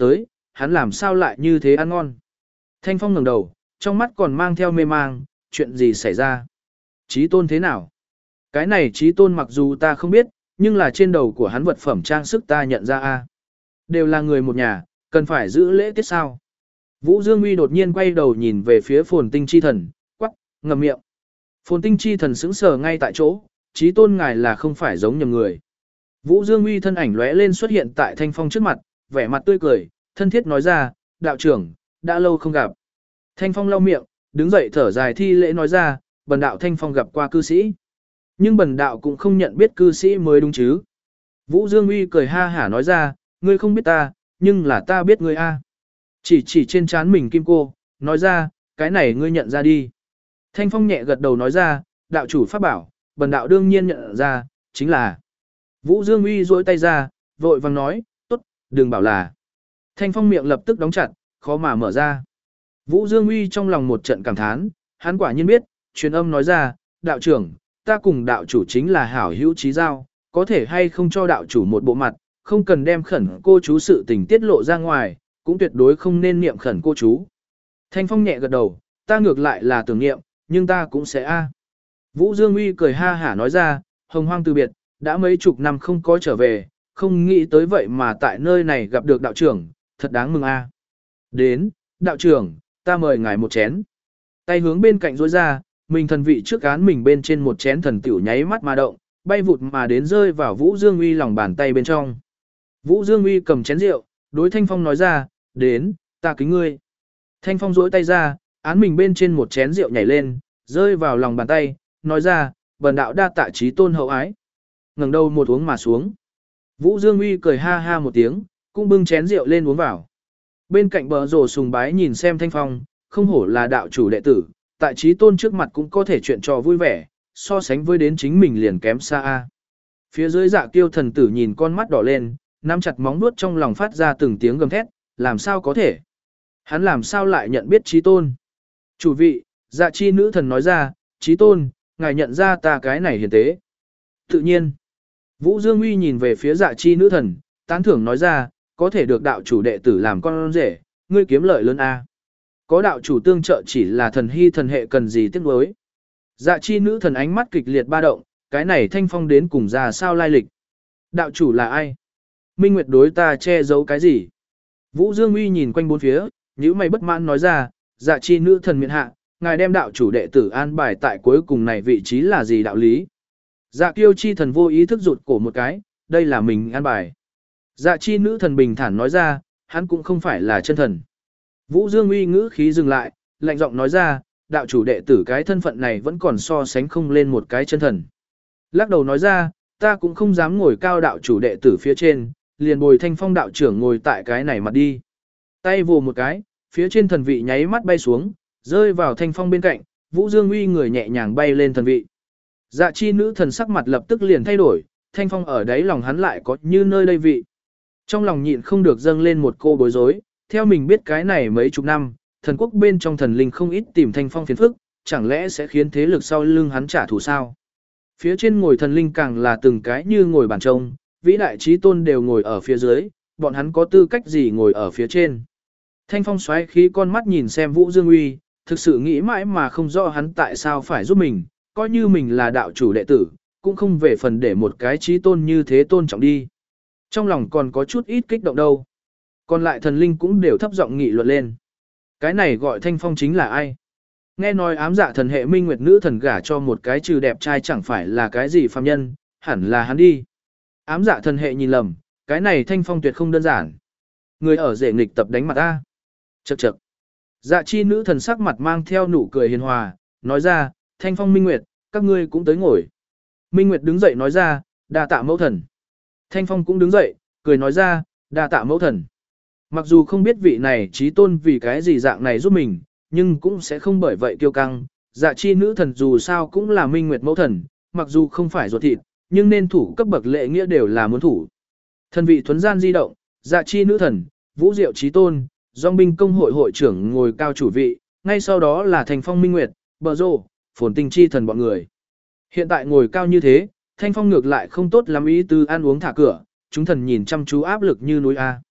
hắn làm sao lại như thế ăn ngon. Thanh Phong ngẩng đầu, trong mắt còn mang theo mê mang, chuyện gì xảy ra? Chí tôn thế nào? Cái này Chí tôn mặc dù ta không biết, nhưng là trên đầu của hắn vật phẩm trang sức ta nhận ra a. Đều là người một nhà, cần phải giữ lễ tiết sao? Vũ Dương Uy đột nhiên quay đầu nhìn về phía Phồn Tinh Chi Thần, quắc, ngậm miệng. Phồn Tinh Chi Thần sững sờ ngay tại chỗ, Chí tôn ngài là không phải giống nhầm người. Vũ Dương Uy thân ảnh lóe lên xuất hiện tại Thanh Phong trước mặt, vẻ mặt tươi cười, thân thiết nói ra, đạo trưởng, đã lâu không gặp. Thanh Phong lau miệng, đứng dậy thở dài thi lễ nói ra, bần đạo Thanh Phong gặp qua cư sĩ. Nhưng bần đạo cũng không nhận biết cư sĩ mới đúng chứ. Vũ Dương Uy cười ha hả nói ra, ngươi không biết ta, nhưng là ta biết ngươi a. Chỉ trên trán mình kim cô, nói ra, cái này ngươi nhận ra đi. Thanh Phong nhẹ gật đầu nói ra, đạo chủ pháp bảo, bần đạo đương nhiên nhận ra, chính là. Vũ Dương Uy duỗi tay ra, vội vàng nói, tốt, đừng bảo là. Thanh Phong miệng lập tức đóng chặt, khó mà mở ra. Vũ Dương Uy trong lòng một trận cảm thán, hắn quả nhiên biết, truyền âm nói ra, đạo trưởng, ta cùng đạo chủ chính là hảo hữu chí giao, có thể hay không cho đạo chủ một bộ mặt, không cần đem khẩn cô chú sự tình tiết lộ ra ngoài, cũng tuyệt đối không nên niệm khẩn cô chú. Thanh Phong nhẹ gật đầu, ta ngược lại là tưởng niệm, nhưng ta cũng sẽ a. Vũ Dương Uy cười ha hả nói ra, hồng hoang từ biệt, đã mấy chục năm không có trở về, không nghĩ tới vậy mà tại nơi này gặp được đạo trưởng, thật đáng mừng a. Đến, đạo trưởng, ta mời ngài một chén. Tay hướng bên cạnh rối ra, mình thần vị trước án mình bên trên một chén thần tiểu nháy mắt mà động, bay vụt mà đến rơi vào Vũ Dương Uy lòng bàn tay bên trong. Vũ Dương Uy cầm chén rượu, đối Thanh Phong nói ra, đến, ta kính ngươi. Thanh Phong duỗi tay ra, án mình bên trên một chén rượu nhảy lên, rơi vào lòng bàn tay, nói ra, bần đạo đa tạ chí tôn hậu ái. Ngẩng đầu một uống mà xuống. Vũ Dương Uy cười ha ha một tiếng, cũng bưng chén rượu lên uống vào. Bên cạnh bờ rồ sùng bái nhìn xem Thanh Phong, không hổ là đạo chủ đệ tử, tại chí tôn trước mặt cũng có thể chuyện trò vui vẻ, so sánh với đến chính mình liền kém xa a. Phía dưới Dạ Kiêu thần tử nhìn con mắt đỏ lên, nắm chặt móng vuốt trong lòng phát ra từng tiếng gầm thét, làm sao có thể? Hắn làm sao lại nhận biết chí tôn? Chủ vị, Dạ Chi nữ thần nói ra, chí tôn, ngài nhận ra ta cái này hiền tế. Tự nhiên. Vũ Dương Uy nhìn về phía Dạ Chi nữ thần, tán thưởng nói ra, có thể được đạo chủ đệ tử làm con rể, ngươi kiếm lợi lớn a. Có đạo chủ tương trợ chỉ là thần hy thần hệ cần gì tiếc nuối. Dạ Chi nữ thần ánh mắt kịch liệt ba động, cái này Thanh Phong đến cùng ra sao lai lịch? Đạo chủ là ai? Minh Nguyệt đối ta che giấu cái gì? Vũ Dương Uy nhìn quanh bốn phía, nhíu mày bất mãn nói ra, Dạ Chi nữ thần miện hạ, ngài đem đạo chủ đệ tử an bài tại cuối cùng này vị trí là gì đạo lý? Dạ Kiêu chi thần vô ý thức rụt cổ một cái, đây là mình an bài. Dạ Chi nữ thần bình thản nói ra, hắn cũng không phải là chân thần. Vũ Dương Uy ngữ khí dừng lại, lạnh giọng nói ra, đạo chủ đệ tử cái thân phận này vẫn còn so sánh không lên một cái chân thần. Lắc đầu nói ra, ta cũng không dám ngồi cao đạo chủ đệ tử phía trên, liền bồi Thanh Phong đạo trưởng ngồi tại cái này mặt đi. Tay vồ một cái, phía trên thần vị nháy mắt bay xuống, rơi vào Thanh Phong bên cạnh, Vũ Dương Uy người nhẹ nhàng bay lên thần vị. Dạ Chi nữ thần sắc mặt lập tức liền thay đổi, Thanh Phong ở đáy lòng hắn lại có như nơi đây vị. Trong lòng nhịn không được dâng lên một cô bối rối, theo mình biết cái này mấy chục năm, thần quốc bên trong thần linh không ít tìm Thanh Phong phiền phức, chẳng lẽ sẽ khiến thế lực sau lưng hắn trả thù sao? Phía trên ngồi thần linh càng là từng cái như ngồi bàn trông, vĩ đại chí tôn đều ngồi ở phía dưới, bọn hắn có tư cách gì ngồi ở phía trên? Thanh Phong xoáy khí con mắt nhìn xem Vũ Dương Uy, thực sự nghĩ mãi mà không rõ hắn tại sao phải giúp mình, coi như mình là đạo chủ đệ tử, cũng không về phần để một cái chí tôn như thế tôn trọng đi. Trong lòng còn có chút ít kích động đâu. Còn lại thần linh cũng đều thấp giọng nghị luận lên. Cái này gọi Thanh Phong chính là ai? Nghe nói ám dạ thần hệ minh nguyệt nữ thần gả cho một cái trừ đẹp trai chẳng phải là cái gì phàm nhân, hẳn là hắn đi. Ám dạ thần hệ nhìn lầm, cái này Thanh Phong tuyệt không đơn giản. Người ở rể nghịch tập đánh mặt ta. Chậc chậc. Dạ chi nữ thần sắc mặt mang theo nụ cười hiền hòa, nói ra, Thanh Phong Minh Nguyệt, các ngươi cũng tới ngồi. Minh Nguyệt đứng dậy nói ra, đa tạ mẫu thần. Thanh Phong cũng đứng dậy, cười nói ra, đa tạ mẫu thần. Mặc dù không biết vị này chí tôn vì cái gì dạng này giúp mình, nhưng cũng sẽ không bởi vậy kiêu căng. Dạ chi nữ thần dù sao cũng là Minh Nguyệt mẫu thần, mặc dù không phải ruột thịt, nhưng nên thủ cấp bậc lệ nghĩa đều là muốn thủ. Thần vị thuấn gian di động, dạ chi nữ thần, vũ diệu chí tôn, dòng binh công hội hội trưởng ngồi cao chủ vị, ngay sau đó là Thanh Phong Minh Nguyệt, bờ rô, phồn tinh chi thần bọn người. Hiện tại ngồi cao như thế, Thanh Phong ngược lại không tốt lắm ý tư ăn uống thả cửa, chúng thần nhìn chăm chú áp lực như núi A.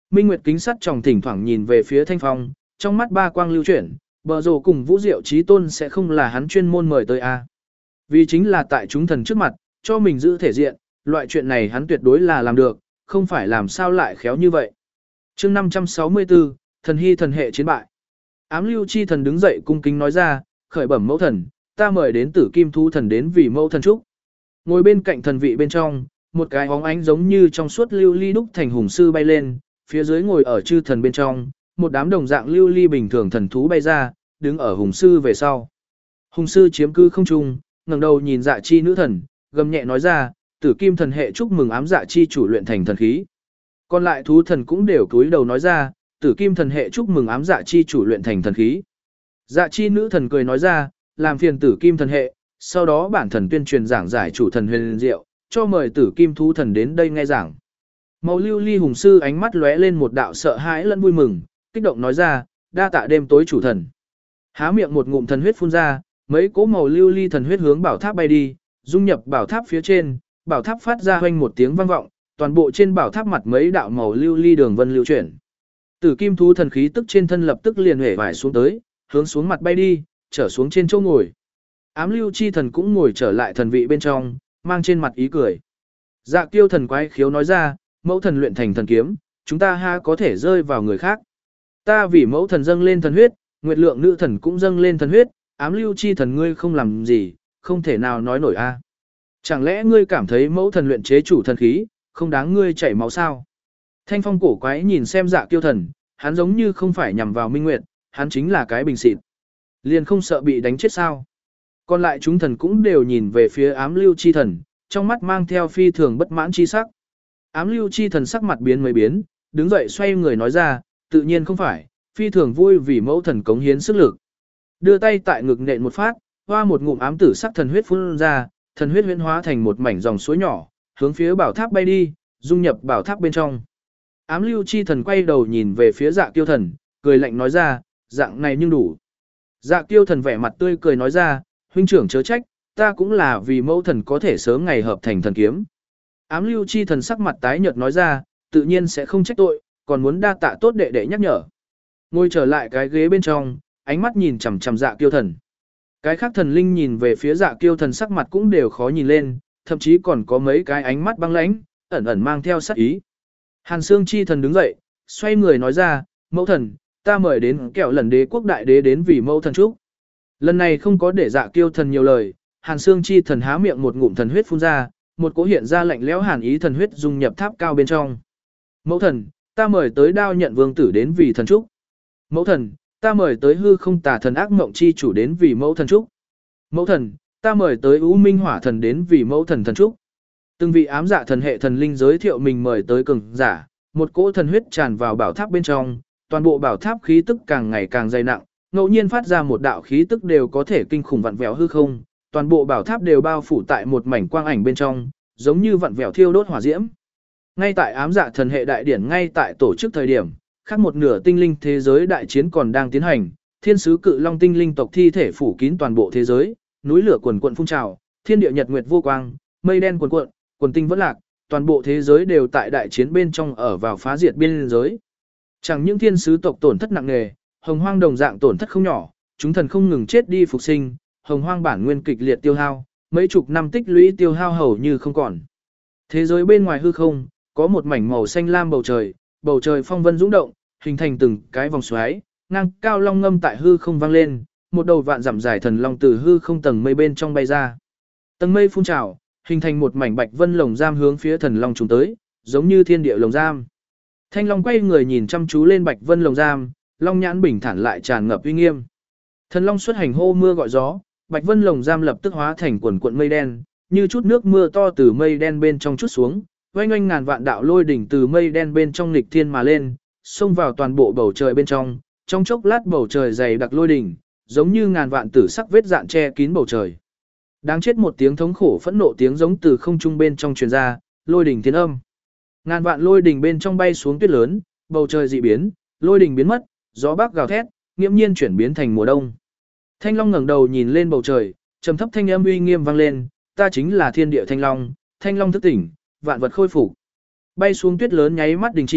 Minh Nguyệt kính sắt tròng thỉnh thoảng nhìn về phía Thanh Phong, trong mắt ba quang lưu chuyển, bờ rồ cùng Vũ Diệu Chí Tôn sẽ không là hắn chuyên môn mời tới a. Vì chính là tại chúng thần trước mặt, cho mình giữ thể diện, loại chuyện này hắn tuyệt đối là làm được, không phải làm sao lại khéo như vậy. Chương 564, thần hy thần hệ chiến bại. Ám lưu chi thần đứng dậy cung kính nói ra, khởi bẩm mẫu thần, ta mời đến tử kim thú thần đến vì mẫu thần chúc. Ngồi bên cạnh thần vị bên trong, một cái óng ánh giống như trong suốt lưu ly đúc thành hùng sư bay lên, phía dưới ngồi ở chư thần bên trong, một đám đồng dạng lưu ly bình thường thần thú bay ra, đứng ở hùng sư về sau. Hùng sư chiếm cư không trung, ngẩng đầu nhìn Dạ Chi nữ thần, gầm nhẹ nói ra, tử kim thần hệ chúc mừng ám Dạ Chi chủ luyện thành thần khí. Còn lại thú thần cũng đều cúi đầu nói ra, tử kim thần hệ chúc mừng ám Dạ Chi chủ luyện thành thần khí. Dạ Chi nữ thần cười nói ra, làm phiền tử kim thần hệ, sau đó bản thần tuyên truyền giảng giải chủ thần huyền diệu, cho mời tử kim thú thần đến đây nghe giảng. Màu lưu ly hùng sư ánh mắt lóe lên một đạo sợ hãi lẫn vui mừng, kích động nói ra, đa tạ đêm tối chủ thần. Há miệng một ngụm thần huyết phun ra, mấy cỗ màu lưu ly thần huyết hướng bảo tháp bay đi, dung nhập bảo tháp phía trên, bảo tháp phát ra hoanh một tiếng vang vọng, toàn bộ trên bảo tháp mặt mấy đạo màu lưu ly đường vân lưu chuyển. Tử kim thú thần khí tức trên thân lập tức liền hể vải xuống tới, hướng xuống mặt bay đi, trở xuống trên chỗ ngồi. Ám lưu chi thần cũng ngồi trở lại thần vị bên trong, mang trên mặt ý cười. Dạ Kiêu thần quái khiếu nói ra, mẫu thần luyện thành thần kiếm, chúng ta ha có thể rơi vào người khác. Ta vì mẫu thần dâng lên thần huyết, Nguyệt Lượng nữ thần cũng dâng lên thần huyết, ám lưu chi thần ngươi không làm gì, không thể nào nói nổi a. Chẳng lẽ ngươi cảm thấy mẫu thần luyện chế chủ thần khí, không đáng ngươi chảy máu sao? Thanh Phong cổ quái nhìn xem Dạ Kiêu thần, hắn giống như không phải nhằm vào Minh Nguyệt, hắn chính là cái bình xịt. Liền không sợ bị đánh chết sao? Còn lại chúng thần cũng đều nhìn về phía ám lưu chi thần, trong mắt mang theo phi thường bất mãn chi sắc. Ám lưu chi thần sắc mặt biến mấy biến, đứng dậy xoay người nói ra, tự nhiên không phải, phi thường vui vì mẫu thần cống hiến sức lực. Đưa tay tại ngực nện một phát, hoa một ngụm ám tử sắc thần huyết phun ra, thần huyết huyễn hóa thành một mảnh dòng suối nhỏ, hướng phía bảo tháp bay đi, dung nhập bảo tháp bên trong. Ám lưu chi thần quay đầu nhìn về phía Dạ Kiêu thần, cười lạnh nói ra, dạng này nhưng đủ. Dạ Kiêu thần vẻ mặt tươi cười nói ra, huynh trưởng chớ trách, ta cũng là vì mẫu thần có thể sớm ngày hợp thành thần kiếm. Ám lưu chi thần sắc mặt tái nhợt nói ra, tự nhiên sẽ không trách tội, còn muốn đa tạ tốt đệ đệ nhắc nhở. Ngồi trở lại cái ghế bên trong, ánh mắt nhìn chằm chằm Dạ Kiêu thần. Cái khác thần linh nhìn về phía Dạ Kiêu thần sắc mặt cũng đều khó nhìn lên, thậm chí còn có mấy cái ánh mắt băng lãnh, ẩn ẩn mang theo sát ý. Hàn Xương chi thần đứng dậy, xoay người nói ra, mẫu thần, ta mời đến kẹo lần đế quốc đại đế đến vì mẫu thần chúc. Lần này không có để Dạ Kiêu thần nhiều lời, Hàn Xương chi thần há miệng một ngụm thần huyết phun ra, một cỗ hiện ra lạnh lẽo hàn ý thần huyết dung nhập tháp cao bên trong. Mẫu thần, ta mời tới Đao Nhận vương tử đến vì thần chúc. Mẫu thần, ta mời tới Hư Không Tà thần ác mộng chi chủ đến vì mẫu thần chúc. Mẫu thần, ta mời tới U Minh Hỏa thần đến vì mẫu thần thần chúc. Từng vị ám dạ thần hệ thần linh giới thiệu mình mời tới cường giả, một cỗ thần huyết tràn vào bảo tháp bên trong, toàn bộ bảo tháp khí tức càng ngày càng dày nặng, ngẫu nhiên phát ra một đạo khí tức đều có thể kinh khủng vặn vẹo hư không, toàn bộ bảo tháp đều bao phủ tại một mảnh quang ảnh bên trong, giống như vặn vẹo thiêu đốt hỏa diễm. Ngay tại ám dạ thần hệ đại điển ngay tại tổ chức thời điểm, khác một nửa tinh linh thế giới đại chiến còn đang tiến hành, thiên sứ cự long tinh linh tộc thi thể phủ kín toàn bộ thế giới, núi lửa quần quận phun trào, thiên địa nhật nguyệt vô quang, mây đen quần quận, quần tinh vẫn lạc, toàn bộ thế giới đều tại đại chiến bên trong ở vào phá diệt biên giới. Chẳng những thiên sứ tộc tổn thất nặng nề, hồng hoang đồng dạng tổn thất không nhỏ, chúng thần không ngừng chết đi phục sinh, hồng hoang bản nguyên kịch liệt tiêu hao, mấy chục năm tích lũy tiêu hao hầu như không còn. Thế giới bên ngoài hư không, có một mảnh màu xanh lam bầu trời phong vân dũng động, hình thành từng cái vòng xoáy, ngang cao long ngâm tại hư không vang lên, một đầu vạn dặm dài thần long từ hư không tầng mây bên trong bay ra. Tầng mây phun trào, hình thành một mảnh bạch vân lồng giam hướng phía thần long trùng tới, giống như thiên địa lồng giam. Thanh long quay người nhìn chăm chú lên bạch vân lồng giam, long nhãn bình thản lại tràn ngập uy nghiêm. Thần long xuất hành hô mưa gọi gió, bạch vân lồng giam lập tức hóa thành quần cuộn mây đen, như chút nước mưa to từ mây đen bên trong chút xuống, oanh oanh ngàn vạn đạo lôi đỉnh từ mây đen bên trong nghịch thiên mà lên, xông vào toàn bộ bầu trời bên trong chốc lát bầu trời dày đặc lôi đỉnh, giống như ngàn vạn tử sắc vết dạn che kín bầu trời. Đáng chết, một tiếng thống khổ phẫn nộ tiếng giống từ không trung bên trong truyền ra, lôi đỉnh thiên âm. Ngàn vạn lôi đỉnh bên trong bay xuống tuyết lớn, bầu trời dị biến, lôi đỉnh biến mất, gió bắc gào thét, nghiễm nhiên chuyển biến thành mùa đông. Thanh Long ngẩng đầu nhìn lên bầu trời, trầm thấp thanh âm uy nghiêm vang lên, ta chính là thiên địa Thanh Long, Thanh Long thức tỉnh, vạn vật khôi phục. Bay xuống tuyết lớn nháy mắt đình chỉ,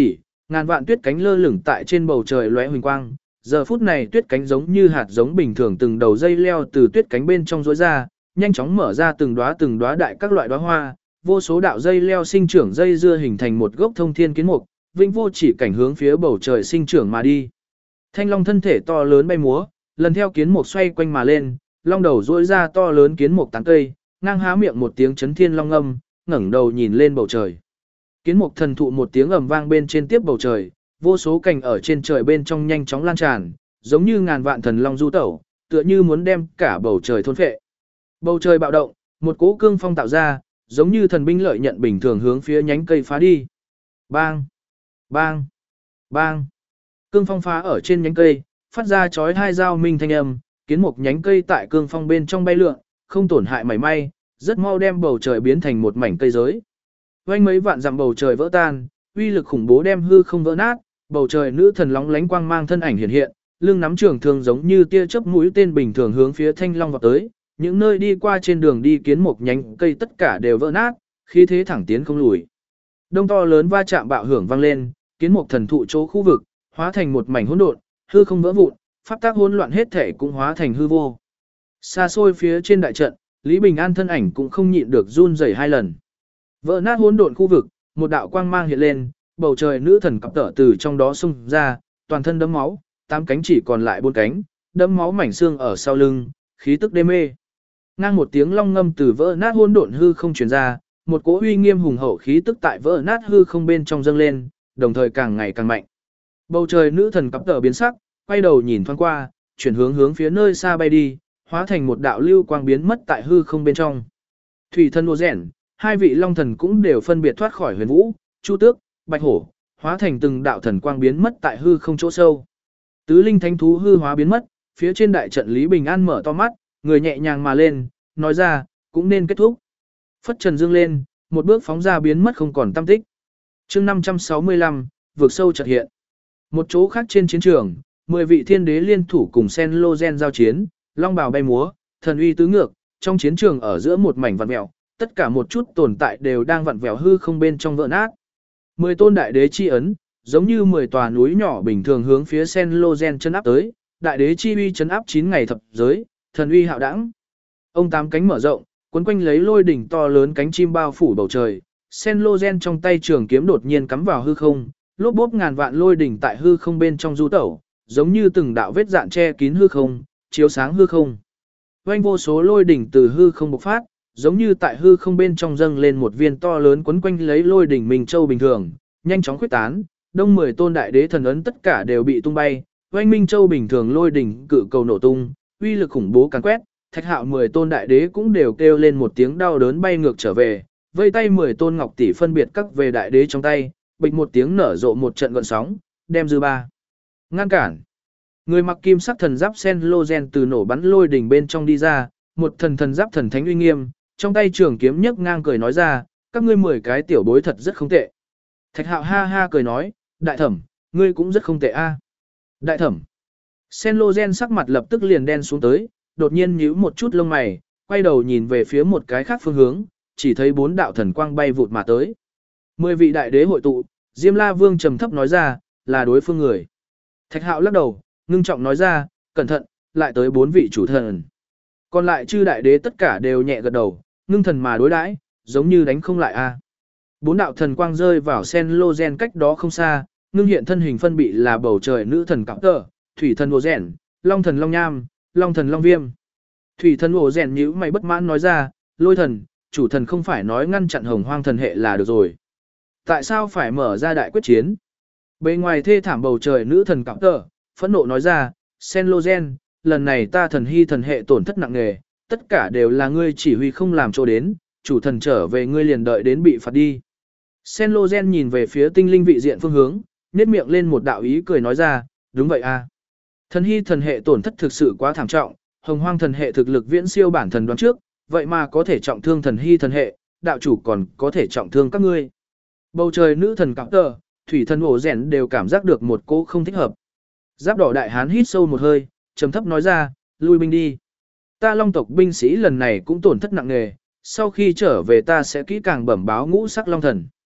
Ngàn vạn tuyết cánh lơ lửng tại trên bầu trời lóe huỳnh quang, giờ phút này tuyết cánh giống như hạt giống bình thường từng đầu dây leo từ tuyết cánh bên trong rối ra, nhanh chóng mở ra từng đóa đại các loại đóa hoa, vô số đạo dây leo sinh trưởng dây dưa hình thành một gốc thông thiên kiến mục, vĩnh vô chỉ cảnh hướng phía bầu trời sinh trưởng mà đi. Thanh long thân thể to lớn bay múa, lần theo kiến mục xoay quanh mà lên, long đầu duỗi ra to lớn kiến mục tán cây, ngang há miệng một tiếng chấn thiên long âm, ngẩng đầu nhìn lên bầu trời. Kiến mục thần thụ một tiếng ầm vang bên trên tiếp bầu trời, vô số cành ở trên trời bên trong nhanh chóng lan tràn, giống như ngàn vạn thần long du tẩu, tựa như muốn đem cả bầu trời thôn phệ. Bầu trời bạo động, một cỗ cương phong tạo ra, giống như thần binh lợi nhận bình thường hướng phía nhánh cây phá đi. Bang, bang, bang. Cương phong phá ở trên nhánh cây, phát ra chói hai dao minh thanh âm, kiến một nhánh cây tại cương phong bên trong bay lượn, không tổn hại mảy may, rất mau đem bầu trời biến thành một mảnh cây giới. Vành mấy vạn dặm bầu trời vỡ tan, uy lực khủng bố đem hư không vỡ nát, bầu trời nữ thần lóng lánh quang mang thân ảnh hiện hiện, lưng nắm trường thương giống như tia chớp mũi tên bình thường hướng phía Thanh Long vọt tới, những nơi đi qua trên đường đi kiến một nhánh cây tất cả đều vỡ nát, khí thế thẳng tiến không lùi. Đông to lớn va chạm bạo hưởng vang lên, kiến một thần thụ chỗ khu vực hóa thành một mảnh hỗn độn, hư không vỡ vụn, pháp tác hỗn loạn hết thể cũng hóa thành hư vô. Xa xôi phía trên đại trận, Lý Bình An thân ảnh cũng không nhịn được run rẩy hai lần. Vỡ nát hỗn độn khu vực, một đạo quang mang hiện lên, bầu trời nữ thần cặp tở từ trong đó xung ra, toàn thân đẫm máu, 8 cánh chỉ còn lại 4 cánh, đẫm máu mảnh xương ở sau lưng, khí tức đê mê. Ngang một tiếng long ngâm từ vỡ nát hỗn độn hư không truyền ra, một cỗ uy nghiêm hùng hậu khí tức tại vỡ nát hư không bên trong dâng lên, đồng thời càng ngày càng mạnh. Bầu trời nữ thần cặp tở biến sắc, quay đầu nhìn thoáng qua, chuyển hướng phía nơi xa bay đi, hóa thành một đạo lưu quang biến mất tại hư không bên trong. Thủy thần Ô Rèn, hai vị long thần cũng đều phân biệt thoát khỏi huyền vũ, chu tước, bạch hổ, hóa thành từng đạo thần quang biến mất tại hư không chỗ sâu. Tứ linh thánh thú hư hóa biến mất, phía trên đại trận Lý Bình An mở to mắt, người nhẹ nhàng mà lên, nói ra, cũng nên kết thúc. Phất trần dương lên, một bước phóng ra biến mất không còn tăm tích. Chương 565, vượt sâu chợt hiện. Một chỗ khác trên chiến trường, 10 vị thiên đế liên thủ cùng Sen Lô Gen giao chiến, long bào bay múa, thần uy tứ ngược, trong chiến trường ở giữa một mảnh vặn vẹo, tất cả một chút tồn tại đều đang vặn vẹo hư không bên trong vỡ nát. 10 tôn đại đế chi ấn, giống như 10 tòa núi nhỏ bình thường hướng phía Sen Lô Gen chân áp tới, đại đế chi uy chấn áp 9 ngày thập giới, thần uy hạo đẳng. Ông tám cánh mở rộng, quấn quanh lấy lôi đỉnh to lớn cánh chim bao phủ bầu trời, Sen Lô Gen trong tay trường kiếm đột nhiên cắm vào hư không, lốp bốp ngàn vạn lôi đỉnh tại hư không bên trong du tẩu, giống như từng đạo vết dạn che kín hư không, chiếu sáng hư không. Vành vô số lôi đỉnh từ hư không bộc phát, giống như tại hư không bên trong dâng lên một viên to lớn quấn quanh lấy lôi đỉnh Minh Châu bình thường, nhanh chóng khuếch tán, đông 10 tôn đại đế thần ấn tất cả đều bị tung bay, vành Minh Châu bình thường lôi đỉnh cự cầu nổ tung, uy lực khủng bố càn quét, Thạch Hạo 10 tôn đại đế cũng đều kêu lên một tiếng đau đớn bay ngược trở về, vây tay 10 tôn ngọc tỷ phân biệt các về đại đế trong tay, bịch một tiếng nở rộ một trận gợn sóng, đem dư ba ngăn cản. Người mặc kim sắc thần giáp Sen Lô Gen từ nổ bắn lôi đỉnh bên trong đi ra, một thần giáp thần thánh uy nghiêm, trong tay trường kiếm nhấc ngang cười nói ra, các ngươi 10 cái tiểu bối thật rất không tệ. Thạch Hạo ha ha cười nói, đại thẩm, ngươi cũng rất không tệ a. Đại thẩm. Sen Lô Gen sắc mặt lập tức liền đen xuống tới, đột nhiên nhíu một chút lông mày, quay đầu nhìn về phía một cái khác phương hướng, chỉ thấy 4 đạo thần quang bay vụt mà tới. 10 vị đại đế hội tụ, Diêm La Vương trầm thấp nói ra, là đối phương người. Thạch Hạo lắc đầu, ngưng trọng nói ra, cẩn thận, lại tới 4 vị chủ thần. Còn lại chư đại đế tất cả đều nhẹ gật đầu, ngưng thần mà đối đãi, giống như đánh không lại a. 4 đạo thần quang rơi vào Sen Lô Gen cách đó không xa, ngưng hiện thân hình phân bị là bầu trời nữ thần Cạo Tở, thủy thần Ô Rèn, long thần Long Nham, long thần Long Viêm. Thủy thần Ô Rèn nhíu mày bất mãn nói ra, lôi thần, chủ thần không phải nói ngăn chặn hồng hoang thần hệ là được rồi. Tại sao phải mở ra đại quyết chiến? Bề ngoài thê thảm bầu trời nữ thần Cạo Tở, phẫn nộ nói ra, Sen Lô Gen, lần này ta thần hy thần hệ tổn thất nặng nề, tất cả đều là ngươi chỉ huy không làm cho đến, chủ thần trở về ngươi liền đợi đến bị phạt đi. Sen Lô Gen nhìn về phía tinh linh vị diện phương hướng, nhếch miệng lên một đạo ý cười nói ra, đúng vậy a. Thần hy thần hệ tổn thất thực sự quá thảm trọng, hồng hoang thần hệ thực lực viễn siêu bản thần đoán trước, vậy mà có thể trọng thương thần hy thần hệ, đạo chủ còn có thể trọng thương các ngươi. Bầu trời nữ thần Cạo Tở, thủy thần Ô Rèn đều cảm giác được một cỗ không thích hợp. Giáp đỏ đại hán hít sâu một hơi, trầm thấp nói ra, lui binh đi. Ta long tộc binh sĩ lần này cũng tổn thất nặng nề, sau khi trở về ta sẽ kỹ càng bẩm báo ngũ sắc long thần.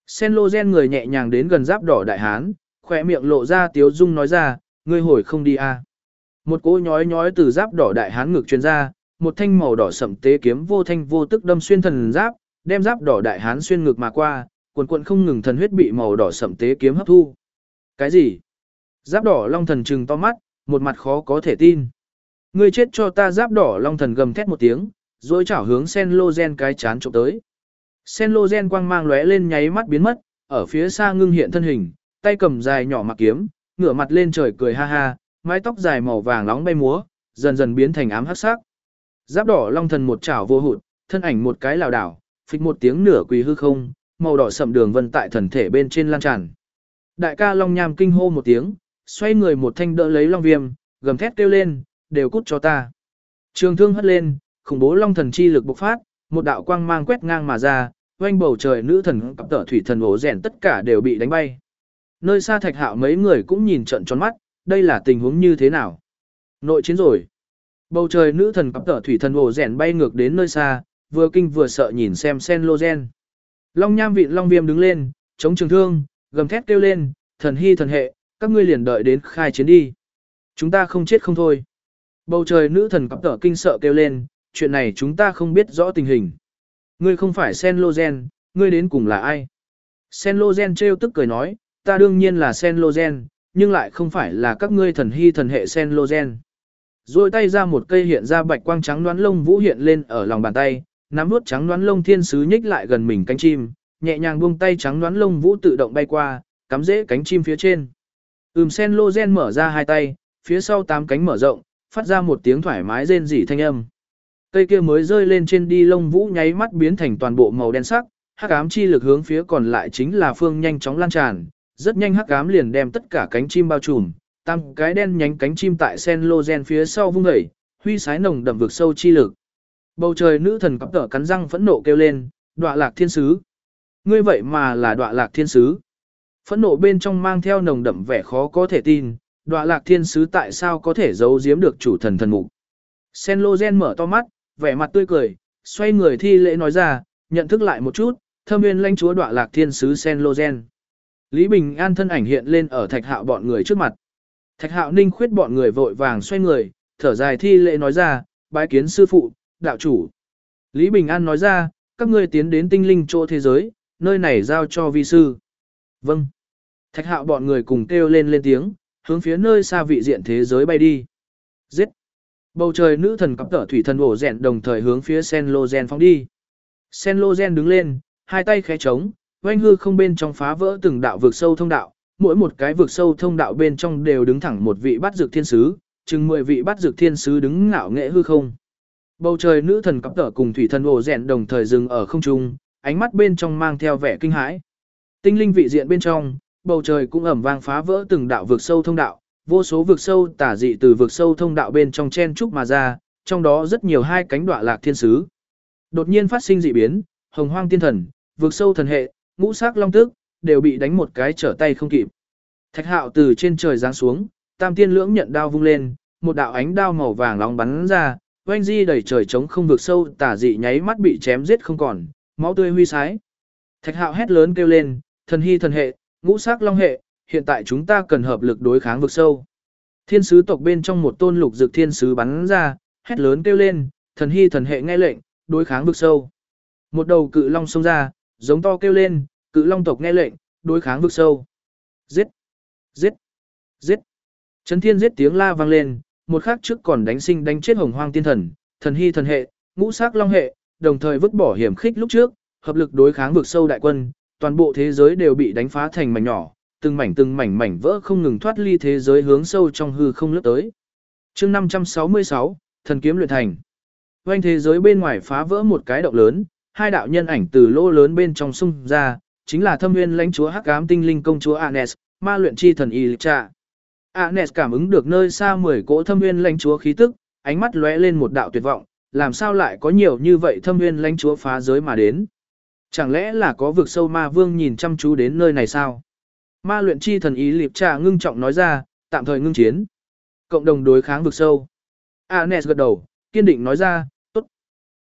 Sen lô gen người nhẹ nhàng đến gần giáp đỏ đại hán, khỏe miệng lộ ra tiếu dung nói ra, ngươi hồi không đi à. Một cỗ nhói nhói từ giáp đỏ đại hán ngực truyền ra, một thanh màu đỏ sẫm tế kiếm vô thanh vô tức đâm xuyên thần giáp, đem giáp đỏ đại hán xuyên ngực mà qua, cuồn cuộn không ngừng thần huyết bị màu đỏ sẫm tế kiếm hấp thu. Cái gì? Giáp đỏ long thần trừng to mắt, một mặt khó có thể tin. Ngươi chết cho ta. Giáp đỏ long thần gầm thét một tiếng, rồi chảo hướng Sen lô gen cái chán chụp tới. Sen lô gen quang mang lóe lên nháy mắt biến mất, ở phía xa ngưng hiện thân hình, tay cầm dài nhỏ mặc kiếm, ngửa mặt lên trời cười ha ha, mái tóc dài màu vàng nóng bay múa, dần dần biến thành ám hắc sắc. Giáp đỏ long thần một chảo vô hụt, thân ảnh một cái lảo đảo, phịch một tiếng nửa quỳ hư không, màu đỏ sậm đường vân tại thần thể bên trên lan tràn. Đại ca Long Nham kinh hô một tiếng, xoay người một thanh đỡ lấy Long Viêm, gầm thét kêu lên, đều cút cho ta. Trường thương hất lên, khủng bố long thần chi lực bộc phát, một đạo quang mang quét ngang mà ra, oanh bầu trời nữ thần cặp tở thủy thần ổ rèn tất cả đều bị đánh bay. Nơi xa Thạch Hạo mấy người cũng nhìn trận tròn mắt, đây là tình huống như thế nào? Nội chiến rồi. Bầu trời nữ thần cặp tở thủy thần ổ rèn bay ngược đến nơi xa, vừa kinh vừa sợ nhìn xem Sen lô gen. Long Nham vịn Long Viêm đứng lên, chống trường thương, gầm thét kêu lên, thần hy thần hệ, các ngươi liền đợi đến khai chiến đi. Chúng ta không chết không thôi. Bầu trời nữ thần cặp tở kinh sợ kêu lên, chuyện này chúng ta không biết rõ tình hình. Ngươi không phải Sen lô gen, ngươi đến cùng là ai? Sen lô gen trêu tức cười nói, ta đương nhiên là Sen lô gen, nhưng lại không phải là các ngươi thần hy thần hệ Sen lô gen. Rồi tay ra một cây hiện ra bạch quang trắng đoán lông vũ hiện lên ở lòng bàn tay, nắm vuốt trắng đoán lông thiên sứ nhích lại gần mình cánh chim, nhẹ nhàng buông tay trắng đoán lông vũ tự động bay qua, cắm rễ cánh chim phía trên. Sen lô gen mở ra hai tay, phía sau 8 cánh mở rộng, phát ra một tiếng thoải mái rên rỉ thanh âm. Cây kia mới rơi lên trên đi lông vũ nháy mắt biến thành toàn bộ màu đen sắc, hắc ám chi lực hướng phía còn lại chính là phương nhanh chóng lan tràn, rất nhanh hắc ám liền đem tất cả cánh chim bao trùm, tam cái đen nhánh cánh chim tại Sen lô gen phía sau vung dậy, huy sái nồng đậm vực sâu chi lực. Bầu trời nữ thần cặp tở cắn răng phẫn nộ kêu lên, Đọa Lạc Thiên Sứ. Ngươi vậy mà là Đọa Lạc Thiên Sứ. Phẫn nộ bên trong mang theo nồng đậm vẻ khó có thể tin, Đọa Lạc Thiên Sứ tại sao có thể giấu giếm được chủ thần thần mục. Sen lô gen mở to mắt, vẻ mặt tươi cười, xoay người thi lễ nói ra, nhận thức lại một chút, Thâm Nguyên lãnh chúa Đọa Lạc Thiên Sứ Sen lô gen. Lý Bình An thân ảnh hiện lên ở Thạch Hạo bọn người trước mặt. Thạch Hạo Ninh Khuyết bọn người vội vàng xoay người, thở dài thi lễ nói ra, bái kiến sư phụ, đạo chủ. Lý Bình An nói ra, các ngươi tiến đến tinh linh chỗ thế giới, nơi này giao cho vi sư. Vâng. Thạch Hạo bọn người cùng kêu lên tiếng, hướng phía nơi xa vị diện thế giới bay đi. Giết. Bầu trời nữ thần cặp tở thủy thần ổ rèn đồng thời hướng phía Sen lô gen phóng đi. Sen lô gen đứng lên, hai tay khẽ trống, oanh hư không bên trong phá vỡ từng đạo vực sâu thông đạo, mỗi một cái vực sâu thông đạo bên trong đều đứng thẳng một vị bát dược thiên sứ, chừng 10 vị bát dược thiên sứ đứng ngạo nghệ hư không. Bầu trời nữ thần cặp tở cùng thủy thần ổ rèn đồng thời dừng ở không trung, ánh mắt bên trong mang theo vẻ kinh hãi. Tinh linh vị diện bên trong, bầu trời cũng ầm vang phá vỡ từng đạo vực sâu thông đạo, vô số vực sâu tả dị từ vực sâu thông đạo bên trong chen trúc mà ra, trong đó rất nhiều hai cánh Đọa Lạc Thiên Sứ. Đột nhiên phát sinh dị biến, Hồng Hoang Tiên Thần, vực sâu thần hệ, ngũ sắc long tước đều bị đánh một cái trở tay không kịp. Thạch Hạo từ trên trời giáng xuống, Tam Tiên Lưỡng nhận đao vung lên, một đạo ánh đao màu vàng nóng bắn ra, oanh di đẩy trời trống không vực sâu tả dị nháy mắt bị chém giết không còn, máu tươi huy sái. Thạch Hạo hét lớn kêu lên, thần hy thần hệ, ngũ sắc long hệ, hiện tại chúng ta cần hợp lực đối kháng vực sâu. Thiên sứ tộc bên trong một tôn lục dược thiên sứ bắn ra, hét lớn kêu lên, thần hy thần hệ nghe lệnh, đối kháng vực sâu. Một đầu cự long xông ra, giống to kêu lên, cự long tộc nghe lệnh, đối kháng vực sâu. Giết! Giết! Giết! Chấn thiên giết tiếng la vang lên, một khắc trước còn đánh sinh đánh chết Hồng Hoang Tiên Thần, thần hy thần hệ, ngũ sắc long hệ, đồng thời vứt bỏ hiểm khích lúc trước, hợp lực đối kháng vực sâu đại quân, toàn bộ thế giới đều bị đánh phá thành mảnh nhỏ, từng mảnh mảnh vỡ không ngừng thoát ly thế giới hướng sâu trong hư không lướt tới. Chương 566, thần kiếm luyện thành. Quanh thế giới bên ngoài phá vỡ một cái động lớn, hai đạo nhân ảnh từ lỗ lớn bên trong xung ra, chính là Thâm Nguyên lãnh chúa Hắc Ám Tinh Linh công chúa Anes, ma luyện chi thần Elytra. Anes cảm ứng được nơi xa 10 cỗ Thâm Nguyên lãnh chúa khí tức, ánh mắt lóe lên một đạo tuyệt vọng, làm sao lại có nhiều như vậy Thâm Nguyên lãnh chúa phá giới mà đến? Chẳng lẽ là có vực sâu ma vương nhìn chăm chú đến nơi này sao? Ma luyện chi thần Elytra ngưng trọng nói ra, tạm thời ngưng chiến. Cộng đồng đối kháng vực sâu. Anes gật đầu, kiên định nói ra, tốt.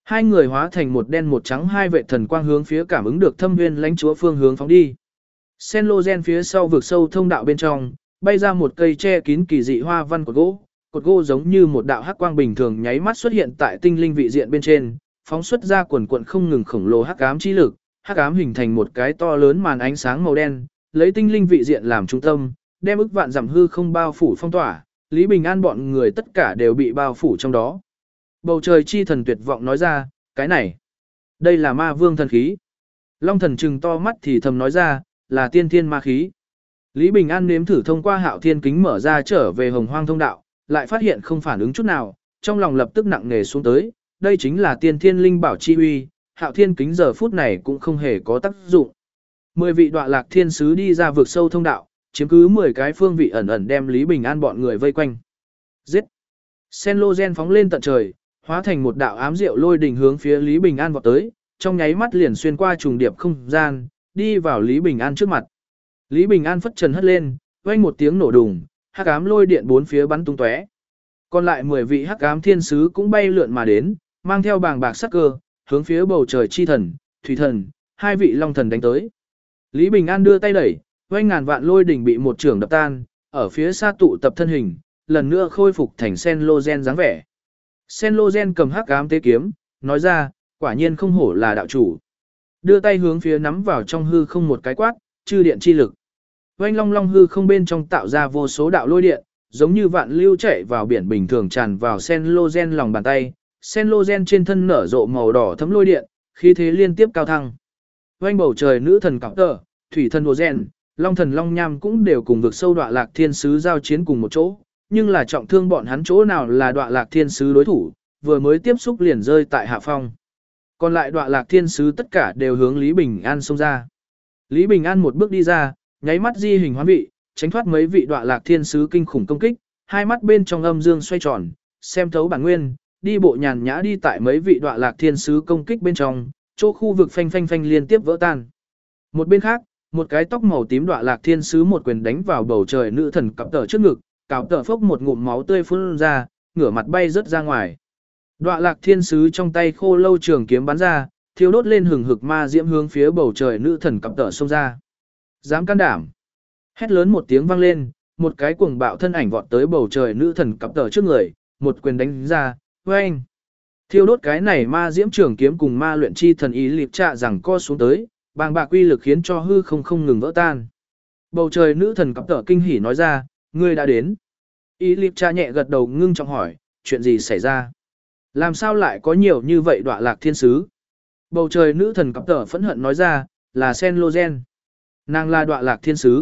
Hai người hóa thành một đen một trắng hai vệ thần quang hướng phía cảm ứng được Thâm Nguyên lãnh chúa phương hướng phóng đi. Sen lô gen phía sau vực sâu thông đạo bên trong, bay ra một cây che kín kỳ dị hoa văn cột gỗ giống như một đạo hắc quang bình thường nháy mắt xuất hiện tại tinh linh vị diện bên trên, phóng xuất ra quần quần không ngừng khổng lồ hắc ám chi lực, hắc ám hình thành một cái to lớn màn ánh sáng màu đen, lấy tinh linh vị diện làm trung tâm, đem ức vạn dặm hư không bao phủ phong tỏa, Lý Bình An bọn người tất cả đều bị bao phủ trong đó. Bầu trời chi thần tuyệt vọng nói ra, cái này, đây là ma vương thần khí. Long thần trừng to mắt thì thầm nói ra, là tiên thiên ma khí. Lý Bình An nếm thử thông qua Hạo Thiên kính mở ra trở về Hồng Hoang thông đạo, lại phát hiện không phản ứng chút nào, trong lòng lập tức nặng nề xuống tới, đây chính là tiên thiên linh bảo chi uy, Hạo Thiên kính giờ phút này cũng không hề có tác dụng. 10 vị Đoạ Lạc Thiên sứ đi ra vực sâu thông đạo, chiếm cứ 10 cái phương vị ẩn ẩn đem Lý Bình An bọn người vây quanh. Giết! Sen lô gen phóng lên tận trời, hóa thành một đạo ám diệu lôi đỉnh hướng phía Lý Bình An vọt tới, trong nháy mắt liền xuyên qua trùng điệp không gian, đi vào Lý Bình An trước mặt. Lý Bình An phất trần hất lên, vang một tiếng nổ đùng, hắc ám lôi điện bốn phía bắn tung tóe. Còn lại 10 vị hắc ám thiên sứ cũng bay lượn mà đến, mang theo bàng bạc sắc cơ, hướng phía bầu trời chi thần, thủy thần, hai vị long thần đánh tới. Lý Bình An đưa tay đẩy, vang ngàn vạn lôi đỉnh bị một trường đập tan, ở phía xa tụ tập thân hình, lần nữa khôi phục thành Sen lô gen dáng vẻ. Sen lô gen cầm hắc ám tế kiếm, nói ra, quả nhiên không hổ là đạo chủ. Đưa tay hướng phía nắm vào trong hư không một cái quát, chư điện chi lực. Oanh long long hư không bên trong tạo ra vô số đạo lôi điện, giống như vạn lưu chạy vào biển bình thường tràn vào sen lô gen lòng bàn tay. Sen lô gen trên thân nở rộ màu đỏ thấm lôi điện, khí thế liên tiếp cao thăng. Oanh bầu trời nữ thần cọc tờ, thủy thần đồ gen, long thần long nham cũng đều cùng vực sâu Đoạ Lạc Thiên sứ giao chiến cùng một chỗ, nhưng là trọng thương bọn hắn chỗ nào là Đoạ Lạc Thiên sứ đối thủ, vừa mới tiếp xúc liền rơi tại hạ phong. Còn lại Đoạ Lạc Thiên sứ tất cả đều hướng Lý Bình An xông ra. Lý Bình An một bước đi ra, nháy mắt di hình hoán vị, tránh thoát mấy vị Đoạ Lạc Thiên sứ kinh khủng công kích, hai mắt bên trong âm dương xoay tròn, xem thấu bản nguyên, đi bộ nhàn nhã đi tại mấy vị Đoạ Lạc Thiên sứ công kích bên trong, chỗ khu vực phanh phanh phanh liên tiếp vỡ tan. Một bên khác, một cái tóc màu tím Đoạ Lạc Thiên sứ một quyền đánh vào bầu trời nữ thần cặp tờ trước ngực, cặp tờ phốc một ngụm máu tươi phun ra, ngửa mặt bay rớt ra ngoài. Đoạ Lạc Thiên sứ trong tay khô lâu trường kiếm bắn ra, thiêu đốt lên hừng hực ma diễm hướng phía bầu trời nữ thần cặp tờ xông ra. Dám can đảm! Hét lớn một tiếng vang lên, một cái cuồng bạo thân ảnh vọt tới bầu trời nữ thần cặp tờ trước người, một quyền đánh ra, oeng! Thiêu đốt cái này ma diễm trường kiếm cùng ma luyện chi thần ý liệp trạ rằng co xuống tới, bàng bạc uy lực khiến cho hư không ngừng vỡ tan. Bầu trời nữ thần cặp tờ kinh hỉ nói ra, ngươi đã đến. Ý liệp trạ nhẹ gật đầu ngưng trọng hỏi, chuyện gì xảy ra? Làm sao lại có nhiều như vậy Đoạ Lạc Thiên sứ? Bầu trời nữ thần cặp tờ phẫn hận nói ra, là Sen lô gen. Nàng là Đoạ Lạc Thiên sứ.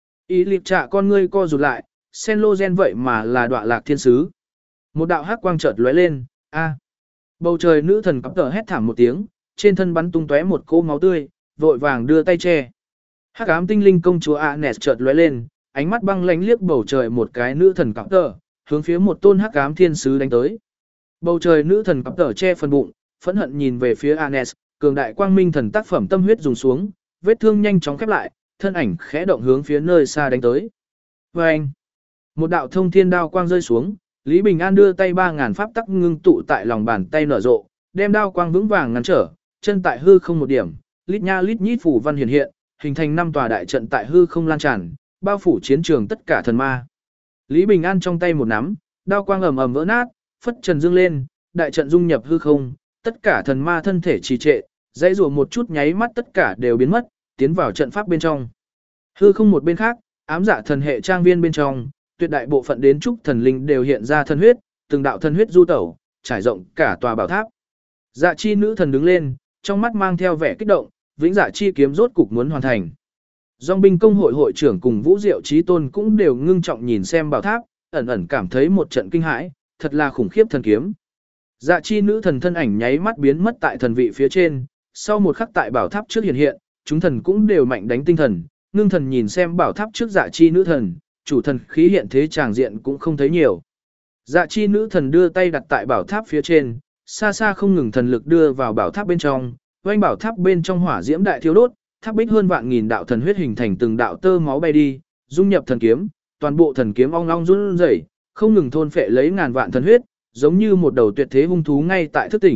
Ý liệp trạ con ngươi co rụt lại, Sen lô gen vậy mà là Đoạ Lạc Thiên sứ. Một đạo hắc quang chợt lóe lên, a. Bầu trời nữ thần cặp tờ hét thảm một tiếng, trên thân bắn tung tóe một cỗ máu tươi, vội vàng đưa tay che. Hắc ám tinh linh công chúa Anes chợt lóe lên, ánh mắt băng lãnh liếc bầu trời một cái nữ thần cặp tờ, hướng phía một tôn hắc ám thiên sứ đánh tới. Bầu trời nữ thần cặp tờ che phần bụng, phẫn hận nhìn về phía Anes, cường đại quang minh thần tác phẩm tâm huyết dùng xuống, vết thương nhanh chóng khép lại, thân ảnh khẽ động hướng phía nơi xa đánh tới. Oeng! Một đạo thông thiên đao quang rơi xuống, Lý Bình An đưa tay 3000 pháp tắc ngưng tụ tại lòng bàn tay nở rộ, đem đao quang vững vàng ngăn trở, chân tại hư không một điểm, lít nha lít nhít phủ văn hiện hiện, hình thành 5 tòa đại trận tại hư không lan tràn, bao phủ chiến trường tất cả thần ma. Lý Bình An trong tay một nắm, đao quang ầm ầm vỡ nát, phất trần dương lên, đại trận dung nhập hư không, tất cả thần ma thân thể trì trệ, dãy rủa một chút nháy mắt tất cả đều biến mất, tiến vào trận pháp bên trong. Hư không một bên khác, ám dạ thần hệ trang viên bên trong, tuyệt đại bộ phận đến trúc thần linh đều hiện ra thân huyết, từng đạo thân huyết du tẩu, trải rộng cả tòa bảo tháp. Dạ chi nữ thần đứng lên, trong mắt mang theo vẻ kích động, vĩnh dạ chi kiếm rốt cục muốn hoàn thành. Dòng binh công hội hội trưởng cùng Vũ Diệu Chí Tôn cũng đều ngưng trọng nhìn xem bảo tháp, ẩn ẩn cảm thấy một trận kinh hãi, thật là khủng khiếp thần kiếm. Dạ chi nữ thần thân ảnh nháy mắt biến mất tại thần vị phía trên, sau một khắc tại bảo tháp trước hiện hiện, chúng thần cũng đều mạnh đánh tinh thần, ngưng thần nhìn xem bảo tháp trước dạ chi nữ thần, chủ thần khí hiện thế tràng diện cũng không thấy nhiều. Dạ chi nữ thần đưa tay đặt tại bảo tháp phía trên, xa xa không ngừng thần lực đưa vào bảo tháp bên trong, oanh bảo tháp bên trong hỏa diễm đại thiêu đốt, tháp bích hơn vạn nghìn đạo thần huyết hình thành từng đạo tơ máu bay đi, dung nhập thần kiếm, toàn bộ thần kiếm ong ong run rẩy, không ngừng thôn phệ lấy ngàn vạn thần huyết, giống như một đầu tuyệt thế hung thú ngay tại thức tỉnh,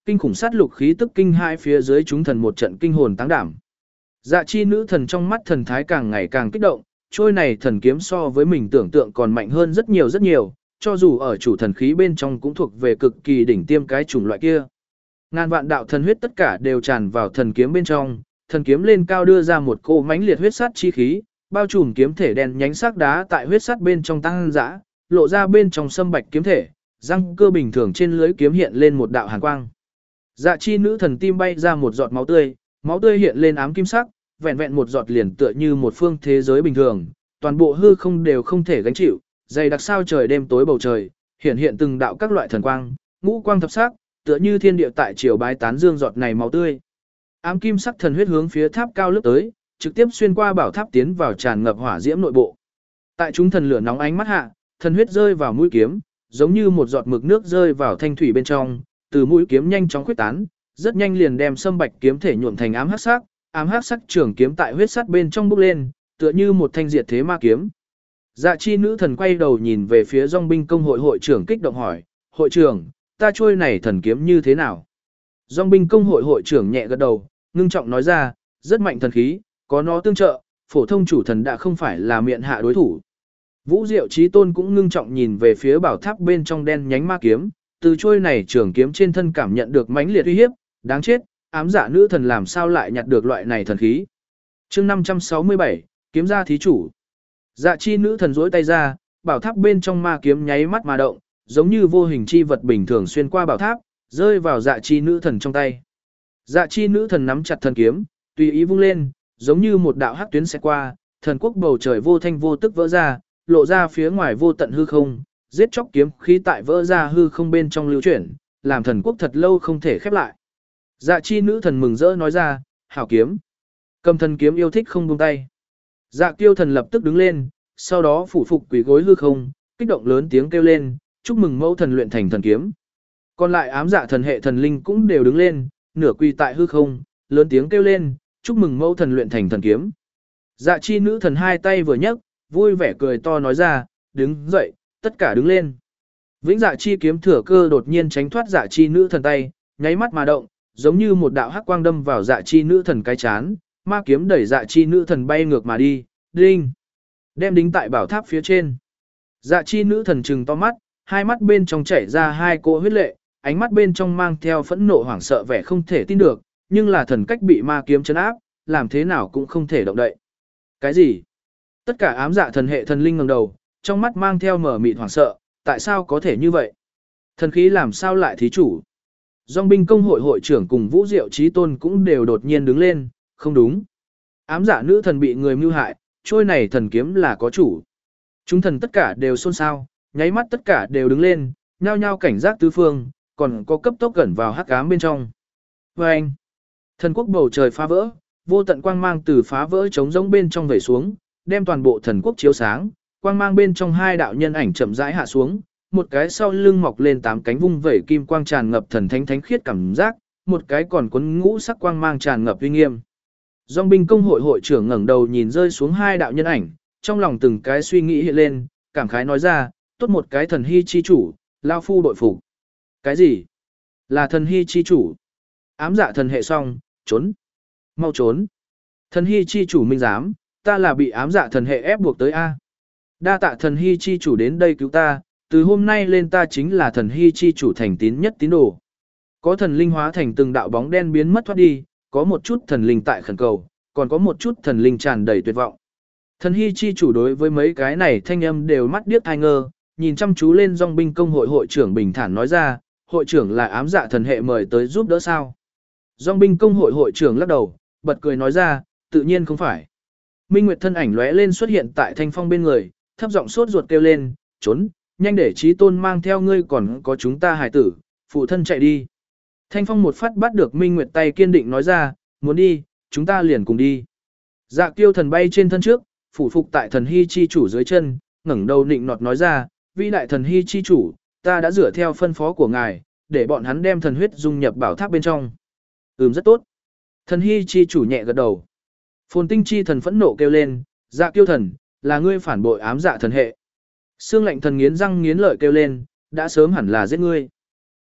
kinh khủng sát lục khí tức kinh hai phía dưới chúng thần một trận kinh hồn táng đảm. Dạ chi nữ thần trong mắt thần thái càng ngày càng kích động, trôi này thần kiếm so với mình tưởng tượng còn mạnh hơn rất nhiều, cho dù ở chủ thần khí bên trong cũng thuộc về cực kỳ đỉnh tiêm cái chủng loại kia. Ngàn vạn đạo thần huyết tất cả đều tràn vào thần kiếm bên trong, thần kiếm lên cao đưa ra một cỗ mãnh liệt huyết sát chi khí, bao trùm kiếm thể đen nhánh sắc đá tại huyết sát bên trong tăng dã, lộ ra bên trong sâm bạch kiếm thể, răng cơ bình thường trên lưới kiếm hiện lên một đạo hàn quang. Dạ chi nữ thần tim bay ra một giọt máu tươi hiện lên ám kim sắc, vẹn vẹn một giọt liền tựa như một phương thế giới bình thường, toàn bộ hư không đều không thể gánh chịu, dày đặc sao trời đêm tối bầu trời, hiện từng đạo các loại thần quang, ngũ quang thập sắc, tựa như thiên địa tại triều bái tán dương giọt này máu tươi. Ám kim sắc thần huyết hướng phía tháp cao lướt tới, trực tiếp xuyên qua bảo tháp tiến vào tràn ngập hỏa diễm nội bộ. Tại chúng thần lửa nóng ánh mắt hạ, thần huyết rơi vào mũi kiếm, giống như một giọt mực nước rơi vào thanh thủy bên trong, từ mũi kiếm nhanh chóng khuếch tán, rất nhanh liền đem sâm bạch kiếm thể nhuộm thành ám hắc sắc trường kiếm tại huyết sắt bên trong bốc lên, tựa như một thanh diệt thế ma kiếm. Dạ chi nữ thần quay đầu nhìn về phía Dòng binh công hội hội trưởng kích động hỏi, hội trưởng, ta trôi này thần kiếm như thế nào? Dòng binh công hội hội trưởng nhẹ gật đầu, ngưng trọng nói ra, rất mạnh thần khí, có nó tương trợ, phổ thông chủ thần đã không phải là miệng hạ đối thủ. Vũ Diệu Chí Tôn cũng ngưng trọng nhìn về phía bảo tháp bên trong đen nhánh ma kiếm, từ trôi này trường kiếm trên thân cảm nhận được mãnh liệt uy hiếp, đáng chết, ám dạ nữ thần làm sao lại nhặt được loại này thần khí. Chương 567, kiếm gia thí chủ. Dạ chi nữ thần duỗi tay ra, bảo tháp bên trong ma kiếm nháy mắt mà động, giống như vô hình chi vật bình thường xuyên qua bảo tháp, rơi vào dạ chi nữ thần trong tay. Dạ chi nữ thần nắm chặt thần kiếm, tùy ý vung lên, giống như một đạo hắc tuyến sẽ qua, thần quốc bầu trời vô thanh vô tức vỡ ra, lộ ra phía ngoài vô tận hư không, giết chóc kiếm khí tại vỡ ra hư không bên trong lưu chuyển, làm thần quốc thật lâu không thể khép lại. Dạ chi nữ thần mừng rỡ nói ra, hảo kiếm. Cầm thần kiếm yêu thích không buông tay. Dạ kiêu thần lập tức đứng lên, sau đó phủ phục quỳ gối hư không, kích động lớn tiếng kêu lên, chúc mừng mẫu thần luyện thành thần kiếm. Còn lại ám dạ thần hệ thần linh cũng đều đứng lên, nửa quỳ tại hư không, lớn tiếng kêu lên, chúc mừng mẫu thần luyện thành thần kiếm. Dạ chi nữ thần hai tay vừa nhấc, vui vẻ cười to nói ra, đứng dậy, tất cả đứng lên. Vĩnh dạ chi kiếm thừa cơ đột nhiên tránh thoát dạ chi nữ thần tay, nháy mắt mà động, giống như một đạo hắc quang đâm vào dạ chi nữ thần cái chán, ma kiếm đẩy dạ chi nữ thần bay ngược mà đi, đinh, đem đính tại bảo tháp phía trên. Dạ chi nữ thần trừng to mắt, hai mắt bên trong chảy ra hai cỗ huyết lệ, ánh mắt bên trong mang theo phẫn nộ hoảng sợ vẻ không thể tin được, nhưng là thần cách bị ma kiếm trấn áp, làm thế nào cũng không thể động đậy. Cái gì? Tất cả ám dạ thần hệ thần linh ngẩng đầu, trong mắt mang theo mở mịt hoảng sợ, tại sao có thể như vậy? Thần khí làm sao lại thí chủ? Dòng binh công hội hội trưởng cùng Vũ Diệu Chí Tôn cũng đều đột nhiên đứng lên, không đúng. Ám dạ nữ thần bị người mưu hại, trôi này thần kiếm là có chủ. Chúng thần tất cả đều xôn xao, nháy mắt tất cả đều đứng lên, nhao nhao cảnh giác tứ phương, còn có cấp tốc gần vào hắc ám bên trong. Và anh, thần quốc bầu trời phá vỡ, vô tận quang mang từ phá vỡ trống rỗng bên trong vẩy xuống, đem toàn bộ thần quốc chiếu sáng, quang mang bên trong hai đạo nhân ảnh chậm rãi hạ xuống, một cái sau lưng mọc lên 8 cánh vung vẩy kim quang tràn ngập thần thánh thánh khiết cảm giác, một cái còn cuốn ngũ sắc quang mang tràn ngập uy nghiêm. Dòng binh công hội hội trưởng ngẩng đầu nhìn rơi xuống hai đạo nhân ảnh, trong lòng từng cái suy nghĩ hiện lên, cảm khái nói ra, tốt một cái thần hy chi chủ, lao phu đội phục. Cái gì? Là thần hy chi chủ. Ám dạ thần hệ xong, trốn. Mau trốn. Thần hy chi chủ minh giám, ta là bị ám dạ thần hệ ép buộc tới A. Đa tạ thần hy chi chủ đến đây cứu ta, từ hôm nay lên ta chính là thần hy chi chủ thành tín nhất tín đồ. Có thần linh hóa thành từng đạo bóng đen biến mất thoát đi, có một chút thần linh tại khẩn cầu, còn có một chút thần linh tràn đầy tuyệt vọng. Thần hy chi chủ đối với mấy cái này thanh âm đều mắt điếc thai ngơ, nhìn chăm chú lên dòng binh công hội hội trưởng bình thản nói ra, hội trưởng là ám dạ thần hệ mời tới giúp đỡ sao. Dòng binh công hội hội trưởng lắc đầu, bật cười nói ra, tự nhiên không phải. Minh Nguyệt thân ảnh lóe lên xuất hiện tại thanh phong bên người, thấp giọng sốt ruột kêu lên, trốn, nhanh để Chí Tôn mang theo ngươi còn có chúng ta hài tử, phụ thân chạy đi. Thanh phong một phát bắt được Minh Nguyệt tay kiên định nói ra, muốn đi, chúng ta liền cùng đi. Dạ kiêu thần bay trên thân trước, phủ phục tại thần hy chi chủ dưới chân, ngẩng đầu nịnh nọt nói ra, vĩ đại thần hy chi chủ, ta đã dựa theo phân phó của ngài, để bọn hắn đem thần huyết dung nhập bảo tháp bên trong. Rất tốt. Thần hy chi chủ nhẹ gật đầu. Phồn tinh chi thần phẫn nộ kêu lên, dạ kiêu thần, là ngươi phản bội ám dạ thần hệ. Xương lạnh thần nghiến răng nghiến lợi kêu lên, đã sớm hẳn là giết ngươi.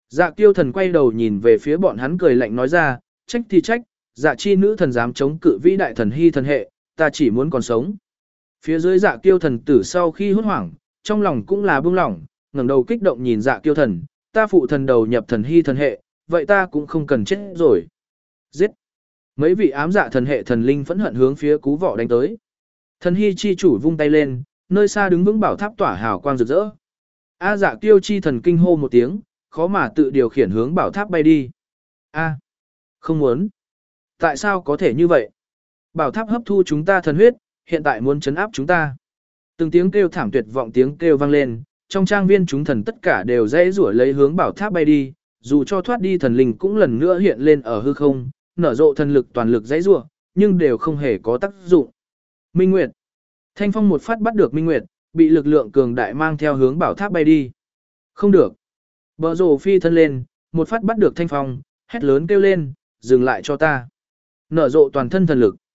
Dạ kiêu thần quay đầu nhìn về phía bọn hắn cười lạnh nói ra, trách thì trách, dạ chi nữ thần dám chống cự vĩ đại thần hy thần hệ, ta chỉ muốn còn sống. Phía dưới dạ kiêu thần tử sau khi hốt hoảng, trong lòng cũng là bưng lỏng, ngẩng đầu kích động nhìn dạ kiêu thần, ta phụ thần đầu nhập thần hy thần hệ, vậy ta cũng không cần chết rồi. Giết! Mấy vị ám dạ thần hệ thần linh phẫn hận hướng phía cú vọ đánh tới. Thần hy chi chủ vung tay lên, nơi xa đứng vững bảo tháp tỏa hào quang rực rỡ. A dạ kiêu chi thần kinh hô một tiếng, khó mà tự điều khiển hướng bảo tháp bay đi. A, không muốn. Tại sao có thể như vậy? Bảo tháp hấp thu chúng ta thần huyết, hiện tại muốn trấn áp chúng ta. Từng tiếng kêu thảm tuyệt vọng tiếng kêu vang lên, trong trang viên chúng thần tất cả đều dãy rủa lấy hướng bảo tháp bay đi, dù cho thoát đi thần linh cũng lần nữa hiện lên ở hư không, nở rộ thần lực toàn lực dãy rủa, nhưng đều không hề có tác dụng. Minh Nguyệt. Thanh Phong một phát bắt được Minh Nguyệt, bị lực lượng cường đại mang theo hướng bảo tháp bay đi. Không được. Bờ rồ phi thân lên, một phát bắt được Thanh Phong, hét lớn kêu lên, dừng lại cho ta. Nở rộ toàn thân thần lực.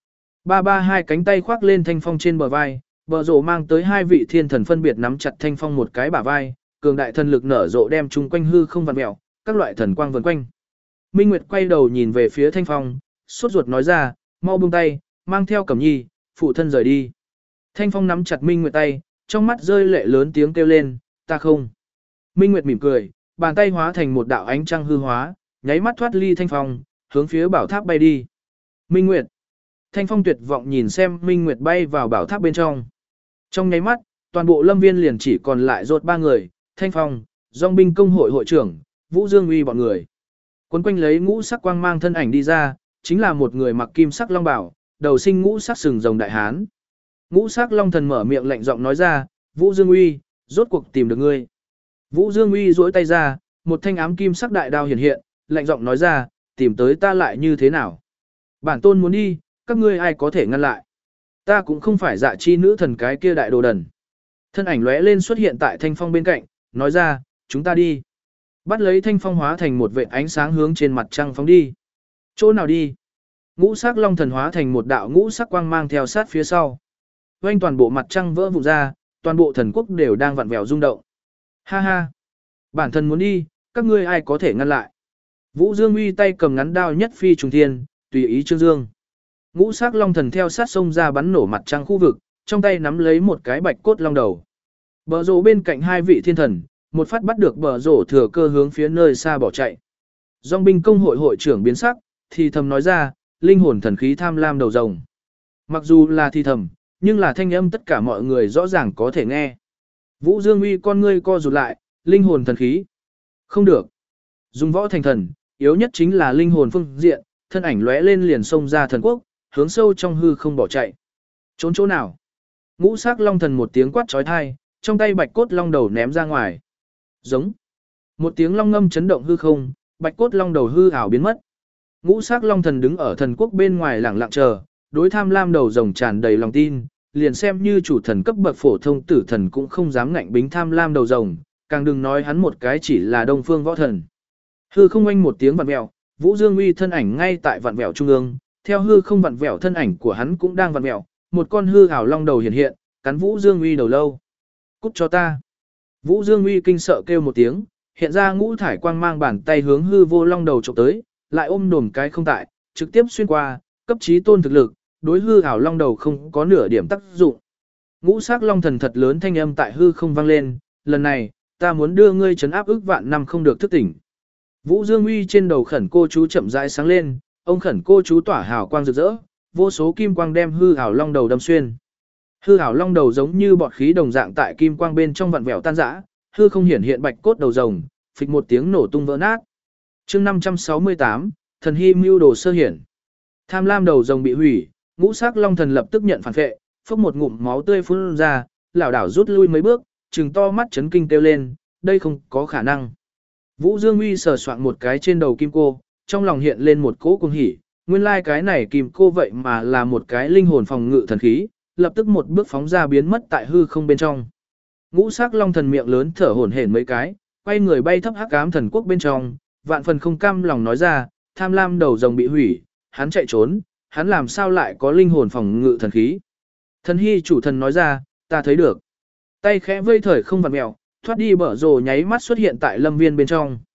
Hai cánh tay khoác lên Thanh Phong trên bờ vai, bờ rồ mang tới hai vị thiên thần phân biệt nắm chặt Thanh Phong một cái bả vai, cường đại thần lực nở rộ đem chung quanh hư không vặn mèo, các loại thần quang vần quanh. Minh Nguyệt quay đầu nhìn về phía Thanh Phong, sốt ruột nói ra, mau buông tay, mang theo Cẩm Nhi, phụ thân rời đi. Thanh Phong nắm chặt Minh Nguyệt tay, trong mắt rơi lệ lớn tiếng kêu lên, ta không. Minh Nguyệt mỉm cười, bàn tay hóa thành một đạo ánh trăng hư hóa, nháy mắt thoát ly Thanh Phong, hướng phía bảo tháp bay đi. Minh Nguyệt. Thanh Phong tuyệt vọng nhìn xem Minh Nguyệt bay vào bảo tháp bên trong. Trong nháy mắt, toàn bộ lâm viên liền chỉ còn lại rốt 3 người, Thanh Phong, Dòng binh công hội hội trưởng, Vũ Dương Uy bọn người. Quấn quanh lấy ngũ sắc quang mang thân ảnh đi ra, chính là một người mặc kim sắc long bảo, đầu sinh ngũ sắc sừng rồng đại hán. Ngũ sắc long thần mở miệng lạnh giọng nói ra, Vũ Dương Uy, rốt cuộc tìm được ngươi. Vũ Dương Uy duỗi tay ra, một thanh ám kim sắc đại đao hiện hiện, lạnh giọng nói ra, tìm tới ta lại như thế nào? Bản tôn muốn đi, các ngươi ai có thể ngăn lại? Ta cũng không phải dạ chi nữ thần cái kia đại đồ đần. Thân ảnh lóe lên xuất hiện tại Thanh Phong bên cạnh, nói ra, chúng ta đi. Bắt lấy Thanh Phong hóa thành một vệt ánh sáng hướng trên mặt trăng phóng đi. Chỗ nào đi? Ngũ sắc long thần hóa thành một đạo ngũ sắc quang mang theo sát phía sau. Quanh toàn bộ mặt trăng vỡ vụn ra, toàn bộ thần quốc đều đang vặn vẹo rung động. Ha ha! Bản thân muốn đi, các ngươi ai có thể ngăn lại? Vũ Dương Uy tay cầm ngắn đao nhất phi trùng thiên, tùy ý Trương Dương. Ngũ sắc long thần theo sát sông ra bắn nổ mặt trăng khu vực, trong tay nắm lấy một cái bạch cốt long đầu. Bờ rổ bên cạnh hai vị thiên thần, một phát bắt được bờ rổ thừa cơ hướng phía nơi xa bỏ chạy. Dòng binh công hội hội trưởng biến sắc, thì thầm nói ra, linh hồn thần khí tham lam đầu rồng. Mặc dù là thì thầm, nhưng là thanh âm tất cả mọi người rõ ràng có thể nghe. Vũ Dương Uy con ngươi co rụt lại, linh hồn thần khí. Không được. Dùng võ thành thần, yếu nhất chính là linh hồn phương diện, thân ảnh lóe lên liền xông ra thần quốc, hướng sâu trong hư không bỏ chạy. Trốn chỗ nào? Ngũ sắc long thần một tiếng quát chói tai, trong tay bạch cốt long đầu ném ra ngoài. Giống. Một tiếng long ngâm chấn động hư không, bạch cốt long đầu hư ảo biến mất. Ngũ sắc long thần đứng ở thần quốc bên ngoài lặng lặng chờ, đối tham lam đầu rồng tràn đầy lòng tin, liền xem như chủ thần cấp bậc phổ thông tử thần cũng không dám ngạnh bính tham lam đầu rồng, càng đừng nói hắn một cái chỉ là đông phương võ thần. Hư không oanh một tiếng vặn vẹo, Vũ Dương Uy thân ảnh ngay tại vặn vẹo trung ương, theo hư không vặn vẹo thân ảnh của hắn cũng đang vặn vẹo, một con hư ảo long đầu hiện hiện, cắn Vũ Dương Uy đầu lâu. Cút cho ta. Vũ Dương Uy kinh sợ kêu một tiếng, hiện ra ngũ thải quang mang bàn tay hướng hư vô long đầu chụp tới, lại ôm đồm cái không tại, trực tiếp xuyên qua, cấp chí tôn thực lực, đối hư ảo long đầu không có nửa điểm tác dụng. Ngũ sắc long thần thật lớn thanh âm tại hư không vang lên, lần này, ta muốn đưa ngươi trấn áp ức vạn năm không được thức tỉnh. Vũ Dương Uy trên đầu khẩn cô chú chậm rãi sáng lên, ông khẩn cô chú tỏa hào quang rực rỡ, vô số kim quang đem hư ảo long đầu đâm xuyên. Hư ảo long đầu giống như bọt khí đồng dạng tại kim quang bên trong vặn vẹo tan rã, hư không hiển hiện bạch cốt đầu rồng, phịch một tiếng nổ tung vỡ nát. Chương 568, thần hy mưu đồ sơ hiển. Tham lam đầu rồng bị hủy, ngũ sắc long thần lập tức nhận phản phệ, phốc một ngụm máu tươi phun ra, lảo đảo rút lui mấy bước, trừng to mắt chấn kinh kêu lên, đây không có khả năng. Vũ Dương Uy sờ soạn một cái trên đầu kim cô, trong lòng hiện lên một cỗ cuồng hỉ, nguyên lai cái này kim cô vậy mà là một cái linh hồn phòng ngự thần khí, lập tức một bước phóng ra biến mất tại hư không bên trong. Ngũ sắc long thần miệng lớn thở hổn hển mấy cái, quay người bay thấp hắc ám thần quốc bên trong, vạn phần không cam lòng nói ra, tham lam đầu rồng bị hủy, hắn chạy trốn, hắn làm sao lại có linh hồn phòng ngự thần khí. Thần hy chủ thần nói ra, ta thấy được. Tay khẽ vây thời không vặn mèo, thoát đi bở rồ nháy mắt xuất hiện tại lâm viên bên trong.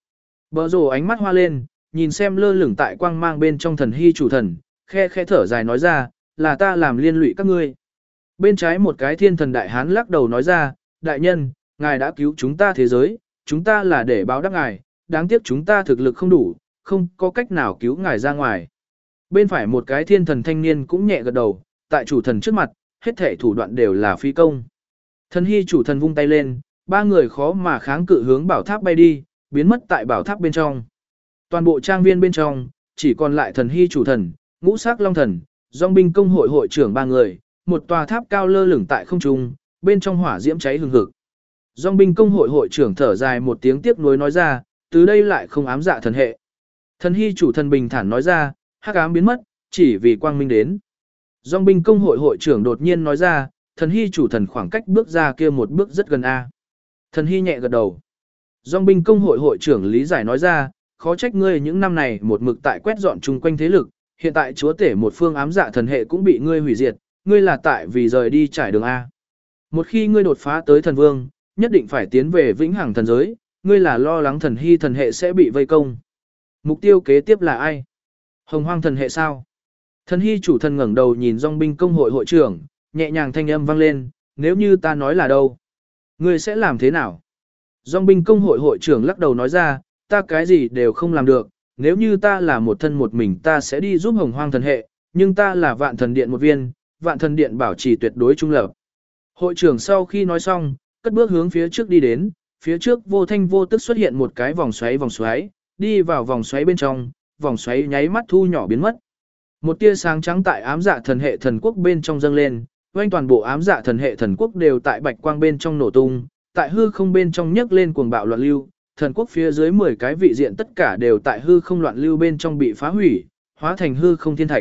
Bờ rồ ánh mắt hoa lên, nhìn xem lơ lửng tại quang mang bên trong thần hy chủ thần, khe khe thở dài nói ra, là ta làm liên lụy các ngươi. Bên trái một cái thiên thần đại hán lắc đầu nói ra, đại nhân, ngài đã cứu chúng ta thế giới, chúng ta là để báo đáp ngài, đáng tiếc chúng ta thực lực không đủ, không có cách nào cứu ngài ra ngoài. Bên phải một cái thiên thần thanh niên cũng nhẹ gật đầu, tại chủ thần trước mặt, hết thể thủ đoạn đều là phi công. Thần hy chủ thần vung tay lên, ba người khó mà kháng cự hướng bảo tháp bay đi, biến mất tại bảo tháp bên trong. Toàn bộ trang viên bên trong, chỉ còn lại thần hy chủ thần, ngũ sắc long thần, dòng binh công hội hội trưởng ba người, một tòa tháp cao lơ lửng tại không trung, bên trong hỏa diễm cháy hừng hực. Dòng binh công hội hội trưởng thở dài một tiếng tiếc nuối nói ra, từ đây lại không ám dạ thần hệ. Thần hy chủ thần bình thản nói ra, hắc ám biến mất, chỉ vì quang minh đến. Dòng binh công hội hội trưởng đột nhiên nói ra, thần hy chủ thần khoảng cách bước ra kia một bước rất gần a. Thần hy nhẹ gật đầu. Dòng binh công hội hội trưởng lý giải nói ra, khó trách ngươi những năm này một mực tại quét dọn chung quanh thế lực, hiện tại chúa tể một phương ám dạ thần hệ cũng bị ngươi hủy diệt, ngươi là tại vì rời đi trải đường a. Một khi ngươi đột phá tới thần vương, nhất định phải tiến về vĩnh hằng thần giới, ngươi là lo lắng thần hy thần hệ sẽ bị vây công. Mục tiêu kế tiếp là ai? Hồng hoang thần hệ sao? Thần hy chủ thần ngẩng đầu nhìn dòng binh công hội hội trưởng, nhẹ nhàng thanh âm vang lên, nếu như ta nói là đâu? Ngươi sẽ làm thế nào? Dòng binh công hội hội trưởng lắc đầu nói ra, ta cái gì đều không làm được, nếu như ta là một thân một mình ta sẽ đi giúp hồng hoang thần hệ, nhưng ta là vạn thần điện một viên, vạn thần điện bảo trì tuyệt đối trung lập. Hội trưởng sau khi nói xong, cất bước hướng phía trước đi đến, phía trước vô thanh vô tức xuất hiện một cái vòng xoáy, đi vào vòng xoáy bên trong, vòng xoáy nháy mắt thu nhỏ biến mất. Một tia sáng trắng tại ám dạ thần hệ thần quốc bên trong dâng lên, quanh toàn bộ ám dạ thần hệ thần quốc đều tại bạch quang bên trong nổ tung, tại hư không bên trong nhấc lên cuồng bạo loạn lưu, thần quốc phía dưới 10 cái vị diện tất cả đều tại hư không loạn lưu bên trong bị phá hủy, hóa thành hư không thiên thạch.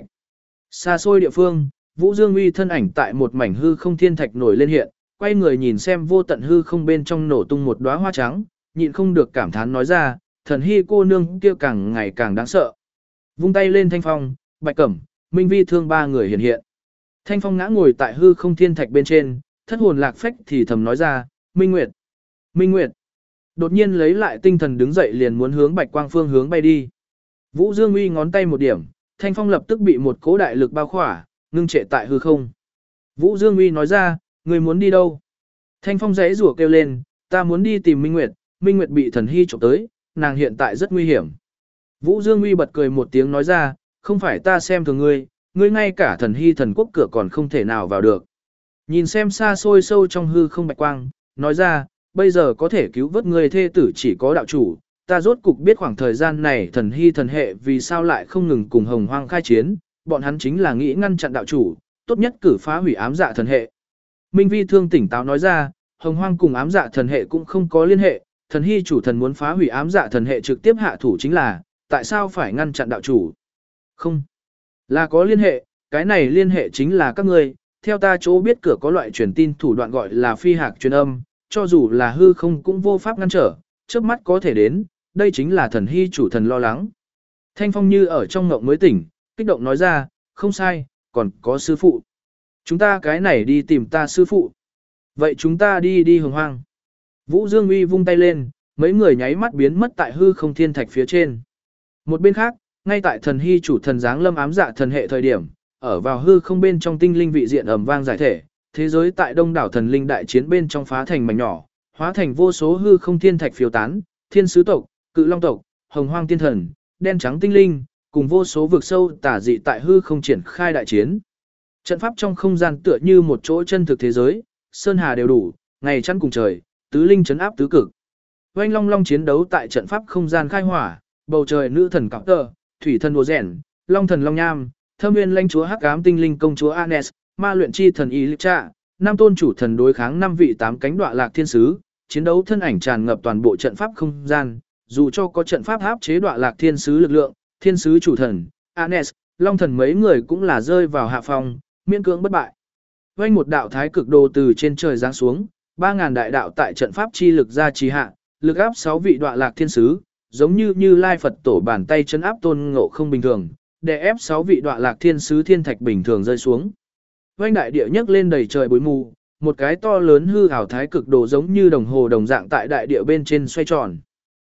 Xa xôi địa phương, Vũ Dương Uy thân ảnh tại một mảnh hư không thiên thạch nổi lên hiện, quay người nhìn xem vô tận hư không bên trong nổ tung một đóa hoa trắng, nhịn không được cảm thán nói ra, thần hy cô nương kia càng ngày càng đáng sợ. Vung tay lên Thanh Phong, Bạch Cẩm, Minh Vi Thương ba người hiện hiện. Thanh Phong ngã ngồi tại hư không thiên thạch bên trên, thất hồn lạc phách thì thầm nói ra, Minh Nguyệt, Minh Nguyệt. Đột nhiên lấy lại tinh thần đứng dậy liền muốn hướng Bạch Quang phương hướng bay đi. Vũ Dương Uy ngón tay một điểm, Thanh Phong lập tức bị một cỗ đại lực bao khỏa, ngưng trệ tại hư không. Vũ Dương Uy nói ra, người muốn đi đâu? Thanh Phong giãy rủa kêu lên, ta muốn đi tìm Minh Nguyệt, Minh Nguyệt bị thần hy trộm tới, nàng hiện tại rất nguy hiểm. Vũ Dương Uy bật cười một tiếng nói ra, không phải ta xem thường ngươi, ngươi ngay cả thần hy thần quốc cửa còn không thể nào vào được. Nhìn xem xa xôi sâu trong hư không Bạch Quang, nói ra, bây giờ có thể cứu vớt người thê tử chỉ có đạo chủ, ta rốt cục biết khoảng thời gian này thần hy thần hệ vì sao lại không ngừng cùng hồng hoang khai chiến, bọn hắn chính là nghĩ ngăn chặn đạo chủ, tốt nhất cử phá hủy ám dạ thần hệ. Minh Vi Thương tỉnh táo nói ra, hồng hoang cùng ám dạ thần hệ cũng không có liên hệ, thần hy chủ thần muốn phá hủy ám dạ thần hệ trực tiếp hạ thủ chính là, tại sao phải ngăn chặn đạo chủ? Không, là có liên hệ, cái này liên hệ chính là các ngươi, theo ta chỗ biết cửa có loại truyền tin thủ đoạn gọi là phi hạc truyền âm, cho dù là hư không cũng vô pháp ngăn trở, trước mắt có thể đến, đây chính là thần hy chủ thần lo lắng. Thanh Phong như ở trong ngộng mới tỉnh, kích động nói ra, không sai, còn có sư phụ. Chúng ta cái này đi tìm ta sư phụ. Vậy chúng ta đi hồng hoang. Vũ Dương Uy vung tay lên, mấy người nháy mắt biến mất tại hư không thiên thạch phía trên. Một bên khác, ngay tại thần hy chủ thần giáng lâm ám dạ thần hệ thời điểm, ở vào hư không bên trong tinh linh vị diện ầm vang giải thể, thế giới tại đông đảo thần linh đại chiến bên trong phá thành mảnh nhỏ, hóa thành vô số hư không thiên thạch phiêu tán, thiên sứ tộc, cự long tộc, hồng hoang tiên thần, đen trắng tinh linh, cùng vô số vực sâu tả dị tại hư không triển khai đại chiến. Trận pháp trong không gian tựa như một chỗ chân thực thế giới, sơn hà đều đủ, ngày chăn cùng trời, tứ linh chấn áp tứ cực. Oanh long long chiến đấu tại trận pháp không gian khai hỏa, bầu trời nữ thần cọc tơ, thủy thần đùa rèn, long thần long nham, thâm nguyên lãnh chúa hắc ám tinh linh công chúa Anes, ma luyện chi thần Elytra, năm tôn chủ thần đối kháng 5 vị 8 cánh đoạ lạc thiên sứ, chiến đấu thân ảnh tràn ngập toàn bộ trận pháp không gian, dù cho có trận pháp áp chế đoạ lạc thiên sứ lực lượng, thiên sứ chủ thần, Anes, long thần mấy người cũng là rơi vào hạ phong, miễn cưỡng bất bại. Vành một đạo thái cực đồ từ trên trời giáng xuống, 3000 đại đạo tại trận pháp chi lực ra trì hạ, lực áp 6 vị đoạ lạc thiên sứ, giống như Như Lai Phật tổ bàn tay chân áp Tôn Ngộ không bình thường, để ép 6 vị đoạ lạc thiên sứ thiên thạch bình thường rơi xuống. Vành đại địa nhấc lên đầy trời bụi mù, một cái to lớn hư ảo thái cực đồ giống như đồng hồ đồng dạng tại đại địa bên trên xoay tròn.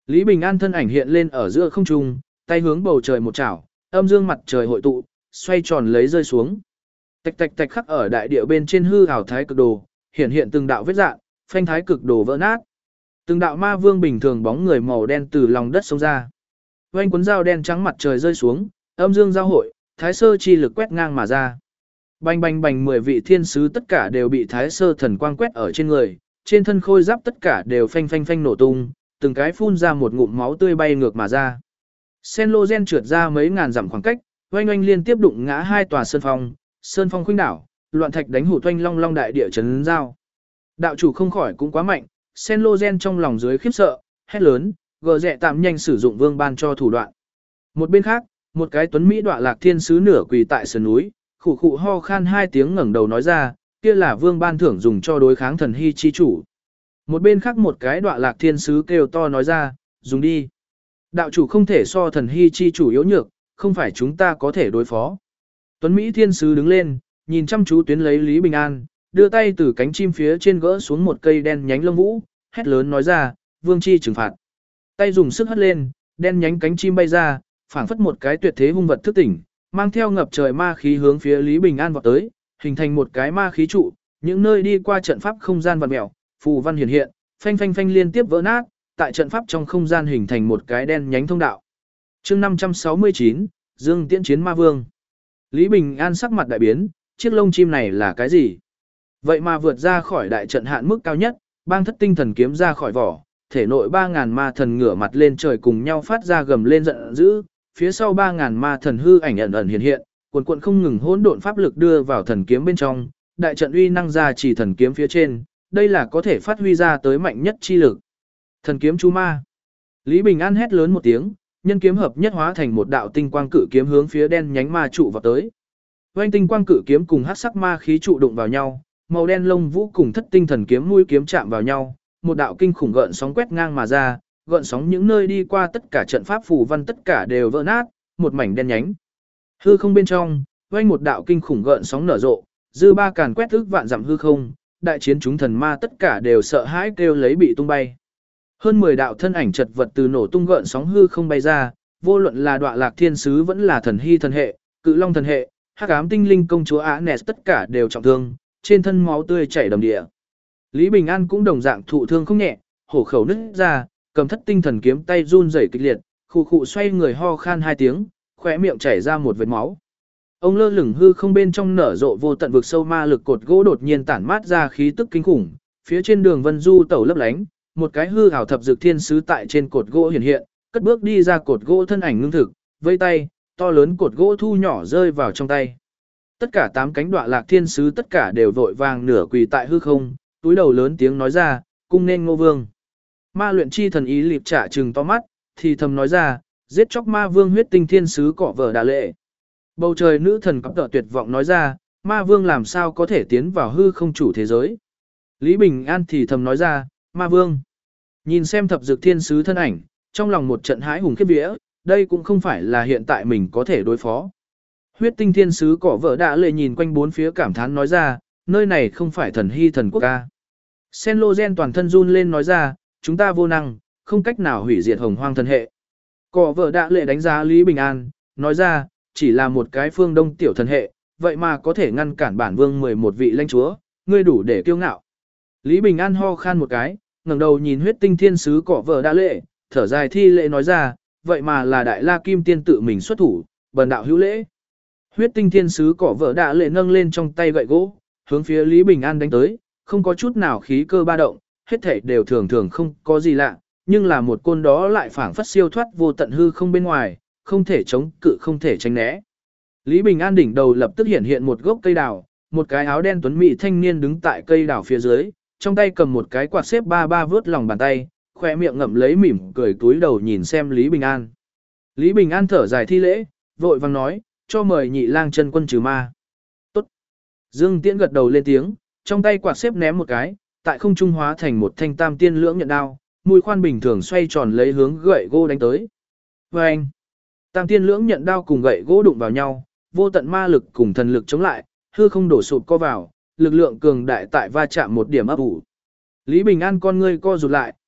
Lý Bình An thân ảnh hiện lên ở giữa không trung, tay hướng bầu trời một chảo, âm dương mặt trời hội tụ, xoay tròn lấy rơi xuống. Tạch tạch tạch khắc ở đại địa bên trên hư ảo thái cực đồ, hiện hiện từng đạo vết rạn, phanh thái cực đồ vỡ nát. Từng đạo ma vương bình thường bóng người màu đen từ lòng đất xông ra. Oanh cuốn dao đen trắng mặt trời rơi xuống, âm dương giao hội, thái sơ chi lực quét ngang mà ra. Bành bành bành 10 vị thiên sứ tất cả đều bị thái sơ thần quang quét ở trên người, trên thân khôi giáp tất cả đều phanh phanh phanh nổ tung, từng cái phun ra một ngụm máu tươi bay ngược mà ra. Sen lô gen trượt ra mấy ngàn dặm khoảng cách, oanh oanh liên tiếp đụng ngã hai tòa sơn phong khuynh đảo, loạn thạch đánh hụt oanh long long đại địa chấn giao. Đạo chủ không khỏi cũng quá mạnh, Sen lô gen trong lòng dưới khiếp sợ, hét lớn, gờ rẹ tạm nhanh sử dụng vương ban cho thủ đoạn. Một bên khác, một cái tuấn mỹ đọa lạc thiên sứ nửa quỳ tại sườn núi, khụ khụ ho khan hai tiếng ngẩng đầu nói ra, kia là vương ban thưởng dùng cho đối kháng thần hy chi chủ. Một bên khác một cái đọa lạc thiên sứ kêu to nói ra, dùng đi. Đạo chủ không thể so thần hy chi chủ yếu nhược, không phải chúng ta có thể đối phó. Tuấn Mỹ thiên sứ đứng lên, nhìn chăm chú tuyến lấy Lý Bình An, đưa tay từ cánh chim phía trên gỡ xuống một cây đen nhánh lông vũ, hét lớn nói ra, vương chi trừng phạt. Tay dùng sức hất lên, đen nhánh cánh chim bay ra, phảng phất một cái tuyệt thế hung vật thức tỉnh, mang theo ngập trời ma khí hướng phía Lý Bình An vọt tới, hình thành một cái ma khí trụ, những nơi đi qua trận pháp không gian vặn mèo, phù văn hiện hiện, phanh phanh phanh liên tiếp vỡ nát, tại trận pháp trong không gian hình thành một cái đen nhánh thông đạo. Chương 569, Dương Tiễn chiến ma vương. Lý Bình An sắc mặt đại biến, chiếc lông chim này là cái gì? Vậy mà vượt ra khỏi đại trận hạn mức cao nhất, bang thất tinh thần kiếm ra khỏi vỏ, thể nội 3000 ma thần ngửa mặt lên trời cùng nhau phát ra gầm lên giận dữ, phía sau 3000 ma thần hư ảnh ẩn ẩn hiện hiện, cuồn cuộn không ngừng hỗn độn pháp lực đưa vào thần kiếm bên trong, đại trận uy năng ra chỉ thần kiếm phía trên, đây là có thể phát huy ra tới mạnh nhất chi lực. Thần kiếm chú ma. Lý Bình An hét lớn một tiếng, nhân kiếm hợp nhất hóa thành một đạo tinh quang cự kiếm hướng phía đen nhánh ma trụ vào tới. Oanh tinh quang cự kiếm cùng hắc sắc ma khí trụ đụng vào nhau, màu đen lông vũ cùng thất tinh thần kiếm mũi kiếm chạm vào nhau, một đạo kinh khủng gợn sóng quét ngang mà ra, gợn sóng những nơi đi qua tất cả trận pháp phù văn tất cả đều vỡ nát, một mảnh đen nhánh. Hư không bên trong, oanh một đạo kinh khủng gợn sóng nở rộ, dư ba càn quét ức vạn dặm hư không, đại chiến chúng thần ma tất cả đều sợ hãi kêu lấy bị tung bay. Hơn 10 đạo thân ảnh chật vật từ nổ tung gợn sóng hư không bay ra, vô luận là Đọa Lạc Thiên sứ vẫn là thần hy thần hệ, Cự Long thần hệ, Hắc Ám tinh linh công chúa Agnes tất cả đều trọng thương, trên thân máu tươi chảy đầm địa. Lý Bình An cũng đồng dạng thụ thương không nhẹ, hổ khẩu nứt ra, cầm thất tinh thần kiếm tay run rẩy kịch liệt, khụ khụ xoay người ho khan hai tiếng, khóe miệng chảy ra một vệt máu. Ông lơ lửng hư không bên trong nở rộ vô tận vực sâu ma lực cột gỗ đột nhiên tản mát ra khí tức kinh khủng, phía trên đường vân du tẩu lấp lánh, một cái hư ảo thập dược thiên sứ tại trên cột gỗ hiện hiện, cất bước đi ra cột gỗ thân ảnh ngưng thực, vây tay, to lớn cột gỗ thu nhỏ rơi vào trong tay. Tất cả 8 cánh Đọa Lạc Thiên sứ tất cả đều vội vàng nửa quỳ tại hư không, túi đầu lớn tiếng nói ra, cung nên Ngô Vương. Ma luyện chi thần ý lịp trả trừng to mắt, thì thầm nói ra, giết chóc ma vương huyết tinh thiên sứ cọ vở đà lệ. Bầu trời nữ thần cắp tợ tuyệt vọng nói ra, ma vương làm sao có thể tiến vào hư không chủ thế giới. Lý Bình An thì thầm nói ra, ma vương. Nhìn xem thập dược thiên sứ thân ảnh, trong lòng một trận hãi hùng khiếp vía, đây cũng không phải là hiện tại mình có thể đối phó. Huyết tinh thiên sứ cọ vợ đã lệ nhìn quanh bốn phía cảm thán nói ra, nơi này không phải thần hy thần quốc ca. Sen lô gen toàn thân run lên nói ra, chúng ta vô năng, không cách nào hủy diệt hồng hoang thần hệ. Cọ vợ đã lệ đánh giá Lý Bình An, nói ra, chỉ là một cái phương đông tiểu thần hệ, vậy mà có thể ngăn cản bản vương 11 vị lãnh chúa, ngươi đủ để kiêu ngạo. Lý Bình An ho khan một cái, ngẩng đầu nhìn huyết tinh thiên sứ cọ vợ đã lệ, thở dài thi lễ nói ra, vậy mà là đại la kim tiên tự mình xuất thủ, bần đạo hữu lễ. Huyết tinh thiên sứ cọ vợ đã lệ nâng lên trong tay gậy gỗ, hướng phía Lý Bình An đánh tới, không có chút nào khí cơ ba động, hết thảy đều thường thường không có gì lạ, nhưng là một côn đó lại phảng phất siêu thoát vô tận hư không bên ngoài, không thể chống cự không thể tránh né. Lý Bình An đỉnh đầu lập tức hiện hiện một gốc cây đào, một cái áo đen tuấn mỹ thanh niên đứng tại cây đào phía dưới, trong tay cầm một cái quạt xếp ba vớt lòng bàn tay, khoe miệng ngậm lấy mỉm cười túi đầu nhìn xem Lý Bình An. Lý Bình An thở dài thi lễ, vội vàng nói, cho mời nhị lang chân quân trừ ma. Tốt. Dương Tiễn gật đầu lên tiếng, trong tay quạt xếp ném một cái, tại không trung hóa thành một thanh tam tiên lưỡng nhận đao, mũi khoan bình thường xoay tròn lấy hướng gậy gỗ đánh tới. Và anh, tam tiên lưỡng nhận đao cùng gậy gỗ đụng vào nhau, vô tận ma lực cùng thần lực chống lại, hư không đổ sụp co vào, lực lượng cường đại tại va chạm một điểm ấp ủ. Lý Bình An con ngươi co rụt lại,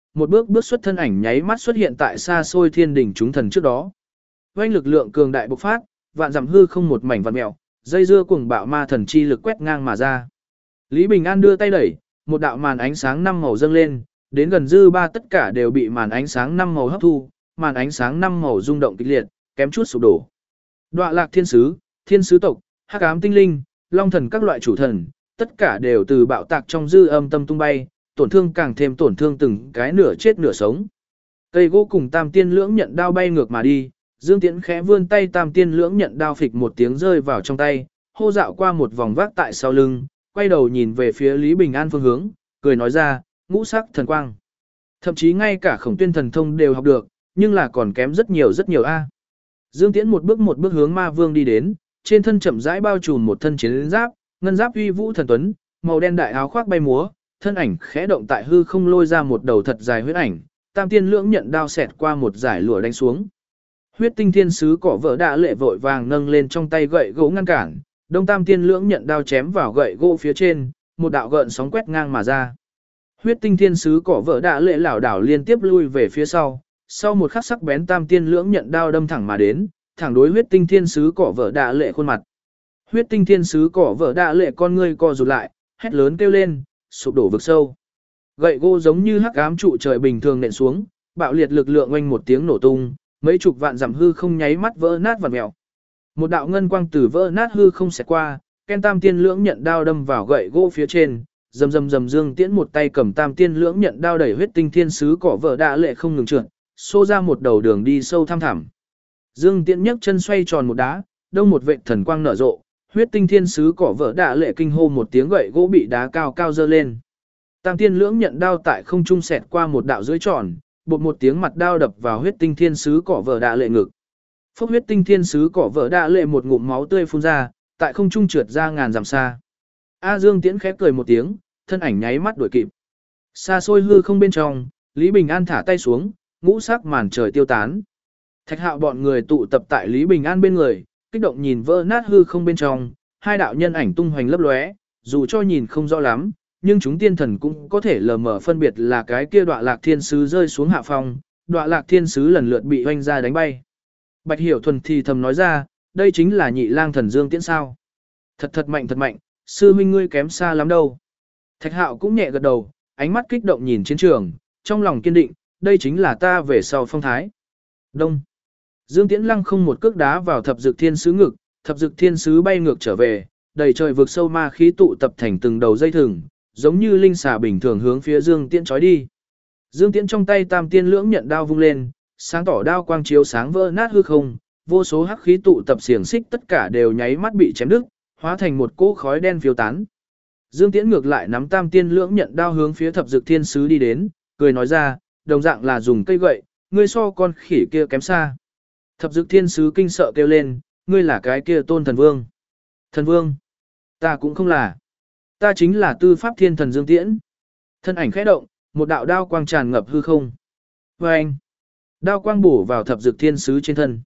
một bước bước xuất thân ảnh nháy mắt xuất hiện tại xa xôi thiên đỉnh chúng thần trước đó. Oanh lực lượng cường đại bộc phát, vạn dặm hư không một mảnh vặn mèo, dây dưa cuồng bạo ma thần chi lực quét ngang mà ra. Lý Bình An đưa tay đẩy, một đạo màn ánh sáng năm màu dâng lên, đến gần dư ba tất cả đều bị màn ánh sáng năm màu hấp thu, màn ánh sáng năm màu rung động kịch liệt, kém chút sụp đổ. Đoạ Lạc thiên sứ tộc, hắc ám tinh linh, long thần các loại chủ thần, tất cả đều từ bạo tạc trong dư âm tâm tung bay, tổn thương càng thêm tổn thương từng cái nửa chết nửa sống. Cây gỗ cùng tam tiên lưỡng nhận đao bay ngược mà đi, Dương Tiễn khẽ vươn tay tam tiên lưỡng nhận đao phịch một tiếng rơi vào trong tay, hô dạo qua một vòng vác tại sau lưng, quay đầu nhìn về phía Lý Bình An phương hướng, cười nói ra, ngũ sắc thần quang. Thậm chí ngay cả Khổng Tuyên thần thông đều học được, nhưng là còn kém rất nhiều a. Dương Tiễn một bước hướng Ma Vương đi đến, trên thân chậm rãi bao trùm một thân chiến giáp, ngân giáp uy vũ thần tuấn, màu đen đại áo khoác bay múa, thân ảnh khẽ động tại hư không lôi ra một đầu thật dài huyết ảnh, tam tiên lưỡng nhận đao xẹt qua một dải lụa đánh xuống. Huyết tinh thiên sứ cỏ vỡ đã lệ vội vàng nâng lên trong tay gậy gỗ ngăn cản, đông tam tiên lưỡng nhận đao chém vào gậy gỗ phía trên, một đạo gợn sóng quét ngang mà ra. Huyết tinh thiên sứ cỏ vỡ đã lệ lảo đảo liên tiếp lui về phía sau một khắc sắc bén tam tiên lưỡng nhận đao đâm thẳng mà đến, thẳng đối huyết tinh thiên sứ cỏ vỡ đã lệ khuôn mặt. Huyết tinh thiên sứ cỏ vỡ đã lệ con ngươi co rụt lại, hét lớn kêu lên, sụp đổ vực sâu. Gậy gỗ giống như hắc ám trụ trời bình thường nện xuống, bạo liệt lực lượng oanh một tiếng nổ tung, mấy chục vạn dặm hư không nháy mắt vỡ nát vặn mèo. Một đạo ngân quang từ vỡ nát hư không xẹt qua, Ken tam tiên lưỡng nhận đao đâm vào gậy gỗ phía trên, rầm Dương Tiễn một tay cầm tam tiên lưỡng nhận đao đẩy huyết tinh thiên sứ cỏ vỡ đã lệ không ngừng trượt, xô ra một đầu đường đi sâu thăm thẳm. Dương Tiễn nhấc chân xoay tròn một đá, đông một vệt thần quang nở rộ, huyết tinh thiên sứ cỏ vỡ đã lệ kinh hô một tiếng gậy gỗ bị đá cao cao dơ lên. Tam tiên lưỡng nhận đao tại không trung xẹt qua một đạo dưới tròn, bột một tiếng mặt đao đập vào huyết tinh thiên sứ cỏ vỡ đã lệ ngực. Phốc huyết tinh thiên sứ cỏ vỡ đã lệ một ngụm máu tươi phun ra, tại không trung trượt ra ngàn dặm xa. Dương Tiễn khép cười một tiếng, thân ảnh nháy mắt đuổi kịp. Xa xôi hư không bên trong, Lý Bình An thả tay xuống, ngũ sắc màn trời tiêu tán. Thạch Hạo bọn người tụ tập tại Lý Bình An bên người, kích động nhìn vỡ nát hư không bên trong, hai đạo nhân ảnh tung hoành lấp lóe, dù cho nhìn không rõ lắm, nhưng chúng tiên thần cũng có thể lờ mờ phân biệt là cái kia Đoạ Lạc thiên sứ rơi xuống hạ phong, Đoạ Lạc thiên sứ lần lượt bị hoanh ra đánh bay. Bạch Hiểu Thuần thì thầm nói ra, đây chính là Nhị Lang thần Dương Tiễn sao? Thật mạnh, sư huynh ngươi kém xa lắm đâu. Thạch Hạo cũng nhẹ gật đầu, ánh mắt kích động nhìn chiến trường, trong lòng kiên định, đây chính là ta về sau phong thái. Đông. Dương Tiễn lăng không một cước đá vào thập dực thiên sứ ngực, thập dực thiên sứ bay ngược trở về, đầy trời vực sâu ma khí tụ tập thành từng đầu dây thừng, giống như linh xà bình thường hướng phía Dương Tiễn chói đi. Dương Tiễn trong tay tam tiên lưỡng nhận đao vung lên, sáng tỏ đao quang chiếu sáng vỡ nát hư không, vô số hắc khí tụ tập xiềng xích tất cả đều nháy mắt bị chém đứt, hóa thành một cỗ khói đen phiêu tán. Dương Tiễn ngược lại nắm tam tiên lưỡng nhận đao hướng phía thập dực thiên sứ đi đến, cười nói ra, đồng dạng là dùng cây gậy, ngươi so con khỉ kia kém xa. Thập dực thiên sứ kinh sợ kêu lên, ngươi là cái kia tôn thần vương. Thần vương? Ta cũng không là. Ta chính là tư pháp thiên thần Dương Tiễn. Thân ảnh khẽ động, một đạo đao quang tràn ngập hư không. Và anh, đao quang bổ vào thập dực thiên sứ trên thân.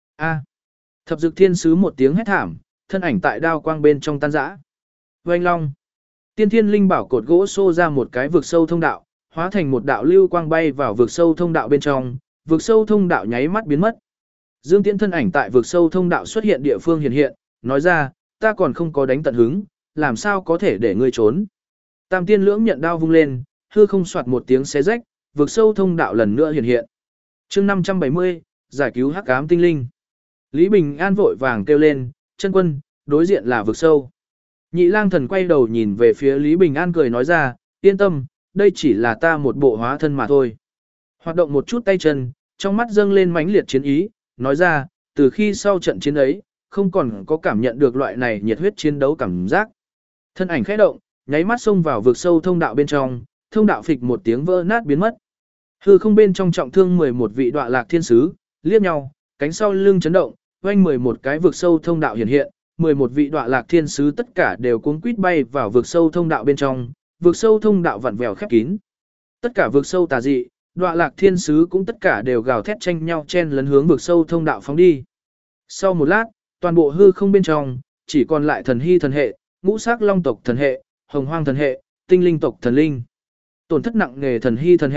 Thập dực thiên sứ một tiếng hét thảm, thân ảnh tại đao quang bên trong tan rã. Vành long, tiên thiên linh bảo cột gỗ xô ra một cái vực sâu thông đạo, hóa thành một đạo lưu quang bay vào vực sâu thông đạo bên trong, vực sâu thông đạo nháy mắt biến mất. Dương Tiễn thân ảnh tại vực sâu thông đạo xuất hiện địa phương hiện, nói ra, ta còn không có đánh tận hứng, làm sao có thể để ngươi trốn. Tam tiên lưỡng nhận đao vung lên, hư không soạt một tiếng xé rách, vực sâu thông đạo lần nữa hiện. Chương 570, giải cứu hắc ám tinh linh. Lý Bình An vội vàng kêu lên, chân quân, đối diện là vực sâu. Nhị Lang thần quay đầu nhìn về phía Lý Bình An cười nói ra, yên tâm, đây chỉ là ta một bộ hóa thân mà thôi. Hoạt động một chút tay chân, trong mắt dâng lên mãnh liệt chiến ý, nói ra, từ khi sau trận chiến ấy, không còn có cảm nhận được loại này nhiệt huyết chiến đấu cảm giác. Thân ảnh khẽ động, nháy mắt xông vào vực sâu thông đạo bên trong, thông đạo phịch một tiếng vỡ nát biến mất. Hư không bên trong trọng thương 11 vị Đoạ Lạc thiên sứ, liếc nhau, cánh sau lưng chấn động, oanh 11 cái vực sâu thông đạo hiện, 11 vị Đoạ Lạc thiên sứ tất cả đều cuống quýt bay vào vực sâu thông đạo bên trong, vực sâu thông đạo vặn vẹo khép kín. Tất cả vực sâu tà dị, Đoạ Lạc thiên sứ cũng tất cả đều gào thét tranh nhau chen lấn hướng vực sâu thông đạo phóng đi. Sau một lát, toàn bộ hư không bên trong chỉ còn lại thần hy thần hệ, ngũ sắc long tộc thần hệ, hồng hoang thần hệ, tinh linh tộc thần linh. Tổn thất nặng nề thần hy thần hệ,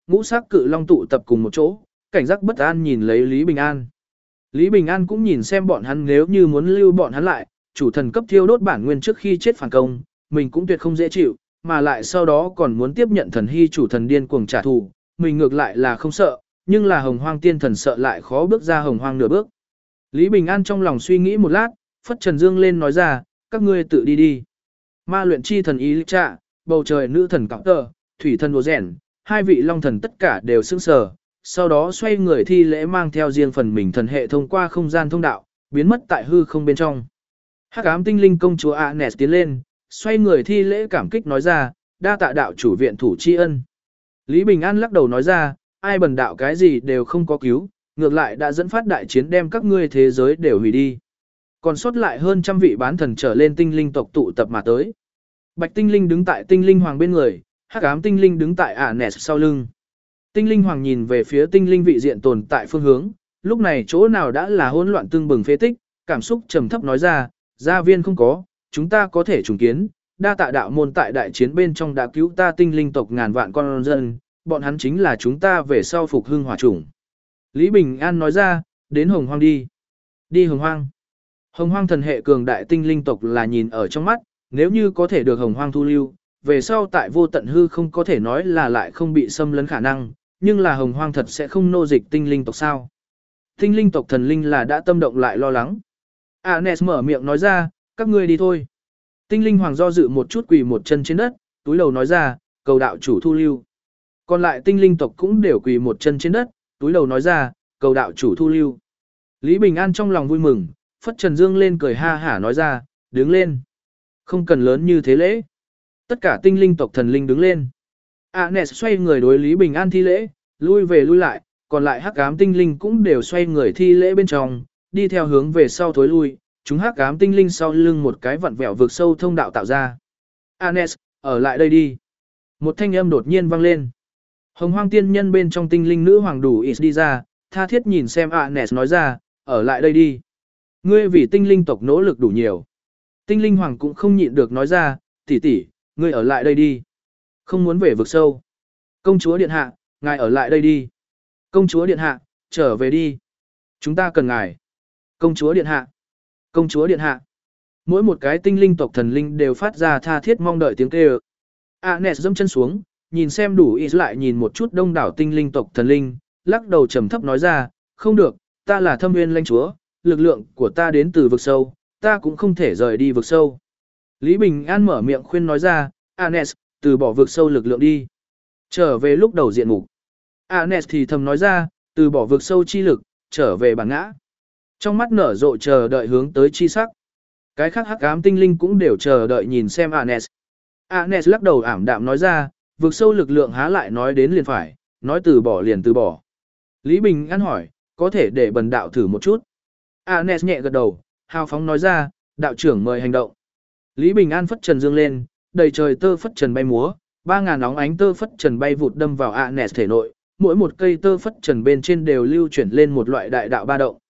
ngũ sắc cự long tụ tập cùng một chỗ, cảnh giác bất an nhìn lấy Lý Bình An. Lý Bình An cũng nhìn xem bọn hắn nếu như muốn lưu bọn hắn lại, chủ thần cấp thiêu đốt bản nguyên trước khi chết phản công, mình cũng tuyệt không dễ chịu, mà lại sau đó còn muốn tiếp nhận thần hy chủ thần điên cuồng trả thù, mình ngược lại là không sợ, nhưng là hồng hoang tiên thần sợ lại khó bước ra hồng hoang nửa bước. Lý Bình An trong lòng suy nghĩ một lát, phất trần dương lên nói ra, các ngươi tự đi đi. Ma luyện chi thần ý lịch trạ, bầu trời nữ thần cọng tờ, thủy thần đồ rèn, hai vị long thần tất cả đều sững sờ, sau đó xoay người thi lễ mang theo riêng phần mình thần hệ thông qua không gian thông đạo, biến mất tại hư không bên trong. Hắc ám tinh linh công chúa Anes tiến lên, xoay người thi lễ cảm kích nói ra, đa tạ đạo chủ viện thủ tri ân. Lý Bình An lắc đầu nói ra, ai bần đạo cái gì đều không có cứu, ngược lại đã dẫn phát đại chiến đem các ngươi thế giới đều hủy đi. Còn sót lại hơn trăm vị bán thần trở lên tinh linh tộc tụ tập mà tới. Bạch tinh linh đứng tại tinh linh hoàng bên người, hắc ám tinh linh đứng tại Anes sau lưng. Tinh linh hoàng nhìn về phía tinh linh vị diện tồn tại phương hướng, lúc này chỗ nào đã là hỗn loạn tương bừng phế tích, cảm xúc trầm thấp nói ra, gia viên không có, chúng ta có thể trùng kiến, đa tạ đạo môn tại đại chiến bên trong đã cứu ta tinh linh tộc ngàn vạn con dân, bọn hắn chính là chúng ta về sau phục hưng hỏa chủng. Lý Bình An nói ra, đến hồng hoang đi. Đi hồng hoang. Hồng hoang thần hệ cường đại tinh linh tộc là nhìn ở trong mắt, nếu như có thể được hồng hoang thu lưu, về sau tại vô tận hư không có thể nói là lại không bị xâm lấn khả năng, nhưng là hồng hoang thật sẽ không nô dịch tinh linh tộc sao. Tinh linh tộc thần linh là đã tâm động lại lo lắng. Anes mở miệng nói ra, các ngươi đi thôi. Tinh linh hoàng do dự một chút quỳ một chân trên đất, túi đầu nói ra, cầu đạo chủ thu lưu. Còn lại tinh linh tộc cũng đều quỳ một chân trên đất, túi đầu nói ra, cầu đạo chủ thu lưu. Lý Bình An trong lòng vui mừng, phất trần dương lên cười ha hả nói ra, đứng lên. Không cần lớn như thế lễ. Tất cả tinh linh tộc thần linh đứng lên. Anes xoay người đối Lý Bình An thi lễ, lui về lui lại, còn lại hắc ám tinh linh cũng đều xoay người thi lễ bên trong, đi theo hướng về sau thối lui, chúng hắc ám tinh linh sau lưng một cái vặn vẹo vực sâu thông đạo tạo ra. Anes, ở lại đây đi. Một thanh âm đột nhiên vang lên. Hồng hoang tiên nhân bên trong tinh linh nữ hoàng đủ ít đi ra, tha thiết nhìn xem Anes nói ra, ở lại đây đi. Ngươi vì tinh linh tộc nỗ lực đủ nhiều. Tinh linh hoàng cũng không nhịn được nói ra, tỷ tỷ, ngươi ở lại đây đi. Không muốn về vực sâu. Công chúa điện hạ, ngài ở lại đây đi. Công chúa điện hạ, trở về đi. Chúng ta cần ngài. Công chúa điện hạ. Công chúa điện hạ. Mỗi một cái tinh linh tộc thần linh đều phát ra tha thiết mong đợi tiếng kêu. Anes dẫm chân xuống, nhìn xem đủ ít lại nhìn một chút đông đảo tinh linh tộc thần linh, lắc đầu trầm thấp nói ra, không được, ta là thâm nguyên lãnh chúa, lực lượng của ta đến từ vực sâu, ta cũng không thể rời đi vực sâu. Lý Bình An mở miệng khuyên nói ra, Anes, từ bỏ vực sâu lực lượng đi. Trở về lúc đầu diện mục. Anes thì thầm nói ra, từ bỏ vực sâu chi lực, trở về bản ngã. Trong mắt nở rộ chờ đợi hướng tới chi sắc. Cái khác hắc ám tinh linh cũng đều chờ đợi nhìn xem Anes. Anes lắc đầu ảm đạm nói ra, vực sâu lực lượng há lại nói đến liền phải, nói từ bỏ liền từ bỏ. Lý Bình An hỏi, có thể để bần đạo thử một chút. Anes nhẹ gật đầu, hào phóng nói ra, đạo trưởng mời hành động. Lý Bình An phất trần dương lên, đầy trời tơ phất trần bay múa, 3000 óng ánh tơ phất trần bay vụt đâm vào Anes thể nội, mỗi một cây tơ phất trần bên trên đều lưu chuyển lên một loại đại đạo ba động.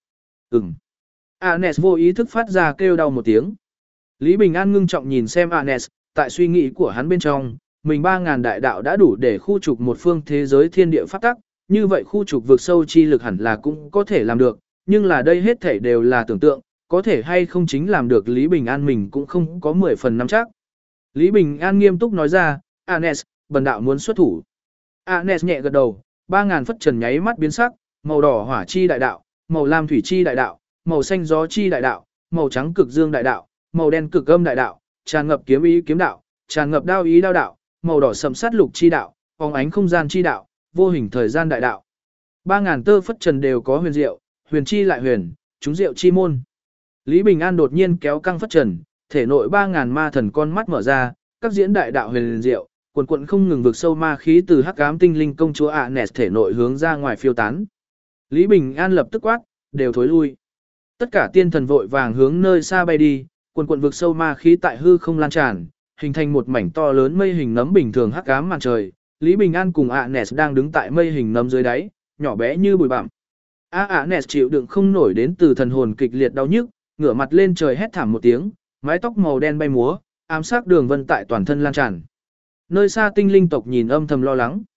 Anes vô ý thức phát ra kêu đau một tiếng. Lý Bình An ngưng trọng nhìn xem Anes, tại suy nghĩ của hắn bên trong, mình 3000 đại đạo đã đủ để khu trục một phương thế giới thiên địa pháp tắc, như vậy khu trục vực sâu chi lực hẳn là cũng có thể làm được, nhưng là đây hết thảy đều là tưởng tượng, có thể hay không chính làm được Lý Bình An mình cũng không có 10 phần nắm chắc. Lý Bình An nghiêm túc nói ra, Anes, bần đạo muốn xuất thủ. Anes nhẹ gật đầu, 3000 phất trần nháy mắt biến sắc, màu đỏ hỏa chi đại đạo, màu lam thủy chi đại đạo, màu xanh gió chi đại đạo, màu trắng cực dương đại đạo, màu đen cực âm đại đạo, tràn ngập kiếm ý kiếm đạo, tràn ngập đao ý đao đạo, màu đỏ sẫm sát lục chi đạo, phóng ánh không gian chi đạo, vô hình thời gian đại đạo. 3000 tơ phất trần đều có huyền diệu, huyền chi lại huyền, chúng diệu chi môn. Lý Bình An đột nhiên kéo căng phất trần, thể nội 3000 ma thần con mắt mở ra, các diễn đại đạo huyền diệu, quần quần không ngừng vực sâu ma khí từ hắc ám tinh linh công chúa Anes thể nội hướng ra ngoài phiêu tán. Lý Bình An lập tức quát, đều thối lui. Tất cả tiên thần vội vàng hướng nơi xa bay đi, quần quần vực sâu ma khí tại hư không lan tràn, hình thành một mảnh to lớn mây hình nấm bình thường hắc ám màn trời. Lý Bình An cùng Anes đang đứng tại mây hình nấm dưới đáy, nhỏ bé như bụi bặm. Anes chịu đựng không nổi đến từ thần hồn kịch liệt đau nhức, ngửa mặt lên trời hét thảm một tiếng, mái tóc màu đen bay múa, ám sát đường vân tại toàn thân lan tràn. Nơi xa tinh linh tộc nhìn âm thầm lo lắng.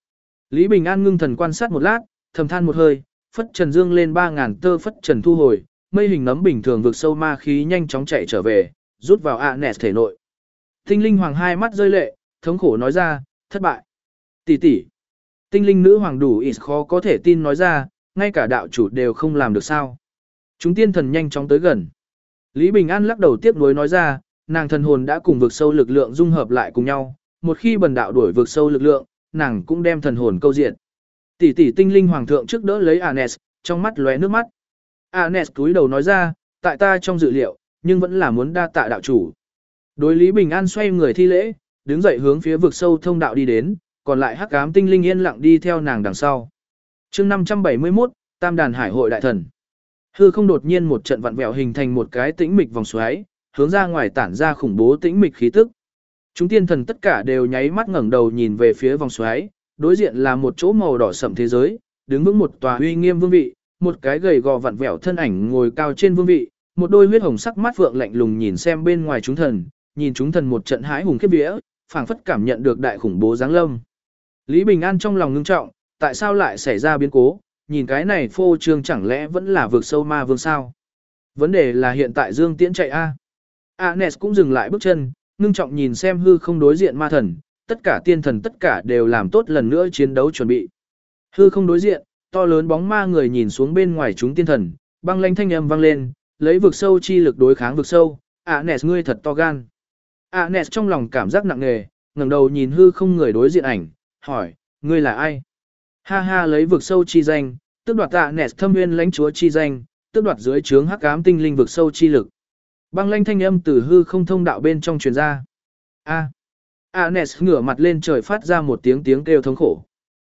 Lý Bình An ngưng thần quan sát một lát, thầm than một hơi, phất trần dương lên 3.000 tơ phất trần thu hồi, mây hình nấm bình thường vực sâu ma khí nhanh chóng chạy trở về, rút vào Anes thể nội. Tinh linh hoàng hai mắt rơi lệ, thống khổ nói ra, thất bại. Tỷ tỷ. Tinh linh nữ hoàng đủ ít khó có thể tin nói ra, ngay cả đạo chủ đều không làm được sao. Chúng tiên thần nhanh chóng tới gần. Lý Bình An lắc đầu tiếc nuối nói ra, nàng thần hồn đã cùng vực sâu lực lượng dung hợp lại cùng nhau, một khi bần đạo đuổi vực sâu lực lượng, nàng cũng đem thần hồn câu diện. Tỷ tỷ tinh linh hoàng thượng trước đỡ lấy Anes, trong mắt lóe nước mắt. Anes cúi đầu nói ra, tại ta trong dự liệu, nhưng vẫn là muốn đa tạ đạo chủ. Đối Lý Bình An xoay người thi lễ, đứng dậy hướng phía vực sâu thông đạo đi đến, còn lại hắc ám tinh linh yên lặng đi theo nàng đằng sau. Chương 571, Tam đàn hải hội đại thần. Hư không đột nhiên một trận vặn vẹo hình thành một cái tĩnh mịch vòng xoáy, hướng ra ngoài tản ra khủng bố tĩnh mịch khí tức. Chúng tiên thần tất cả đều nháy mắt ngẩng đầu nhìn về phía vòng xoáy, đối diện là một chỗ màu đỏ sẫm thế giới, đứng vững một tòa uy nghiêm vương vị, một cái gầy gò vặn vẹo thân ảnh ngồi cao trên vương vị, một đôi huyết hồng sắc mắt phượng lạnh lùng nhìn xem bên ngoài chúng thần, nhìn chúng thần một trận hãi hùng khiếp vía, phảng phất cảm nhận được đại khủng bố giáng lâm. Lý Bình An trong lòng ngưng trọng, tại sao lại xảy ra biến cố, nhìn cái này phô trương chẳng lẽ vẫn là vực sâu ma vương sao? Vấn đề là hiện tại Dương Tiễn chạy a. Anes cũng dừng lại bước chân, ngưng trọng nhìn xem hư không đối diện ma thần, tất cả tiên thần tất cả đều làm tốt lần nữa chiến đấu chuẩn bị. Hư không đối diện, to lớn bóng ma người nhìn xuống bên ngoài chúng tiên thần, băng lãnh thanh âm vang lên, lấy vực sâu chi lực đối kháng vực sâu, Anes ngươi thật to gan. Anes trong lòng cảm giác nặng nề, ngẩng đầu nhìn hư không người đối diện ảnh, hỏi, ngươi là ai? Ha ha lấy vực sâu chi danh, tước đoạt Anes thâm nguyên lãnh chúa chi danh, tước đoạt dưới trướng hắc ám tinh linh vực sâu chi lực. Băng lãnh thanh âm từ hư không thông đạo bên trong truyền ra. Anes ngửa mặt lên trời phát ra một tiếng tiếng kêu thống khổ.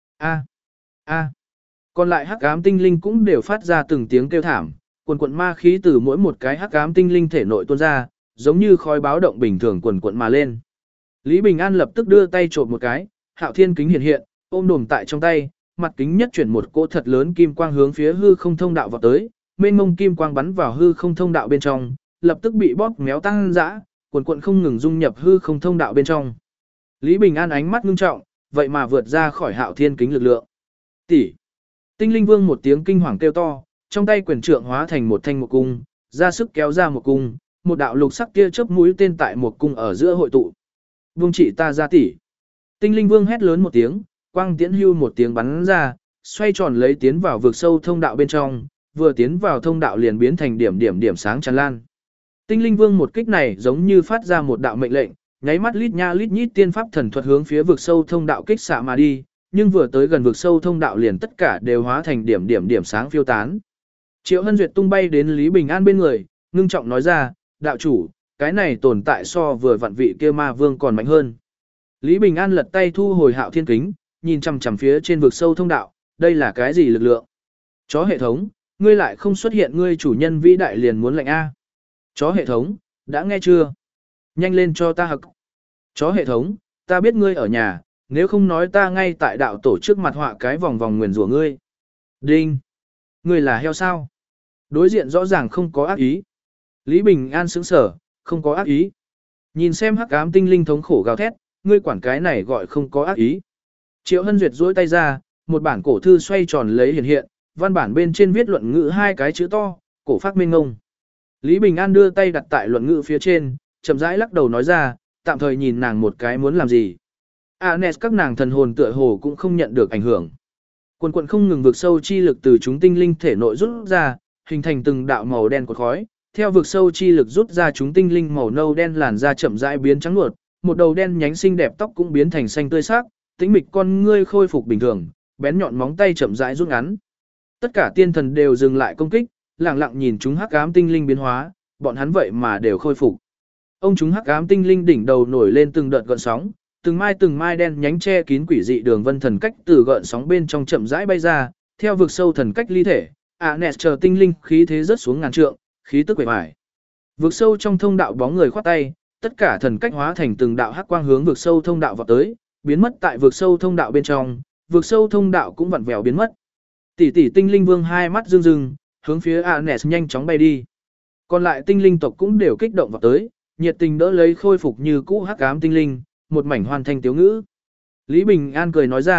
Còn lại hắc ám tinh linh cũng đều phát ra từng tiếng kêu thảm, quần quần ma khí từ mỗi một cái hắc ám tinh linh thể nội tuôn ra, giống như khói báo động bình thường quần quần mà lên. Lý Bình An lập tức đưa tay chộp một cái, Hạo Thiên kính hiện hiện, ôm đồm tại trong tay, mặt kính nhất chuyển một cỗ thật lớn kim quang hướng phía hư không thông đạo vào tới, mênh mông kim quang bắn vào hư không thông đạo bên trong, lập tức bị bóp méo tăng dã, quần quần không ngừng dung nhập hư không thông đạo bên trong. Lý Bình An ánh mắt ngưng trọng, vậy mà vượt ra khỏi Hạo Thiên kính lực lượng. Tỷ. Tinh Linh Vương một tiếng kinh hoàng kêu to, trong tay quyền trượng hóa thành một thanh một cung, ra sức kéo ra một cung, một đạo lục sắc tia chớp mũi tên tại một cung ở giữa hội tụ. Vương trị ta ra tỷ. Tinh Linh Vương hét lớn một tiếng, quang tiễn hưu một tiếng bắn ra, xoay tròn lấy tiến vào vực sâu thông đạo bên trong, vừa tiến vào thông đạo liền biến thành điểm sáng tràn lan. Tinh Linh Vương một kích này giống như phát ra một đạo mệnh lệnh, nháy mắt lít nha lít nhít tiên pháp thần thuật hướng phía vực sâu thông đạo kích xạ mà đi, nhưng vừa tới gần vực sâu thông đạo liền tất cả đều hóa thành điểm sáng phiêu tán. Triệu Hân Duyệt tung bay đến Lý Bình An bên người, ngưng trọng nói ra, đạo chủ, cái này tồn tại so vừa vặn vị kia ma vương còn mạnh hơn. Lý Bình An lật tay thu hồi Hạo Thiên kính, nhìn chằm chằm phía trên vực sâu thông đạo, đây là cái gì lực lượng? Chó hệ thống, ngươi lại không xuất hiện ngươi chủ nhân vĩ đại liền muốn lệnh A. Chó hệ thống, đã nghe chưa? Nhanh lên cho ta hặc. Chó hệ thống, ta biết ngươi ở nhà, nếu không nói ta ngay tại đạo tổ trước mặt họa cái vòng vòng nguyền rủa ngươi. Đinh. Ngươi là heo sao? Đối diện rõ ràng không có ác ý. Lý Bình An sững sở, không có ác ý. Nhìn xem hắc ám tinh linh thống khổ gào thét, ngươi quản cái này gọi không có ác ý. Triệu Hân Duyệt duỗi tay ra, một bản cổ thư xoay tròn lấy hiện, văn bản bên trên viết luận ngữ hai cái chữ to, cổ phát minh ngông. Lý Bình An đưa tay đặt tại luận ngữ phía trên, chậm rãi lắc đầu nói ra, tạm thời nhìn nàng một cái muốn làm gì. Anes các nàng thần hồn tựa hồ cũng không nhận được ảnh hưởng. Quần quần không ngừng vực sâu chi lực từ chúng tinh linh thể nội rút ra, hình thành từng đạo màu đen của khói. Theo vực sâu chi lực rút ra chúng tinh linh màu nâu đen làn da chậm rãi biến trắng nuột, một đầu đen nhánh xinh đẹp tóc cũng biến thành xanh tươi sắc, tĩnh mịch con ngươi khôi phục bình thường, bén nhọn móng tay chậm rãi rút ngắn. Tất cả tiên thần đều dừng lại công kích, lặng lặng nhìn chúng hắc ám tinh linh biến hóa, bọn hắn vậy mà đều khôi phục. Ông chúng hắc ám tinh linh đỉnh đầu nổi lên từng đợt gợn sóng, từng mai đen nhánh che kín quỷ dị đường vân thần cách từ gợn sóng bên trong chậm rãi bay ra, theo vực sâu thần cách ly thể, Anes chờ tinh linh khí thế rớt xuống ngàn trượng, khí tức quỷ bại. Vực sâu trong thông đạo bóng người khoát tay, tất cả thần cách hóa thành từng đạo hắc quang hướng vực sâu thông đạo vọt tới, biến mất tại vực sâu thông đạo bên trong, vực sâu thông đạo cũng vặn vẹo biến mất. Tỷ tỷ tinh linh vương hai mắt rưng rưng, hướng phía Anes nhanh chóng bay đi. Còn lại tinh linh tộc cũng đều kích động vọt tới, nhiệt tình đỡ lấy khôi phục như cũ hắc ám tinh linh, một mảnh hoàn thành tiếu ngữ. Lý Bình An cười nói ra,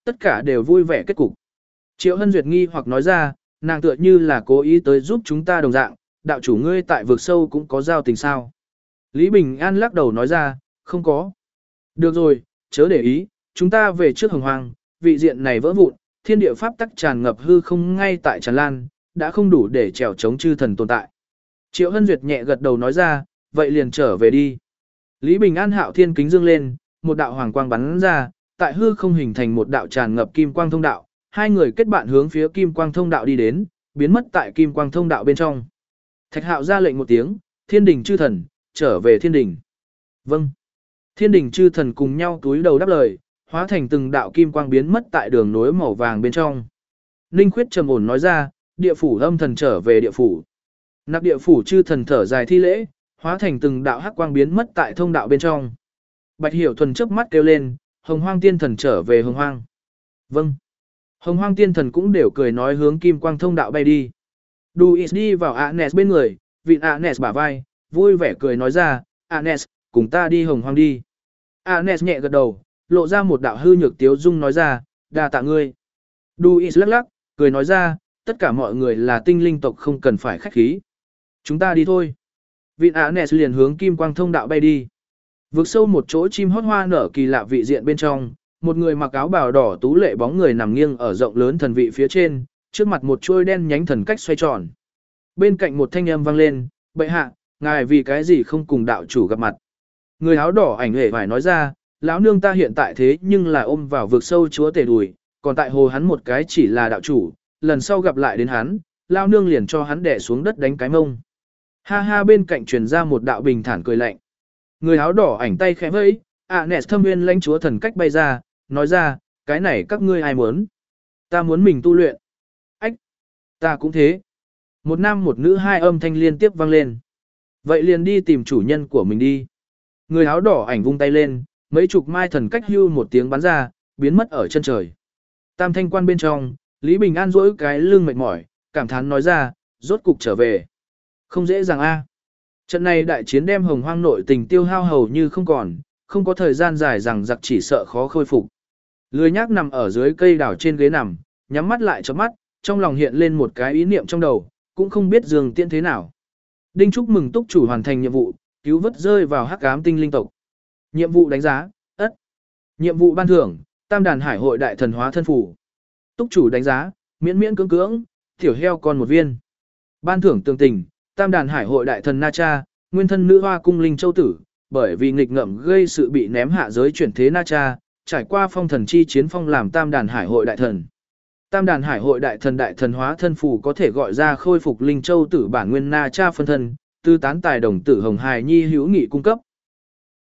Tất cả đều vui vẻ kết cục. Triệu Hân Duyệt nghi hoặc nói ra, nàng tựa như là cố ý tới giúp chúng ta đồng dạng, đạo chủ ngươi tại vực sâu cũng có giao tình sao. Lý Bình An lắc đầu nói ra, không có. Được rồi, chớ để ý, chúng ta về trước Hồng Hoang, vị diện này vỡ vụn, thiên địa pháp tắc tràn ngập hư không ngay tại tràn lan, đã không đủ để trèo chống chư thần tồn tại. Triệu Hân Duyệt nhẹ gật đầu nói ra, vậy liền trở về đi. Lý Bình An hạo thiên kính dương lên, một đạo hoàng quang bắn ra, tại hư không hình thành một đạo tràn ngập kim quang thông đạo, hai người kết bạn hướng phía kim quang thông đạo đi đến, biến mất tại kim quang thông đạo bên trong. Thạch Hạo ra lệnh một tiếng, thiên đình chư thần, trở về thiên đình. Vâng. Thiên đình chư thần cùng nhau túi đầu đáp lời, hóa thành từng đạo kim quang biến mất tại đường nối màu vàng bên trong. Ninh Khuyết trầm ổn nói ra, địa phủ âm thần trở về địa phủ. Nạp địa phủ chư thần thở dài thi lễ, hóa thành từng đạo hắc quang biến mất tại thông đạo bên trong. Bạch Hiểu Thuần chớp mắt kêu lên, Hồng Hoang tiên thần trở về Hồng Hoang. Vâng. Hồng Hoang tiên thần cũng đều cười nói hướng kim quang thông đạo bay đi. Duis đi vào Anes bên người, vịn Anes bả vai, vui vẻ cười nói ra, Anes, cùng ta đi Hồng Hoang đi. Anes nhẹ gật đầu, lộ ra một đạo hư nhược tiếu dung nói ra, đa tạ ngươi. Duis lắc lắc, cười nói ra, tất cả mọi người là tinh linh tộc không cần phải khách khí. Chúng ta đi thôi. Vịn Anes liền hướng kim quang thông đạo bay đi. Vượt sâu một chỗ chim hót hoa nở kỳ lạ vị diện bên trong, một người mặc áo bào đỏ tú lệ bóng người nằm nghiêng ở rộng lớn thần vị phía trên, trước mặt một chuôi đen nhánh thần cách xoay tròn. Bên cạnh một thanh âm vang lên, bệ hạ, ngài vì cái gì không cùng đạo chủ gặp mặt. Người áo đỏ ảnh hề phải nói ra, lão nương ta hiện tại thế nhưng là ôm vào vực sâu chúa tể đùi, còn tại hồ hắn một cái chỉ là đạo chủ, lần sau gặp lại đến hắn, lão nương liền cho hắn đè xuống đất đánh cái mông. Ha ha, bên cạnh truyền ra một đạo bình thản cười lạnh. Người áo đỏ ảnh tay khẽ vẫy, Anes thâm nguyên lãnh chúa thần cách bay ra, nói ra, cái này các ngươi ai muốn? Ta muốn mình tu luyện. Ách, ta cũng thế. Một nam một nữ hai âm thanh liên tiếp vang lên. Vậy liền đi tìm chủ nhân của mình đi. Người áo đỏ ảnh vung tay lên, mấy chục mai thần cách hưu một tiếng bắn ra, biến mất ở chân trời. Tam thanh quan bên trong, Lý Bình An duỗi cái lưng mệt mỏi, cảm thán nói ra, rốt cục trở về. Không dễ dàng a. Trận này đại chiến đem Hồng Hoang nội tình tiêu hao hầu như không còn, không có thời gian dài rằng giặc chỉ sợ khó khôi phục. Lười nhác nằm ở dưới cây đảo trên ghế nằm, nhắm mắt lại chớp mắt, trong lòng hiện lên một cái ý niệm trong đầu, cũng không biết Dương Tiễn thế nào. Đinh chúc mừng túc chủ hoàn thành nhiệm vụ, cứu vớt rơi vào hắc ám tinh linh tộc. Nhiệm vụ đánh giá, ất. Nhiệm vụ ban thưởng, Tam đàn hải hội đại thần hóa thân phủ. Túc chủ đánh giá, miễn miễn cưỡng cưỡng, tiểu heo con một viên. Ban thưởng tường tình, Tam đàn hải hội đại thần Na Cha, nguyên thân nữ hoa cung linh châu tử, bởi vì nghịch ngợm gây sự bị ném hạ giới chuyển thế Na Cha, trải qua phong thần chi chiến phong làm Tam đàn hải hội đại thần. Tam đàn hải hội đại thần hóa thân phù có thể gọi ra khôi phục linh châu tử bản nguyên Na Cha phân thân, tư tán tài đồng tử hồng hài nhi hữu nghị cung cấp.